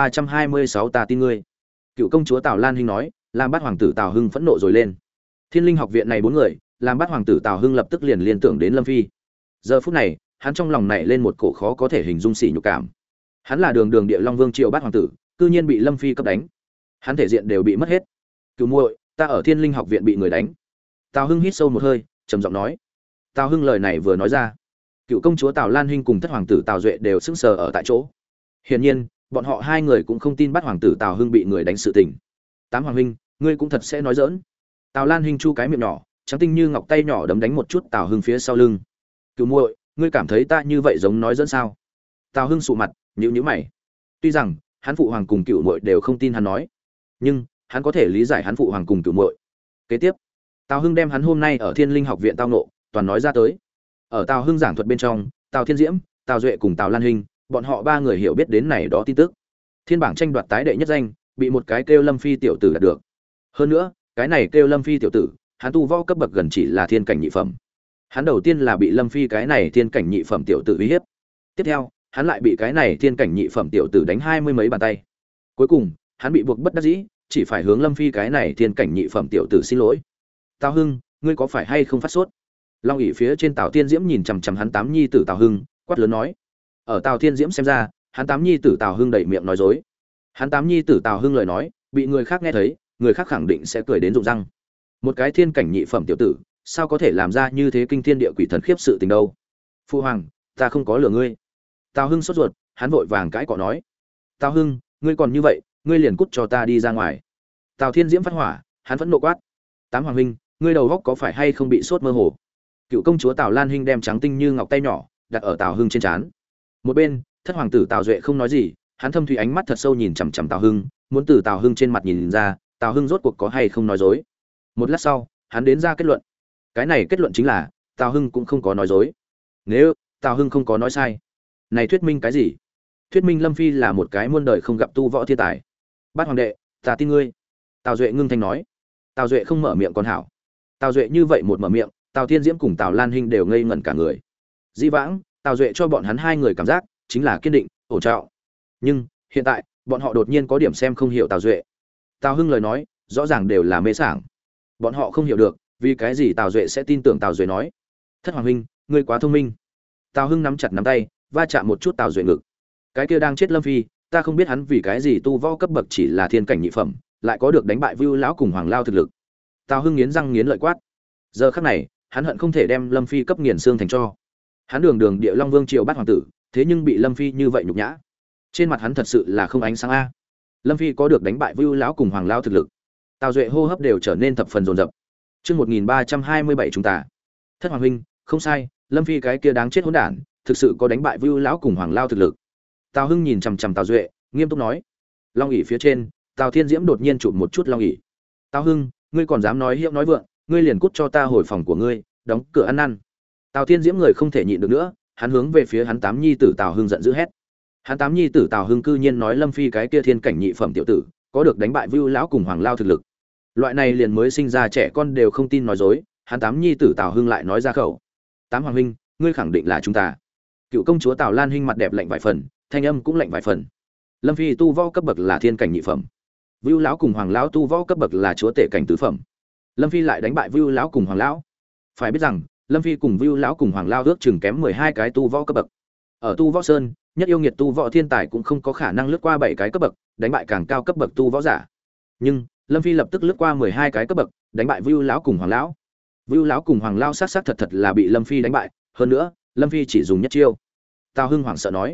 1326 ta tin ngươi. Cựu công chúa Tào Lan Hinh nói, làm Bát hoàng tử Tào Hưng phẫn nộ rồi lên. Thiên Linh học viện này bốn người, làm Bát hoàng tử Tào Hưng lập tức liền liên tưởng đến Lâm Phi. Giờ phút này, hắn trong lòng nảy lên một cổ khó có thể hình dung sỉ nhục cảm. Hắn là đường đường Địa Long Vương triều Bát hoàng tử, cư nhiên bị Lâm Phi cấp đánh. Hắn thể diện đều bị mất hết. Cửu muội, ta ở Thiên Linh học viện bị người đánh. Tào Hưng hít sâu một hơi, trầm giọng nói. Tào Hưng lời này vừa nói ra, cựu công chúa Tào Lan Hinh cùng thất hoàng tử Tào Duệ đều sững sờ ở tại chỗ. Hiển nhiên, bọn họ hai người cũng không tin Bát hoàng tử Tào Hưng bị người đánh sự tình. Tám hoàng huynh, ngươi cũng thật sẽ nói giỡn. Tào Lan Hinh chu cái miệng nhỏ, trắng tinh như ngọc tay nhỏ đấm đánh một chút Tào Hưng phía sau lưng. Cửu muội, ngươi cảm thấy ta như vậy giống nói giỡn sao? Tào Hưng sụ mặt, nhíu nhíu mày. Tuy rằng hắn phụ hoàng cùng cửu muội đều không tin hắn nói, nhưng hắn có thể lý giải hắn phụ hoàng cùng cửu muội. Kế tiếp, Tào Hưng đem hắn hôm nay ở Thiên Linh học viện tao ngộ toàn nói ra tới. Ở Tào Hưng giảng thuật bên trong, Tào Thiên Diễm, Tào Duệ cùng Tào Lan Hinh, bọn họ ba người hiểu biết đến này đó tin tức. Thiên bảng tranh đoạt tái đệ nhất danh, bị một cái kêu Lâm Phi tiểu tử đạt được. Hơn nữa, cái này kêu Lâm Phi tiểu tử, hắn tu võ cấp bậc gần chỉ là thiên cảnh nhị phẩm. Hắn đầu tiên là bị Lâm Phi cái này thiên cảnh nhị phẩm tiểu tử uy hiếp. Tiếp theo, hắn lại bị cái này thiên cảnh nhị phẩm tiểu tử đánh 20 mấy bàn tay. Cuối cùng, hắn bị buộc bất đắc dĩ, chỉ phải hướng Lâm Phi cái này thiên cảnh nhị phẩm tiểu tử xin lỗi. Tào Hưng, ngươi có phải hay không phát sốt? Long ỷ phía trên Tào Thiên Diễm nhìn chằm chằm hắn tám nhi tử Tào Hưng, quát lớn nói. Ở Tào Thiên Diễm xem ra, hắn tám nhi tử Tào Hưng đẩy miệng nói dối. Hắn tám nhi tử Tào Hưng lời nói, bị người khác nghe thấy, người khác khẳng định sẽ cười đến rụng răng. Một cái thiên cảnh nhị phẩm tiểu tử, sao có thể làm ra như thế kinh thiên địa quỷ thần khiếp sự tình đâu? Phu hoàng, ta không có lừa ngươi. Tào Hưng sốt ruột, hắn vội vàng cãi cọ nói. Tào Hưng, ngươi còn như vậy, ngươi liền cút cho ta đi ra ngoài. Tào Thiên Diễm phát hỏa, hắn vẫn nộ quát. Tám hoàng huynh, ngươi đầu góc có phải hay không bị sốt mơ hồ? Cựu công chúa Tào Lan Hinh đem trắng tinh như ngọc tay nhỏ đặt ở Tào Hưng trên trán. Một bên, thất hoàng tử Tào Duệ không nói gì, hắn thâm thủy ánh mắt thật sâu nhìn chằm chằm Tào Hưng, muốn từ Tào Hưng trên mặt nhìn ra, Tào Hưng rốt cuộc có hay không nói dối. Một lát sau, hắn đến ra kết luận. Cái này kết luận chính là, Tào Hưng cũng không có nói dối. Nếu Tào Hưng không có nói sai, này thuyết minh cái gì? Thuyết minh Lâm Phi là một cái muôn đời không gặp tu võ thiên tài. Bát hoàng đệ, ta tin ngươi. Tào Duệ ngưng thanh nói. Tào Duệ không mở miệng còn hảo. Tào Duệ như vậy một mở miệng, Tào Thiên Diễm cùng Tào Lan Hinh đều ngây ngẩn cả người. Dĩ vãng, Tào Duệ cho bọn hắn hai người cảm giác chính là kiên định, ổn trọng. Nhưng hiện tại, bọn họ đột nhiên có điểm xem không hiểu Tào Duệ. Tào Hưng lời nói, rõ ràng đều là mê sảng. Bọn họ không hiểu được, vì cái gì Tào Duệ sẽ tin tưởng Tào Duệ nói. Thất hoàng huynh, ngươi quá thông minh. Tào Hưng nắm chặt nắm tay, va chạm một chút Tào Duệ ngực. Cái kia đang chết Lâm Phi, ta không biết hắn vì cái gì tu võ cấp bậc chỉ là thiên cảnh nhị phẩm, lại có được đánh bại Vưu lão cùng Hoàng Lao thực lực. Tào Hưng nghiến răng nghiến lợi quát. Giờ khắc này, hắn hận không thể đem Lâm Phi cấp nghiền xương thành tro. Hắn đường đường Địa Long Vương triều Bát hoàng tử, thế nhưng bị Lâm Phi như vậy nhục nhã. Trên mặt hắn thật sự là không ánh sáng a. Lâm Phi có được đánh bại Vưu lão cùng Hoàng Lao thực lực. Tào Duệ hô hấp đều trở nên thập phần dồn dập. Chương 1327 chúng ta. Thất hoàng huynh, không sai, Lâm Phi cái kia đáng chết hỗn đản, thực sự có đánh bại Vưu lão cùng Hoàng Lao thực lực. Tào Hưng nhìn chằm chằm Tào Duệ, nghiêm túc nói. Long ỷ phía trên, Tào Thiên Diễm đột nhiên chụp một chút Long ỷ. Tào Hưng, ngươi còn dám nói hiệu nói vượng, ngươi liền cút cho ta hồi phòng của ngươi, đóng cửa ăn năn. Tào Thiên Diễm người không thể nhịn được nữa, hắn hướng về phía hắn tám nhi tử Tào Hưng giận dữ hét. Hắn tám nhi tử Tào Hưng cư nhiên nói Lâm Phi cái kia thiên cảnh nhị phẩm tiểu tử, có được đánh bại Vưu lão cùng Hoàng Lao thực lực. Loại này liền mới sinh ra trẻ con đều không tin nói dối, hắn tám nhi tử Tào Hưng lại nói ra khẩu. Tám hoàng huynh, ngươi khẳng định là chúng ta. Cựu công chúa Tào Lan Hinh mặt đẹp lạnh vài phần, thanh âm cũng lạnh vài phần. Lâm Phi tu võ cấp bậc là thiên cảnh nhị phẩm, Vưu lão cùng Hoàng lão tu võ cấp bậc là chúa tể cảnh tứ phẩm. Lâm Phi lại đánh bại Vưu lão cùng Hoàng lão. Phải biết rằng, Lâm Phi cùng Vưu lão cùng Hoàng lão ước chừng kém 12 cái tu võ cấp bậc. Ở tu võ sơn, nhất yêu nghiệt tu võ thiên tài cũng không có khả năng lướt qua 7 cái cấp bậc, đánh bại càng cao cấp bậc tu võ giả. Nhưng, Lâm Phi lập tức lướt qua 12 cái cấp bậc, đánh bại Vưu lão cùng Hoàng lão. Vưu lão cùng Hoàng lão sát thật là bị Lâm Phi đánh bại, hơn nữa, Lâm Phi chỉ dùng nhất chiêu. Tào Hưng hoảng sợ nói.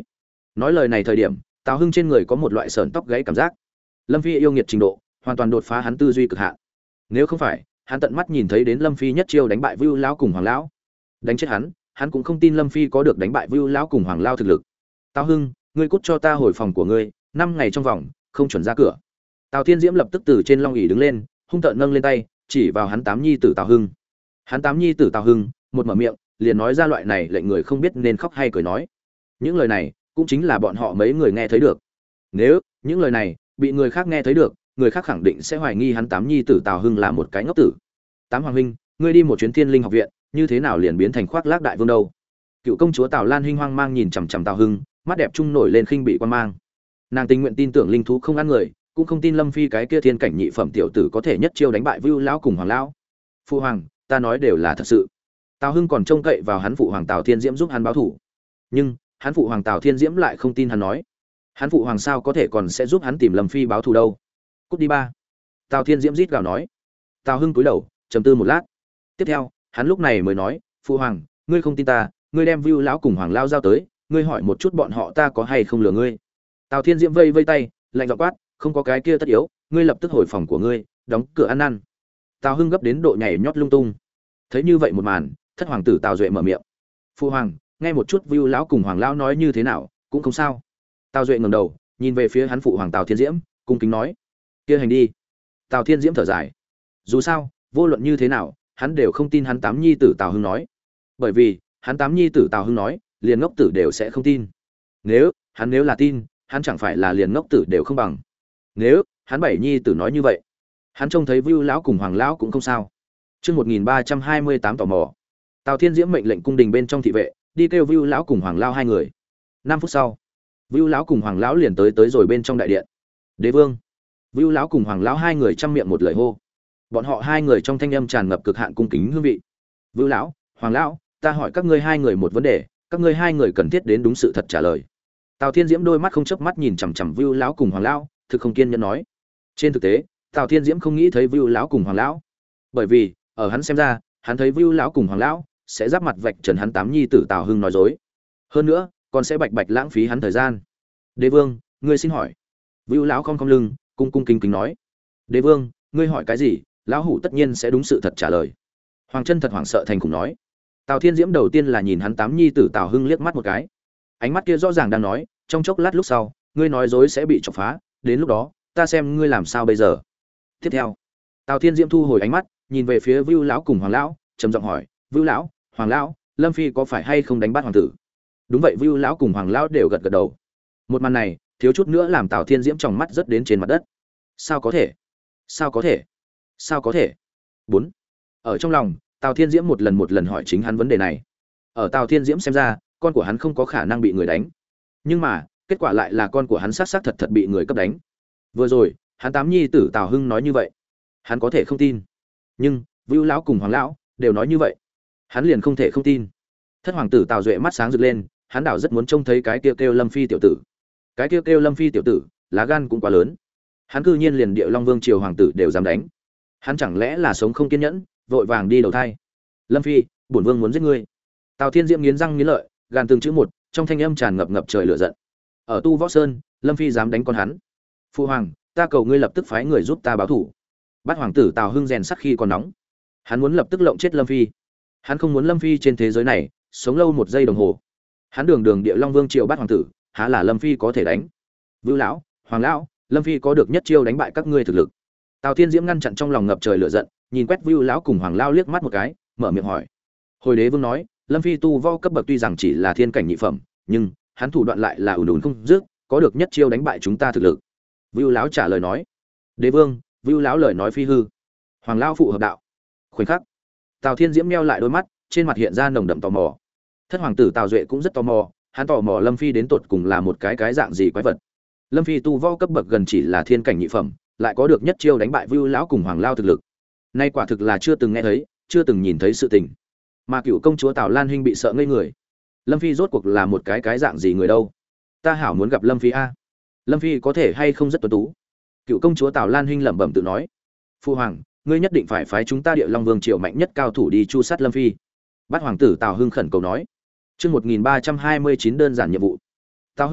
Nói lời này thời điểm, Tào Hưng trên người có một loại sởn tóc gáy cảm giác. Lâm Phi yêu nghiệt trình độ, hoàn toàn đột phá hắn tư duy cực hạn. Nếu không phải, hắn tận mắt nhìn thấy đến Lâm Phi nhất chiêu đánh bại Vưu lão cùng Hoàng lão, đánh chết hắn cũng không tin Lâm Phi có được đánh bại Vưu lão cùng Hoàng lão thực lực. Tào Hưng, ngươi cút cho ta hồi phòng của ngươi, 5 ngày trong vòng, không chuẩn ra cửa. Tào Thiên Diễm lập tức từ trên long ỷ đứng lên, hung tợn nâng lên tay, chỉ vào hắn tám nhi tử Tào Hưng. Hắn tám nhi tử Tào Hưng, một mở miệng, liền nói ra loại này lệnh người không biết nên khóc hay cười nói. Những lời này, cũng chính là bọn họ mấy người nghe thấy được. Nếu những lời này bị người khác nghe thấy được, người khác khẳng định sẽ hoài nghi hắn tám nhi tử Tào Hưng là một cái ngốc tử. Tám hoàng huynh, ngươi đi một chuyến Thiên Linh học viện, như thế nào liền biến thành khoác lác đại vương đâu? Cựu công chúa Tào Lan Hinh hoang mang nhìn chằm chằm Tào Hưng, mắt đẹp trung nổi lên khinh bị quan mang. Nàng tình nguyện tin tưởng linh thú không ăn người, cũng không tin Lâm Phi cái kia thiên cảnh nhị phẩm tiểu tử có thể nhất chiêu đánh bại Vưu lão cùng Hoàng lão. Phụ hoàng, ta nói đều là thật sự. Tào Hưng còn trông cậy vào hắn phụ hoàng Tào Thiên Diễm giúp hắn báo thủ, nhưng hắn phụ hoàng Tào Thiên Diễm lại không tin hắn nói. Hắn phụ hoàng sao có thể còn sẽ giúp hắn tìm Lâm Phi báo thù đâu? Cút đi ba. Tào Thiên Diễm rít gào nói. Tào Hưng cúi đầu, trầm tư một lát. Tiếp theo, hắn lúc này mới nói, phụ hoàng, ngươi không tin ta, ngươi đem Vưu lão cùng Hoàng lão giao tới, ngươi hỏi một chút bọn họ ta có hay không lừa ngươi. Tào Thiên Diễm vây vây tay, lạnh giọng quát, không có cái kia tất yếu, ngươi lập tức hồi phòng của ngươi, đóng cửa ăn năn. Tào Hưng gấp đến độ nhảy nhót lung tung. Thấy như vậy một màn, thất hoàng tử Tào Duệ mở miệng. Phụ hoàng, nghe một chút Vưu lão cùng Hoàng lão nói như thế nào, cũng không sao. Tào Duệ ngẩng đầu, nhìn về phía hắn phụ hoàng Tào Thiên Diễm, cung kính nói: "Kia hành đi." Tào Thiên Diễm thở dài. Dù sao, vô luận như thế nào, hắn đều không tin hắn tám nhi tử Tào Hưng nói. Bởi vì, hắn tám nhi tử Tào Hưng nói, liền ngốc tử đều sẽ không tin. Nếu là tin, hắn chẳng phải là liền ngốc tử đều không bằng. Nếu hắn bảy nhi tử nói như vậy, hắn trông thấy Vưu lão cùng Hoàng lão cũng không sao. Chương 1328 tò mò. Tào Thiên Diễm mệnh lệnh cung đình bên trong thị vệ, đi kêu Vưu lão cùng Hoàng lão hai người. 5 phút sau, Vưu lão cùng Hoàng lão liền tới rồi bên trong đại điện. Đế vương. Vưu lão cùng Hoàng lão hai người trăm miệng một lời hô. Bọn họ hai người trong thanh âm tràn ngập cực hạn cung kính hương vị. Vưu lão, Hoàng lão, ta hỏi các ngươi hai người một vấn đề, các ngươi hai người cần thiết đến đúng sự thật trả lời. Tào Thiên Diễm đôi mắt không chớp mắt nhìn chằm chằm Vưu lão cùng Hoàng lão, thực không kiên nhẫn nói. Trên thực tế, Tào Thiên Diễm không nghĩ thấy Vưu lão cùng Hoàng lão, bởi vì ở hắn xem ra, hắn thấy Vưu lão cùng Hoàng lão sẽ giáp mặt vạch trần hắn tám nhi tử Tào Hưng nói dối, hơn nữa còn sẽ bạch bạch lãng phí hắn thời gian. Đế vương, ngươi xin hỏi. Vưu lão không lưng, cung cung kính kính nói. Đế vương, ngươi hỏi cái gì, lão hủ tất nhiên sẽ đúng sự thật trả lời. Hoàng Chân thật hoảng sợ thành khủng nói. Tào Thiên Diễm đầu tiên là nhìn hắn tám nhi tử Tào Hưng liếc mắt một cái, ánh mắt kia rõ ràng đang nói, trong chốc lát lúc sau, ngươi nói dối sẽ bị chọc phá, đến lúc đó, ta xem ngươi làm sao bây giờ. Tiếp theo, Tào Thiên Diễm thu hồi ánh mắt, nhìn về phía Vưu lão cùng Hoàng lão, trầm giọng hỏi, Vưu lão, Hoàng lão, Lâm Phi có phải hay không đánh bắt hoàng tử? Đúng vậy, Vưu lão cùng Hoàng lão đều gật gật đầu. Một màn này, thiếu chút nữa làm Tào Thiên Diễm trong mắt rất đến trên mặt đất. Sao có thể? Sao có thể? Sao có thể? 4. Ở trong lòng, Tào Thiên Diễm một lần hỏi chính hắn vấn đề này. Ở Tào Thiên Diễm xem ra, con của hắn không có khả năng bị người đánh. Nhưng mà, kết quả lại là con của hắn xác xác thật thật bị người cấp đánh. Vừa rồi, hắn tám nhi tử Tào Hưng nói như vậy, hắn có thể không tin. Nhưng, Vưu lão cùng Hoàng lão đều nói như vậy, hắn liền không thể không tin. Thất hoàng tử Tào Duệ mắt sáng rực lên, hắn đảo rất muốn trông thấy cái kêu Lâm Phi tiểu tử. Cái kêu Lâm Phi tiểu tử, lá gan cũng quá lớn. Hắn cư nhiên liền Địa Long Vương triều hoàng tử đều dám đánh. Hắn chẳng lẽ là sống không kiên nhẫn, vội vàng đi đầu thai. Lâm Phi, bổn vương muốn giết ngươi. Tào Thiên Diễm nghiến răng nghiến lợi, gàn từng chữ một, trong thanh âm tràn ngập trời lửa giận. Ở Tu Võ Sơn, Lâm Phi dám đánh con hắn. Phu hoàng, ta cầu ngươi lập tức phái người giúp ta báo thủ. Bát hoàng tử Tào Hưng rèn sắc khi còn nóng. Hắn muốn lập tức lộng chết Lâm Phi. Hắn không muốn Lâm Phi trên thế giới này sống lâu một giây đồng hồ. Hắn đường Địa Long Vương triều bát hoàng tử, há là Lâm Phi có thể đánh. Vưu lão, Hoàng lão, Lâm Phi có được nhất chiêu đánh bại các ngươi thực lực. Tào Thiên Diễm ngăn chặn trong lòng ngập trời lửa giận, nhìn quét Vưu lão cùng Hoàng lão liếc mắt một cái, mở miệng hỏi. Hồi đế vương nói, Lâm Phi tu võ cấp bậc tuy rằng chỉ là thiên cảnh nhị phẩm, nhưng hắn thủ đoạn lại là ùn không dứt, có được nhất chiêu đánh bại chúng ta thực lực. Vưu lão trả lời nói. Đế vương, Vưu lão lời nói phi hư. Hoàng lão phụ hợp đạo. Khoảnh khắc, Tào Thiên Diễm meo lại đôi mắt, trên mặt hiện ra nồng đậm tò mò. Thất hoàng tử Tào Duệ cũng rất tò mò, hắn tò mò Lâm Phi đến tột cùng là một cái dạng gì quái vật. Lâm Phi tu võ cấp bậc gần chỉ là thiên cảnh nhị phẩm, lại có được nhất chiêu đánh bại Vưu lão cùng Hoàng lão thực lực. Nay quả thực là chưa từng nghe thấy, chưa từng nhìn thấy sự tình. Mà cựu công chúa Tào Lan Hinh bị sợ ngây người. Lâm Phi rốt cuộc là một cái dạng gì người đâu? Ta hảo muốn gặp Lâm Phi a. Lâm Phi có thể hay không rất tuấn tú? Cựu công chúa Tào Lan Hinh lẩm bẩm tự nói. Phu hoàng, ngươi nhất định phải phái chúng ta Địa Long Vương triều mạnh nhất cao thủ đi chu sát Lâm Phi. Bát hoàng tử Tào Hưng khẩn cầu nói. Chương 1329 đơn giản nhiệm vụ. Tào Hưng,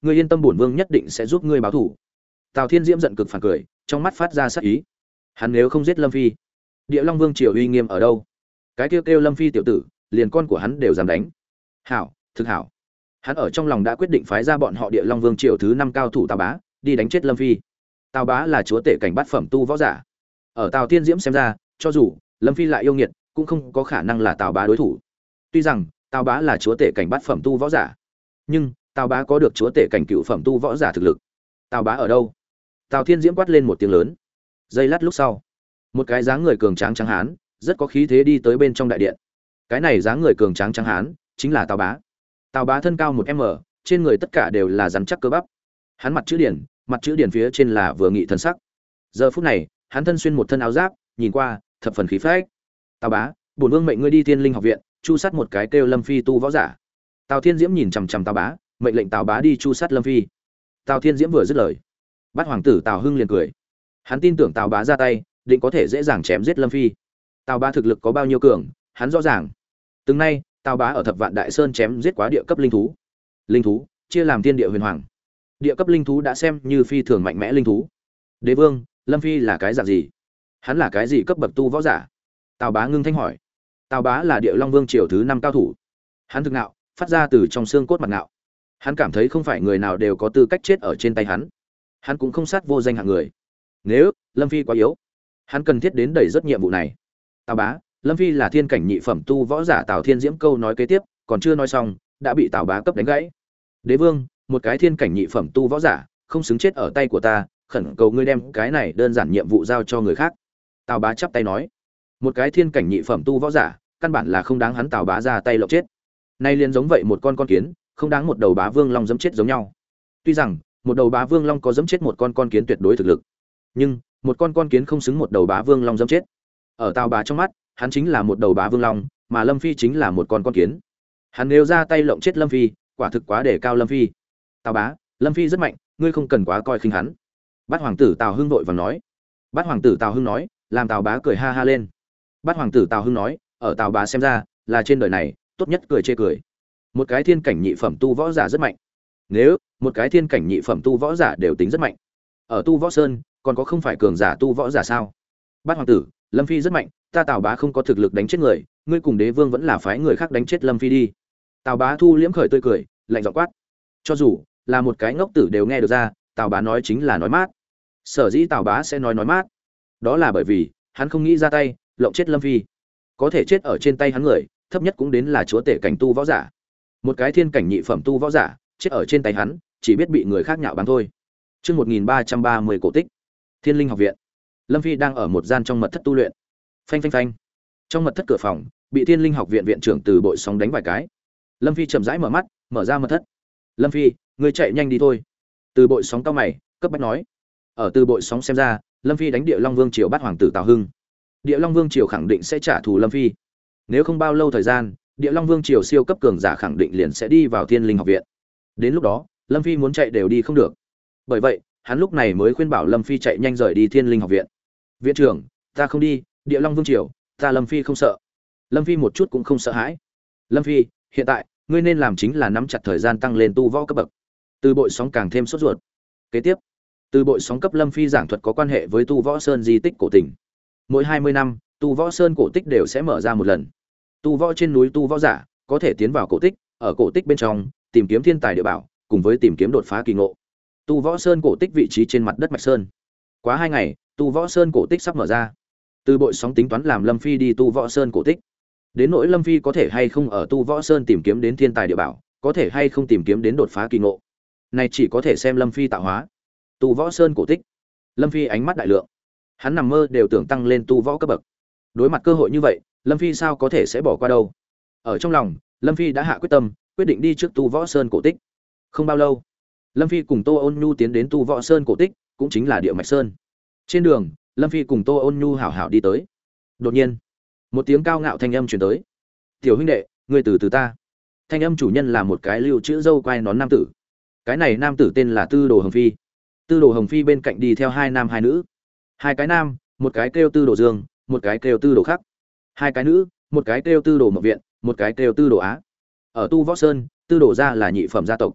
ngươi yên tâm, bổn vương nhất định sẽ giúp ngươi báo thù. Tào Thiên Diễm giận cực phản cười, trong mắt phát ra sát ý. Hắn nếu không giết Lâm Phi, Địa Long Vương triều uy nghiêm ở đâu? Cái kêu Lâm Phi tiểu tử, liền con của hắn đều dám đánh. Hảo, thực hảo. Hắn ở trong lòng đã quyết định phái ra bọn họ Địa Long Vương triều thứ 5 cao thủ Tào Bá, đi đánh chết Lâm Phi. Tào Bá là chúa tể cảnh bát phẩm tu võ giả. Ở Tào Thiên Diễm xem ra, cho dù Lâm Phi lại yêu nghiệt, cũng không có khả năng là Tào Bá đối thủ. Tuy rằng Tào Bá là chúa tể cảnh bát phẩm tu võ giả, nhưng Tào Bá có được chúa tể cảnh cựu phẩm tu võ giả thực lực. Tào Bá ở đâu? Tào Thiên Diễm quát lên một tiếng lớn. Giây lát lúc sau, một cái dáng người cường tráng trắng hán, rất có khí thế đi tới bên trong đại điện. Cái này dáng người cường tráng trắng hán, chính là Tào Bá. Tào Bá thân cao 1m, trên người tất cả đều là rắn chắc cơ bắp. Hắn mặt chữ điển phía trên là vừa nghị thần sắc. Giờ phút này, hắn thân xuyên một thân áo giáp, nhìn qua thập phần khí phách. Tào Bá, bổn vương mệnh ngươi đi Tiên Linh học viện, chu sát một cái kêu Lâm Phi tu võ giả. Tào Thiên Diễm nhìn chằm chằm Tào Bá, mệnh lệnh Tào Bá đi chu sát Lâm Phi. Tào Thiên Diễm vừa dứt lời, Bát hoàng tử Tào Hưng liền cười. Hắn tin tưởng Tào Bá ra tay, định có thể dễ dàng chém giết Lâm Phi. Tào Bá thực lực có bao nhiêu cường, hắn rõ ràng. Từng nay, Tào Bá ở Thập Vạn Đại Sơn chém giết quá địa cấp linh thú. Linh thú chia làm thiên địa huyền hoàng. Địa cấp linh thú đã xem như phi thường mạnh mẽ linh thú. Đế vương, Lâm Phi là cái dạng gì? Hắn là cái gì cấp bậc tu võ giả? Tào Bá ngưng thanh hỏi. Tào Bá là Địa Long Vương triều thứ 5 cao thủ. Hắn thực nạo, phát ra từ trong xương cốt mặt nạo. Hắn cảm thấy không phải người nào đều có tư cách chết ở trên tay hắn. Hắn cũng không sát vô danh hạng người. Nếu Lâm Phi quá yếu, hắn cần thiết đến đẩy rất nhiệm vụ này. Tào Bá, Lâm Phi là thiên cảnh nhị phẩm tu võ giả. Tào Thiên Diễm câu nói kế tiếp còn chưa nói xong, đã bị Tào Bá cấp đánh gãy. Đế vương, một cái thiên cảnh nhị phẩm tu võ giả, không xứng chết ở tay của ta, khẩn cầu ngươi đem cái này đơn giản nhiệm vụ giao cho người khác. Tào Bá chắp tay nói, một cái thiên cảnh nhị phẩm tu võ giả, căn bản là không đáng hắn Tào Bá ra tay lộng chết. Nay liền giống vậy một con kiến, không đáng một đầu bá vương long giẫm chết giống nhau. Tuy rằng một đầu bá vương long có giẫm chết một con kiến tuyệt đối thực lực, nhưng một con kiến không xứng một đầu bá vương long giẫm chết. Ở Tào Bá trong mắt, hắn chính là một đầu bá vương long, mà Lâm Phi chính là một con kiến. Hắn nếu ra tay lộng chết Lâm Phi, quả thực quá để cao Lâm Phi. Tào Bá, Lâm Phi rất mạnh, ngươi không cần quá coi khinh hắn. Bát hoàng tử Tào Hưng vội vàng nói. Bát hoàng tử Tào Hưng nói, làm Tào Bá cười ha ha lên. Bát hoàng tử Tào Hưng nói, ở Tào Bá xem ra, là trên đời này tốt nhất cười chê cười. Một cái thiên cảnh nhị phẩm tu võ giả rất mạnh. Nếu một cái thiên cảnh nhị phẩm tu võ giả đều tính rất mạnh, ở tu võ sơn còn có không phải cường giả tu võ giả sao? Bát hoàng tử, Lâm Phi rất mạnh, ta Tào Bá không có thực lực đánh chết người, ngươi cùng đế vương vẫn là phái người khác đánh chết Lâm Phi đi. Tào Bá thu liễm khởi tươi cười, lạnh giọng quát. Cho dù là một cái ngốc tử đều nghe được ra, Tào Bá nói chính là nói mát. Sở dĩ Tào Bá sẽ nói mát, đó là bởi vì hắn không nghĩ ra tay lộng chết Lâm Phi. Có thể chết ở trên tay hắn người, thấp nhất cũng đến là chúa tể cảnh tu võ giả. Một cái thiên cảnh nhị phẩm tu võ giả, chết ở trên tay hắn, chỉ biết bị người khác nhạo báng thôi. Chương 1330 cổ tích. Thiên Linh học viện. Lâm Phi đang ở một gian trong mật thất tu luyện. Phanh phanh phanh. Trong mật thất cửa phòng, bị Thiên Linh học viện viện trưởng Từ Bội Sóng đánh vài cái. Lâm Phi chậm rãi mở mắt, mở ra mật thất. Lâm Phi, ngươi chạy nhanh đi thôi. Từ Bội Sóng cau mày, cấp bách nói. Ở Từ Bội Sóng xem ra, Lâm Phi đánh Địa Long Vương triều Bát hoàng tử Tào Hưng. Địa Long Vương triều khẳng định sẽ trả thù Lâm Phi. Nếu không bao lâu thời gian, Địa Long Vương triều siêu cấp cường giả khẳng định liền sẽ đi vào Thiên Linh học viện. Đến lúc đó, Lâm Phi muốn chạy đều đi không được. Bởi vậy, hắn lúc này mới khuyên bảo Lâm Phi chạy nhanh rời đi Thiên Linh học viện. Viện trưởng, ta không đi, Địa Long Vương triều, ta Lâm Phi không sợ. Lâm Phi một chút cũng không sợ hãi. Lâm Phi, hiện tại, ngươi nên làm chính là nắm chặt thời gian tăng lên tu võ cấp bậc. Từ Bội Sóng càng thêm sốt ruột. Kế tiếp, Từ Bội Sóng cấp Lâm Phi giảng thuật có quan hệ với tu võ sơn di tích cổ tỉnh. Mỗi 20 năm, tu võ sơn cổ tích đều sẽ mở ra một lần. Tu võ trên núi tu võ giả có thể tiến vào cổ tích, ở cổ tích bên trong tìm kiếm thiên tài địa bảo, cùng với tìm kiếm đột phá kỳ ngộ. Tu võ sơn cổ tích vị trí trên mặt đất mạch sơn. Quá 2 ngày, tu võ sơn cổ tích sắp mở ra. Từ Bội Sóng tính toán làm Lâm Phi đi tu võ sơn cổ tích. Đến nỗi Lâm Phi có thể hay không ở tu võ sơn tìm kiếm đến thiên tài địa bảo, có thể hay không tìm kiếm đến đột phá kỳ ngộ, này chỉ có thể xem Lâm Phi tạo hóa. Tu võ sơn cổ tích, Lâm Phi ánh mắt đại lượng. Hắn nằm mơ đều tưởng tăng lên tu võ cấp bậc. Đối mặt cơ hội như vậy, Lâm Phi sao có thể sẽ bỏ qua đâu. Ở trong lòng, Lâm Phi đã hạ quyết tâm, quyết định đi trước tu võ sơn cổ tích. Không bao lâu, Lâm Phi cùng Tô Ôn Nhu tiến đến tu võ sơn cổ tích, cũng chính là Địa Mạch Sơn. Trên đường, Lâm Phi cùng Tô Ôn Nhu hảo hảo đi tới. Đột nhiên, một tiếng cao ngạo thanh âm truyền tới. "Tiểu huynh đệ, ngươi từ từ ta." Thanh âm chủ nhân là một cái lưu chữ râu quai nón nam tử. Cái này nam tử tên là Tư Đồ Hồng Phi. Tư Đồ Hồng Phi bên cạnh đi theo 2 nam 2 nữ. 2 cái nam, một cái kêu Tư Đồ Dương, một cái kêu Tư Đồ Khắc. 2 cái nữ, một cái kêu Tư Đồ Mộng Viện, một cái kêu Tư Đồ Á. Ở tu võ sơn, Tư Đồ gia là nhị phẩm gia tộc.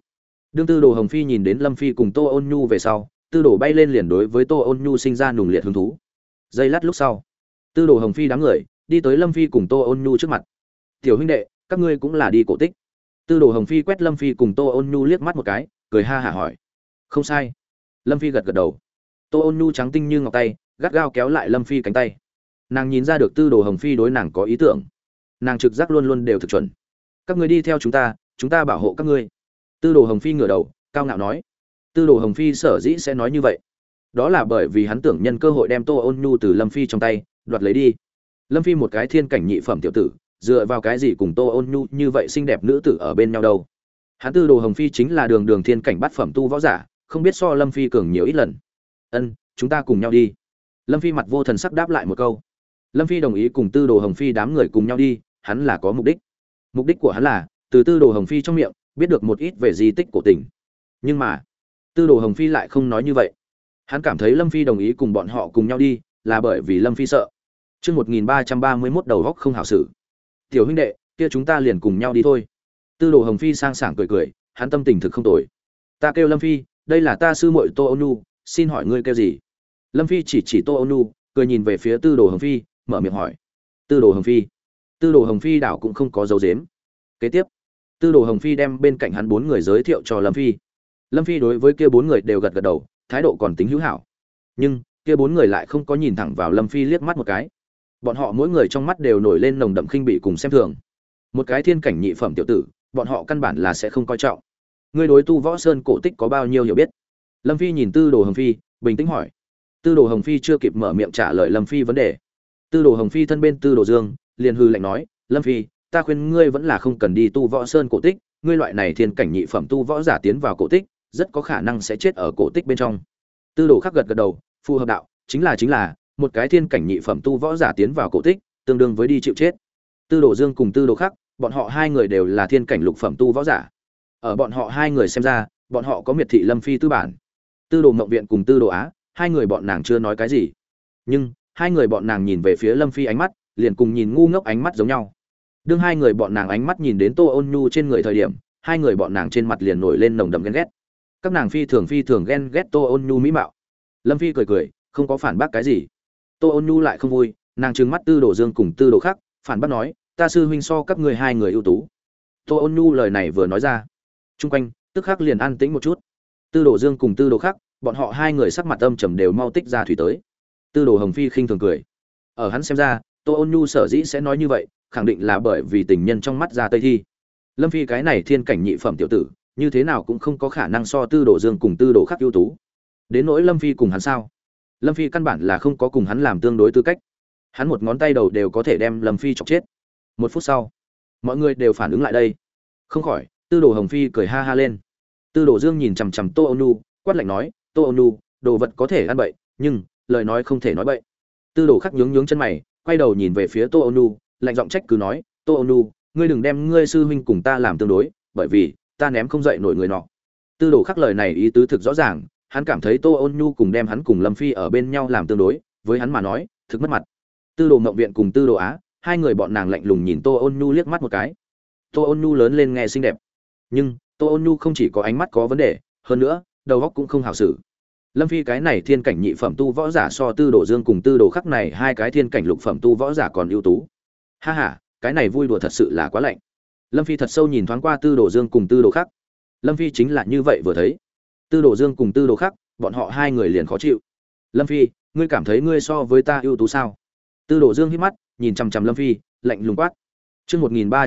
đương Tư Đồ Hồng Phi nhìn đến Lâm Phi cùng Tô Ôn Nhu về sau, Tư Đồ bay lên liền đối với Tô Ôn Nhu sinh ra nùng liệt hứng thú. Giây lát lúc sau, Tư Đồ Hồng Phi đám người đi tới Lâm Phi cùng Tô Ôn Nhu trước mặt. "Tiểu huynh đệ, các ngươi cũng là đi cổ tích?" Tư Đồ Hồng Phi quét Lâm Phi cùng Tô Ôn Nhu liếc mắt một cái, cười ha hả hỏi. "Không sai." Lâm Phi gật gật đầu. Tô Ôn Nhu trắng tinh như ngọc tay, gắt gao kéo lại Lâm Phi cánh tay. Nàng nhìn ra được Tư Đồ Hồng Phi đối nàng có ý tưởng. Nàng trực giác luôn luôn đều thực chuẩn. "Các ngươi đi theo chúng ta bảo hộ các ngươi." Tư Đồ Hồng Phi ngửa đầu, cao ngạo nói. Tư Đồ Hồng Phi sở dĩ sẽ nói như vậy, đó là bởi vì hắn tưởng nhân cơ hội đem Tô Ôn Nhu từ Lâm Phi trong tay đoạt lấy đi. Lâm Phi một cái thiên cảnh nhị phẩm tiểu tử, dựa vào cái gì cùng Tô Ôn Nhu như vậy xinh đẹp nữ tử ở bên nhau đâu? Hắn Tư Đồ Hồng Phi chính là đường đường thiên cảnh bát phẩm tu võ giả, không biết so Lâm Phi cường nhiều ít lần. "Ân, chúng ta cùng nhau đi." Lâm Phi mặt vô thần sắc đáp lại một câu. Lâm Phi đồng ý cùng Tư Đồ Hồng Phi đám người cùng nhau đi, hắn là có mục đích. Mục đích của hắn là từ Tư Đồ Hồng Phi trong miệng biết được một ít về di tích cổ tình. Nhưng mà, Tư Đồ Hồng Phi lại không nói như vậy. Hắn cảm thấy Lâm Phi đồng ý cùng bọn họ cùng nhau đi, là bởi vì Lâm Phi sợ. Chương 1331 đầu góc không hảo xử. "Tiểu huynh đệ, kia chúng ta liền cùng nhau đi thôi." Tư Đồ Hồng Phi sang sảng cười cười, hắn tâm tình thực không tồi. "Ta kêu Lâm Phi, đây là ta sư muội Tô Ôn Nhu, xin hỏi ngươi kêu gì?" Lâm Phi chỉ Tô Ôn Nhu, cười nhìn về phía Tư Đồ Hồng Phi, mở miệng hỏi. "Tư Đồ Hồng Phi." Tư Đồ Hồng Phi đảo cũng không có dấu giếm. Kế tiếp, Tư Đồ Hồng Phi đem bên cạnh hắn 4 người giới thiệu cho Lâm Phi. Lâm Phi đối với kia 4 người đều gật gật đầu, thái độ còn tính hữu hảo. Nhưng, kia 4 người lại không có nhìn thẳng vào Lâm Phi liếc mắt một cái. Bọn họ mỗi người trong mắt đều nổi lên nồng đậm khinh bỉ cùng xem thường. Một cái thiên cảnh nhị phẩm tiểu tử, bọn họ căn bản là sẽ không coi trọng. "Ngươi đối tu võ sơn cổ tích có bao nhiêu hiểu biết?" Lâm Phi nhìn Tư Đồ Hồng Phi, bình tĩnh hỏi. Tư Đồ Hồng Phi chưa kịp mở miệng trả lời Lâm Phi vấn đề. Tư Đồ Hồng Phi thân bên Tư Đồ Dương liền hư lạnh nói, "Lâm Phi, ta khuyên ngươi vẫn là không cần đi tu võ sơn cổ tích, ngươi loại này thiên cảnh nhị phẩm tu võ giả tiến vào cổ tích, rất có khả năng sẽ chết ở cổ tích bên trong." Tư Đồ Khắc gật gật đầu, phù hợp đạo, chính là một cái thiên cảnh nhị phẩm tu võ giả tiến vào cổ tích, tương đương với đi chịu chết. Tư Đồ Dương cùng Tư Đồ Khắc, bọn họ hai người đều là thiên cảnh lục phẩm tu võ giả. Ở bọn họ hai người xem ra, bọn họ có miệt thị Lâm Phi tư bản. Tư Đồ Mộng Viện cùng Tư Đồ Á, hai người bọn nàng chưa nói cái gì, nhưng hai người bọn nàng nhìn về phía Lâm Phi ánh mắt, liền cùng nhìn ngu ngốc ánh mắt giống nhau. Đương hai người bọn nàng ánh mắt nhìn đến Tô Ôn Nhu trên người thời điểm, hai người bọn nàng trên mặt liền nổi lên nồng đậm ghen ghét. Các nàng phi thường ghen ghét Tô Ôn Nhu mỹ mạo. Lâm Phi cười, không có phản bác cái gì. Tô Ôn Nhu lại không vui, nàng trừng mắt Tư Đồ Dương cùng Tư Đồ Khắc, phản bác nói, "Ta sư huynh so các ngươi hai người ưu tú." Tô Ôn Nhu lời này vừa nói ra, chung quanh tức khắc liền an tĩnh một chút. Tư Đồ Dương cùng Tư Đồ Khắc, bọn họ hai người sắc mặt âm trầm đều mau tích ra thủy tới. Tư Đồ Hồng Phi khinh thường cười. Ở hắn xem ra, Tô Ôn Nhu sở dĩ sẽ nói như vậy, khẳng định là bởi vì tình nhân trong mắt ra Tây Thi. Lâm Phi cái này thiên cảnh nhị phẩm tiểu tử, như thế nào cũng không có khả năng so Tư Đồ Dương cùng Tư Đồ Khắc ưu tú. Đến nỗi Lâm Phi cùng hắn sao? Lâm Phi căn bản là không có cùng hắn làm tương đối tư cách. Hắn một ngón tay đầu đều có thể đem Lâm Phi chọc chết. Một phút sau, mọi người đều phản ứng lại đây. Không khỏi, Tư Đồ Hồng Phi cười ha ha lên. Tư Đồ Dương nhìn chằm chằm Tô Ôn Nhu, quát lạnh nói, "Tô Ôn Nhu, đồ vật có thể ăn bậy, nhưng lời nói không thể nói bậy." Tư Đồ Khắc nhướng chân mày, quay đầu nhìn về phía Tô Ôn Nhu, lạnh giọng trách cứ nói, "Tô Ôn Nhu, ngươi đừng đem ngươi sư huynh cùng ta làm tương đối, bởi vì ta ném không dậy nổi người nọ." Tư Đồ Khắc lời này ý tứ thực rõ ràng, hắn cảm thấy Tô Ôn Nhu cùng đem hắn cùng Lâm Phi ở bên nhau làm tương đối, với hắn mà nói, thực mất mặt. Tư Đồ Mộng Viện cùng Tư Đồ Á, hai người bọn nàng lạnh lùng nhìn Tô Ôn Nhu liếc mắt một cái. Tô Ôn Nhu lớn lên nghe xinh đẹp, nhưng Tô Ôn Nhu không chỉ có ánh mắt có vấn đề, hơn nữa, đầu óc cũng không hảo xử. Lâm Phi cái này thiên cảnh nhị phẩm tu võ giả so Tư Đồ Dương cùng Tư Đồ Khắc này hai cái thiên cảnh lục phẩm tu võ giả còn ưu tú. Ha ha, cái này vui đùa thật sự là quá lạnh. Lâm Phi thật sâu nhìn thoáng qua Tư Đồ Dương cùng Tư Đồ Khắc. Lâm Phi chính là như vậy vừa thấy. Tư Đồ Dương cùng Tư Đồ Khắc, bọn họ hai người liền khó chịu. "Lâm Phi, ngươi cảm thấy ngươi so với ta ưu tú sao?" Tư Đồ Dương hít mắt, nhìn chằm chằm Lâm Phi, lạnh lùng quát. Chương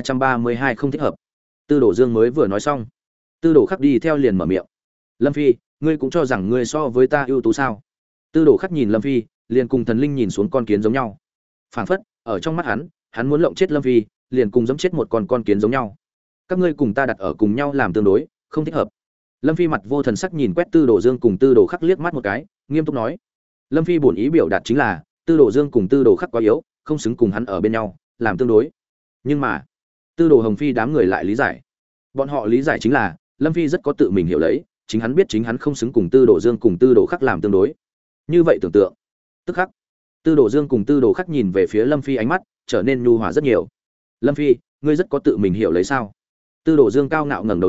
1332 không thích hợp. Tư Đồ Dương mới vừa nói xong, Tư Đồ Khắc đi theo liền mở miệng. "Lâm Phi, ngươi cũng cho rằng ngươi so với ta ưu tú sao?" Tư Đồ Khắc nhìn Lâm Phi, liền cùng thần linh nhìn xuống con kiến giống nhau. Phảng phất, ở trong mắt hắn muốn lộng chết Lâm Phi, liền cùng giẫm chết một con kiến giống nhau. "Các ngươi cùng ta đặt ở cùng nhau làm tương đối, không thích hợp." Lâm Phi mặt vô thần sắc nhìn quét Tư Đồ Dương cùng Tư Đồ Khắc liếc mắt một cái, nghiêm túc nói. Lâm Phi bổn ý biểu đạt chính là, Tư Đồ Dương cùng Tư Đồ Khắc quá yếu, không xứng cùng hắn ở bên nhau, làm tương đối. Nhưng mà, Tư Đồ Hồng Phi đám người lại lý giải. Bọn họ lý giải chính là, Lâm Phi rất có tự mình hiểu lấy, chính hắn biết chính hắn không xứng cùng Tư Đồ Dương cùng Tư Đồ Khắc làm tương đối. Như vậy tưởng tượng, tức khắc, Tư Đồ Dương cùng Tư Đồ Khắc nhìn về phía Lâm Phi ánh mắt trở nên nhu hòa rất nhiều. "Lâm Phi, ngươi rất có tự mình hiểu lấy sao?" Tư Đồ Dương cao ngạo ngẩng đầu lên,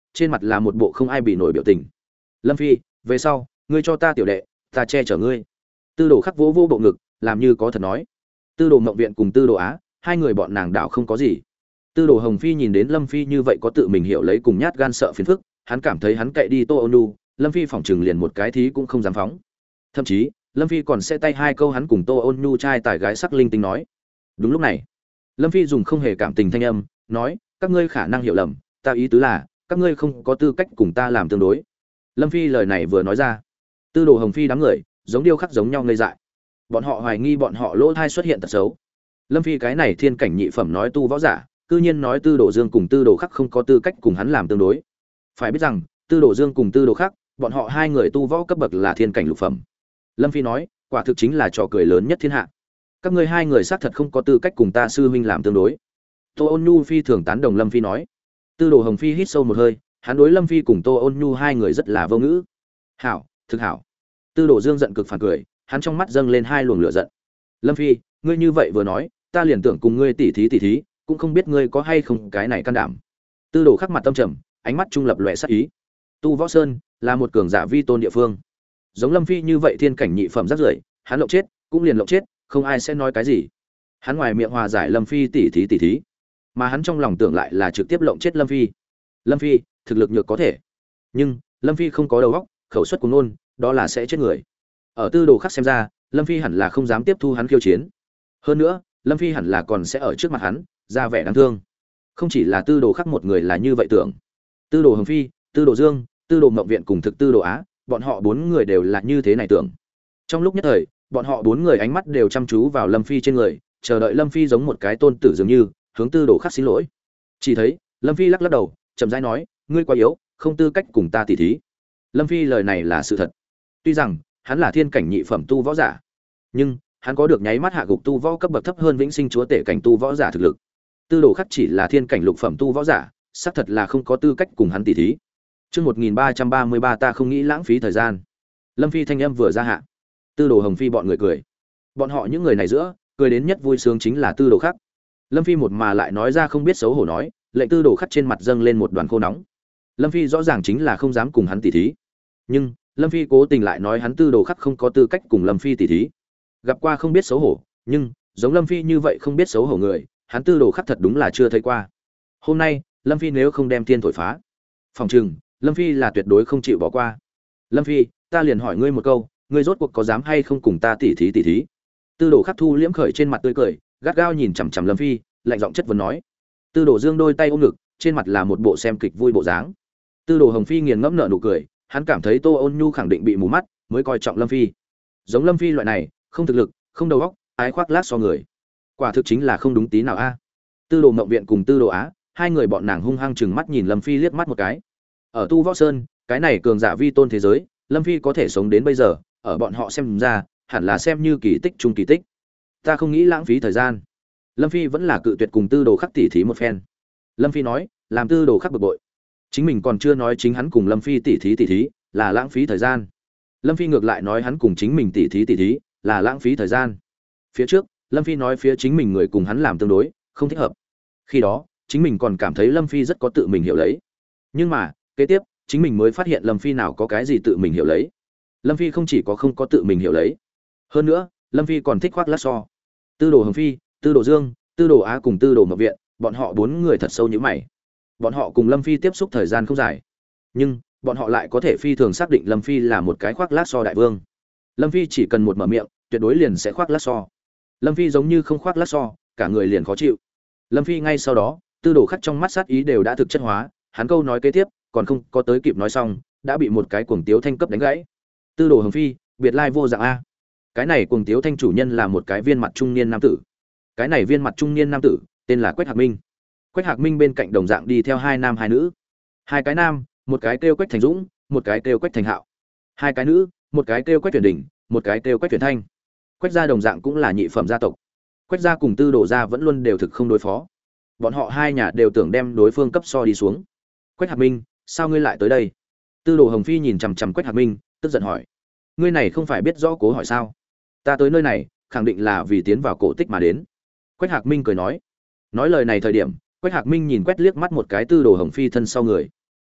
trên mặt là một bộ không ai bị nổi biểu tình. Lâm Phi, về sau ngươi cho ta tiểu đệ, ta che chở ngươi. Tư đồ khắc vỗ vỗ bộ ngực, làm như có thật nói. Tư đồ Mộng Viện cùng Tư đồ Á, hai người bọn nàng đảo không có gì. Tư đồ Hồng Phi nhìn đến Lâm Phi như vậy có tự mình hiểu lấy cùng nhát gan sợ phiền phức, hắn cảm thấy hắn cậy đi Tô Ôn Nhu, Lâm Phi phỏng chừng liền một cái thí cũng không dám phóng. Thậm chí Lâm Phi còn sẽ tay hai câu hắn cùng Tô Ôn Nhu trai tài gái sắc linh tinh nói. Đúng lúc này Lâm Phi dùng không hề cảm tình thanh âm nói, các ngươi khả năng hiểu lầm, ta ý tứ là các ngươi không có tư cách cùng ta làm tương đối. Lâm Phi lời này vừa nói ra, Tư đồ Hồng Phi đám người giống điêu khắc giống nhau ngây dại. Bọn họ hoài nghi bọn họ lỗ thai xuất hiện tật xấu. Lâm Phi cái này thiên cảnh nhị phẩm nói tu võ giả, cư nhiên nói Tư đồ Dương cùng Tư đồ Khắc không có tư cách cùng hắn làm tương đối. Phải biết rằng Tư đồ Dương cùng Tư đồ Khắc, bọn họ hai người tu võ cấp bậc là thiên cảnh lục phẩm. Lâm Phi nói, quả thực chính là trò cười lớn nhất thiên hạ. Các ngươi hai người xác thật không có tư cách cùng ta sư huynh làm tương đối. Tô Ôn Nhu phi thường tán đồng Lâm Phi nói. Tư đồ Hồng Phi hít sâu một hơi, hắn đối Lâm Phi cùng Tô Ôn Nhu hai người rất là vô ngữ. Hảo, thực hảo. Tư đồ Dương giận cực phản cười, hắn trong mắt dâng lên hai luồng lửa giận. Lâm Phi, ngươi như vậy vừa nói, ta liền tưởng cùng ngươi tỉ thí, cũng không biết ngươi có hay không cái này can đảm. Tư đồ khắc mặt tâm trầm, ánh mắt trung lập lòe sát ý. Tu Võ Sơn là một cường giả vi tôn địa phương. Giống Lâm Phi như vậy thiên cảnh nhị phẩm rác rưởi, hắn lộng chết, cũng liền lộng chết, không ai sẽ nói cái gì. Hắn ngoài miệng hòa giải Lâm Phi tỉ thí, mà hắn trong lòng tưởng lại là trực tiếp lộng chết Lâm Phi. Lâm Phi, thực lực nhược có thể, nhưng Lâm Phi không có đầu óc, khẩu suất cuồng ngôn, đó là sẽ chết người. Ở Tư đồ khắc xem ra, Lâm Phi hẳn là không dám tiếp thu hắn khiêu chiến. Hơn nữa, Lâm Phi hẳn là còn sẽ ở trước mặt hắn ra vẻ đáng thương. Không chỉ là Tư đồ khắc một người là như vậy tưởng. Tư đồ Hồng Phi, Tư đồ Dương, Tư đồ Mộng Viện cùng thực Tư đồ Á, bọn họ bốn người đều là như thế này tưởng. Trong lúc nhất thời, bọn họ bốn người ánh mắt đều chăm chú vào Lâm Phi trên người, chờ đợi Lâm Phi giống một cái tôn tử dường như hướng Tư đồ khắc xin lỗi. Chỉ thấy Lâm Phi lắc lắc đầu, chậm rãi nói, ngươi quá yếu, không tư cách cùng ta tỉ thí. Lâm Phi lời này là sự thật. Tuy rằng hắn là thiên cảnh nhị phẩm tu võ giả, nhưng hắn có được nháy mắt hạ gục tu võ cấp bậc thấp hơn vĩnh sinh chúa tể cảnh tu võ giả thực lực. Tư đồ khắc chỉ là thiên cảnh lục phẩm tu võ giả, xác thật là không có tư cách cùng hắn tỉ thí. Chương 1333 ta không nghĩ lãng phí thời gian. Lâm Phi thanh âm vừa ra hạ, Tư đồ Hồng Phi bọn người cười. Bọn họ những người này giữa, cười đến nhất vui sướng chính là Tư đồ khắc. Lâm Phi một mà lại nói ra không biết xấu hổ nói, lệnh Tư đồ khắc trên mặt dâng lên một đoàn khô nóng. Lâm Phi rõ ràng chính là không dám cùng hắn tỉ thí, nhưng Lâm Phi cố tình lại nói hắn Tư đồ khắc không có tư cách cùng Lâm Phi tỉ thí. Gặp qua không biết xấu hổ, nhưng giống Lâm Phi như vậy không biết xấu hổ người, hắn Tư đồ khắc thật đúng là chưa thấy qua. Hôm nay Lâm Phi nếu không đem thiên thổi phá, phòng trừng Lâm Phi là tuyệt đối không chịu bỏ qua. Lâm Phi, ta liền hỏi ngươi một câu, ngươi rốt cuộc có dám hay không cùng ta tỉ thí? Tư đồ khắc thu liễm khởi trên mặt tươi cười, gắt gao nhìn chằm chằm Lâm Phi, lạnh giọng chất vấn nói. Tư đồ Dương đôi tay ôm ngực, trên mặt là một bộ xem kịch vui bộ dáng. Tư đồ Hồng Phi nghiền ngẫm nở nụ cười, hắn cảm thấy Tô Ôn Nhu khẳng định bị mù mắt, mới coi trọng Lâm Phi. Giống Lâm Phi loại này, không thực lực, không đầu óc, ái khoác lác so người, quả thực chính là không đúng tí nào a. Tư đồ Mộng Viện cùng Tư đồ Á, hai người bọn nàng hung hăng chừng mắt nhìn Lâm Phi liếc mắt một cái. Ở Tu Võ Sơn, cái này cường giả vi tôn thế giới, Lâm Phi có thể sống đến bây giờ, ở bọn họ xem ra, hẳn là xem như kỳ tích trung kỳ tích. Ta không nghĩ lãng phí thời gian. Lâm Phi vẫn là cự tuyệt cùng Tư đồ khắc tỉ thí một phen. Lâm Phi nói, làm Tư đồ khắc bực bội. Chính mình còn chưa nói chính hắn cùng Lâm Phi tỉ thí là lãng phí thời gian. Lâm Phi ngược lại nói hắn cùng chính mình tỉ thí là lãng phí thời gian. Phía trước, Lâm Phi nói phía chính mình người cùng hắn làm tương đối, không thích hợp. Khi đó, chính mình còn cảm thấy Lâm Phi rất có tự mình hiểu lấy. Nhưng mà, kế tiếp, chính mình mới phát hiện Lâm Phi nào có cái gì tự mình hiểu lấy. Lâm Phi không chỉ có không có tự mình hiểu lấy, hơn nữa, Lâm Phi còn thích khoác lác so. Tư đồ Hồng Phi, Tư đồ Dương, Tư đồ Á cùng Tư đồ Mộng Viện, bọn họ bốn người thật sâu như mày. Bọn họ cùng Lâm Phi tiếp xúc thời gian không dài, nhưng bọn họ lại có thể phi thường xác định Lâm Phi là một cái khoác lác so đại vương. Lâm Phi chỉ cần một mở miệng, tuyệt đối liền sẽ khoác lác so. Lâm Phi giống như không khoác lác so, cả người liền khó chịu. Lâm Phi ngay sau đó, Tư đồ khắc trong mắt sát ý đều đã thực chất hóa, hắn câu nói kế tiếp, còn không có tới kịp nói xong, đã bị một cái cuồng tiếu thanh cấp đánh gãy. Tư đồ Hồng Phi, biệt lai vô dạng a. Cái này cuồng tiếu thanh chủ nhân là một cái viên mặt trung niên nam tử. Cái này viên mặt trung niên nam tử, tên là Quách Hạc Minh. Quách Hạc Minh bên cạnh đồng dạng đi theo hai nam hai nữ. Hai cái nam, một cái kêu Quách Thành Dũng, một cái kêu Quách Thành Hạo. Hai cái nữ, một cái kêu Quách Tuyển Đỉnh, một cái kêu Quách Tuyển Thanh. Quách gia đồng dạng cũng là nhị phẩm gia tộc. Quách gia cùng Tư đồ gia vẫn luôn đều thực không đối phó. Bọn họ hai nhà đều tưởng đem đối phương cấp so đi xuống. Quách Hạc Minh, sao ngươi lại tới đây? Tư đồ Hồng Phi nhìn chằm chằm Quách Hạc Minh, tức giận hỏi. Ngươi này không phải biết rõ cố hỏi sao? Ta tới nơi này, khẳng định là vì tiến vào cổ tích mà đến. Quách Hạc Minh cười nói. Nói lời này thời điểm, Quách Hạc Minh nhìn quét liếc mắt một cái Tư đồ Hồng Phi thân sau người.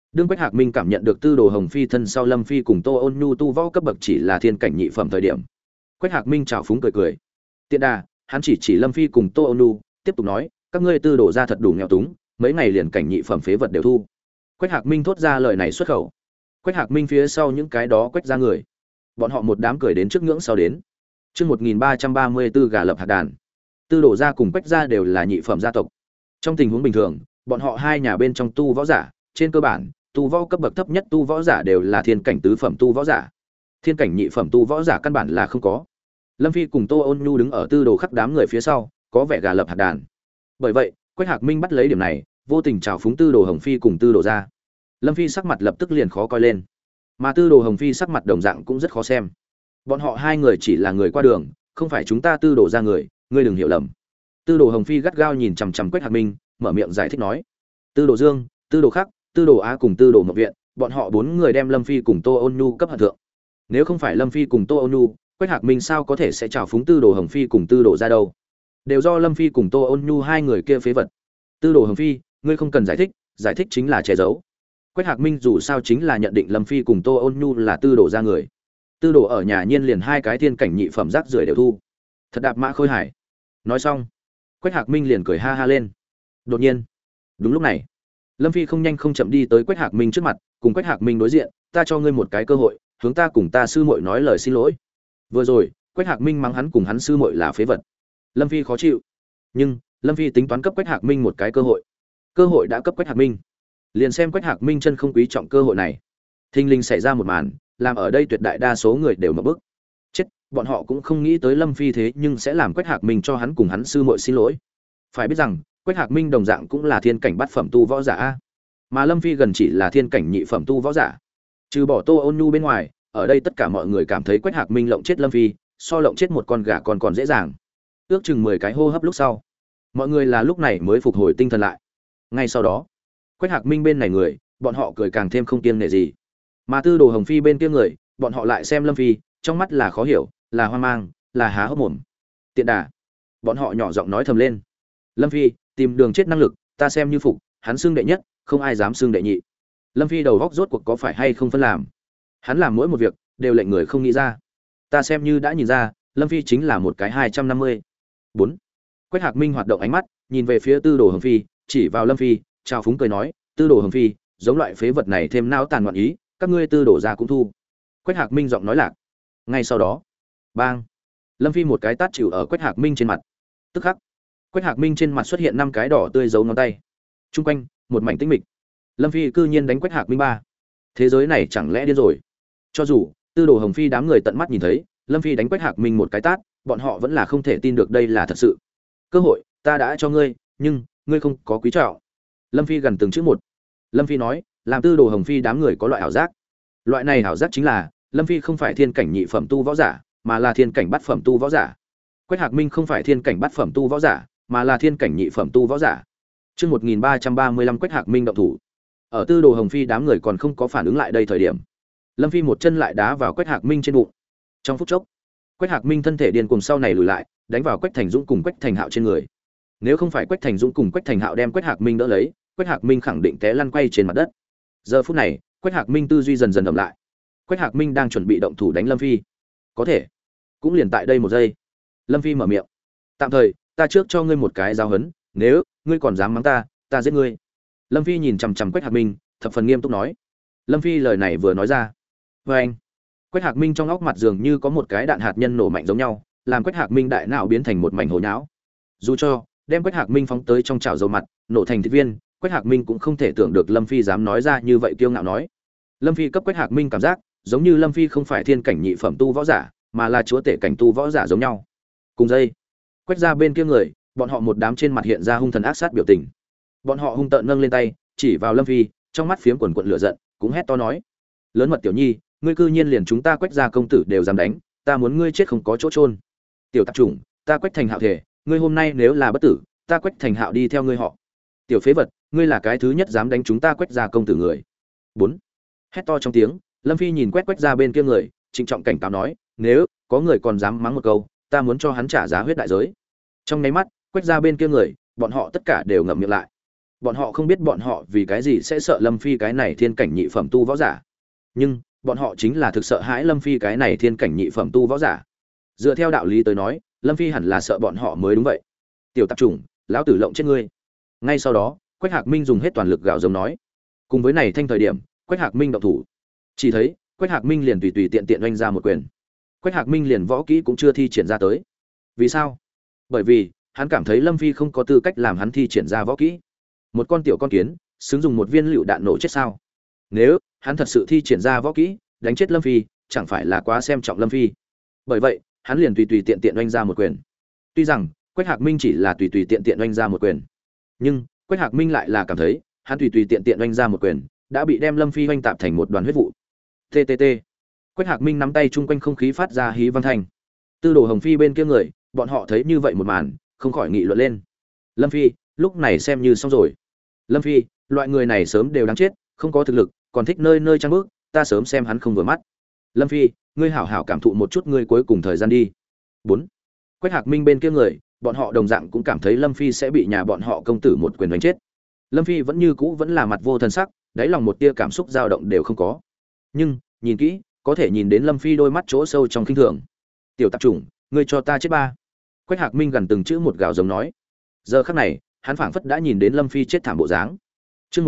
Đương Quách Hạc Minh cảm nhận được Tư Đồ Hồng Phi thân sau Lâm Phi cùng Tô Ôn Nhu tu võ cấp bậc chỉ là thiên cảnh nhị phẩm thời điểm, Quách Hạc Minh trào phúng cười cười. Tiện đà, hắn chỉ Lâm Phi cùng Tô Ôn Nhu, tiếp tục nói, các ngươi Tư Đồ ra thật đủ nghèo túng, mấy ngày liền cảnh nhị phẩm phế vật đều thu. Quách Hạc Minh thốt ra lời này xuất khẩu. Quách Hạc Minh phía sau những cái đó quách ra người, bọn họ một đám cười đến trước ngưỡng sau đến. Chương 1334 gà lập hạt đàn. Tư Đồ gia cùng Quách gia đều là nhị phẩm gia tộc. Trong tình huống bình thường, bọn họ hai nhà bên trong tu võ giả, trên cơ bản, tu võ cấp bậc thấp nhất tu võ giả đều là thiên cảnh tứ phẩm tu võ giả. Thiên cảnh nhị phẩm tu võ giả căn bản là không có. Lâm Phi cùng Tô Ôn Nhu đứng ở Tư Đồ khắc đám người phía sau, có vẻ gà lập hạt đàn. Bởi vậy, Quách Hạc Minh bắt lấy điểm này, vô tình trào phúng Tư Đồ Hồng Phi cùng Tư Đồ gia. Lâm Phi sắc mặt lập tức liền khó coi lên, mà Tư Đồ Hồng Phi sắc mặt đồng dạng cũng rất khó xem. Bọn họ hai người chỉ là người qua đường, không phải chúng ta Tư Đồ gia người, ngươi đừng hiểu lầm. Tư Đồ Hồng Phi gắt gao nhìn chằm chằm Quách Hạc Minh, mở miệng giải thích nói: Tư Đồ Dương, Tư Đồ Khắc, Tư Đồ Á cùng Tư Đồ Mộc Viện, bọn họ bốn người đem Lâm Phi cùng Tô Ôn Nhu cấp hận thượng. Nếu không phải Lâm Phi cùng Tô Ôn Nhu, Quách Hạc Minh sao có thể sẽ trào phúng Tư Đồ Hồng Phi cùng Tư Đồ gia đâu? Đều do Lâm Phi cùng Tô Ôn Nhu hai người kia phế vật. Tư Đồ Hồng Phi, ngươi không cần giải thích chính là che giấu. Quách Hạc Minh dù sao chính là nhận định Lâm Phi cùng Tô Ôn Nhu là Tư Đồ gia người. Tư Đồ ở nhà nhiên liền hai cái thiên cảnh nhị phẩm rác rưởi đều thu. Thật đạp mã khôi hải. Nói xong, Quách Hạc Minh liền cười ha ha lên. Đột nhiên, đúng lúc này, Lâm Phi không nhanh không chậm đi tới Quách Hạc Minh trước mặt, cùng Quách Hạc Minh đối diện, ta cho ngươi một cái cơ hội, hướng ta cùng ta sư muội nói lời xin lỗi. Vừa rồi, Quách Hạc Minh mắng hắn cùng hắn sư muội là phế vật. Lâm Phi khó chịu, nhưng Lâm Phi tính toán cấp Quách Hạc Minh một cái cơ hội. Cơ hội đã cấp Quách Hạc Minh, liền xem Quách Hạc Minh chân không quý trọng cơ hội này. Thình lình xảy ra một màn, làm ở đây tuyệt đại đa số người đều mở bức. Chết, bọn họ cũng không nghĩ tới Lâm Phi thế nhưng sẽ làm Quách Hạc Minh cho hắn cùng hắn sư muội xin lỗi. Phải biết rằng, Quách Hạc Minh đồng dạng cũng là thiên cảnh bát phẩm tu võ giả a, mà Lâm Phi gần chỉ là thiên cảnh nhị phẩm tu võ giả. Trừ bỏ Tô Ôn Nhu bên ngoài, ở đây tất cả mọi người cảm thấy Quách Hạc Minh lộng chết Lâm Phi, so lộng chết một con gà còn dễ dàng. Ước chừng 10 cái hô hấp lúc sau, mọi người là lúc này mới phục hồi tinh thần lại. Ngay sau đó, Quách Hạc Minh bên này người, bọn họ cười càng thêm không kiêng nể gì. Mà Tư Đồ Hồng Phi bên kia người, bọn họ lại xem Lâm Phi, trong mắt là khó hiểu, là hoang mang, là há hốc mồm. Tiện đà, bọn họ nhỏ giọng nói thầm lên: Lâm Phi, tìm đường chết năng lực, ta xem như phục, hắn xưng đệ nhất, không ai dám xưng đệ nhị. Lâm Phi đầu góc rốt cuộc có phải hay không phân làm. Hắn làm mỗi một việc đều lệnh người không nghĩ ra. Ta xem như đã nhìn ra, Lâm Phi chính là một cái 250. 4. Quách Hạc Minh hoạt động ánh mắt, nhìn về phía Tư Đồ Hồng Phi, chỉ vào Lâm Phi, chào phúng cười nói: Tư Đồ Hồng Phi, giống loại phế vật này thêm não tàn loạn ý, các ngươi Tư Đồ gia cũng thu. Quách Hạc Minh giọng nói lạc. Ngay sau đó, bang, Lâm Phi một cái tát chịu ở Quách Hạc Minh trên mặt. Tức khắc, Quách Hạc Minh trên mặt xuất hiện 5 cái đỏ tươi dấu ngón tay. Trung quanh, một mảnh tĩnh mịch. Lâm Phi cư nhiên đánh Quách Hạc Minh ba. Thế giới này chẳng lẽ điên rồi? Cho dù Tư Đồ Hồng Phi đám người tận mắt nhìn thấy, Lâm Phi đánh Quách Hạc Minh một cái tát, bọn họ vẫn là không thể tin được đây là thật sự. Cơ hội, ta đã cho ngươi, nhưng ngươi không có quý trọng. Lâm Phi gần từng chữ một. Lâm Phi nói, làm Tư Đồ Hồng Phi đám người có loại ảo giác. Loại này ảo giác chính là, Lâm Phi không phải thiên cảnh nhị phẩm tu võ giả, mà là thiên cảnh bát phẩm tu võ giả. Quách Hạc Minh không phải thiên cảnh bát phẩm tu võ giả, mà là thiên cảnh nhị phẩm tu võ giả. Chương 1335 Quách Hạc Minh động thủ. Ở Tư Đồ Hồng Phi đám người còn không có phản ứng lại đây thời điểm, Lâm Phi một chân lại đá vào Quách Hạc Minh trên bụng. Trong phút chốc, Quách Hạc Minh thân thể điên cuồng sau này lùi lại, đánh vào Quách Thành Dũng cùng Quách Thành Hạo trên người. Nếu không phải Quách Thành Dũng cùng Quách Thành Hạo đem Quách Hạc Minh đỡ lấy, Quách Hạc Minh khẳng định té lăn quay trên mặt đất. Giờ phút này, Quách Hạc Minh tư duy dần dần ẩm lại. Quách Hạc Minh đang chuẩn bị động thủ đánh Lâm Phi. Có thể, cũng liền tại đây một giây, Lâm Phi mở miệng: "Tạm thời, ta trước cho ngươi một cái giáo huấn, nếu ngươi còn dám mắng ta, ta giết ngươi." Lâm Phi nhìn chằm chằm Quách Hạc Minh, thập phần nghiêm túc nói. Lâm Phi lời này vừa nói ra, anh, Quách Hạc Minh trong óc mặt dường như có một cái đạn hạt nhân nổ mạnh giống nhau, làm Quách Hạc Minh đại não biến thành một mảnh hồ nhão. Dù cho đem Quách Hạc Minh phóng tới trong chảo dầu mặt, nổ thành thịt viên, Quách Hạc Minh cũng không thể tưởng được Lâm Phi dám nói ra như vậy kiêu ngạo nói. Lâm Phi cấp Quách Hạc Minh cảm giác, giống như Lâm Phi không phải thiên cảnh nhị phẩm tu võ giả, mà là chúa tể cảnh tu võ giả giống nhau. Cùng dây, Quách ra bên kia người, bọn họ một đám trên mặt hiện ra hung thần ác sát biểu tình. Bọn họ hung tợn nâng lên tay, chỉ vào Lâm Phi, trong mắt phiếm quần quật lửa giận, cũng hét to nói: "Lớn mật tiểu nhi, ngươi cư nhiên liền chúng ta Quách gia công tử đều dám đánh, ta muốn ngươi chết không có chỗ chôn. Tiểu tạp chủng, ta Quách Thành Hạo thể, ngươi hôm nay nếu là bất tử, ta Quách Thành Hạo đi theo ngươi họ. Tiểu phế vật, ngươi là cái thứ nhất dám đánh chúng ta Quách gia công tử người." 4. Hét to trong tiếng, Lâm Phi nhìn Quách gia bên kia người, trịnh trọng cảnh cáo nói: "Nếu có người còn dám mắng một câu, ta muốn cho hắn trả giá huyết đại giới." Trong nháy mắt, Quách gia bên kia người, bọn họ tất cả đều ngậm miệng lại. Bọn họ không biết bọn họ vì cái gì sẽ sợ Lâm Phi cái này thiên cảnh nhị phẩm tu võ giả. Nhưng, bọn họ chính là thực sợ hãi Lâm Phi cái này thiên cảnh nhị phẩm tu võ giả. Dựa theo đạo lý tới nói, Lâm Phi hẳn là sợ bọn họ mới đúng vậy. Tiểu tạp chủng, lão tử lộng chết ngươi. Ngay sau đó, Quách Hạc Minh dùng hết toàn lực gào giống nói. Cùng với này thanh thời điểm, Quách Hạc Minh động thủ. Chỉ thấy, Quách Hạc Minh liền tùy tùy tiện tiện oanh ra một quyền. Quách Hạc Minh liền võ kỹ cũng chưa thi triển ra tới. Vì sao? Bởi vì, hắn cảm thấy Lâm Phi không có tư cách làm hắn thi triển ra võ kỹ. Một con tiểu con kiến, xứng dùng một viên lựu đạn nổ chết sao? Nếu hắn thật sự thi triển ra võ kỹ, đánh chết Lâm Phi, chẳng phải là quá xem trọng Lâm Phi. Bởi vậy, hắn liền tùy tùy tiện tiện oanh ra một quyền. Tuy rằng, Quách Hạc Minh chỉ là tùy tùy tiện tiện oanh ra một quyền, nhưng Quách Hạc Minh lại là cảm thấy, hắn tùy tùy tiện tiện oanh ra một quyền, đã bị đem Lâm Phi oanh tạp thành một đoàn huyết vụ. TTT. Quách Hạc Minh nắm tay chung quanh không khí phát ra hí văn thanh. Tư Đồ Hồng Phi bên kia người, bọn họ thấy như vậy một màn, không khỏi nghị luận lên. Lâm Phi, lúc này xem như xong rồi. Lâm Phi, loại người này sớm đều đáng chết, không có thực lực, còn thích nơi nơi trang bước, ta sớm xem hắn không vừa mắt. Lâm Phi, ngươi hảo hảo cảm thụ một chút ngươi cuối cùng thời gian đi. 4. Quách Hạc Minh bên kia người, bọn họ đồng dạng cũng cảm thấy Lâm Phi sẽ bị nhà bọn họ công tử một quyền đánh chết. Lâm Phi vẫn như cũ vẫn là mặt vô thần sắc, đáy lòng một tia cảm xúc dao động đều không có. Nhưng, nhìn kỹ, có thể nhìn đến Lâm Phi đôi mắt chỗ sâu trong khinh thường. Tiểu tạp chủng, ngươi cho ta chết ba. Quách Hạc Minh gần từng chữ một gào giống nói. Giờ khắc này, hắn phảng phất đã nhìn đến Lâm Phi chết thảm bộ dáng. Chương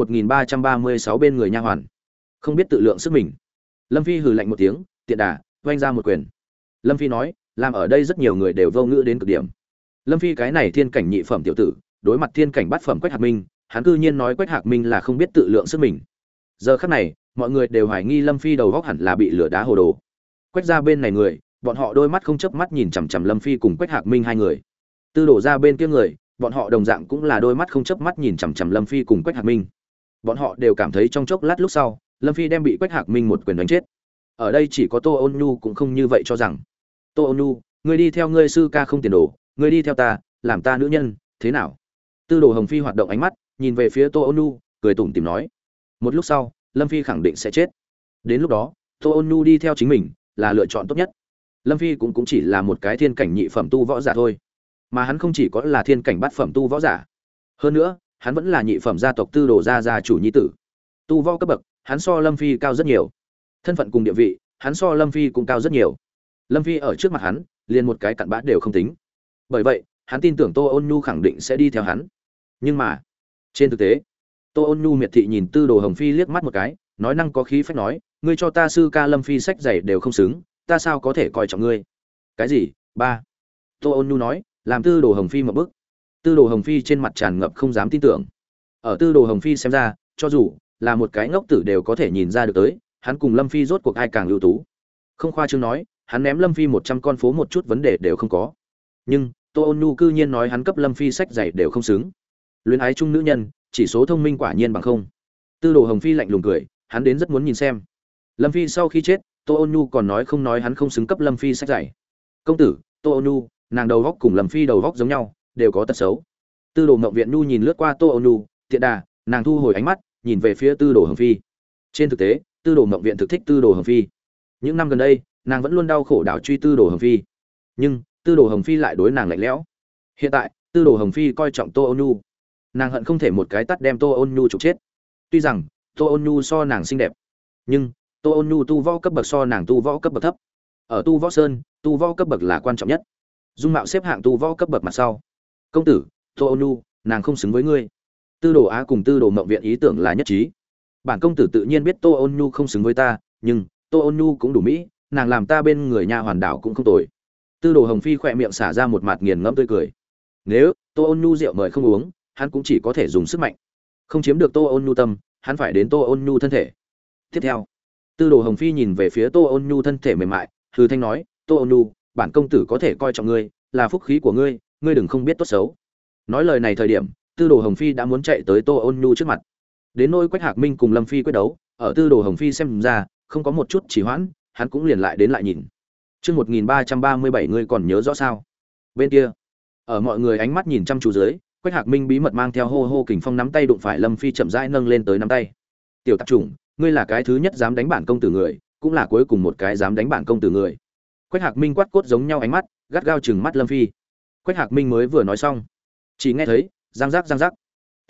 1336 bên người nha hoàn, không biết tự lượng sức mình. Lâm Phi hừ lạnh một tiếng, tiện đà, vung ra một quyền. Lâm Phi nói, làm ở đây rất nhiều người đều vô ngữ đến cực điểm. Lâm Phi cái này thiên cảnh nhị phẩm tiểu tử, đối mặt thiên cảnh bát phẩm Quách Hạc Minh, hắn cư nhiên nói Quách Hạc Minh là không biết tự lượng sức mình. Giờ khắc này, mọi người đều hoài nghi Lâm Phi đầu óc hẳn là bị lửa đá hồ đồ. Quách gia bên này người, bọn họ đôi mắt không chớp mắt nhìn chằm chằm Lâm Phi cùng Quách Hạc Minh hai người. Tư Đồ gia bên kia người, bọn họ đồng dạng cũng là đôi mắt không chớp mắt nhìn chằm chằm Lâm Phi cùng Quách Hạc Minh. Bọn họ đều cảm thấy trong chốc lát lúc sau, Lâm Phi đem bị Quách Hạc Minh một quyền đánh chết. Ở đây chỉ có Tô Ôn Nhu cũng không như vậy cho rằng. Tô Ôn Nhu, ngươi đi theo ngươi sư ca không tiền đồ, ngươi đi theo ta, làm ta nữ nhân, thế nào? Tư Đồ Hồng Phi hoạt động ánh mắt, nhìn về phía Tô Ôn Nhu, cười tủm tỉm nói. Một lúc sau, Lâm Phi khẳng định sẽ chết. Đến lúc đó, Tô Ôn Nhu đi theo chính mình là lựa chọn tốt nhất. Lâm Phi cũng chỉ là một cái thiên cảnh nhị phẩm tu võ giả thôi, mà hắn không chỉ có là thiên cảnh bát phẩm tu võ giả, hơn nữa hắn vẫn là nhị phẩm gia tộc Tư Đồ gia chủ nhi tử. Tu võ cấp bậc, hắn so Lâm Phi cao rất nhiều. Thân phận cùng địa vị, hắn so Lâm Phi cũng cao rất nhiều. Lâm Phi ở trước mặt hắn, liền một cái cặn bã đều không tính. Bởi vậy, hắn tin tưởng Tô Ôn Nhu khẳng định sẽ đi theo hắn. Nhưng mà, trên thực tế, Tô Ôn Nhu miệt thị nhìn Tư Đồ Hồng Phi liếc mắt một cái, nói năng có khí phách nói, ngươi cho ta sư ca Lâm Phi sách giày đều không xứng, ta sao có thể coi trọng ngươi? Cái gì? Ba. Tô Ôn Nhu nói, làm Tư Đồ Hồng Phi một bức. Tư Đồ Hồng Phi trên mặt tràn ngập không dám tin tưởng. Ở Tư Đồ Hồng Phi xem ra, cho dù là một cái ngốc tử đều có thể nhìn ra được tới, hắn cùng Lâm Phi rốt cuộc ai càng ưu tú. Không khoa trương nói, hắn ném Lâm Phi 100 con phố một chút vấn đề đều không có. Nhưng, Tô Ôn Nhu cư nhiên nói hắn cấp Lâm Phi sách giày đều không xứng. Luyến ái chung nữ nhân, chỉ số thông minh quả nhiên bằng không. Tư Đồ Hồng Phi lạnh lùng cười, hắn đến rất muốn nhìn xem. Lâm Phi sau khi chết, Tô Ôn Nhu còn nói không nói hắn không xứng cấp Lâm Phi sách giày. Công tử, Tô Ôn Nhu, nàng đầu góc cùng Lâm Phi đầu góc giống nhau, đều có tật xấu. Tư Đồ Mộng Viện Nhu nhìn lướt qua Tô Ôn Nhu, tiện đà, nàng thu hồi ánh mắt, nhìn về phía Tư Đồ Hồng Phi. Trên thực tế, Tư Đồ Mộng Viện thực thích Tư Đồ Hồng Phi. Những năm gần đây, nàng vẫn luôn đau khổ đảo truy Tư Đồ Hồng Phi. Nhưng, Tư Đồ Hồng Phi lại đối nàng lạnh lẽo. Hiện tại, Tư Đồ Hồng Phi coi trọng Tô Ôn Nhu. Nàng hận không thể một cái tát đem Tô Ôn Nhu trục chết. Tuy rằng, Tô Ôn Nhu so nàng xinh đẹp, nhưng Tô Ôn Nhu tu võ cấp bậc so nàng tu võ cấp bậc thấp. Ở tu võ sơn, tu võ cấp bậc là quan trọng nhất. Dung mạo xếp hạng tu võ cấp bậc mặt sau. Công tử, Tô Ôn Nhu, nàng không xứng với ngươi. Tư Đồ Á cùng Tư Đồ Mộng Viện ý tưởng là nhất trí. Bản công tử tự nhiên biết Tô Ôn Nhu không xứng với ta, nhưng Tô Ôn Nhu cũng đủ mỹ, nàng làm ta bên người nha hoàn đảo cũng không tồi. Tư Đồ Hồng Phi khỏe miệng xả ra một mặt nghiền ngẫm tươi cười. Nếu Tô Ôn Nhu rượu mời không uống, hắn cũng chỉ có thể dùng sức mạnh. Không chiếm được Tô Ôn Nhu tâm, hắn phải đến Tô Ôn Nhu thân thể. Tiếp theo, Tư Đồ Hồng Phi nhìn về phía Tô Ôn Nhu thân thể mềm mại, hừ thanh nói, Tô Ôn Nhu, bản công tử có thể coi trọng ngươi, là phúc khí của ngươi, ngươi đừng không biết tốt xấu. Nói lời này thời điểm, Tư Đồ Hồng Phi đã muốn chạy tới Tô Ôn Nhu trước mặt. Đến nỗi Quách Hạc Minh cùng Lâm Phi quyết đấu, ở Tư Đồ Hồng Phi xem ra, không có một chút trì hoãn, hắn cũng liền lại đến lại nhìn. Chương 1337 ngươi còn nhớ rõ sao? Bên kia, ở mọi người ánh mắt nhìn chăm chú dưới, Quách Hạc Minh bí mật mang theo hô hô kình phong nắm tay đụng phải Lâm Phi chậm rãi nâng lên tới nắm tay. Tiểu tạp chủng, ngươi là cái thứ nhất dám đánh bản công tử người, cũng là cuối cùng một cái dám đánh bản công tử người. Quách Hạc Minh quát cốt giống nhau ánh mắt, gắt gao chừng mắt Lâm Phi. Quách Hạc Minh mới vừa nói xong, chỉ nghe thấy răng rắc,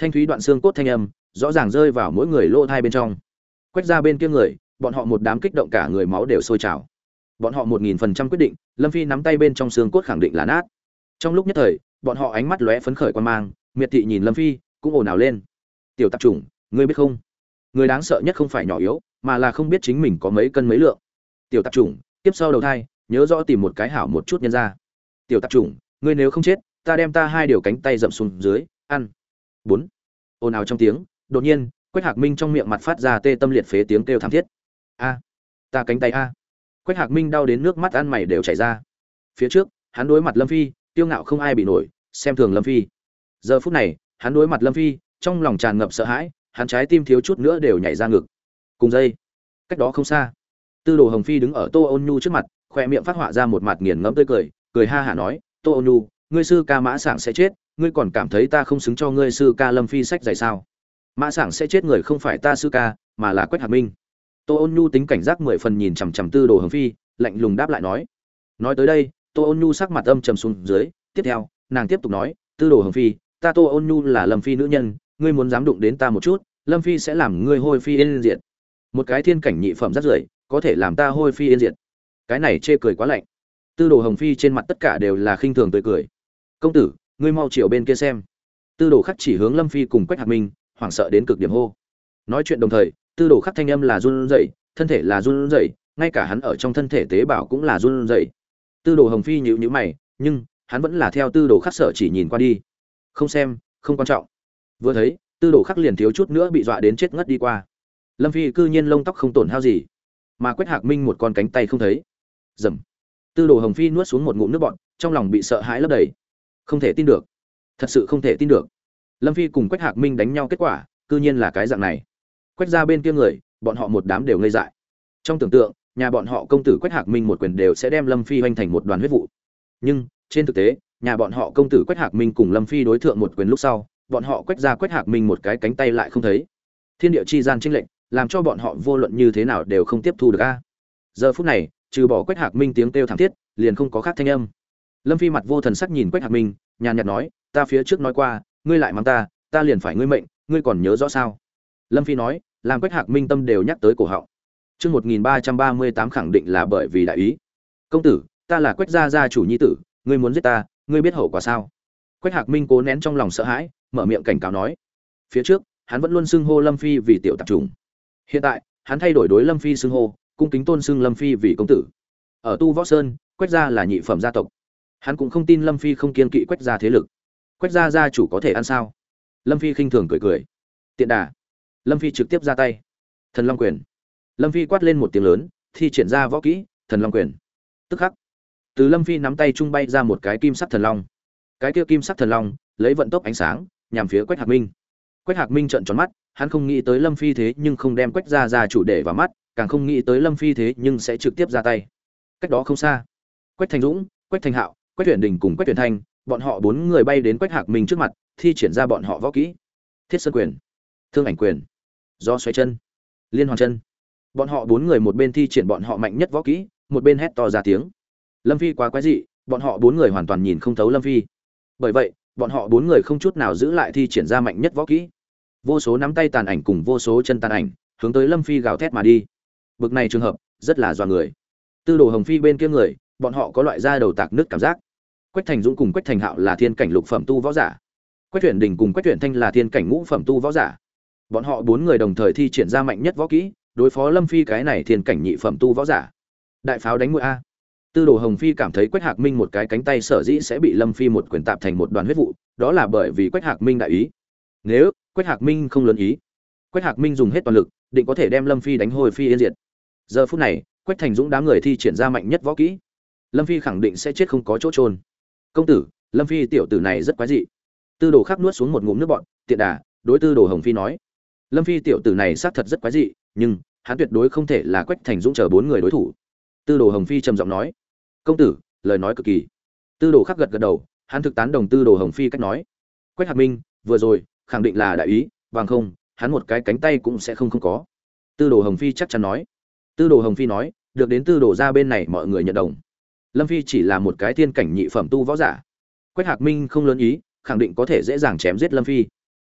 Thanh thúy đoạn xương cốt thanh âm rõ ràng rơi vào mỗi người lỗ thai bên trong. Quách ra bên kia người, bọn họ một đám kích động cả người máu đều sôi trào. Bọn họ 1000% quyết định, Lâm Phi nắm tay bên trong xương cốt khẳng định là nát. Trong lúc nhất thời, bọn họ ánh mắt lóe phấn khởi quan mang, miệt thị nhìn Lâm Phi, cũng ồn ào lên. Tiểu tạp chủng, ngươi biết không? Người đáng sợ nhất không phải nhỏ yếu, mà là không biết chính mình có mấy cân mấy lượng. Tiểu tạp chủng, tiếp sau đầu thai, nhớ rõ tìm một cái hảo một chút nhân ra. Tiểu tạp chủng, ngươi nếu không chết, ta đem ta 2 điều cánh tay dậm xuống dưới, ăn. 4. Ồn ào trong tiếng, đột nhiên, Quách Hạc Minh trong miệng mặt phát ra tê tâm liệt phế tiếng kêu thảm thiết. A, ta cánh tay a. Quách Hạc Minh đau đến nước mắt ăn mày đều chảy ra. Phía trước, hắn đối mặt Lâm Phi, tiêu ngạo không ai bị nổi, xem thường Lâm Phi. Giờ phút này, hắn đối mặt Lâm Phi, trong lòng tràn ngập sợ hãi, hắn trái tim thiếu chút nữa đều nhảy ra ngực. Cùng dây, cách đó không xa, Tư Đồ Hồng Phi đứng ở Tô Ôn Nhu trước mặt, khoe miệng phát họa ra một mặt nghiền ngẫm tươi cười, cười ha hả nói, "Tô Ôn Nhu, ngươi sư ca Mã Sảng sẽ chết, ngươi còn cảm thấy ta không xứng cho ngươi sư ca Lâm Phi sách dạy sao? Mã Sảng sẽ chết người không phải ta sư ca, mà là Quách Hạc Minh." Tô Ôn Nhu tính cảnh giác 10 phần nhìn chằm chằm Tư Đồ Hồng Phi, lạnh lùng đáp lại nói. Nói tới đây, Tô Ôn Nhu sắc mặt âm trầm xuống dưới, tiếp theo, nàng tiếp tục nói, "Tư Đồ Hồng Phi, ta Tô Ôn Nhu là Lâm Phi nữ nhân, ngươi muốn dám đụng đến ta một chút, Lâm Phi sẽ làm ngươi hôi phi yên diệt. Một cái thiên cảnh nhị phẩm rất rưởi, có thể làm ta hôi phi yên diệt." Cái này chê cười quá lạnh. Tư Đồ Hồng Phi trên mặt tất cả đều là khinh thường tươi cười. "Công tử, ngươi mau chiều bên kia xem." Tư Đồ Khắc chỉ hướng Lâm Phi cùng Quách Hạc Minh, hoảng sợ đến cực điểm hô. Nói chuyện đồng thời, Tư Đồ Khắc thanh âm là run rẩy, thân thể là run rẩy, ngay cả hắn ở trong thân thể tế bào cũng là run rẩy. Tư Đồ Hồng Phi nhíu nhíu mày, nhưng hắn vẫn là theo Tư Đồ Khắc sợ chỉ nhìn qua đi. Không xem, không quan trọng. Vừa thấy, Tư Đồ Khắc liền thiếu chút nữa bị dọa đến chết ngất đi qua. Lâm Phi cư nhiên lông tóc không tổn hao gì, mà Quách Hạc Minh một con cánh tay không thấy. Rầm. Tư Đồ Hồng Phi nuốt xuống một ngụm nước bọt, trong lòng bị sợ hãi lấp đầy. Không thể tin được, thật sự không thể tin được. Lâm Phi cùng Quách Hạc Minh đánh nhau kết quả, cư nhiên là cái dạng này. Quách ra bên kia người, bọn họ một đám đều ngây dại. Trong tưởng tượng, nhà bọn họ công tử Quách Hạc Minh một quyền đều sẽ đem Lâm Phi hoành thành một đoàn huyết vụ. Nhưng, trên thực tế, nhà bọn họ công tử Quách Hạc Minh cùng Lâm Phi đối thượng một quyền lúc sau, bọn họ Quách ra Quách Hạc Minh một cái cánh tay lại không thấy. Thiên địa chi gian chênh lệnh, làm cho bọn họ vô luận như thế nào đều không tiếp thu được a. Giờ phút này, trừ bỏ Quách Hạc Minh tiếng kêu thảm thiết, liền không có khác thanh âm. Lâm Phi mặt vô thần sắc nhìn Quách Hạc Minh, nhàn nhạt nói, "Ta phía trước nói qua, ngươi lại mắng ta, ta liền phải ngươi mệnh, ngươi còn nhớ rõ sao?" Lâm Phi nói, làm Quách Hạc Minh tâm đều nhắc tới cổ họng. Chương 1338 khẳng định là bởi vì đại ý. "Công tử, ta là Quách gia gia chủ nhi tử, ngươi muốn giết ta, ngươi biết hậu quả sao?" Quách Hạc Minh cố nén trong lòng sợ hãi, mở miệng cảnh cáo nói. Phía trước, hắn vẫn luôn xưng hô Lâm Phi vì tiểu tạp chủng. Hiện tại, hắn thay đổi đối Lâm Phi xưng hô, cung kính tôn xưng Lâm Phi vì công tử. Ở Tu Võ Sơn, Quách gia là nhị phẩm gia tộc. Hắn cũng không tin Lâm Phi không kiên kỵ Quách gia thế lực. Quách gia gia chủ có thể ăn sao? Lâm Phi khinh thường cười cười. Tiện đà. Lâm Phi trực tiếp ra tay. Thần Long quyền. Lâm Phi quát lên một tiếng lớn, thi triển ra võ kỹ, Thần Long quyền. Tức khắc, từ Lâm Phi nắm tay trung bay ra một cái kim sắc thần long. Cái kia kim sắc thần long, lấy vận tốc ánh sáng, nhằm phía Quách Hạc Minh. Quách Hạc Minh trợn tròn mắt, hắn không nghĩ tới Lâm Phi thế nhưng không đem Quách gia gia chủ để vào mắt, càng không nghĩ tới Lâm Phi thế nhưng sẽ trực tiếp ra tay. Cách đó không xa, Quách Thành Dũng, Quách Thành Hạo, Quách Tuyển Đình cùng Quách Tuyển Thanh, bọn họ 4 người bay đến Quách Hạc Minh trước mặt, thi triển ra bọn họ võ kỹ. Thiết Sơn quyền, Thương Ảnh quyền, Gió xoáy chân, Liên Hoàn chân. Bọn họ 4 người một bên thi triển bọn họ mạnh nhất võ kỹ, một bên hét to ra tiếng. Lâm Phi quá quái dị, bọn họ 4 người hoàn toàn nhìn không thấu Lâm Phi. Bởi vậy, bọn họ 4 người không chút nào giữ lại thi triển ra mạnh nhất võ kỹ. Vô số nắm tay tàn ảnh cùng vô số chân tàn ảnh, hướng tới Lâm Phi gào thét mà đi. Bực này trường hợp, rất là dọa người. Tư Đồ Hồng Phi bên kia người, bọn họ có loại da đầu tạc nước cảm giác. Quách Thành Dũng cùng Quách Thành Hạo là thiên cảnh lục phẩm tu võ giả. Quách Tuyển Đình cùng Quách Tuyển Thanh là thiên cảnh ngũ phẩm tu võ giả. Bọn họ 4 người đồng thời thi triển ra mạnh nhất võ kỹ, đối phó Lâm Phi cái này thiên cảnh nhị phẩm tu võ giả. Đại pháo đánh mũi a. Tư Đồ Hồng Phi cảm thấy Quách Hạc Minh một cái cánh tay sở dĩ sẽ bị Lâm Phi một quyền tạp thành một đoàn huyết vụ, đó là bởi vì Quách Hạc Minh đại ý. Nếu Quách Hạc Minh không lớn ý, Quách Hạc Minh dùng hết toàn lực, định có thể đem Lâm Phi đánh hồi phi yên diệt. Giờ phút này, Quách Thành Dũng đám người thi triển ra mạnh nhất võ kỹ, Lâm Phi khẳng định sẽ chết không có chỗ trôn. "Công tử, Lâm Phi tiểu tử này rất quái dị." Tư Đồ Khắc nuốt xuống một ngụm nước bọt, tiện đà, đối Tư Đồ Hồng Phi nói: "Lâm Phi tiểu tử này xác thật rất quái dị, nhưng hắn tuyệt đối không thể là Quách Thành Dũng chờ 4 người đối thủ." Tư Đồ Hồng Phi trầm giọng nói: "Công tử, lời nói cực kỳ." Tư Đồ Khắc gật gật đầu, hắn thực tán đồng Tư Đồ Hồng Phi cách nói. Quách Hạc Minh, vừa rồi, khẳng định là đại ý, bằng không, hắn một cái cánh tay cũng sẽ không có. Tư Đồ Hồng Phi chắc chắn nói. Tư Đồ Hồng Phi nói, được đến Tư Đồ ra bên này mọi người nhận đồng. Lâm Phi chỉ là một cái thiên cảnh nhị phẩm tu võ giả. Quách Hạc Minh không lớn ý, khẳng định có thể dễ dàng chém giết Lâm Phi.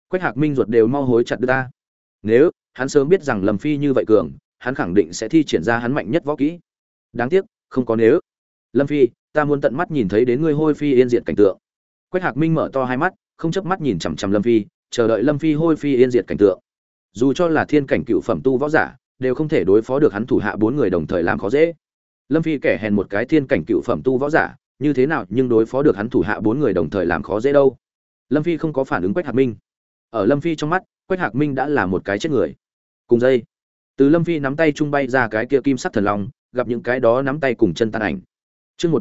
Quách Hạc Minh ruột đều mau hối chặt đưa ta. Nếu hắn sớm biết rằng Lâm Phi như vậy cường, hắn khẳng định sẽ thi triển ra hắn mạnh nhất võ kỹ. Đáng tiếc, không có nếu. Lâm Phi, ta muốn tận mắt nhìn thấy đến ngươi hôi phi yên diệt cảnh tượng. Quách Hạc Minh mở to hai mắt, không chớp mắt nhìn chằm chằm Lâm Phi, chờ đợi Lâm Phi hôi phi yên diệt cảnh tượng. Dù cho là thiên cảnh cựu phẩm tu võ giả, đều không thể đối phó được hắn thủ hạ bốn người đồng thời làm khó dễ. Lâm Phi kẻ hèn một cái thiên cảnh cựu phẩm tu võ giả, như thế nào nhưng đối phó được hắn thủ hạ bốn người đồng thời làm khó dễ đâu. Lâm Phi không có phản ứng Quách Hạc Minh. Ở Lâm Phi trong mắt, Quách Hạc Minh đã là một cái chết người. Cùng dây, từ Lâm Phi nắm tay trung bay ra cái kia kim sắc thần long, gặp những cái đó nắm tay cùng chân tan ảnh. Chương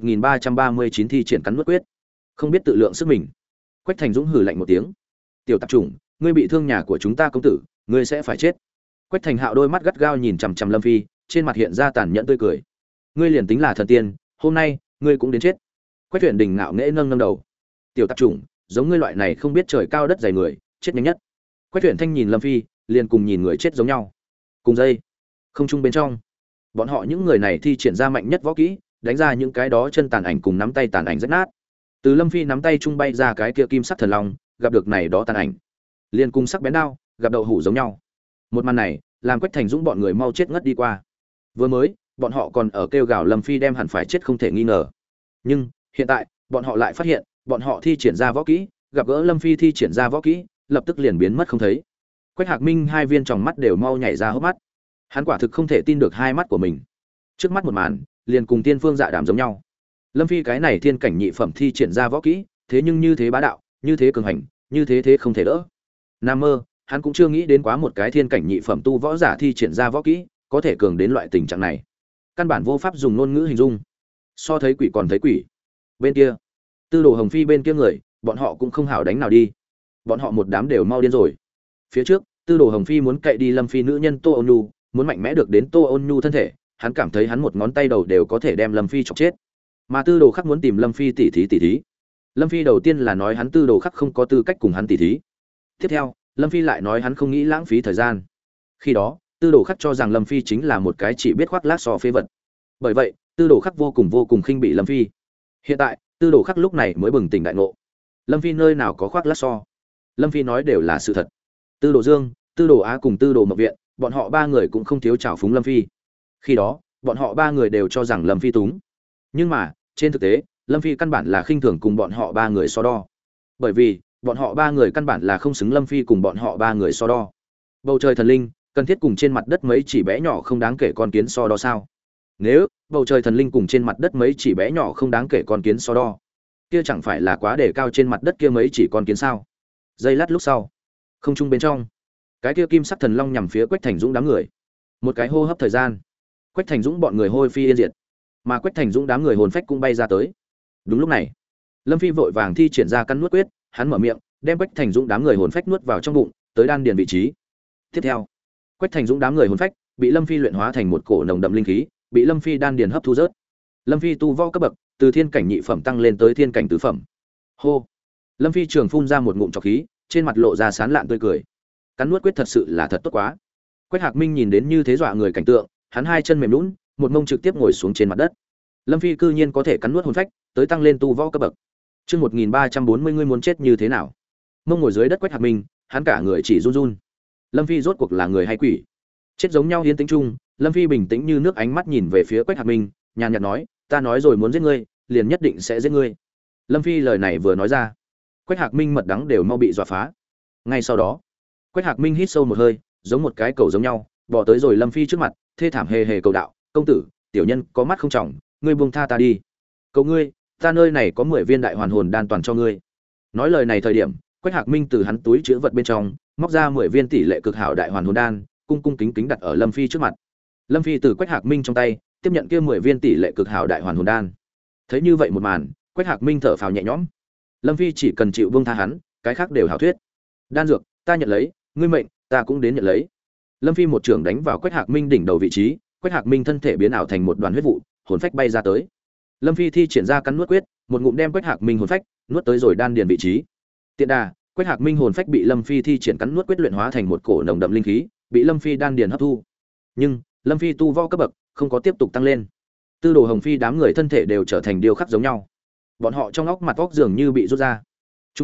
1339 thi triển cắn nuốt quyết. Không biết tự lượng sức mình. Quách Thành Dũng hừ lạnh một tiếng. Tiểu tạp chủng, ngươi bị thương nhà của chúng ta công tử, ngươi sẽ phải chết. Quách Thành Hạo đôi mắt gắt gao nhìn chằm chằm Lâm Phi, trên mặt hiện ra tàn nhẫn tươi cười. Ngươi liền tính là thần tiên, hôm nay ngươi cũng đến chết. Quách Tuyển Đình ngạo nghễ nâng nâng đầu. Tiểu tạp chủng, giống ngươi loại này không biết trời cao đất dày người, chết nhanh nhất. Quách Tuyển Thanh nhìn Lâm Phi, liền cùng nhìn người chết giống nhau. Cùng dây, không trung bên trong, bọn họ những người này thi triển ra mạnh nhất võ kỹ, đánh ra những cái đó chân tàn ảnh cùng nắm tay tàn ảnh rách nát. Từ Lâm Phi nắm tay trung bay ra cái kia kim sắc thần long, gặp được này đó tàn ảnh, liền cùng sắc bén đao, gặp đậu hũ giống nhau. Một màn này, làm Quách Thành Dũng bọn người mau chết ngất đi qua. Vừa mới, bọn họ còn ở kêu gào Lâm Phi đem hẳn phải chết không thể nghi ngờ. Nhưng, hiện tại, bọn họ lại phát hiện, bọn họ thi triển ra võ kỹ, gặp gỡ Lâm Phi thi triển ra võ kỹ, lập tức liền biến mất không thấy. Quách Hạc Minh hai viên tròng mắt đều mau nhảy ra hốc mắt. Hắn quả thực không thể tin được hai mắt của mình. Trước mắt một màn, liền cùng tiên phương dạ đàm giống nhau. Lâm Phi cái này thiên cảnh nhị phẩm thi triển ra võ kỹ, thế nhưng như thế bá đạo, như thế cường hành, như thế không thể đỡ. Nam mơ, hắn cũng chưa nghĩ đến quá một cái thiên cảnh nhị phẩm tu võ giả thi triển ra võ kỹ, có thể cường đến loại tình trạng này. Căn bản vô pháp dùng ngôn ngữ hình dung. So thấy quỷ còn thấy quỷ. Bên kia, Tư Đồ Hồng Phi bên kia người, bọn họ cũng không hảo đánh nào đi. Bọn họ một đám đều mau điên rồi. Phía trước, Tư Đồ Hồng Phi muốn cậy đi Lâm Phi nữ nhân Tô Ôn Nhu, muốn mạnh mẽ được đến Tô Ôn Nhu thân thể, hắn cảm thấy hắn một ngón tay đầu đều có thể đem Lâm Phi chọc chết. Mà Tư Đồ Khắc muốn tìm Lâm Phi tỉ thí. Lâm Phi đầu tiên là nói hắn Tư Đồ Khắc không có tư cách cùng hắn tỉ thí. Tiếp theo, Lâm Phi lại nói hắn không nghĩ lãng phí thời gian. Khi đó, Tư Đồ Khắc cho rằng Lâm Phi chính là một cái chỉ biết khoác lác so phế vật. Bởi vậy, Tư Đồ Khắc vô cùng khinh bị Lâm Phi. Hiện tại, Tư Đồ Khắc lúc này mới bừng tỉnh đại ngộ. Lâm Phi nơi nào có khoác lác so? Lâm Phi nói đều là sự thật. Tư Đồ Dương, Tư Đồ Á cùng Tư Đồ Mộng Viện, bọn họ ba người cũng không thiếu trào phúng Lâm Phi. Khi đó, bọn họ ba người đều cho rằng Lâm Phi túng. Nhưng mà, trên thực tế, Lâm Phi căn bản là khinh thường cùng bọn họ ba người so đo. Bởi vì, bọn họ ba người căn bản là không xứng Lâm Phi cùng bọn họ ba người so đo. Bầu trời thần linh, cần thiết cùng trên mặt đất mấy chỉ bé nhỏ không đáng kể con kiến so đo sao? Nếu bầu trời thần linh cùng trên mặt đất mấy chỉ bé nhỏ không đáng kể con kiến so đo, kia chẳng phải là quá để cao trên mặt đất kia mấy chỉ con kiến sao? Giây lát lúc sau, không trung bên trong, cái kia kim sắc thần long nhằm phía Quách Thành Dũng đám người. Một cái hô hấp thời gian, Quách Thành Dũng bọn người hôi phi yên diệt, mà Quách Thành Dũng đám người hồn phách cũng bay ra tới. Đúng lúc này, Lâm Phi vội vàng thi triển ra căn nuốt quyết, hắn mở miệng, đem Quách Thành Dũng đám người hồn phách nuốt vào trong bụng, tới đan điền vị trí. Tiếp theo, Quách Thành Dũng đám người hồn phách bị Lâm Phi luyện hóa thành một cổ nồng đậm linh khí, bị Lâm Phi đan điền hấp thu rớt. Lâm Phi tu võ cấp bậc từ thiên cảnh nhị phẩm tăng lên tới thiên cảnh tứ phẩm. Hô. Lâm Phi trường phun ra một ngụm trọc khí, trên mặt lộ ra sán lạn tươi cười. Cắn nuốt quyết thật sự là thật tốt quá. Quách Hạc Minh nhìn đến như thế dọa người cảnh tượng, hắn hai chân mềm nhũn, một mông trực tiếp ngồi xuống trên mặt đất. Lâm Phi cư nhiên có thể cắn nuốt hồn phách, tới tăng lên tu võ cấp bậc. Chương 1340 ngươi muốn chết như thế nào? Mông ngồi dưới đất Quách Hạc Minh, hắn cả người chỉ run run. Lâm Phi rốt cuộc là người hay quỷ? Chết giống nhau hiến tĩnh chung, Lâm Phi bình tĩnh như nước, ánh mắt nhìn về phía Quách Hạc Minh, nhàn nhạt nói, ta nói rồi muốn giết ngươi, liền nhất định sẽ giết ngươi. Lâm Phi lời này vừa nói ra, Quách Hạc Minh mật đắng đều mau bị dọa phá. Ngay sau đó, Quách Hạc Minh hít sâu một hơi, giống một cái cầu giống nhau, bỏ tới rồi Lâm Phi trước mặt, thê thảm hề hề cầu đạo, công tử, tiểu nhân có mắt không trọng, ngươi buông tha ta đi. Cầu ngươi, ta nơi này có 10 viên đại hoàn hồn đan toàn cho ngươi. Nói lời này thời điểm, Quách Hạc Minh từ hắn túi trữ vật bên trong móc ra 10 viên tỷ lệ cực hảo đại hoàn hồn đan, cung cung kính kính đặt ở Lâm Phi trước mặt. Lâm Phi từ Quách Hạc Minh trong tay tiếp nhận kia 10 viên tỷ lệ cực hảo đại hoàn hồn đan. Thấy như vậy một màn, Quách Hạc Minh thở phào nhẹ nhõm. Lâm Phi chỉ cần chịu buông tha hắn, cái khác đều hảo thuyết. Đan dược, ta nhận lấy, ngươi mệnh, ta cũng đến nhận lấy. Lâm Phi một trường đánh vào Quách Hạc Minh đỉnh đầu vị trí, Quách Hạc Minh thân thể biến ảo thành một đoàn huyết vụ, hồn phách bay ra tới. Lâm Phi thi triển ra cắn nuốt quyết, một ngụm đem Quách Hạc Minh hồn phách nuốt tới rồi đan điền vị trí. Tiện đà, Quách Hạc Minh hồn phách bị Lâm Phi thi triển cắn nuốt quyết luyện hóa thành một cổ nồng đậm linh khí, bị Lâm Phi đan điền hấp thu. Nhưng, Lâm Phi tu võ cấp bậc không có tiếp tục tăng lên. Tư Đồ Hồng Phi đám người thân thể đều trở thành điêu khắc giống nhau. Bọn họ trong óc mặt óc dường như bị rút ra. Trung quanh,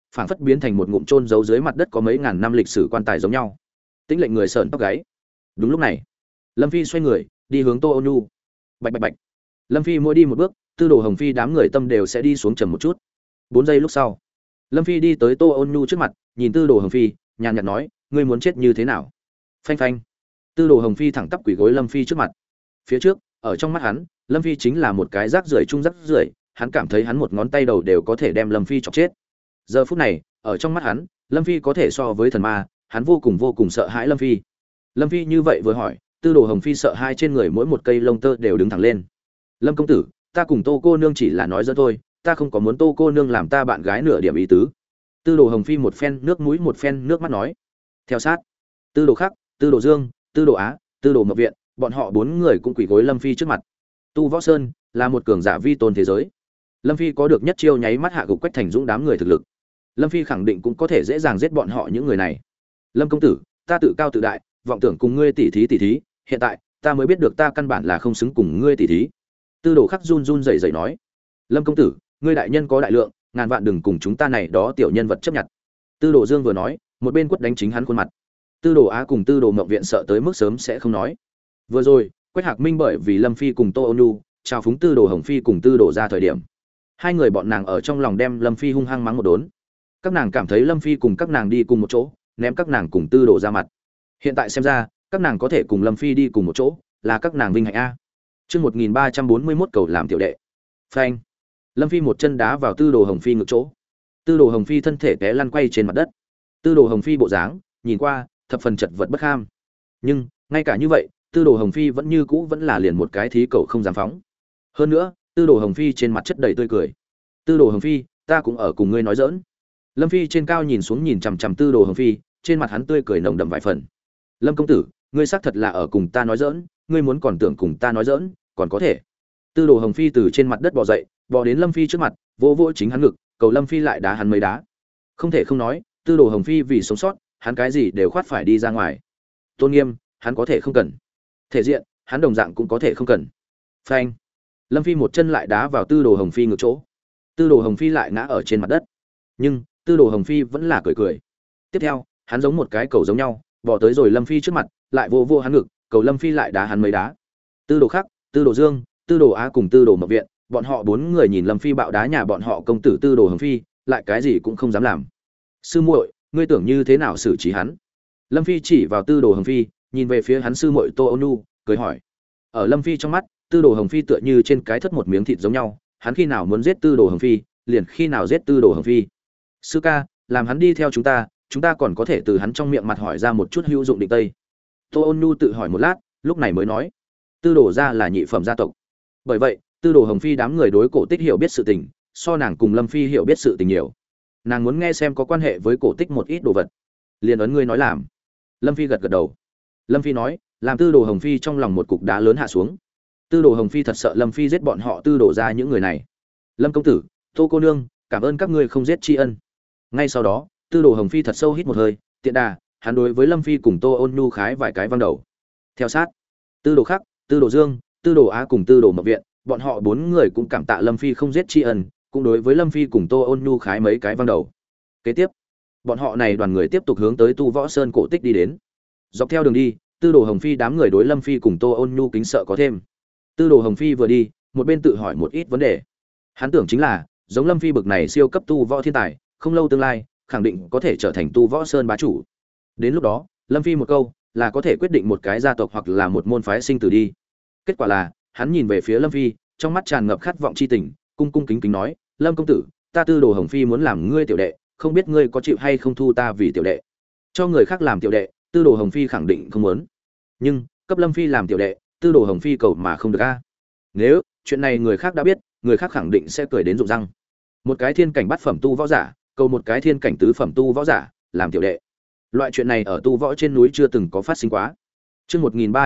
phảng phất biến thành một ngụm chôn giấu dưới mặt đất có mấy ngàn năm lịch sử quan tài giống nhau. Tĩnh lệnh người sởn tóc gáy. Đúng lúc này, Lâm Phi xoay người, đi hướng Tô Ôn Nhu. Bạch bạch bạch. Lâm Phi mỗi đi một bước, Tư Đồ Hồng Phi đám người tâm đều sẽ đi xuống trầm một chút. 4 giây lúc sau, Lâm Phi đi tới Tô Ôn Nhu trước mặt, nhìn Tư Đồ Hồng Phi, nhàn nhạt nói, ngươi muốn chết như thế nào? Phanh phanh. Tư Đồ Hồng Phi thẳng tắp quỳ gối Lâm Phi trước mặt. Phía trước, ở trong mắt hắn, Lâm Phi chính là một cái rác rưởi trung rác rưởi, hắn cảm thấy hắn một ngón tay đầu đều có thể đem Lâm Phi chọc chết. Giờ phút này, ở trong mắt hắn, Lâm Phi có thể so với thần ma, hắn vô cùng sợ hãi Lâm Phi. Lâm Phi như vậy vừa hỏi, Tư Đồ Hồng Phi sợ hai trên người mỗi một cây lông tơ đều đứng thẳng lên. Lâm công tử, ta cùng Tô cô nương chỉ là nói giỡn thôi, ta không có muốn Tô cô nương làm ta bạn gái nửa điểm ý tứ. Tư Đồ Hồng Phi một phen nước mũi một phen nước mắt nói. Theo sát, Tư Đồ Khắc, Tư Đồ Dương, Tư Đồ Á, Tư Đồ Mộc Viện, bọn họ 4 người cũng quỳ gối Lâm Phi trước mặt. Tu Võ Sơn là một cường giả vi tôn thế giới. Lâm Phi có được nhất chiêu nháy mắt hạ gục Quách Thành Dũng đám người thực lực. Lâm Phi khẳng định cũng có thể dễ dàng giết bọn họ những người này. Lâm công tử, ta tự cao tự đại, vọng tưởng cùng ngươi tỉ thí, hiện tại ta mới biết được ta căn bản là không xứng cùng ngươi tỉ thí. Tư Đồ Khắc run run rẩy rẩy nói. Lâm công tử, ngươi đại nhân có đại lượng, ngàn vạn đừng cùng chúng ta này đó tiểu nhân vật chấp nhận. Tư Đồ Dương vừa nói, một bên quất đánh chính hắn khuôn mặt. Tư Đồ Á cùng Tư Đồ Mộng Viện sợ tới mức sớm sẽ không nói. Vừa rồi, Quách Hạc Minh bởi vì Lâm Phi cùng Tô Ôn Nhu chào phúng Tư Đồ Hồng Phi cùng Tư Đồ ra thời điểm, hai người bọn nàng ở trong lòng đem Lâm Phi hung hăng mắng một đốn. Các nàng cảm thấy Lâm Phi cùng các nàng đi cùng một chỗ, ném các nàng cùng Tư Đồ ra mặt. Hiện tại xem ra, các nàng có thể cùng Lâm Phi đi cùng một chỗ, là các nàng vinh hạnh a. Chương 1341 cầu làm tiểu đệ. Phanh. Lâm Phi một chân đá vào Tư Đồ Hồng Phi ngực chỗ. Tư Đồ Hồng Phi thân thể té lăn quay trên mặt đất. Tư Đồ Hồng Phi bộ dáng, nhìn qua, thập phần chật vật bất kham. Nhưng, ngay cả như vậy, Tư Đồ Hồng Phi vẫn như cũ vẫn là liền một cái thí cầu không dám phóng. Hơn nữa, Tư Đồ Hồng Phi trên mặt chất đầy tươi cười. Tư Đồ Hồng Phi, ta cũng ở cùng ngươi nói giỡn. Lâm Phi trên cao nhìn xuống nhìn chằm chằm Tư Đồ Hồng Phi, trên mặt hắn tươi cười nồng đậm vài phần. Lâm công tử, ngươi xác thật là ở cùng ta nói giỡn, ngươi muốn còn tưởng cùng ta nói giỡn, còn có thể. Tư Đồ Hồng Phi từ trên mặt đất bò dậy, bò đến Lâm Phi trước mặt, vỗ vỗ chính hắn ngực, cầu Lâm Phi lại đá hắn mấy đá. Không thể không nói, Tư Đồ Hồng Phi vì sống sót, hắn cái gì đều khoát phải đi ra ngoài. Tôn nghiêm, hắn có thể không cần. Thể diện, hắn đồng dạng cũng có thể không cần. Phanh. Lâm Phi một chân lại đá vào Tư Đồ Hồng Phi ngực chỗ. Tư Đồ Hồng Phi lại ngã ở trên mặt đất. Nhưng, Tư Đồ Hồng Phi vẫn là cười cười. Tiếp theo, hắn giống một cái cầu giống nhau, bò tới rồi Lâm Phi trước mặt, lại vô vô hắn ngực, cầu Lâm Phi lại đá hắn mấy đá. Tư Đồ Khắc, Tư Đồ Dương, Tư Đồ Á cùng Tư Đồ Mộc Viện, bọn họ 4 người nhìn Lâm Phi bạo đá nhà bọn họ công tử Tư Đồ Hồng Phi, lại cái gì cũng không dám làm. Sư muội, ngươi tưởng như thế nào xử trí hắn? Lâm Phi chỉ vào Tư Đồ Hồng Phi, nhìn về phía hắn sư muội Tô Ôn Nhu, cười hỏi. Ở Lâm Phi trong mắt, Tư Đồ Hồng Phi tựa như trên cái thất một miếng thịt giống nhau, hắn khi nào muốn giết Tư Đồ Hồng Phi, liền khi nào giết Tư Đồ Hồng Phi. Sư ca, làm hắn đi theo chúng ta còn có thể từ hắn trong miệng mặt hỏi ra một chút hữu dụng định tây. Tô Ôn Nhu tự hỏi một lát, lúc này mới nói, Tư Đồ gia là nhị phẩm gia tộc. Bởi vậy, Tư Đồ Hồng Phi đám người đối cổ tích hiểu biết sự tình, so nàng cùng Lâm Phi hiểu biết sự tình nhiều. Nàng muốn nghe xem có quan hệ với cổ tích một ít đồ vật. Liền ấn ngươi nói làm. Lâm Phi gật gật đầu. Lâm Phi nói, làm Tư Đồ Hồng Phi trong lòng một cục đá lớn hạ xuống. Tư Đồ Hồng Phi thật sợ Lâm Phi giết bọn họ Tư Đồ ra những người này. Lâm công tử, Tô cô nương, cảm ơn các ngươi không giết tri ân. Ngay sau đó, Tư Đồ Hồng Phi thật sâu hít một hơi, tiện đà, hắn đối với Lâm Phi cùng Tô Ôn Nhu khái vài cái văng đầu. Theo sát, Tư Đồ Khắc, Tư Đồ Dương, Tư Đồ Á cùng Tư Đồ Mộc Viện, bọn họ 4 người cũng cảm tạ Lâm Phi không giết tri ân, cũng đối với Lâm Phi cùng Tô Ôn Nhu khái mấy cái văng đầu. Kế tiếp, bọn họ này đoàn người tiếp tục hướng tới Tu Võ Sơn cổ tích đi đến. Dọc theo đường đi, Tư Đồ Hồng Phi đám người đối Lâm Phi cùng Tô Ôn Nhu kính sợ có thêm. Tư Đồ Hồng Phi vừa đi, một bên tự hỏi một ít vấn đề. Hắn tưởng chính là, giống Lâm Phi bực này siêu cấp tu võ thiên tài, không lâu tương lai, khẳng định có thể trở thành Tu Võ Sơn bá chủ. Đến lúc đó, Lâm Phi một câu là có thể quyết định một cái gia tộc hoặc là một môn phái sinh tử đi. Kết quả là, hắn nhìn về phía Lâm Phi, trong mắt tràn ngập khát vọng chi tình, cung cung kính kính nói, "Lâm công tử, ta Tư Đồ Hồng Phi muốn làm ngươi tiểu đệ, không biết ngươi có chịu hay không thu ta vì tiểu đệ." Cho người khác làm tiểu đệ, Tư Đồ Hồng Phi khẳng định không muốn. Nhưng, cấp Lâm Phi làm tiểu đệ, Tư Đồ Hồng Phi cầu mà không được a. Nếu chuyện này người khác đã biết, người khác khẳng định sẽ cười đến rụng răng. Một cái thiên cảnh bát phẩm tu võ giả, cầu một cái thiên cảnh tứ phẩm tu võ giả làm tiểu đệ. Loại chuyện này ở tu võ trên núi chưa từng có phát sinh quá. Chương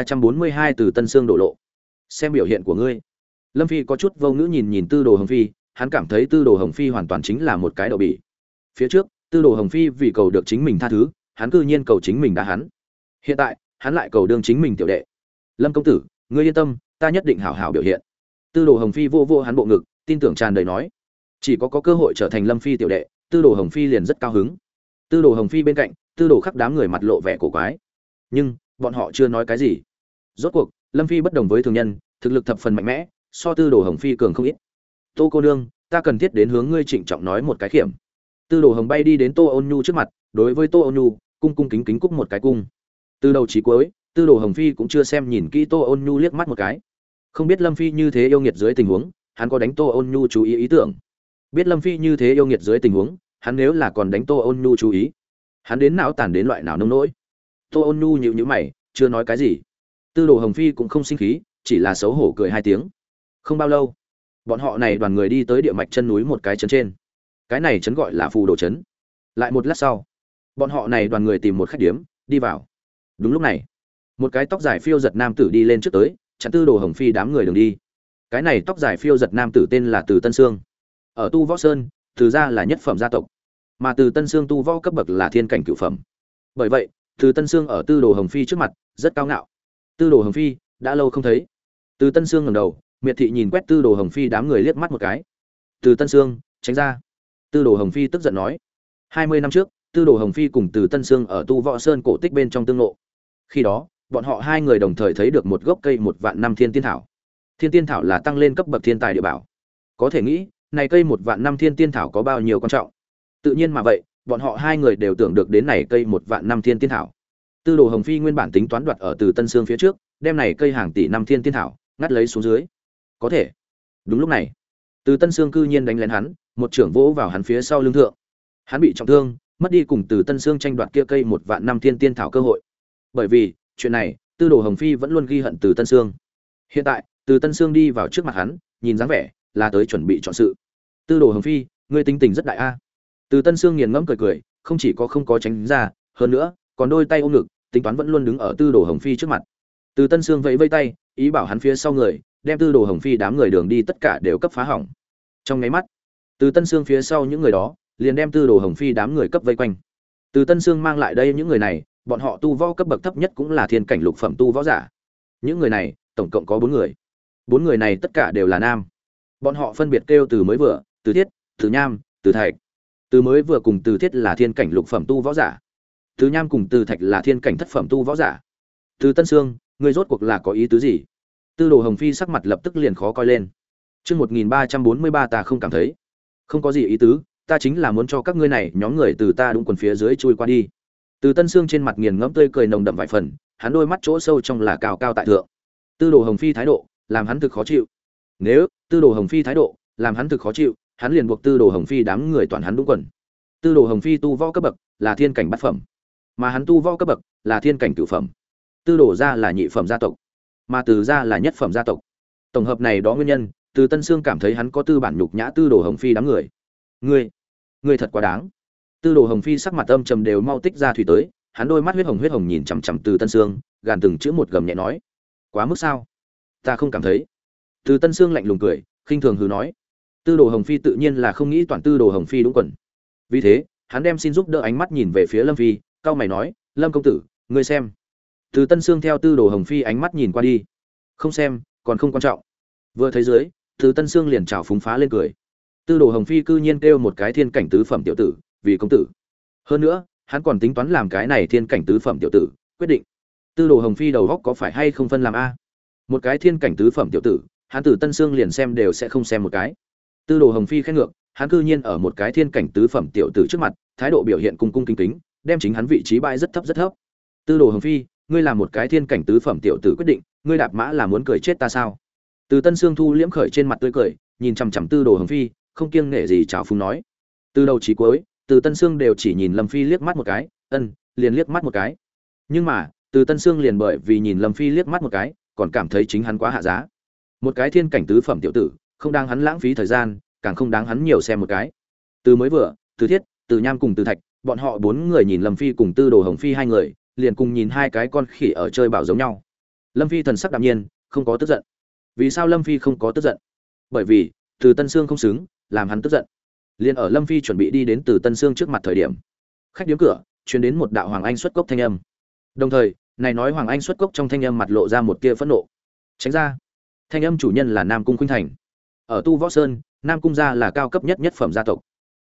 1342 từ Tân Sương đổ lộ. Xem biểu hiện của ngươi. Lâm Phi có chút vô ngữ nhìn Tư Đồ Hồng Phi, hắn cảm thấy Tư Đồ Hồng Phi hoàn toàn chính là một cái đậu bỉ. Phía trước, Tư Đồ Hồng Phi vì cầu được chính mình tha thứ, hắn cư nhiên cầu chính mình đá hắn. Hiện tại, hắn lại cầu đương chính mình tiểu đệ. Lâm công tử, ngươi yên tâm, ta nhất định hảo hảo biểu hiện. Tư Đồ Hồng Phi vô vô hắn bộ ngực, tin tưởng tràn đầy nói, chỉ có cơ hội trở thành Lâm Phi tiểu đệ, Tư Đồ Hồng Phi liền rất cao hứng. Tư Đồ Hồng Phi bên cạnh, Tư Đồ Khắc đám người mặt lộ vẻ cổ quái, nhưng bọn họ chưa nói cái gì. Rốt cuộc Lâm Phi bất đồng với thường nhân, thực lực thập phần mạnh mẽ, so Tư Đồ Hồng Phi cường không ít. Tô cô nương, ta cần thiết đến hướng ngươi trịnh trọng nói một cái khiểm. Tư Đồ Hồng bay đi đến Tô Ôn Nhu trước mặt, đối với Tô Ôn Nhu cung cung kính kính cúc một cái cung. Từ đầu chí cuối, Tư Đồ Hồng Phi cũng chưa xem nhìn kỹ Tô Ôn Nhu liếc mắt một cái. Không biết Lâm Phi như thế yêu nghiệt dưới tình huống, hắn có đánh Tô Ôn Nhu chú ý ý tưởng. Biết Lâm Phi như thế yêu nghiệt dưới tình huống, hắn nếu là còn đánh Tô Ôn Nhu chú ý, hắn đến não tàn đến loại nào nông nỗi. Tô Ôn Nhu nhíu nhíu mày, chưa nói cái gì. Tư Đồ Hồng Phi cũng không sinh khí, chỉ là xấu hổ cười hai tiếng. Không bao lâu, bọn họ này đoàn người đi tới địa mạch chân núi một cái trấn trên. Cái này trấn gọi là Phù Đồ trấn. Lại một lát sau, bọn họ này đoàn người tìm một khách điếm, đi vào. Đúng lúc này, một cái tóc dài phiêu giật nam tử đi lên trước tới, chặn Tư Đồ Hồng Phi đám người đường đi. Cái này tóc dài phiêu giật nam tử tên là Từ Tân Sương. Ở Tu Võ Sơn, Từ gia là nhất phẩm gia tộc, mà Từ Tân Sương tu võ cấp bậc là thiên cảnh cửu phẩm. Bởi vậy, Từ Tân Sương ở Tư Đồ Hồng Phi trước mặt rất cao ngạo. Tư Đồ Hồng Phi đã lâu không thấy. Từ Tân Sương ngẩng đầu, miệt thị nhìn quét Tư Đồ Hồng Phi đám người liếc mắt một cái. Từ Tân Sương, tránh ra. Tư Đồ Hồng Phi tức giận nói. 20 năm trước, Tư Đồ Hồng Phi cùng Từ Tân Sương ở Tu Võ Sơn cổ tích bên trong tương ngộ. Khi đó, bọn họ hai người đồng thời thấy được một gốc cây 1.000 năm thiên tiên thảo. Thiên tiên thảo là tăng lên cấp bậc thiên tài địa bảo. Có thể nghĩ, này cây 1.000 năm thiên tiên thảo có bao nhiêu quan trọng. Tự nhiên mà vậy, bọn họ hai người đều tưởng được đến này cây 1.000 năm thiên tiên thảo. Tư Đồ Hồng Phi nguyên bản tính toán đoạt ở Từ Tân Sương phía trước, đem này cây hàng tỷ năm thiên tiên thảo ngắt lấy xuống dưới. Có thể. Đúng lúc này, Từ Tân Sương cư nhiên đánh lén hắn, một trưởng vỗ vào hắn phía sau lưng thượng. Hắn bị trọng thương, mất đi cùng Từ Tân Sương tranh đoạt kia cây 1.000 năm thiên tiên thảo cơ hội. Bởi vì, chuyện này, Tư Đồ Hồng Phi vẫn luôn ghi hận Từ Tân Sương. Hiện tại, Từ Tân Sương đi vào trước mặt hắn, nhìn dáng vẻ là tới chuẩn bị chọn sự. Tư Đồ Hồng Phi, ngươi tính tình rất đại a. Từ Tân Sương nghiền ngẫm cười cười, không chỉ có không có tránh ra, hơn nữa, còn đôi tay ôm ngực, tính toán vẫn luôn đứng ở Tư Đồ Hồng Phi trước mặt. Từ Tân Sương vẫy vẫy tay, ý bảo hắn phía sau người, đem Tư Đồ Hồng Phi đám người đường đi tất cả đều cấp phá hỏng. Trong nháy mắt, Từ Tân Sương phía sau những người đó, liền đem Tư Đồ Hồng Phi đám người cấp vây quanh. Từ Tân Sương mang lại đây những người này, bọn họ tu võ cấp bậc thấp nhất cũng là thiên cảnh lục phẩm tu võ giả. Những người này, tổng cộng có 4 người. 4 người này tất cả đều là nam. Bọn họ phân biệt kêu Từ Mới Vừa, Từ Thiết, Từ Nham, Từ Thạch. Từ Mới Vừa cùng Từ Thiết là thiên cảnh lục phẩm tu võ giả. Từ Nham cùng Từ Thạch là thiên cảnh thất phẩm tu võ giả. Từ Tân Sương, ngươi rốt cuộc là có ý tứ gì? Tư Đồ Hồng Phi sắc mặt lập tức liền khó coi lên. Chương 1343 ta không cảm thấy. Không có gì ý tứ, ta chính là muốn cho các ngươi này nhóm người từ ta đúng quần phía dưới chui qua đi. Từ Tân Sương trên mặt nghiền ngẫm tươi cười nồng đậm vài phần, hắn đôi mắt chỗ sâu trong là cao cao tại thượng. Tư Đồ Hồng Phi thái độ, làm hắn thực khó chịu. Nếu Tư Đồ Hồng Phi thái độ, làm hắn thực khó chịu, hắn liền buộc Tư Đồ Hồng Phi đám người toàn hắn đúng quần. Tư Đồ Hồng Phi tu võ cấp bậc là thiên cảnh bát phẩm, mà hắn tu võ cấp bậc là thiên cảnh cửu phẩm. Tư Đồ gia là nhị phẩm gia tộc, mà Từ gia là nhất phẩm gia tộc. Tổng hợp này đó nguyên nhân, Từ Tân Sương cảm thấy hắn có tư bản nhục nhã Tư Đồ Hồng Phi đám người. Ngươi thật quá đáng. Tư Đồ Hồng Phi sắc mặt âm trầm đều mau tích ra thủy tới, hắn đôi mắt huyết hồng nhìn chằm chằm Từ Tân Sương, gàn từng chữ một gầm nhẹ nói: "Quá mức sao? Ta không cảm thấy." Từ Tân Sương lạnh lùng cười, khinh thường hừ nói. Tư Đồ Hồng Phi tự nhiên là không nghĩ toàn Tư Đồ Hồng Phi đúng quần. Vì thế, hắn đem xin giúp đỡ ánh mắt nhìn về phía Lâm Phi, cau mày nói: "Lâm công tử, ngươi xem." Từ Tân Sương theo Tư Đồ Hồng Phi ánh mắt nhìn qua đi. Không xem, còn không quan trọng. Vừa thấy dưới, Từ Tân Sương liền trào phúng phá lên cười. Tư Đồ Hồng Phi cư nhiên kêu một cái thiên cảnh tứ phẩm tiểu tử vì công tử. Hơn nữa, hắn còn tính toán làm cái này thiên cảnh tứ phẩm tiểu tử, quyết định. Tư Đồ Hồng Phi đầu góc có phải hay không phân làm a? Một cái thiên cảnh tứ phẩm tiểu tử, hắn Từ Tân Sương liền xem đều sẽ không xem một cái. Tư Đồ Hồng Phi khen ngược, hắn cư nhiên ở một cái thiên cảnh tứ phẩm tiểu tử trước mặt, thái độ biểu hiện cung cung kính kính, đem chính hắn vị trí bãi rất thấp rất thấp. Tư Đồ Hồng Phi, ngươi làm một cái thiên cảnh tứ phẩm tiểu tử quyết định, ngươi đạp mã là muốn cười chết ta sao? Từ Tân Sương thu liễm khởi trên mặt tươi cười, nhìn chằm chằm Tư Đồ Hồng Phi, không kiêng nể gì chào phúng nói. Từ đầu chí cuối, Từ Tân Sương đều chỉ nhìn Lâm Phi liếc mắt một cái, liền liếc mắt một cái. Nhưng mà, Từ Tân Sương liền bởi vì nhìn Lâm Phi liếc mắt một cái, còn cảm thấy chính hắn quá hạ giá. Một cái thiên cảnh tứ phẩm tiểu tử, không đáng hắn lãng phí thời gian, càng không đáng hắn nhiều xem một cái. Từ Mới Vừa, Từ Thiết, Từ Nham cùng Từ Thạch, bọn họ 4 người nhìn Lâm Phi cùng Tư Đồ Hồng Phi hai người, liền cùng nhìn hai cái con khỉ ở chơi bảo giống nhau. Lâm Phi thần sắc đạm nhiên, không có tức giận. Vì sao Lâm Phi không có tức giận? Bởi vì Từ Tân Sương không xứng, làm hắn tức giận. Liên ở Lâm Phi chuẩn bị đi đến Từ Tân Sương trước mặt thời điểm, khách điếm cửa truyền đến một đạo Hoàng Anh xuất cốc thanh âm. Đồng thời, này nói Hoàng Anh xuất cốc trong thanh âm mặt lộ ra một tia phẫn nộ. Tránh ra. Thanh âm chủ nhân là Nam Cung Khuynh Thành. Ở Tu Võ Sơn, Nam Cung gia là cao cấp nhất nhất phẩm gia tộc.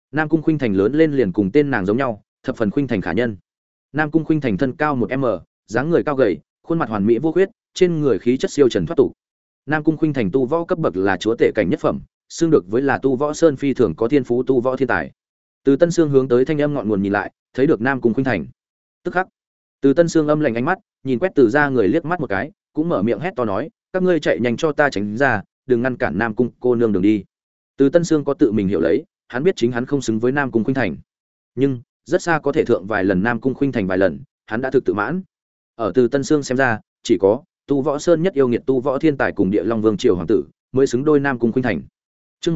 Nam Cung Khuynh Thành lớn lên liền cùng tên nàng giống nhau, thập phần khuynh thành khả nhân. Nam Cung Khuynh Thành thân cao 1m, dáng người cao gầy, khuôn mặt hoàn mỹ vô khuyết, trên người khí chất siêu trần thoát tục. Nam Cung Khuynh Thành tu võ cấp bậc là chúa tể cảnh nhất phẩm, xương được với là tu võ sơn phi thường có thiên phú tu võ thiên tài. Từ Tân Sương hướng tới thanh âm ngọn nguồn nhìn lại, thấy được Nam Cung Khuynh Thành. Tức khắc, Từ Tân Sương âm lạnh ánh mắt, nhìn quét Từ ra người liếc mắt một cái, cũng mở miệng hét to nói, các ngươi chạy nhanh cho ta tránh ra, đừng ngăn cản Nam Cung cô nương đường đi. Từ Tân Sương có tự mình hiểu lấy, hắn biết chính hắn không xứng với Nam Cung Khuynh Thành, nhưng rất xa có thể thượng vài lần Nam Cung Khuynh Thành vài lần, hắn đã thực tự mãn. Ở Từ Tân Sương xem ra, chỉ có tu võ sơn nhất yêu nghiệt tu võ thiên tài cùng Địa Long Vương triều hoàng tử mới xứng đôi Nam Cung Khuynh Thành. Chương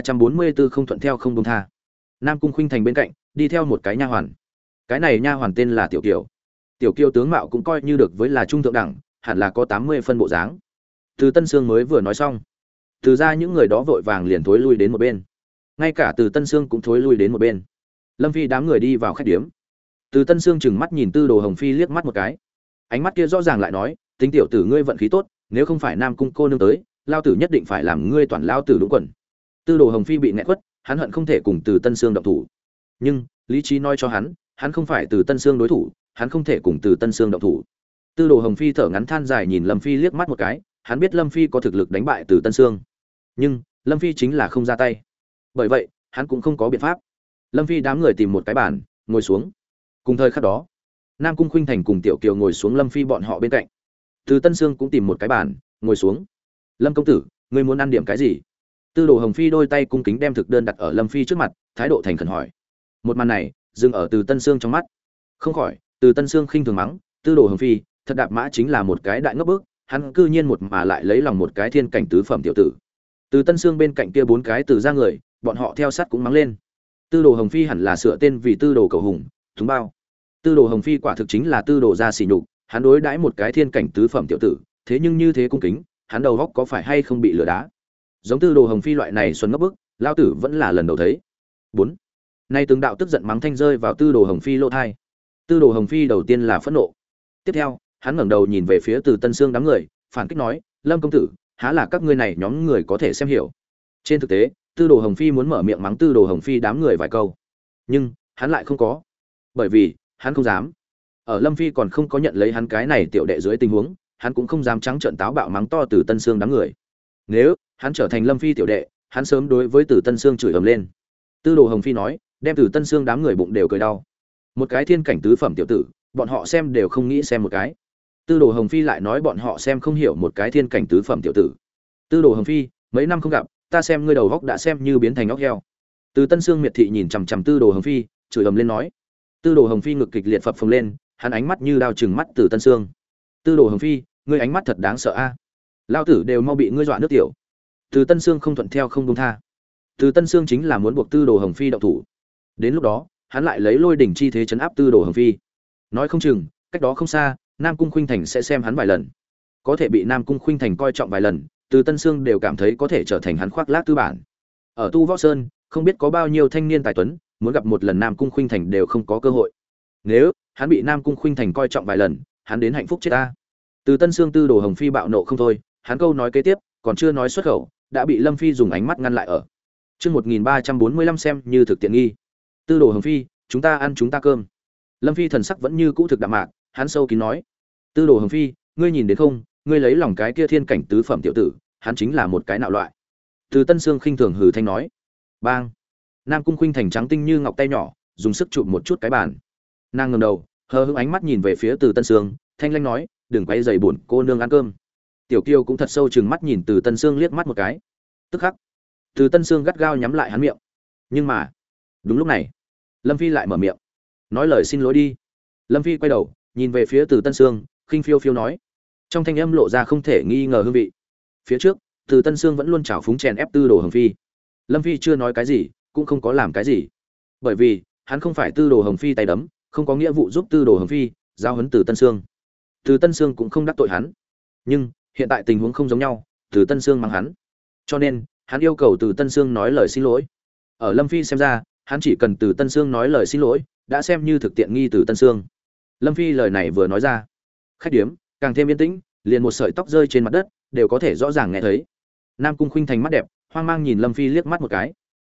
1344 không thuận theo không buông tha. Nam Cung Khuynh Thành bên cạnh đi theo một cái nha hoàn. Cái này nha hoàn tên là Tiểu Kiều. Tiểu Kiều tướng mạo cũng coi như được với là trung thượng đẳng, hẳn là có 80 phân bộ dáng. Từ Tân Sương mới vừa nói xong, từ ra những người đó vội vàng liền thối lui đến một bên. Ngay cả Từ Tân Sương cũng thối lui đến một bên. Lâm Phi đám người đi vào khách điếm. Từ Tân Sương chừng mắt nhìn Tư Đồ Hồng Phi liếc mắt một cái. Ánh mắt kia rõ ràng lại nói, tính tiểu tử ngươi vận khí tốt, nếu không phải Nam Cung cô nương tới, lao tử nhất định phải làm ngươi toàn lao tử đúng quần. Tư Đồ Hồng Phi bị nghẹn quất, hắn hận không thể cùng Từ Tân Sương động thủ. Nhưng lý trí nói cho hắn không phải Từ Tân Sương đối thủ, hắn không thể cùng Từ Tân Sương động thủ. Tư Đồ Hồng Phi thở ngắn than dài nhìn Lâm Phi liếc mắt một cái, hắn biết Lâm Phi có thực lực đánh bại Từ Tân Sương, nhưng Lâm Phi chính là không ra tay. Bởi vậy, hắn cũng không có biện pháp. Lâm Phi đám người tìm một cái bàn, ngồi xuống. Cùng thời khắc đó, Nam Cung Khuynh Thành cùng Tiểu Kiều ngồi xuống Lâm Phi bọn họ bên cạnh. Từ Tân Sương cũng tìm một cái bàn, ngồi xuống. Lâm công tử, ngươi muốn ăn điểm cái gì? Tư Đồ Hồng Phi đôi tay cung kính đem thực đơn đặt ở Lâm Phi trước mặt, thái độ thành khẩn hỏi. Một màn này dừng ở Từ Tân Sương trong mắt. Không khỏi, Từ Tân Sương khinh thường mắng, Tư Đồ Hồng Phi, thật đạp mã chính là một cái đại ngốc bức, hắn cư nhiên một mà lại lấy lòng một cái thiên cảnh tứ phẩm tiểu tử. Từ Tân Sương bên cạnh kia bốn cái Từ ra người, bọn họ theo sát cũng mắng lên. Tư Đồ Hồng Phi hẳn là sửa tên vì Tư Đồ Cầu Hùng, thúng bao. Tư Đồ Hồng Phi quả thực chính là Tư Đồ gia sỉ nhục, hắn đối đãi một cái thiên cảnh tứ phẩm tiểu tử, thế nhưng như thế cung kính, hắn đầu óc có phải hay không bị lừa đá? Giống Tư Đồ Hồng Phi loại này xuân ngốc bức, lao tử vẫn là lần đầu thấy. 4. Nay từng đạo tức giận mắng thanh rơi vào Tư Đồ Hồng Phi lỗ tai. Tư Đồ Hồng Phi đầu tiên là phẫn nộ. Tiếp theo, hắn ngẩng đầu nhìn về phía Từ Tân Sương đám người, phản kích nói, "Lâm công tử, há là các ngươi này nhóm người có thể xem hiểu?" Trên thực tế, Tư Đồ Hồng Phi muốn mở miệng mắng Tư Đồ Hồng Phi đám người vài câu, nhưng hắn lại không có, bởi vì hắn không dám. Ở Lâm Phi còn không có nhận lấy hắn cái này tiểu đệ dưới tình huống, hắn cũng không dám trắng trợn táo bạo mắng to Từ Tân Sương đám người. Nếu hắn trở thành Lâm Phi tiểu đệ, hắn sớm đối với Từ Tân Sương chửi ầm lên. Tư Đồ Hồng Phi nói, đem Từ Tân Sương đám người bụng đều cười đau. Một cái thiên cảnh tứ phẩm tiểu tử, bọn họ xem đều không nghĩ xem một cái. Tư Đồ Hồng Phi lại nói bọn họ xem không hiểu một cái thiên cảnh tứ phẩm tiểu tử. Tư Đồ Hồng Phi, mấy năm không gặp, ta xem ngươi đầu góc đã xem như biến thành óc heo. Từ Tân Sương miệt thị nhìn chằm chằm Tư Đồ Hồng Phi, chửi ầm lên nói. Tư Đồ Hồng Phi ngực kịch liệt phập phồng lên, hắn ánh mắt như đao chừng mắt Từ Tân Sương. Tư Đồ Hồng Phi, ngươi ánh mắt thật đáng sợ a. Lao tử đều mau bị ngươi dọa nước tiểu. Từ Tân Sương không thuận theo không buông tha. Từ Tân Sương chính là muốn buộc Tư Đồ Hồng Phi động thủ. Đến lúc đó, hắn lại lấy lôi đỉnh chi thế trấn áp Tư Đồ Hồng Phi. Nói không chừng, cách đó không xa, Nam Cung Khuynh Thành sẽ xem hắn vài lần. Có thể bị Nam Cung Khuynh Thành coi trọng vài lần, Từ Tân Sương đều cảm thấy có thể trở thành hắn khoác lác tư bản. Ở Tu Võ Sơn, không biết có bao nhiêu thanh niên tài tuấn, muốn gặp một lần Nam Cung Khuynh Thành đều không có cơ hội. Nếu hắn bị Nam Cung Khuynh Thành coi trọng vài lần, hắn đến hạnh phúc chết ta. Từ Tân Sương Tư Đồ Hồng Phi bạo nộ không thôi, hắn câu nói kế tiếp, còn chưa nói xuất khẩu, đã bị Lâm Phi dùng ánh mắt ngăn lại ở. Chương 1345 xem như thực tiện nghi. Tư Đồ Hồng Phi, chúng ta ăn chúng ta cơm. Lâm Phi thần sắc vẫn như cũ thực đạm mạc, hắn sâu kín nói: "Tư Đồ Hồng Phi, ngươi nhìn đến không, ngươi lấy lòng cái kia thiên cảnh tứ phẩm tiểu tử, hắn chính là một cái nạo loại." Từ Tân Sương khinh thường hừ thanh nói. Bang. Nam Cung Khuynh Thành trắng tinh như ngọc tay nhỏ, dùng sức chụp một chút cái bàn. Nàng ngẩng đầu, hờ hững ánh mắt nhìn về phía Từ Tân Sương, thanh lãnh nói, "Đừng quấy rầy buồn cô nương ăn cơm." Tiểu Kiêu cũng thật sâu trừng mắt nhìn Từ Tân Sương liếc mắt một cái. Tức khắc, Từ Tân Sương gắt gao nhắm lại hắn miệng. Nhưng mà, đúng lúc này, Lâm Phi lại mở miệng, nói lời xin lỗi đi. Lâm Phi quay đầu, nhìn về phía Từ Tân Sương, khinh phiêu phiêu nói, trong thanh âm lộ ra không thể nghi ngờ hương vị. Phía trước, Từ Tân Sương vẫn luôn trào phúng chèn ép Tư Đồ Hồng Phi. Lâm Phi chưa nói cái gì, cũng không có làm cái gì, bởi vì hắn không phải Tư Đồ Hồng Phi tay đấm, không có nghĩa vụ giúp Tư Đồ Hồng Phi giao huấn Từ Tân Sương. Từ Tân Sương cũng không đắc tội hắn, nhưng hiện tại tình huống không giống nhau, Từ Tân Sương mắng hắn, cho nên hắn yêu cầu Từ Tân Sương nói lời xin lỗi. Ở Lâm Phi xem ra, hắn chỉ cần Từ Tân Sương nói lời xin lỗi, đã xem như thực tiện nghi Từ Tân Sương. Lâm Phi lời này vừa nói ra, khách điếm càng thêm yên tĩnh, liền một sợi tóc rơi trên mặt đất đều có thể rõ ràng nghe thấy. Nam Cung Khuynh Thành mắt đẹp, hoang mang nhìn Lâm Phi liếc mắt một cái.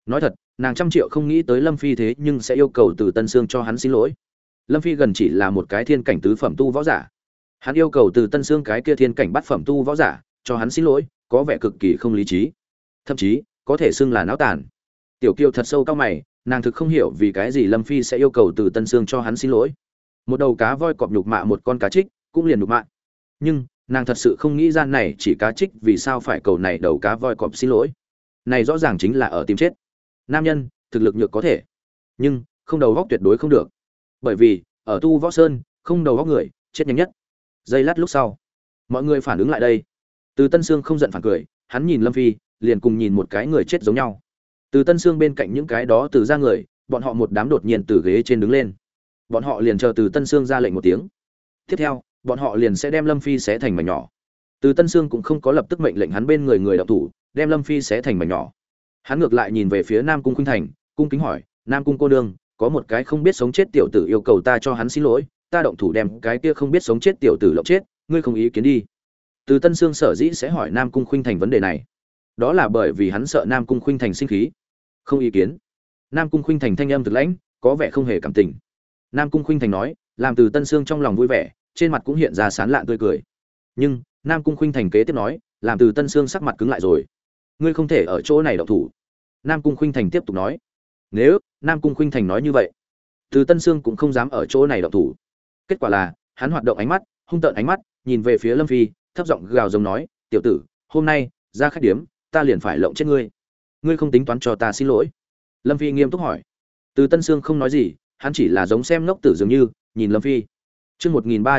Nói thật, nàng trăm triệu không nghĩ tới Lâm Phi thế nhưng sẽ yêu cầu Từ Tân Sương cho hắn xin lỗi. Lâm Phi gần chỉ là một cái thiên cảnh tứ phẩm tu võ giả, hắn yêu cầu Từ Tân Sương cái kia thiên cảnh bát phẩm tu võ giả cho hắn xin lỗi, có vẻ cực kỳ không lý trí, thậm chí có thể xưng là náo tàn. Tiểu Kiều thật sâu cao mày, nàng thực không hiểu vì cái gì Lâm Phi sẽ yêu cầu Từ Tân Sương cho hắn xin lỗi. Một đầu cá voi cọp nhục mạ một con cá trích, cũng liền nhục mạ. Nhưng nàng thật sự không nghĩ ra này chỉ cá trích vì sao phải cầu này đầu cá voi cọp xin lỗi. Này rõ ràng chính là ở tìm chết. Nam nhân, thực lực nhược có thể, nhưng không đầu góc tuyệt đối không được. Bởi vì, ở Tu Võ Sơn, không đầu góc người, chết nhanh nhất. Giây lát lúc sau, mọi người phản ứng lại đây. Từ Tân Sương không giận phản cười, hắn nhìn Lâm Phi, liền cùng nhìn một cái người chết giống nhau. Từ Tân Sương bên cạnh những cái đó từ ra người, bọn họ một đám đột nhiên từ ghế trên đứng lên. Bọn họ liền chờ Từ Tân Sương ra lệnh một tiếng. Tiếp theo, bọn họ liền sẽ đem Lâm Phi xé thành mảnh nhỏ. Từ Tân Sương cũng không có lập tức mệnh lệnh hắn bên người động thủ, đem Lâm Phi xé thành mảnh nhỏ. Hắn ngược lại nhìn về phía Nam Cung Khuynh Thành, cung kính hỏi, "Nam Cung cô nương, có một cái không biết sống chết tiểu tử yêu cầu ta cho hắn xin lỗi, ta động thủ đem cái kia không biết sống chết tiểu tử lộng chết, ngươi không ý kiến đi?" Từ Tân Sương sở dĩ sẽ hỏi Nam Cung Khuynh Thành vấn đề này, đó là bởi vì hắn sợ Nam Cung Khuynh Thành sinh khí. "Không ý kiến." Nam Cung Khuynh Thành thanh âm thực lãnh, có vẻ không hề cảm tình. Nam Cung Khuynh Thành nói, làm Từ Tân Sương trong lòng vui vẻ, trên mặt cũng hiện ra sán lạn tươi cười. Nhưng Nam Cung Khuynh Thành kế tiếp nói, làm Từ Tân Sương sắc mặt cứng lại rồi. "Ngươi không thể ở chỗ này động thủ." Nam Cung Khuynh Thành tiếp tục nói. Nếu Nam Cung Khuynh Thành nói như vậy, Từ Tân Sương cũng không dám ở chỗ này động thủ. Kết quả là, hắn hoạt động ánh mắt, hung tợn ánh mắt, nhìn về phía Lâm Phi, thấp giọng gào giống nói, "Tiểu tử, hôm nay ra khách điếm, ta liền phải lộng chết ngươi. Ngươi không tính toán cho ta xin lỗi?" Lâm Phi nghiêm túc hỏi. Từ Tân Sương không nói gì, hắn chỉ là giống xem ngốc tử dường như nhìn Lâm Phi. Chương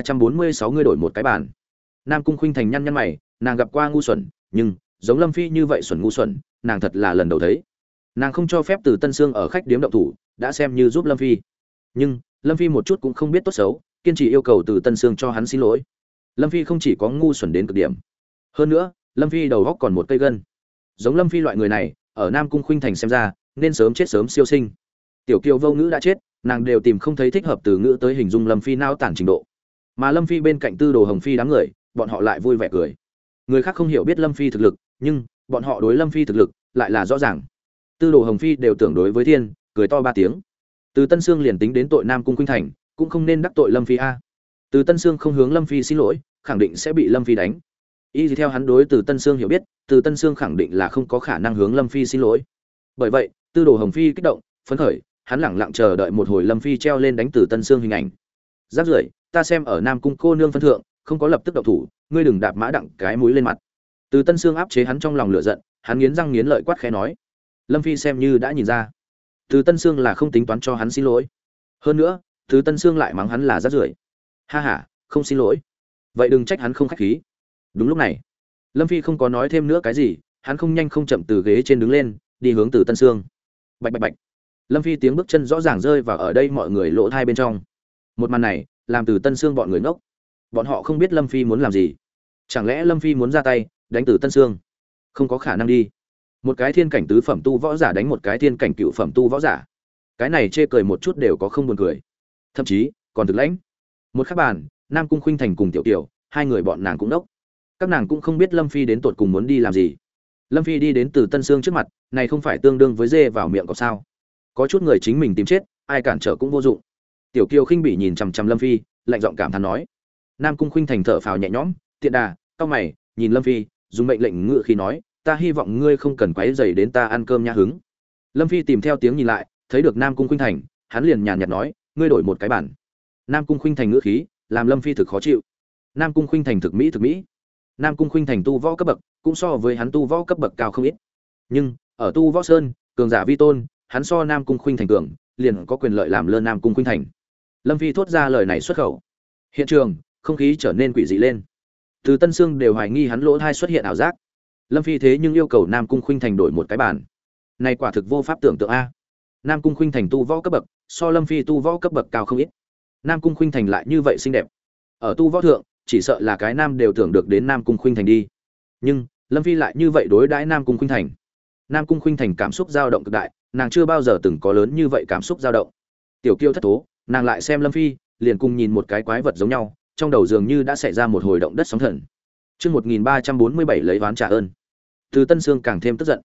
1346 ngươi đổi một cái bàn. Nam Cung Khuynh Thành nhăn nhăn mày, nàng gặp qua ngu xuẩn, nhưng giống Lâm Phi như vậy xuẩn ngu xuẩn, nàng thật là lần đầu thấy. Nàng không cho phép Từ Tân Sương ở khách điếm động thủ, đã xem như giúp Lâm Phi. Nhưng Lâm Phi một chút cũng không biết tốt xấu, kiên trì yêu cầu Từ Tân Sương cho hắn xin lỗi. Lâm Phi không chỉ có ngu xuẩn đến cực điểm, hơn nữa, Lâm Phi đầu góc còn một cây gân. Giống Lâm Phi loại người này, ở Nam Cung Khuynh Thành xem ra, nên sớm chết sớm siêu sinh. Tiểu Kiều vô ngữ đã chết, nàng đều tìm không thấy thích hợp từ ngữ tới hình dung Lâm Phi nao tản trình độ. Mà Lâm Phi bên cạnh Tư Đồ Hồng Phi đám người, bọn họ lại vui vẻ cười. Người khác không hiểu biết Lâm Phi thực lực, nhưng bọn họ đối Lâm Phi thực lực lại là rõ ràng. Tư Đồ Hồng Phi đều tưởng đối với thiên, cười to ba tiếng. Từ Tân Sương liền tính đến tội Nam Cung Khuynh Thành, cũng không nên đắc tội Lâm Phi a. Từ Tân Sương không hướng Lâm Phi xin lỗi, khẳng định sẽ bị Lâm Phi đánh. Y theo hắn đối Từ Tân Sương hiểu biết, Từ Tân Sương khẳng định là không có khả năng hướng Lâm Phi xin lỗi. Bởi vậy, Tư Đồ Hồng Phi kích động, phấn khởi, hắn lẳng lặng chờ đợi một hồi Lâm Phi treo lên đánh Từ Tân Sương hình ảnh. Rác rưởi, ta xem ở Nam Cung cô nương phân thượng, không có lập tức động thủ, ngươi đừng đạp mã đặng cái mũi lên mặt. Từ Tân Sương áp chế hắn trong lòng lửa giận, hắn nghiến răng nghiến lợi quát khẽ nói. Lâm Phi xem như đã nhìn ra, Từ Tân Sương là không tính toán cho hắn xin lỗi. Hơn nữa, Từ Tân Sương lại mắng hắn là rác rưởi. Ha ha, không xin lỗi. Vậy đừng trách hắn không khách khí. Đúng lúc này, Lâm Phi không có nói thêm nữa cái gì, hắn không nhanh không chậm từ ghế trên đứng lên, đi hướng Từ Tân Sương. Bạch bạch bạch. Lâm Phi tiếng bước chân rõ ràng rơi vào ở đây mọi người lỗ thai bên trong. Một màn này, làm Từ Tân Sương bọn người ngốc. Bọn họ không biết Lâm Phi muốn làm gì. Chẳng lẽ Lâm Phi muốn ra tay đánh Từ Tân Sương? Không có khả năng đi. Một cái thiên cảnh tứ phẩm tu võ giả đánh một cái thiên cảnh cựu phẩm tu võ giả, cái này chê cười một chút đều có không buồn cười, thậm chí còn thực lãnh. Một khắc bàn, Nam Cung Khuynh Thành cùng Tiểu Kiều, hai người bọn nàng cũng đốc. Các nàng cũng không biết Lâm Phi đến tột cùng muốn đi làm gì. Lâm Phi đi đến Từ Tân Sương trước mặt, này không phải tương đương với dê vào miệng có sao? Có chút người chính mình tìm chết, ai cản trở cũng vô dụng. Tiểu Kiều khinh bỉ nhìn chằm chằm Lâm Phi, lạnh giọng cảm thán nói. Nam Cung Khuynh Thành thở phào nhẹ nhõm, tiện đà, cau mày, nhìn Lâm Phi, dùng mệnh lệnh ngự khí nói, ta hy vọng ngươi không cần quấy rầy đến ta ăn cơm nhã hứng. Lâm Phi tìm theo tiếng nhìn lại, thấy được Nam Cung Khuynh Thành, hắn liền nhàn nhạt nói, ngươi đổi một cái bản. Nam Cung Khuynh Thành ngữ khí, làm Lâm Phi thực khó chịu. Nam Cung Khuynh Thành thực mỹ. Nam Cung Khuynh Thành tu võ cấp bậc, cũng so với hắn tu võ cấp bậc cao không ít. Nhưng, ở tu võ sơn, cường giả vi tôn, hắn so Nam Cung Khuynh Thành cường, liền có quyền lợi làm lơ Nam Cung Khuynh Thành. Lâm Phi thốt ra lời này xuất khẩu. Hiện trường, không khí trở nên quỷ dị lên. Từ Tân Sương đều hoài nghi hắn lỗ thai xuất hiện ảo giác. Lâm Phi thế nhưng yêu cầu Nam Cung Khuynh Thành đổi một cái bản. Này quả thực vô pháp tưởng tượng a. Nam Cung Khuynh Thành tu võ cấp bậc, so Lâm Phi tu võ cấp bậc cao không ít. Nam Cung Khuynh Thành lại như vậy xinh đẹp. Ở tu võ thượng, chỉ sợ là cái nam đều tưởng được đến Nam Cung Khuynh Thành đi. Nhưng, Lâm Phi lại như vậy đối đãi Nam Cung Khuynh Thành. Nam Cung Khuynh Thành cảm xúc dao động cực đại, nàng chưa bao giờ từng có lớn như vậy cảm xúc dao động. Tiểu Kiêu thất thố, nàng lại xem Lâm Phi, liền cùng nhìn một cái quái vật giống nhau, trong đầu dường như đã xảy ra một hồi động đất sóng thần. Chương 1347 lấy oán trả ơn. Từ Tân Sương càng thêm tức giận.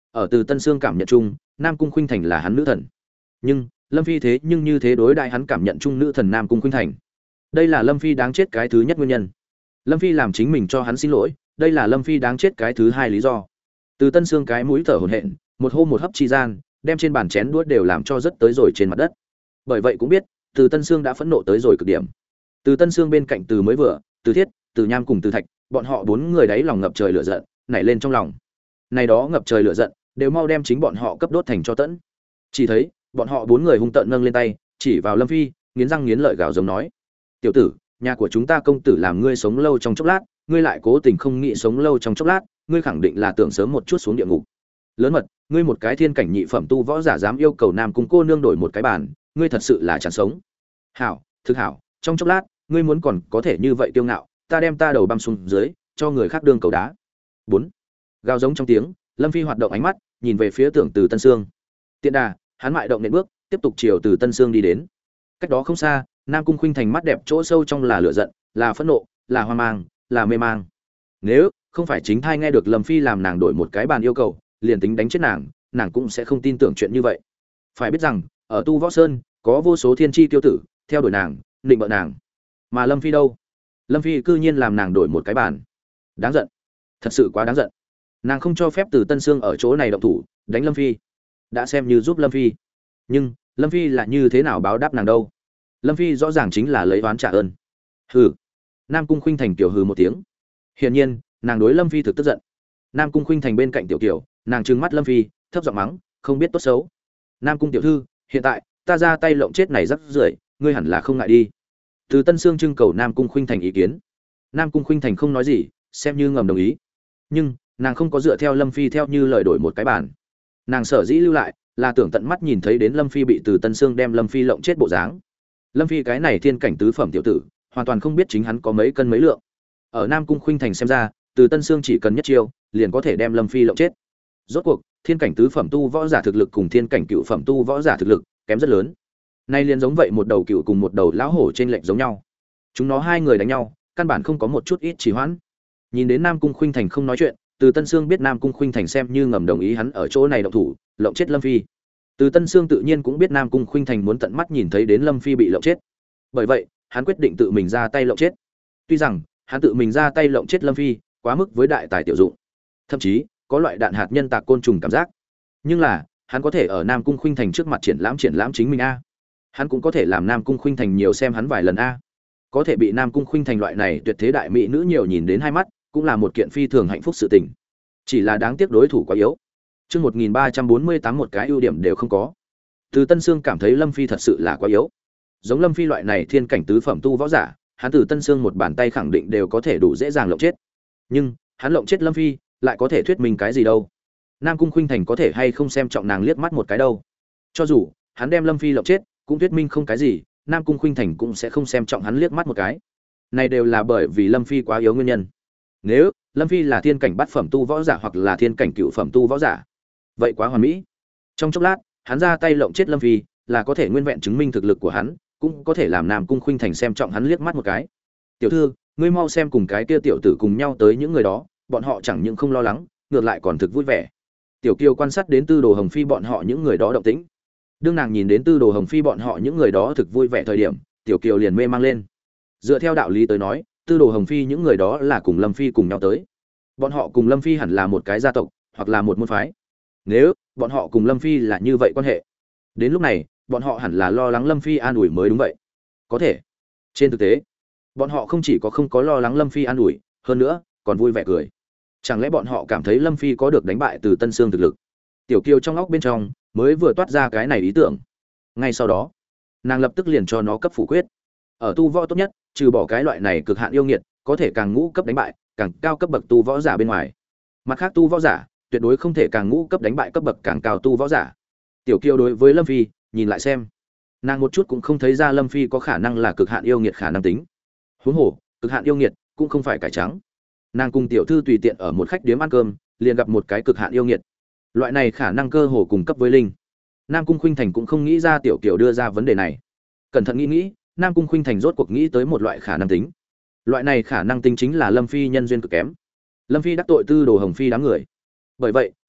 Ở Từ Tân Sương cảm nhận chung, Nam Cung Khuynh Thành là hắn nữ thần. Nhưng, Lâm Phi thế nhưng như thế đối đại hắn cảm nhận chung nữ thần Nam Cung Khuynh Thành. Đây là Lâm Phi đáng chết cái thứ nhất nguyên nhân. Lâm Phi làm chính mình cho hắn xin lỗi, đây là Lâm Phi đáng chết cái thứ hai lý do. Từ Tân Sương cái mũi thở hổn hển, một hô một hấp chi gian, đem trên bàn chén đũa đều làm cho rất tới rồi trên mặt đất. Bởi vậy cũng biết, Từ Tân Sương đã phẫn nộ tới rồi cực điểm. Từ Tân Sương bên cạnh Từ mới vừa, Từ Thiết, Từ Nham cùng Từ Thạch, bọn họ bốn người đấy lòng ngập trời lửa giận, nảy lên trong lòng. Này đó ngập trời lửa giận, đều mau đem chính bọn họ cấp đốt thành cho tẫn. Chỉ thấy, bọn họ bốn người hung tợn nâng lên tay, chỉ vào Lâm Phi, nghiến răng nghiến lợi gào giống nói: "Tiểu tử, nhà của chúng ta công tử làm ngươi sống lâu trong chốc lát, ngươi lại cố tình không nghĩ sống lâu trong chốc lát, ngươi khẳng định là tưởng sớm một chút xuống địa ngục. Lớn mật, ngươi một cái thiên cảnh nhị phẩm tu võ giả dám yêu cầu Nam Cung cô nương đổi một cái bàn, ngươi thật sự là chẳng sống." "Hảo, thực hảo, trong chốc lát, ngươi muốn còn có thể như vậy kiêu ngạo, ta đem ta đầu băm xuống dưới, cho người khác đương cầu đá." 4. Gào giống trong tiếng, Lâm Phi hoạt động ánh mắt, nhìn về phía tưởng Từ Tân Sương. Tiện đà, hắn mại động nện bước, tiếp tục chiều Từ Tân Sương đi đến. Cách đó không xa, Nam Cung Khuynh Thành mắt đẹp chỗ sâu trong là lửa giận, là phẫn nộ, là hoang mang, là mê mang. Nếu không phải chính thai nghe được Lâm Phi làm nàng đổi một cái bàn yêu cầu, liền tính đánh chết nàng cũng sẽ không tin tưởng chuyện như vậy. Phải biết rằng, ở Tu Võ Sơn, có vô số thiên chi tiêu tử theo đuổi nàng, định bợ nàng. Mà Lâm Phi đâu? Lâm Phi cư nhiên làm nàng đổi một cái bàn. Đáng giận, thật sự quá đáng giận. Nàng không cho phép Từ Tân Sương ở chỗ này động thủ, đánh Lâm Phi, đã xem như giúp Lâm Phi. Nhưng, Lâm Phi là như thế nào báo đáp nàng đâu? Lâm Phi rõ ràng chính là lấy oán trả ơn. Hừ. Nam Cung Khuynh Thành tiểu hừ một tiếng. Hiển nhiên, nàng đối Lâm Phi thực tức giận. Nam Cung Khuynh Thành bên cạnh tiểu kiều, nàng trừng mắt Lâm Phi, thấp giọng mắng, không biết tốt xấu. Nam Cung tiểu thư, hiện tại, ta ra tay lộng chết này rắc rưởi, ngươi hẳn là không ngại đi. Từ Tân Sương trưng cầu Nam Cung Khuynh Thành ý kiến. Nam Cung Khuynh Thành không nói gì, xem như ngầm đồng ý. Nhưng, nàng không có dựa theo Lâm Phi theo như lời đổi một cái bản. Nàng sở dĩ lưu lại, là tưởng tận mắt nhìn thấy đến Lâm Phi bị Từ Tân Sương đem Lâm Phi lộng chết bộ dáng. Lâm Phi cái này thiên cảnh tứ phẩm tiểu tử, hoàn toàn không biết chính hắn có mấy cân mấy lượng. Ở Nam Cung Khuynh Thành xem ra, Từ Tân Sương chỉ cần nhất chiêu, liền có thể đem Lâm Phi lộng chết. Rốt cuộc, thiên cảnh tứ phẩm tu võ giả thực lực cùng thiên cảnh cựu phẩm tu võ giả thực lực kém rất lớn. Nay liền giống vậy một đầu cựu cùng một đầu lão hổ trên lệch giống nhau. Chúng nó hai người đánh nhau, căn bản không có một chút ít trì hoãn. Nhìn đến Nam Cung Khuynh Thành không nói chuyện, Từ Tân Sương biết Nam Cung Khuynh Thành xem như ngầm đồng ý hắn ở chỗ này động thủ, lộng chết Lâm Phi. Từ Tân Sương tự nhiên cũng biết Nam Cung Khuynh Thành muốn tận mắt nhìn thấy đến Lâm Phi bị lộng chết. Bởi vậy, hắn quyết định tự mình ra tay lộng chết. Tuy rằng, hắn tự mình ra tay lộng chết Lâm Phi, quá mức với đại tài tiểu dụng. Thậm chí, có loại đạn hạt nhân tạc côn trùng cảm giác. Nhưng là, hắn có thể ở Nam Cung Khuynh Thành trước mặt triển lãm chính mình a. Hắn cũng có thể làm Nam Cung Khuynh Thành nhiều xem hắn vài lần a. Có thể bị Nam Cung Khuynh Thành loại này tuyệt thế đại mỹ nữ nhiều nhìn đến hai mắt, cũng là một kiện phi thường hạnh phúc sự tình. Chỉ là đáng tiếc đối thủ quá yếu. Chương 1348 một cái ưu điểm đều không có. Từ Tân Sương cảm thấy Lâm Phi thật sự là quá yếu. Giống Lâm Phi loại này thiên cảnh tứ phẩm tu võ giả, hắn Từ Tân Sương một bàn tay khẳng định đều có thể đủ dễ dàng lộng chết. Nhưng, hắn lộng chết Lâm Phi, lại có thể thuyết minh cái gì đâu? Nam Cung Khuynh Thành có thể hay không xem trọng nàng liếc mắt một cái đâu? Cho dù hắn đem Lâm Phi lộng chết, cũng thuyết minh không cái gì, Nam Cung Khuynh Thành cũng sẽ không xem trọng hắn liếc mắt một cái. Này đều là bởi vì Lâm Phi quá yếu nguyên nhân. Nếu Lâm Phi là thiên cảnh bát phẩm tu võ giả hoặc là thiên cảnh cựu phẩm tu võ giả, vậy quá hoàn mỹ. Trong chốc lát, hắn ra tay lộng chết Lâm Phi, là có thể nguyên vẹn chứng minh thực lực của hắn, cũng có thể làm Nam Cung Khuynh Thành xem trọng hắn liếc mắt một cái. Tiểu thư, ngươi mau xem cùng cái kia tiểu tử cùng nhau tới những người đó, bọn họ chẳng những không lo lắng, ngược lại còn thực vui vẻ. Tiểu Kiều quan sát đến Tư Đồ Hồng Phi bọn họ những người đó động tĩnh. Đương nàng nhìn đến Tư Đồ Hồng Phi bọn họ những người đó thực vui vẻ thời điểm, Tiểu Kiều liền mê mang lên. Dựa theo đạo lý tới nói, Tư Đồ Hồng Phi những người đó là cùng Lâm Phi cùng nhau tới. Bọn họ cùng Lâm Phi hẳn là một cái gia tộc, hoặc là một môn phái. Nếu bọn họ cùng Lâm Phi là như vậy quan hệ, đến lúc này, bọn họ hẳn là lo lắng Lâm Phi an ủi mới đúng vậy. Có thể, trên thực tế, bọn họ không chỉ có không có lo lắng Lâm Phi an ủi, hơn nữa, còn vui vẻ cười. Chẳng lẽ bọn họ cảm thấy Lâm Phi có được đánh bại Từ Tân Sương thực lực? Tiểu Kiều trong óc bên trong mới vừa toát ra cái này ý tưởng. Ngay sau đó, nàng lập tức liền cho nó cấp phủ quyết. Ở tu võ tốt nhất, trừ bỏ cái loại này cực hạn yêu nghiệt, có thể càng ngũ cấp đánh bại, càng cao cấp bậc tu võ giả bên ngoài. Mặt khác tu võ giả, tuyệt đối không thể càng ngũ cấp đánh bại cấp bậc càng cao tu võ giả. Tiểu Kiều đối với Lâm Phi, nhìn lại xem, nàng một chút cũng không thấy ra Lâm Phi có khả năng là cực hạn yêu nghiệt khả năng tính. Huống hồ, cực hạn yêu nghiệt cũng không phải cải trắng. Nàng cùng tiểu thư tùy tiện ở một khách điếm ăn cơm, liền gặp một cái cực hạn yêu nghiệt. Loại này khả năng cơ hồ cùng cấp với linh. Nam Cung Khuynh Thành cũng không nghĩ ra Tiểu Kiều đưa ra vấn đề này. Cẩn thận nghĩ, Nam Cung Khuynh Thành rốt cuộc nghĩ tới một loại khả năng tính. Loại này khả năng tính chính là Lâm Phi nhân duyên cực kém. Lâm Phi đắc tội Tư Đồ Hồng Phi đám người. Bởi vậy,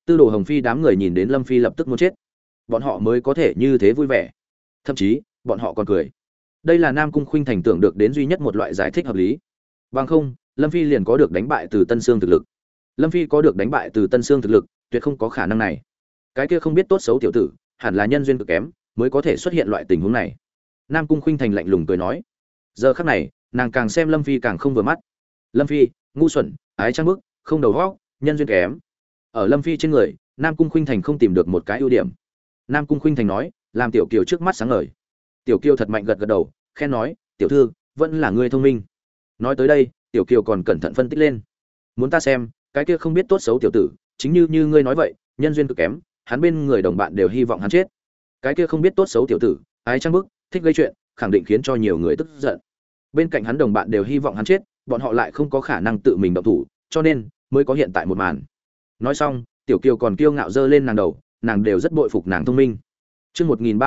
Tư Đồ Hồng Phi đám người nhìn đến Lâm Phi lập tức muốn chết, bọn họ mới có thể như thế vui vẻ, thậm chí bọn họ còn cười. Đây là Nam Cung Khuynh Thành tưởng được đến duy nhất một loại giải thích hợp lý. Bằng không, Lâm Phi liền có được đánh bại từ Tân Sương thực lực. Lâm Phi có được đánh bại từ Tân Sương thực lực, tuyệt không có khả năng này. Cái kia không biết tốt xấu tiểu tử, hẳn là nhân duyên cực kém, mới có thể xuất hiện loại tình huống này. Nam Cung Khuynh Thành lạnh lùng cười nói. Giờ khắc này, nàng càng xem Lâm Phi càng không vừa mắt. Lâm Phi, ngu xuẩn, ái trang bức, không đầu óc, nhân duyên kém. Ở Lâm Phi trên người, Nam Cung Khuynh Thành không tìm được một cái ưu điểm. Nam Cung Khuynh Thành nói, làm Tiểu Kiều trước mắt sáng ngời. Tiểu Kiều thật mạnh gật gật đầu, khen nói, tiểu thư, vẫn là người thông minh. Nói tới đây, Tiểu Kiều còn cẩn thận phân tích lên. Muốn ta xem, cái kia không biết tốt xấu tiểu tử, chính như ngươi nói vậy, nhân duyên cực kém, hắn bên người đồng bạn đều hy vọng hắn chết. Cái kia không biết tốt xấu tiểu tử, ái trang bức, thích gây chuyện, khẳng định khiến cho nhiều người tức giận. Bên cạnh hắn đồng bạn đều hy vọng hắn chết, bọn họ lại không có khả năng tự mình động thủ, cho nên mới có hiện tại một màn. Nói xong, Tiểu Kiều còn kiêu ngạo giơ lên nàng đầu, nàng đều rất bội phục nàng thông minh. Chương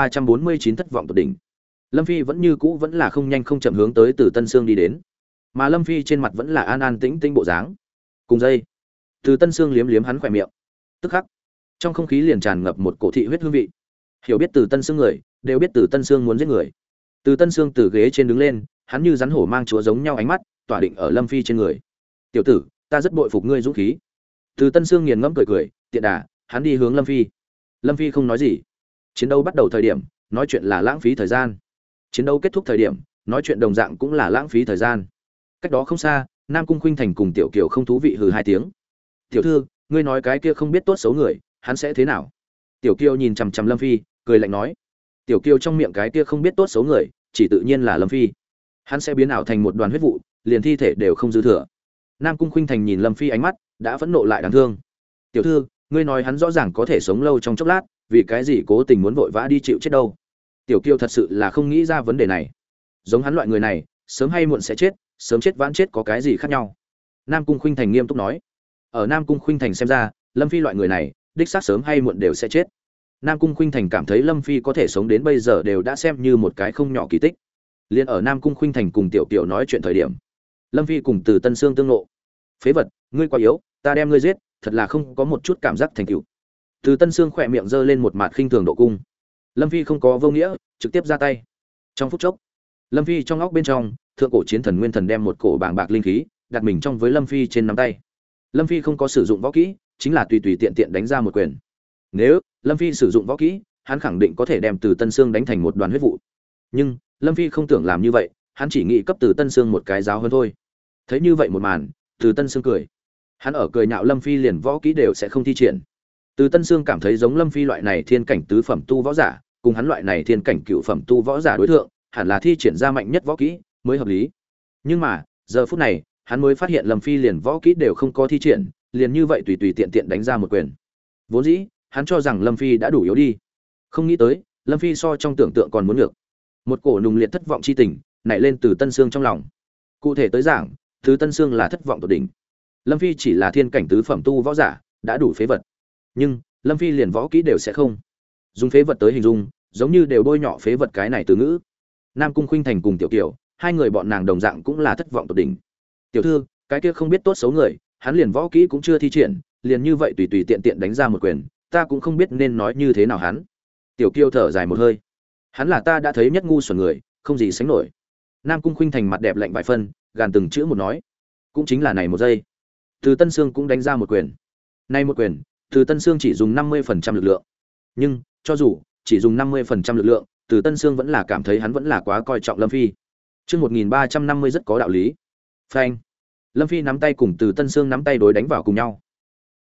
1349 thất vọng tột đỉnh. Lâm Phi vẫn như cũ vẫn là không nhanh không chậm hướng tới Từ Tân Sương đi đến. Mà Lâm Phi trên mặt vẫn là an an tĩnh tĩnh bộ dáng. Cùng dây, Từ Tân Sương liếm liếm hắn khỏe miệng. Tức khắc, trong không khí liền tràn ngập một cổ thị huyết hương vị. Hiểu biết Từ Tân Sương người, đều biết Từ Tân Sương muốn giết người. Từ Tân Sương từ ghế trên đứng lên, hắn như rắn hổ mang chúa giống nhau ánh mắt, tỏa định ở Lâm Phi trên người. "Tiểu tử, ta rất bội phục ngươi dũng khí." Từ Tân Sương nghiền ngẫm cười cười, tiện đà, hắn đi hướng Lâm Phi. Lâm Phi không nói gì. Chiến đấu bắt đầu thời điểm, nói chuyện là lãng phí thời gian. Chiến đấu kết thúc thời điểm, nói chuyện đồng dạng cũng là lãng phí thời gian. Cách đó không xa, Nam Cung Khuynh Thành cùng Tiểu Kiều không thú vị hừ hai tiếng. "Tiểu thư, ngươi nói cái kia không biết tốt xấu người, hắn sẽ thế nào?" Tiểu Kiều nhìn chằm chằm Lâm Phi, cười lạnh nói. Tiểu Kiều trong miệng cái kia không biết tốt xấu người, chỉ tự nhiên là Lâm Phi. Hắn sẽ biến ảo thành một đoàn huyết vụ, liền thi thể đều không dư thừa. Nam Cung Khuynh Thành nhìn Lâm Phi ánh mắt, đã phẫn nộ lại đáng thương. "Tiểu thư, ngươi nói hắn rõ ràng có thể sống lâu trong chốc lát, vì cái gì cố tình muốn vội vã đi chịu chết đâu?" Tiểu Kiều thật sự là không nghĩ ra vấn đề này. Giống hắn loại người này, sớm hay muộn sẽ chết, sớm chết vãn chết có cái gì khác nhau? Nam Cung Khuynh Thành nghiêm túc nói. Ở Nam Cung Khuynh Thành xem ra, Lâm Phi loại người này, đích xác sớm hay muộn đều sẽ chết. Nam Cung Khuynh Thành cảm thấy Lâm Phi có thể sống đến bây giờ đều đã xem như một cái không nhỏ kỳ tích. Liên ở Nam Cung Khuynh Thành cùng Tiểu Kiều nói chuyện thời điểm, Lâm Phi cùng Từ Tân Sương tương ngộ. "Phế vật, ngươi quá yếu, ta đem ngươi giết, thật là không có một chút cảm giác thành tựu." Từ Tân Sương khỏe miệng giơ lên một mặt khinh thường độ cung. Lâm Phi không có vô nghĩa, trực tiếp ra tay. Trong phút chốc, Lâm Phi trong óc bên trong, thượng cổ chiến thần Nguyên Thần đem một cổ bàng bạc linh khí đặt mình trong với Lâm Phi trên nắm tay. Lâm Phi không có sử dụng võ kỹ, chính là tùy tùy tiện tiện đánh ra một quyền. Nếu Lâm Phi sử dụng võ kỹ, hắn khẳng định có thể đem Từ Tân Sương đánh thành một đoàn huyết vụ. Nhưng Lâm Phi không tưởng làm như vậy, hắn chỉ nghĩ cấp Từ Tân Sương một cái giáo hơn thôi. Thấy như vậy một màn, Từ Tân Sương cười. Hắn ở cười nhạo Lâm Phi liền võ kỹ đều sẽ không thi triển. Từ Tân Sương cảm thấy giống Lâm Phi loại này thiên cảnh tứ phẩm tu võ giả, cùng hắn loại này thiên cảnh cựu phẩm tu võ giả đối tượng, hẳn là thi triển ra mạnh nhất võ kỹ mới hợp lý. Nhưng mà, giờ phút này, hắn mới phát hiện Lâm Phi liền võ kỹ đều không có thi triển, liền như vậy tùy tùy tiện tiện đánh ra một quyền. Vốn dĩ, hắn cho rằng Lâm Phi đã đủ yếu đi. Không nghĩ tới, Lâm Phi so trong tưởng tượng còn muốn được. Một cổ nùng liệt thất vọng chi tình nảy lên từ Tân Sương trong lòng. Cụ thể tới giảng, Từ Tân Sương là thất vọng tột đỉnh. Lâm Phi chỉ là thiên cảnh tứ phẩm tu võ giả, đã đủ phế vật. Nhưng, Lâm Phi liền võ kỹ đều sẽ không. Dùng phế vật tới hình dung, giống như đều bôi nhọ phế vật cái này từ ngữ. Nam Cung Khuynh Thành cùng Tiểu Kiều, hai người bọn nàng đồng dạng cũng là thất vọng tột đỉnh. "Tiểu thư, cái kia không biết tốt xấu người, hắn liền võ kỹ cũng chưa thi triển, liền như vậy tùy tùy tiện tiện đánh ra một quyền, ta cũng không biết nên nói như thế nào hắn." Tiểu Kiều thở dài một hơi. "Hắn là ta đã thấy nhất ngu xuẩn người, không gì sánh nổi." Nam Cung Khuynh Thành mặt đẹp lạnh vài phân, gàn từng chữ một nói. Cũng chính là này một giây, Từ Tân Sương cũng đánh ra một quyền. Nay một quyền, Từ Tân Sương chỉ dùng 50% lực lượng. Nhưng, cho dù chỉ dùng 50% lực lượng, Từ Tân Sương vẫn là cảm thấy hắn vẫn là quá coi trọng Lâm Phi. Chương 1350 rất có đạo lý. Phanh. Lâm Phi nắm tay cùng Từ Tân Sương nắm tay đối đánh vào cùng nhau.